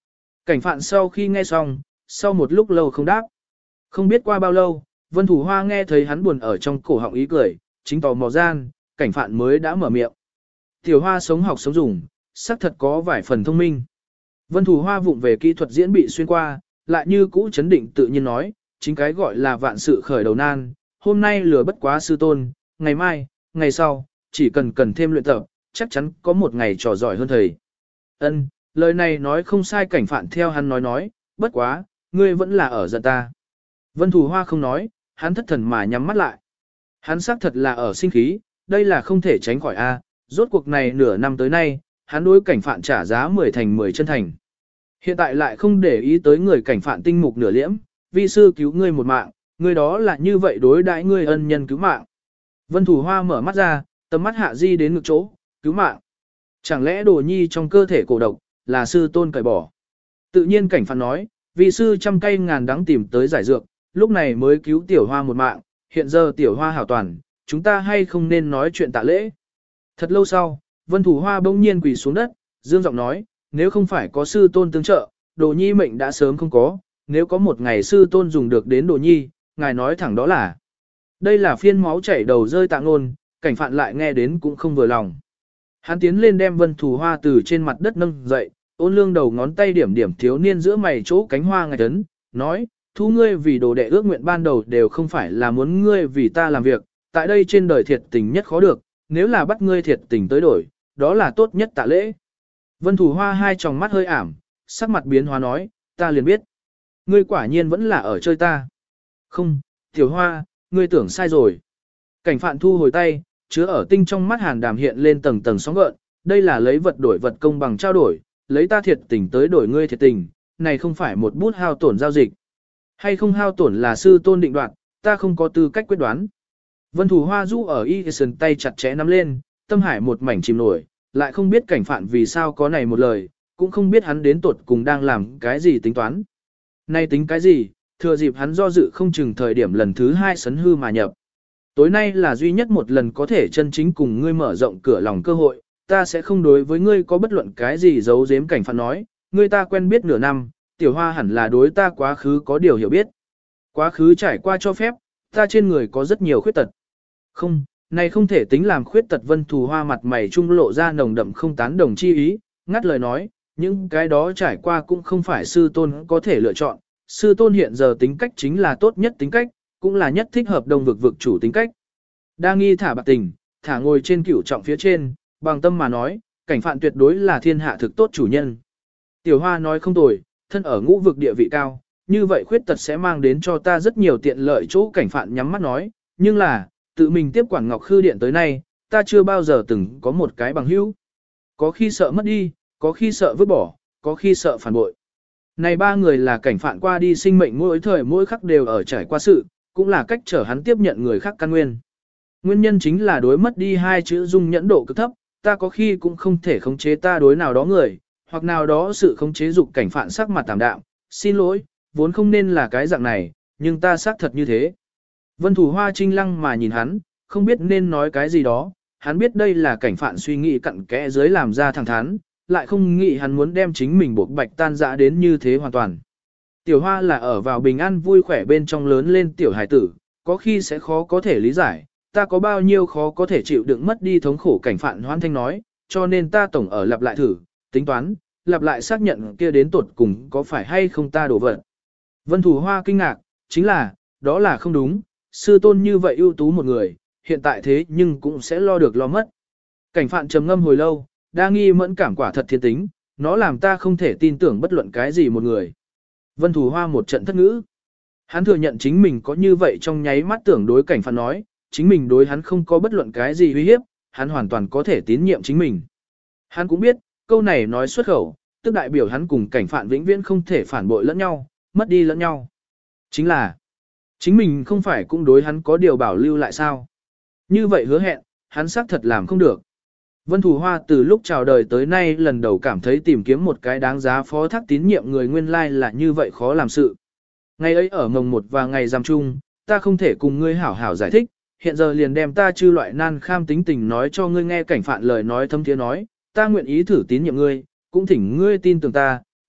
Cảnh phạn sau khi nghe xong, sau một lúc lâu không đáp. Không biết qua bao lâu, Vân Thủ Hoa nghe thấy hắn buồn ở trong cổ họng ý cười, chính tò mò gian, cảnh phạn mới đã mở miệng. Tiểu Hoa sống học sống dùng, xác thật có vài phần thông minh. Vân Thủ Hoa vụng về kỹ thuật diễn bị xuyên qua, lại như cũ chấn định tự nhiên nói, chính cái gọi là vạn sự khởi đầu nan, hôm nay lừa bất quá sư tôn, ngày mai, ngày sau, chỉ cần cần thêm luyện tập, chắc chắn có một ngày trò giỏi hơn thầy. Ân, lời này nói không sai, cảnh phạn theo hắn nói nói, bất quá, ngươi vẫn là ở giận ta. Vân Thủ Hoa không nói, hắn thất thần mà nhắm mắt lại. Hắn xác thật là ở sinh khí, đây là không thể tránh khỏi a. Rốt cuộc này nửa năm tới nay, hắn đối cảnh phạn trả giá mười thành mười chân thành. Hiện tại lại không để ý tới người cảnh phạn tinh mục nửa liễm, vi sư cứu ngươi một mạng, ngươi đó là như vậy đối đãi ngươi ân nhân cứu mạng. Vân Thủ Hoa mở mắt ra, tầm mắt hạ di đến ngực chỗ, cứu mạng. Chẳng lẽ đồ nhi trong cơ thể cổ độc, là sư tôn cởi bỏ. Tự nhiên cảnh phạn nói, vi sư trăm cây ngàn đắng tìm tới giải dược, lúc này mới cứu tiểu hoa một mạng, hiện giờ tiểu hoa hảo toàn, chúng ta hay không nên nói chuyện tạ lễ. Thật lâu sau, Vân Thủ Hoa bỗng nhiên quỳ xuống đất, dương giọng nói, nếu không phải có sư tôn tương trợ, đồ nhi mệnh đã sớm không có, nếu có một ngày sư tôn dùng được đến đồ nhi, ngài nói thẳng đó là. Đây là phiên máu chảy đầu rơi tạ ngôn, cảnh phạn lại nghe đến cũng không vừa lòng. Hắn tiến lên đem Vân Thủ Hoa từ trên mặt đất nâng dậy, ôn lương đầu ngón tay điểm điểm thiếu niên giữa mày chỗ cánh hoa ngạch tấn, nói, thu ngươi vì đồ đệ ước nguyện ban đầu đều không phải là muốn ngươi vì ta làm việc, tại đây trên đời thiệt tình nhất khó được, nếu là bắt ngươi thiệt tình tới đổi, đó là tốt nhất tạ lễ. Vân Thủ Hoa hai tròng mắt hơi ảm, sắc mặt biến hóa nói, ta liền biết. Ngươi quả nhiên vẫn là ở chơi ta. Không, Tiểu Hoa, ngươi tưởng sai rồi. Cảnh phạn thu hồi tay, chứa ở tinh trong mắt hàn đàm hiện lên tầng tầng sóng gợn, đây là lấy vật đổi vật công bằng trao đổi, lấy ta thiệt tình tới đổi ngươi thiệt tình, này không phải một bút hao tổn giao dịch. Hay không hao tổn là sư tôn định đoạt, ta không có tư cách quyết đoán. Vân Thủ Hoa du ở y sườn tay chặt chẽ nắm lên, tâm hải một mảnh chìm nổi, lại không biết cảnh phạn vì sao có này một lời, cũng không biết hắn đến tuột cùng đang làm cái gì tính toán. Nay tính cái gì, thừa dịp hắn do dự không chừng thời điểm lần thứ hai sấn hư mà nhập. Tối nay là duy nhất một lần có thể chân chính cùng ngươi mở rộng cửa lòng cơ hội, ta sẽ không đối với ngươi có bất luận cái gì giấu giếm. Cảnh phạn nói, ngươi ta quen biết nửa năm, Tiểu Hoa hẳn là đối ta quá khứ có điều hiểu biết. Quá khứ trải qua cho phép, ta trên người có rất nhiều khuyết tật. Không, này không thể tính làm khuyết tật. Vân Thủ Hoa mặt mày trung lộ ra nồng đậm không tán đồng chi ý, ngắt lời nói, những cái đó trải qua cũng không phải sư tôn có thể lựa chọn, sư tôn hiện giờ tính cách chính là tốt nhất tính cách, cũng là nhất thích hợp đồng vực vực chủ tính cách. Đa nghi thả bạc tình, thả ngồi trên cửu trọng phía trên, bằng tâm mà nói, cảnh phạn tuyệt đối là thiên hạ thực tốt chủ nhân. Tiểu Hoa nói không tồi, thân ở ngũ vực địa vị cao, như vậy khuyết tật sẽ mang đến cho ta rất nhiều tiện lợi chỗ. Cảnh phạn nhắm mắt nói, nhưng là, tự mình tiếp quản Ngọc Khư Điện tới nay, ta chưa bao giờ từng có một cái bằng hữu. Có khi sợ mất đi, có khi sợ vứt bỏ, có khi sợ phản bội. Này ba người là cảnh phạn qua đi sinh mệnh mỗi thời mỗi khắc đều ở trải qua sự, cũng là cách trở hắn tiếp nhận người khác căn nguyên. Nguyên nhân chính là đối mất đi hai chữ dung nhẫn độ cực thấp, ta có khi cũng không thể khống chế ta đối nào đó người, hoặc nào đó sự khống chế dục. Cảnh phạn sắc mặt tạm đạm, xin lỗi, vốn không nên là cái dạng này, nhưng ta xác thật như thế. Vân Thủ Hoa trinh lăng mà nhìn hắn, không biết nên nói cái gì đó, hắn biết đây là cảnh phạn suy nghĩ cặn kẽ dưới làm ra thẳng thắn, lại không nghĩ hắn muốn đem chính mình buộc bạch tan dã đến như thế hoàn toàn. Tiểu Hoa là ở vào bình an vui khỏe bên trong lớn lên tiểu hải tử, có khi sẽ khó có thể lý giải, ta có bao nhiêu khó có thể chịu đựng mất đi thống khổ. Cảnh phạn hoan thanh nói, cho nên ta tổng ở lặp lại thử, tính toán, lặp lại xác nhận kia đến tuột cùng có phải hay không ta đổ vật. Vân Thủ Hoa kinh ngạc, chính là, đó là không đúng, sư tôn như vậy ưu tú một người, hiện tại thế nhưng cũng sẽ lo được lo mất. Cảnh phạn trầm ngâm hồi lâu, đa nghi mẫn cảm quả thật thiên tính, nó làm ta không thể tin tưởng bất luận cái gì một người. Vân Thủ Hoa một trận thất ngữ. Hắn thừa nhận chính mình có như vậy trong nháy mắt tưởng đối cảnh phạn nói, chính mình đối hắn không có bất luận cái gì uy hiếp, hắn hoàn toàn có thể tín nhiệm chính mình. Hắn cũng biết, câu này nói xuất khẩu, tức đại biểu hắn cùng cảnh phạn vĩnh viễn không thể phản bội lẫn nhau, mất đi lẫn nhau. Chính là, chính mình không phải cũng đối hắn có điều bảo lưu lại sao? Như vậy hứa hẹn, hắn xác thật làm không được. Vân Thủ Hoa từ lúc chào đời tới nay lần đầu cảm thấy tìm kiếm một cái đáng giá phó thác tín nhiệm người nguyên lai là như vậy khó làm sự. Ngày ấy ở mồng một và ngày giam chung, ta không thể cùng ngươi hảo hảo giải thích, hiện giờ liền đem ta chư loại nan kham tính tình nói cho ngươi nghe. Cảnh phạn lời nói thâm thiế nói, ta nguyện ý thử tín nhiệm ngươi, cũng thỉnh ngươi tin tưởng ta,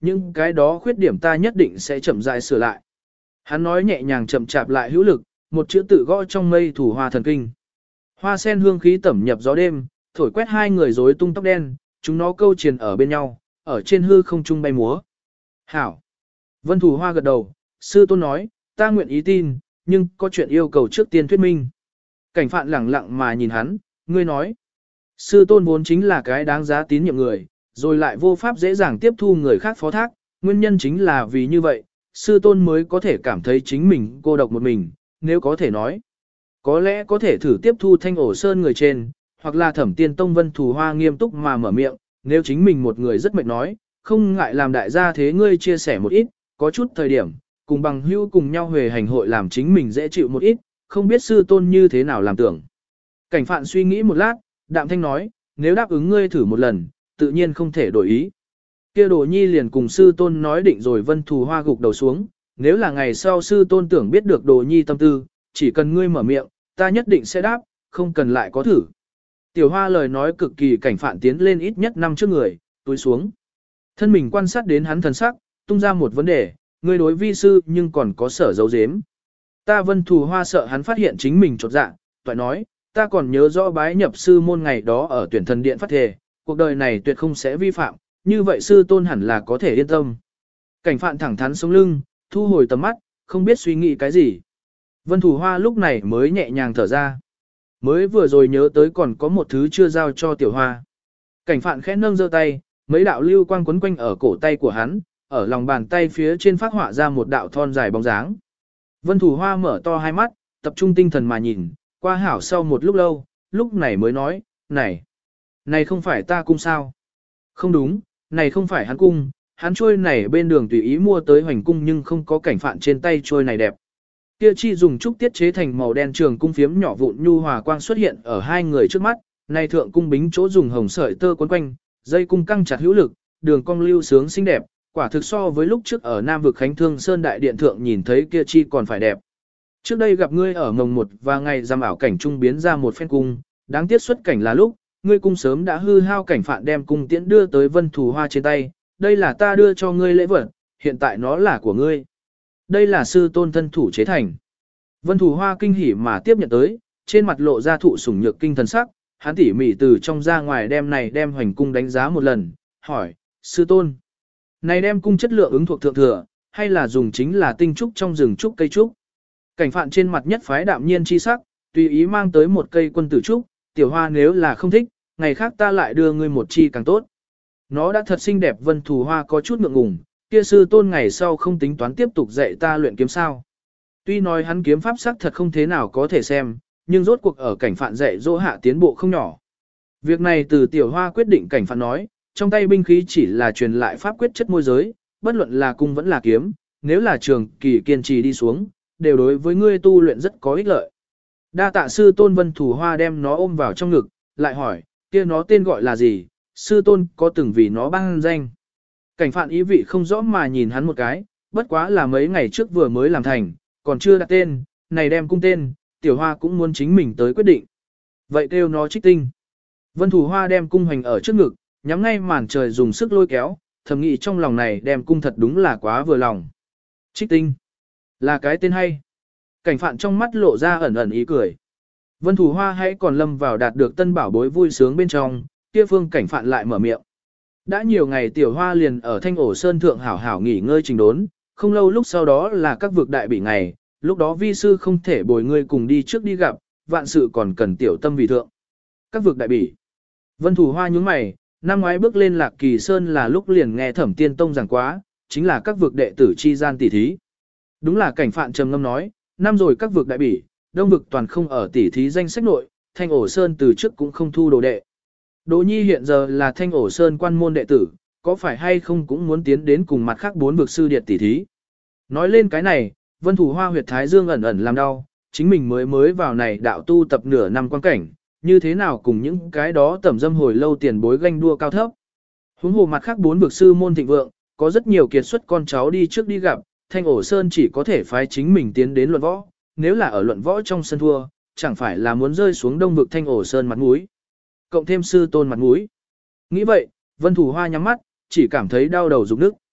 những cái đó khuyết điểm ta nhất định sẽ chậm rãi sửa lại. Hắn nói nhẹ nhàng chậm chạp lại hữu lực, một chữ tự gõ trong mây thủ hoa thần kinh. Hoa sen hương khí tẩm nhập gió đêm, thổi quét hai người rối tung tóc đen, chúng nó câu triền ở bên nhau, ở trên hư không trung bay múa. Hảo. Vân Thủ Hoa gật đầu, sư tôn nói, ta nguyện ý tin, nhưng có chuyện yêu cầu trước tiên thuyết minh. Cảnh phạn lẳng lặng mà nhìn hắn, ngươi nói. Sư tôn vốn chính là cái đáng giá tín nhiệm người, rồi lại vô pháp dễ dàng tiếp thu người khác phó thác, nguyên nhân chính là vì như vậy, sư tôn mới có thể cảm thấy chính mình cô độc một mình, nếu có thể nói. Có lẽ có thể thử tiếp thu Thanh Ổ Sơn người trên, hoặc là Thẩm Tiên Tông Vân Thủ Hoa nghiêm túc mà mở miệng, nếu chính mình một người rất mệt nói, không ngại làm đại gia thế ngươi chia sẻ một ít, có chút thời điểm, cùng bằng hữu cùng nhau huề hành hội làm chính mình dễ chịu một ít, không biết sư tôn như thế nào làm tưởng. Cảnh phạn suy nghĩ một lát, đạm thanh nói, nếu đáp ứng ngươi thử một lần, tự nhiên không thể đổi ý. Kia Đồ Nhi liền cùng sư tôn nói định rồi. Vân Thủ Hoa gục đầu xuống, nếu là ngày sau sư tôn tưởng biết được Đồ Nhi tâm tư, chỉ cần ngươi mở miệng, ta nhất định sẽ đáp, không cần lại có thử. Tiểu Hoa lời nói cực kỳ cảnh phạn tiến lên ít nhất năm trước người, túi xuống. Thân mình quan sát đến hắn thần sắc, tung ra một vấn đề, ngươi đối vi sư nhưng còn có sở dấu dếm. Ta Vân Thủ Hoa sợ hắn phát hiện chính mình chột dạ, toại nói, ta còn nhớ rõ bái nhập sư môn ngày đó ở tuyển thần điện phát thề, cuộc đời này tuyệt không sẽ vi phạm, như vậy sư tôn hẳn là có thể yên tâm. Cảnh phạn thẳng thắn sống lưng, thu hồi tầm mắt, không biết suy nghĩ cái gì. Vân Thủ Hoa lúc này mới nhẹ nhàng thở ra. Mới vừa rồi nhớ tới còn có một thứ chưa giao cho Tiểu Hoa. Cảnh phạn khẽ nâng giơ tay, mấy đạo lưu quang quấn quanh ở cổ tay của hắn, ở lòng bàn tay phía trên phát họa ra một đạo thon dài bóng dáng. Vân Thủ Hoa mở to hai mắt, tập trung tinh thần mà nhìn, qua hảo sau một lúc lâu, lúc này mới nói, này, này không phải ta cung sao? Không đúng, này không phải hắn cung, hắn trôi này bên đường tùy ý mua tới hoành cung nhưng không có cảnh phạn trên tay trôi này đẹp. Kia chi dùng trúc tiết chế thành màu đen trường cung phiếm nhỏ vụn nhu hòa quang xuất hiện ở hai người trước mắt, này thượng cung bính chỗ dùng hồng sợi tơ quấn quanh, dây cung căng chặt hữu lực, đường cong lưu sướng xinh đẹp, quả thực so với lúc trước ở Nam vực Khánh Thương Sơn đại điện thượng nhìn thấy kia chi còn phải đẹp. Trước đây gặp ngươi ở mồng một và ngày giam ảo cảnh trung biến ra một phen cung, đáng tiếc xuất cảnh là lúc, ngươi cung sớm đã hư hao, cảnh phạn đem cung tiễn đưa tới Vân Thủ Hoa trên tay, đây là ta đưa cho ngươi lễ vật, hiện tại nó là của ngươi. Đây là sư tôn thân thủ chế thành. Vân Thủ Hoa kinh hỉ mà tiếp nhận tới, trên mặt lộ ra thụ sủng nhược kinh thần sắc, hắn tỉ mỉ từ trong ra ngoài đem này đem hoành cung đánh giá một lần, hỏi, sư tôn, này đem cung chất lượng ứng thuộc thượng thừa, hay là dùng chính là tinh trúc trong rừng trúc cây trúc? Cảnh phạn trên mặt nhất phái đạm nhiên chi sắc, tùy ý mang tới một cây quân tử trúc, Tiểu Hoa nếu là không thích, ngày khác ta lại đưa ngươi một chi càng tốt. Nó đã thật xinh đẹp. Vân Thủ Hoa có chút ngượng ngùng, kia sư tôn ngày sau không tính toán tiếp tục dạy ta luyện kiếm sao. Tuy nói hắn kiếm pháp sắc thật không thế nào có thể xem, nhưng rốt cuộc ở cảnh phạn dạy dỗ hạ tiến bộ không nhỏ. Việc này từ Tiểu Hoa quyết định. Cảnh phạn nói, trong tay binh khí chỉ là truyền lại pháp quyết chất môi giới, bất luận là cung vẫn là kiếm, nếu là trường kỳ kiên trì đi xuống, đều đối với ngươi tu luyện rất có ích lợi. Đa tạ sư tôn. Vân Thủ Hoa đem nó ôm vào trong ngực, lại hỏi, kia nó tên gọi là gì, sư tôn có từng vì nó ban danh. Cảnh phạn ý vị không rõ mà nhìn hắn một cái, bất quá là mấy ngày trước vừa mới làm thành, còn chưa đặt tên, này đem cung tên, Tiểu Hoa cũng muốn chính mình tới quyết định. Vậy kêu nó Trích Tinh. Vân Thủ Hoa đem cung hành ở trước ngực, nhắm ngay màn trời dùng sức lôi kéo, thầm nghĩ trong lòng này đem cung thật đúng là quá vừa lòng. Trích Tinh, là cái tên hay. Cảnh phạn trong mắt lộ ra ẩn ẩn ý cười. Vân Thủ Hoa hãy còn lâm vào đạt được tân bảo bối vui sướng bên trong, kia phương cảnh phạn lại mở miệng. Đã nhiều ngày Tiểu Hoa liền ở Thanh Ổ Sơn thượng hảo hảo nghỉ ngơi trình đốn, không lâu lúc sau đó là các vực đại bị ngày, lúc đó vi sư không thể bồi ngươi cùng đi trước đi gặp, vạn sự còn cần tiểu tâm vì thượng. Các vực đại bỉ. Vân Thủ Hoa nhướng mày, năm ngoái bước lên Lạc Kỳ Sơn là lúc liền nghe Thẩm Tiên Tông giảng quá, chính là các vực đệ tử chi gian tỷ thí. Đúng là cảnh phạn trầm ngâm nói, năm rồi các vực đại bỉ, đông vực toàn không ở tỷ thí danh sách nội, Thanh Ổ Sơn từ trước cũng không thu đồ đệ. Đỗ Nhi hiện giờ là Thanh Ổ Sơn quan môn đệ tử, có phải hay không cũng muốn tiến đến cùng mặt khác bốn vực sư điệt tỷ thí. Nói lên cái này, Vân Thủ Hoa huyệt thái dương ẩn ẩn làm đau, chính mình mới mới vào này đạo tu tập nửa năm quan cảnh, như thế nào cùng những cái đó tẩm dâm hồi lâu tiền bối ganh đua cao thấp. Huống hồ mặt khác bốn vực sư môn thịnh vượng, có rất nhiều kiệt xuất con cháu đi trước đi gặp, Thanh Ổ Sơn chỉ có thể phái chính mình tiến đến luận võ, nếu là ở luận võ trong sân thua, chẳng phải là muốn rơi xuống đông vực Thanh Ổ Sơn mặt mũi. Cộng thêm sư tôn mặt mũi. Nghĩ vậy, Vân Thủ Hoa nhắm mắt, chỉ cảm thấy đau đầu rụng nức.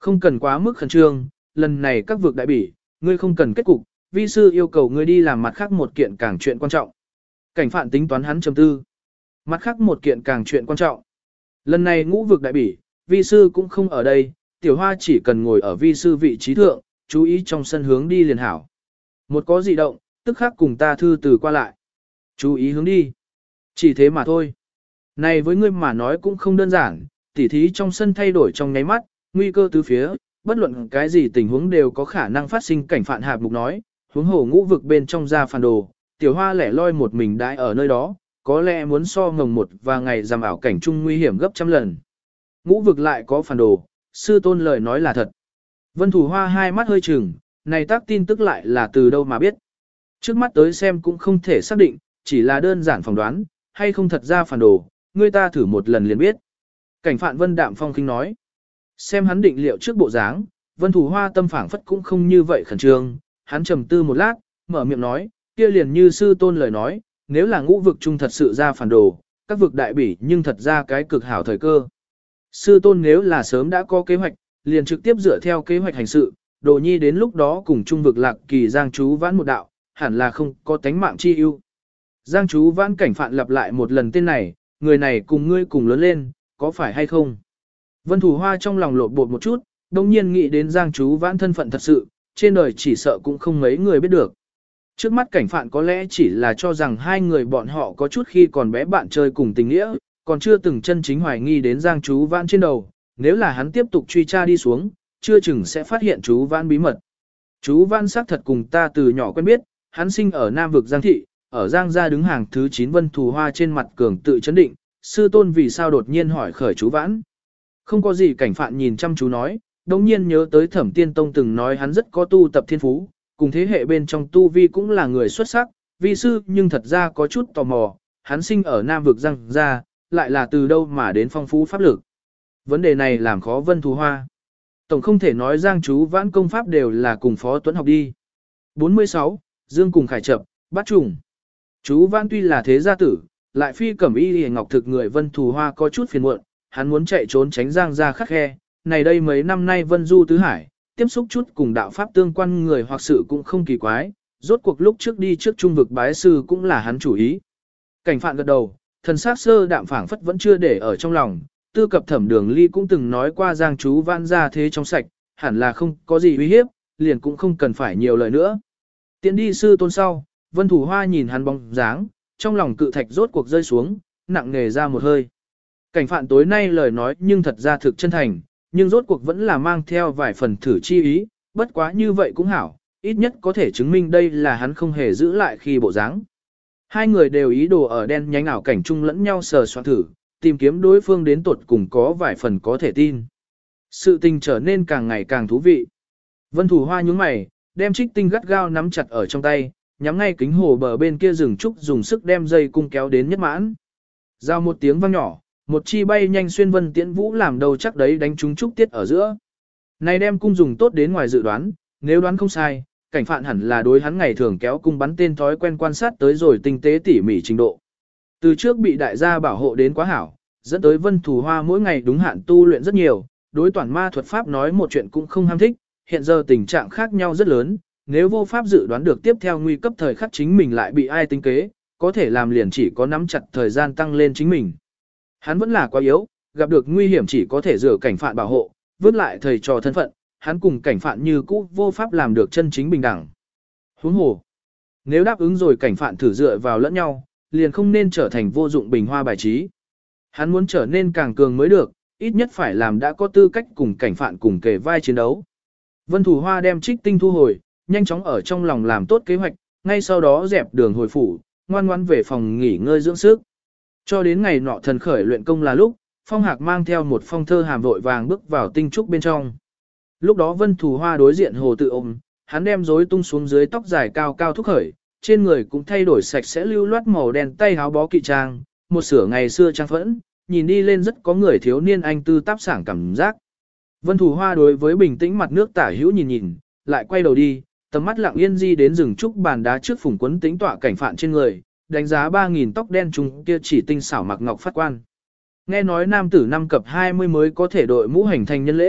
Không cần quá mức khẩn trương, lần này các vực đại bỉ, ngươi không cần kết cục, vi sư yêu cầu ngươi đi làm mặt khác một kiện càng chuyện quan trọng. Cảnh phạn tính toán hắn chấm tư. Mặt khác một kiện càng chuyện quan trọng. Lần này ngũ vực đại bỉ, vi sư cũng không ở đây, tiểu hoa chỉ cần ngồi ở vi sư vị trí thượng, chú ý trong sân hướng đi liền hảo. Một có dị động, tức khắc cùng ta thư từ qua lại. Chú ý hướng đi. Chỉ thế mà thôi. Này với ngươi mà nói cũng không đơn giản, tỉ thí trong sân thay đổi trong nháy mắt, nguy cơ tứ phía, bất luận cái gì tình huống đều có khả năng phát sinh. Cảnh phạn hạp mục nói, huống hồ ngũ vực bên trong ra phản đồ, tiểu hoa lẻ loi một mình đãi ở nơi đó, có lẽ muốn so ngồng một và ngày giảm ảo cảnh chung nguy hiểm gấp trăm lần. Ngũ vực lại có phản đồ, sư tôn lời nói là thật. Vân Thủ Hoa hai mắt hơi chừng, này tác tin tức lại là từ đâu mà biết. Trước mắt tới xem cũng không thể xác định, chỉ là đơn giản phỏng đoán, hay không thật ra phản đồ, người ta thử một lần liền biết. Cảnh phạn Vân đạm phong khinh nói. Xem hắn định liệu trước bộ dáng, Vân Thủ Hoa tâm phảng phất cũng không như vậy khẩn trương, hắn trầm tư một lát, mở miệng nói, kia liền như sư tôn lời nói, nếu là ngũ vực chung thật sự ra phản đồ, các vực đại bỉ nhưng thật ra cái cực hảo thời cơ. Sư tôn nếu là sớm đã có kế hoạch, liền trực tiếp dựa theo kế hoạch hành sự, đồ nhi đến lúc đó cùng chung vực lạc kỳ giang chú vãn một đạo, hẳn là không có tánh mạng chi ưu. Giang chú vãn cảnh phạn lặp lại một lần tên này, người này cùng ngươi cùng lớn lên, có phải hay không? Vân Thủ Hoa trong lòng lột bột một chút, đồng nhiên nghĩ đến giang chú vãn thân phận thật sự, trên đời chỉ sợ cũng không mấy người biết được. Trước mắt cảnh phạn có lẽ chỉ là cho rằng hai người bọn họ có chút khi còn bé bạn chơi cùng tình nghĩa, còn chưa từng chân chính hoài nghi đến giang chú vãn trên đầu, nếu là hắn tiếp tục truy tra đi xuống, chưa chừng sẽ phát hiện chú vãn bí mật. Chú vãn xác thật cùng ta từ nhỏ quen biết, hắn sinh ở Nam vực Giang Thị, ở Giang gia đứng hàng thứ chín. Vân Thủ Hoa trên mặt cường tự chấn định, sư tôn vì sao đột nhiên hỏi khởi chú vãn. Không có gì. Cảnh phạn nhìn chăm chú nói, đồng nhiên nhớ tới Thẩm Tiên Tông từng nói hắn rất có tu tập thiên phú, cùng thế hệ bên trong tu vi cũng là người xuất sắc, vi sư nhưng thật ra có chút tò mò, hắn sinh ở Nam vực Giang gia, lại là từ đâu mà đến phong phú pháp lực. Vấn đề này làm khó Vân Thủ Hoa. Tổng không thể nói Giang chú vãn công pháp đều là cùng Phó Tuấn học đi. bốn mươi sáu. Dương cùng Khải Chập, Bát Trùng. Chú vãn tuy là thế gia tử, lại phi cẩm y hề ngọc thực người. Vân Thủ Hoa có chút phiền muộn, hắn muốn chạy trốn tránh Giang gia khắc khe. Này đây mấy năm nay Vân Du tứ hải, tiếp xúc chút cùng đạo pháp tương quan người hoặc sự cũng không kỳ quái, rốt cuộc lúc trước đi trước trung vực bái sư cũng là hắn chủ ý. Cảnh phạn gật đầu, thần sắc sơ đạm phảng phất vẫn chưa để ở trong lòng, tư cập Thẩm Đường Ly cũng từng nói qua giang chú vãn ra thế trong sạch, hẳn là không có gì uy hiếp, liền cũng không cần phải nhiều lời nữa. Tiến đi sư tôn sau, Vân Thủ Hoa nhìn hắn bóng dáng, trong lòng cự thạch rốt cuộc rơi xuống, nặng nề ra một hơi. Cảnh phạn tối nay lời nói nhưng thật ra thực chân thành, nhưng rốt cuộc vẫn là mang theo vài phần thử chi ý, bất quá như vậy cũng hảo, ít nhất có thể chứng minh đây là hắn không hề giữ lại khi bộ dáng. Hai người đều ý đồ ở đen nhánh ảo cảnh chung lẫn nhau sờ soạn thử, tìm kiếm đối phương đến tuột cùng có vài phần có thể tin. Sự tình trở nên càng ngày càng thú vị. Vân Thủ Hoa nhướng mày, đem trích tinh gắt gao nắm chặt ở trong tay, nhắm ngay kính hồ bờ bên kia rừng trúc dùng sức đem dây cung kéo đến nhất mãn. Giao một tiếng vang nhỏ, một chi bay nhanh xuyên vân tiễn vũ làm đầu chắc đấy đánh trúng trúc tiết ở giữa. Này đem cung dùng tốt đến ngoài dự đoán, nếu đoán không sai, cảnh phạn hẳn là đối hắn ngày thường kéo cung bắn tên thói quen quan sát tới rồi tinh tế tỉ mỉ trình độ. Từ trước bị đại gia bảo hộ đến quá hảo, dẫn tới Vân Thủ Hoa mỗi ngày đúng hạn tu luyện rất nhiều, đối toàn ma thuật pháp nói một chuyện cũng không ham thích, hiện giờ tình trạng khác nhau rất lớn, nếu vô pháp dự đoán được tiếp theo nguy cấp thời khắc chính mình lại bị ai tính kế, có thể làm liền chỉ có nắm chặt thời gian tăng lên chính mình. Hắn vẫn là quá yếu, gặp được nguy hiểm chỉ có thể dựa cảnh phạn bảo hộ, vứt lại thầy trò thân phận, hắn cùng cảnh phạn như cũ vô pháp làm được chân chính bình đẳng. Huống hồ, nếu đáp ứng rồi cảnh phạn thử dựa vào lẫn nhau, liền không nên trở thành vô dụng bình hoa bài trí. Hắn muốn trở nên càng cường mới được, ít nhất phải làm đã có tư cách cùng cảnh phạn cùng kề vai chiến đấu. Vân Thủ Hoa đem trích tinh thu hồi, nhanh chóng ở trong lòng làm tốt kế hoạch, ngay sau đó dẹp đường hồi phủ, ngoan ngoãn về phòng nghỉ ngơi dưỡng sức. Cho đến ngày nọ thần khởi luyện công là lúc, Phong Hạc mang theo một phong thơ hàm vội vàng bước vào tinh trúc bên trong. Lúc đó Vân Thủ Hoa đối diện hồ tự ôm, hắn đem rối tung xuống dưới tóc dài cao cao thúc khởi, trên người cũng thay đổi sạch sẽ lưu loát màu đen tay áo bó kỵ trang, một sửa ngày xưa trang phẫn, nhìn đi lên rất có người thiếu niên anh tư táp sảng cảm giác. Vân Thủ Hoa đối với bình tĩnh mặt nước tả hữu nhìn nhìn, lại quay đầu đi, tầm mắt lặng yên di đến rừng trúc bàn đá trước phủng quấn tính tọa cảnh phạn trên người, đánh giá ba nghìn tóc đen trùng kia chỉ tinh xảo mặc ngọc phát quan. Nghe nói nam tử năm cập hai mươi mới có thể đội mũ hành thành nhân lễ,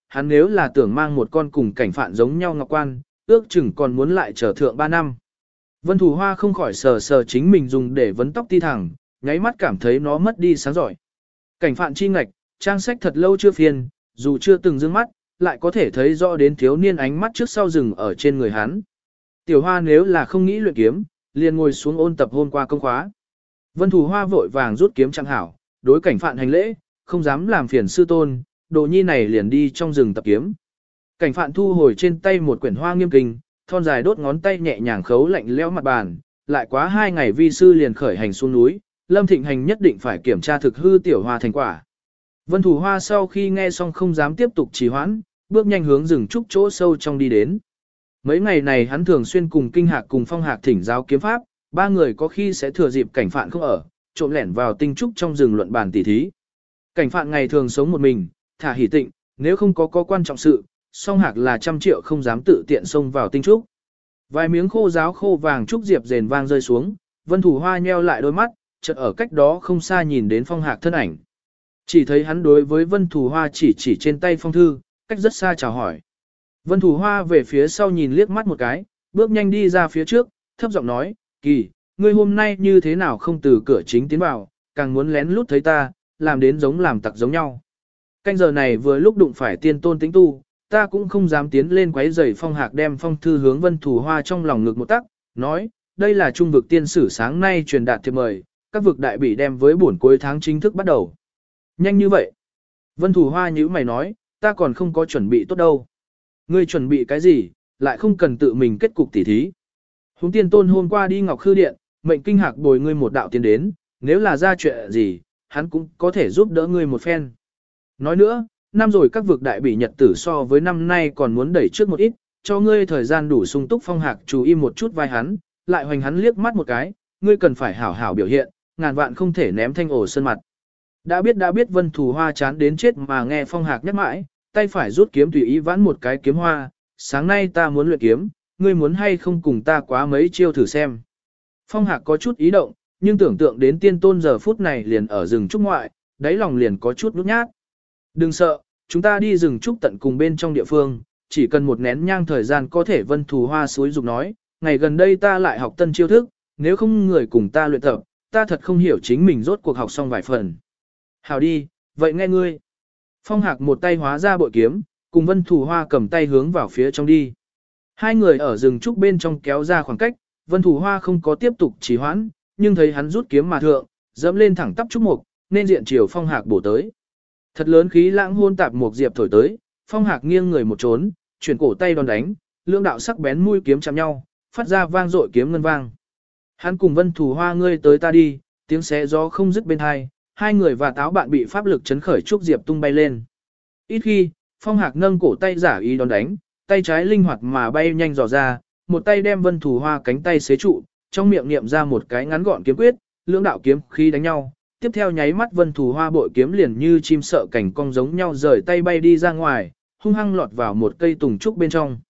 hắn nếu là tưởng mang một con cùng cảnh phạn giống nhau ngọc quan, ước chừng còn muốn lại chờ thượng ba năm. Vân Thủ Hoa không khỏi sờ sờ chính mình dùng để vấn tóc ti thẳng, nháy mắt cảm thấy nó mất đi sáng giỏi. Cảnh phạn chi ngạch, trang sách thật lâu chưa phiên, dù chưa từng dương mắt, lại có thể thấy rõ đến thiếu niên ánh mắt trước sau rừng ở trên người hắn. Tiểu Hoa nếu là không nghĩ luyện kiếm, liền ngồi xuống ôn tập hôm qua công khóa. Vân Thủ Hoa vội vàng rút kiếm chẳng hảo, đối cảnh phạn hành lễ, không dám làm phiền sư tôn, đồ nhi này liền đi trong rừng tập kiếm. Cảnh phạn thu hồi trên tay một quyển hoa nghiêm kinh, thon dài đốt ngón tay nhẹ nhàng khấu lạnh lẽo mặt bàn, lại quá hai ngày vi sư liền khởi hành xuống núi, Lâm Thịnh Hành nhất định phải kiểm tra thực hư tiểu hoa thành quả. Vân Thủ Hoa sau khi nghe xong không dám tiếp tục trì hoãn, bước nhanh hướng rừng trúc chỗ sâu trong đi đến. Mấy ngày này hắn thường xuyên cùng Kinh Hạc cùng Phong Hạc thỉnh giáo kiếm pháp, ba người có khi sẽ thừa dịp cảnh phạn không ở, trộm lẻn vào tinh trúc trong rừng luận bàn tỉ thí. Cảnh phạn ngày thường sống một mình, thả hỉ tịnh, nếu không có có quan trọng sự, song Hạc là trăm triệu không dám tự tiện xông vào tinh trúc. Vài miếng khô giáo khô vàng trúc diệp rền vang rơi xuống, Vân Thủ Hoa nheo lại đôi mắt, chợt ở cách đó không xa nhìn đến Phong Hạc thân ảnh. Chỉ thấy hắn đối với Vân Thủ Hoa chỉ chỉ trên tay phong thư, cách rất xa chào hỏi. Vân Thủ Hoa về phía sau nhìn liếc mắt một cái, bước nhanh đi ra phía trước, thấp giọng nói, Kỳ, ngươi hôm nay như thế nào không từ cửa chính tiến vào, càng muốn lén lút thấy ta, làm đến giống làm tặc giống nhau. Canh giờ này vừa lúc đụng phải tiên tôn tính tu, ta cũng không dám tiến lên quấy rầy. Phong Hạc đem phong thư hướng Vân Thủ Hoa trong lòng ngực một tắc, nói, đây là trung vực tiên sử sáng nay truyền đạt thiệp mời, các vực đại bỉ đem với buổi cuối tháng chính thức bắt đầu. Nhanh như vậy. Vân Thủ Hoa nhíu mày nói, ta còn không có chuẩn bị tốt đâu. Ngươi chuẩn bị cái gì, lại không cần tự mình kết cục tỉ thí. Húng tiên tôn hôm qua đi Ngọc Khư Điện, mệnh Kinh Hạc bồi ngươi một đạo tiến đến, nếu là ra chuyện gì, hắn cũng có thể giúp đỡ ngươi một phen. Nói nữa, năm rồi các vực đại bỉ nhật tử so với năm nay còn muốn đẩy trước một ít, cho ngươi thời gian đủ sung túc. Phong Hạc chú ý một chút vai hắn, lại hoành hắn liếc mắt một cái, ngươi cần phải hảo hảo biểu hiện, ngàn vạn không thể ném thanh ổ sơn mặt. Đã biết đã biết. Vân Thủ Hoa chán đến chết mà nghe Phong Hạc nhắc mãi, tay phải rút kiếm tùy ý vãn một cái kiếm hoa, sáng nay ta muốn luyện kiếm, ngươi muốn hay không cùng ta quá mấy chiêu thử xem. Phong Hạc có chút ý động, nhưng tưởng tượng đến tiên tôn giờ phút này liền ở rừng trúc ngoại, đáy lòng liền có chút nhút nhát. Đừng sợ, chúng ta đi rừng trúc tận cùng bên trong địa phương, chỉ cần một nén nhang thời gian có thể. Vân Thủ Hoa suối dục nói, ngày gần đây ta lại học tân chiêu thức, nếu không người cùng ta luyện tập, ta thật không hiểu chính mình rốt cuộc học xong vài phần. Hảo đi, vậy nghe ngươi. Phong Hạc một tay hóa ra bội kiếm, cùng Vân Thủ Hoa cầm tay hướng vào phía trong đi. Hai người ở rừng trúc bên trong kéo ra khoảng cách, Vân Thủ Hoa không có tiếp tục trì hoãn, nhưng thấy hắn rút kiếm mà thượng, dẫm lên thẳng tắp trúc mục, nên diện chiều Phong Hạc bổ tới. Thật lớn khí lãng hôn tạp một diệp thổi tới, Phong Hạc nghiêng người một trốn, chuyển cổ tay đòn đánh, lưỡng đạo sắc bén mũi kiếm chạm nhau, phát ra vang dội kiếm ngân vang. Hắn cùng Vân Thủ Hoa ngươi tới ta đi, tiếng xé gió không dứt bên hai, hai người và táo bạn bị pháp lực chấn khởi trúc diệp tung bay lên. Ít khi, Phong Hạc nâng cổ tay giả ý đón đánh, tay trái linh hoạt mà bay nhanh dò ra, một tay đem Vân Thủ Hoa cánh tay xế trụ, trong miệng niệm ra một cái ngắn gọn kiếm quyết, lưỡng đạo kiếm khí đánh nhau. Tiếp theo nháy mắt Vân Thủ Hoa bội kiếm liền như chim sợ cảnh cong giống nhau rời tay bay đi ra ngoài, hung hăng lọt vào một cây tùng trúc bên trong.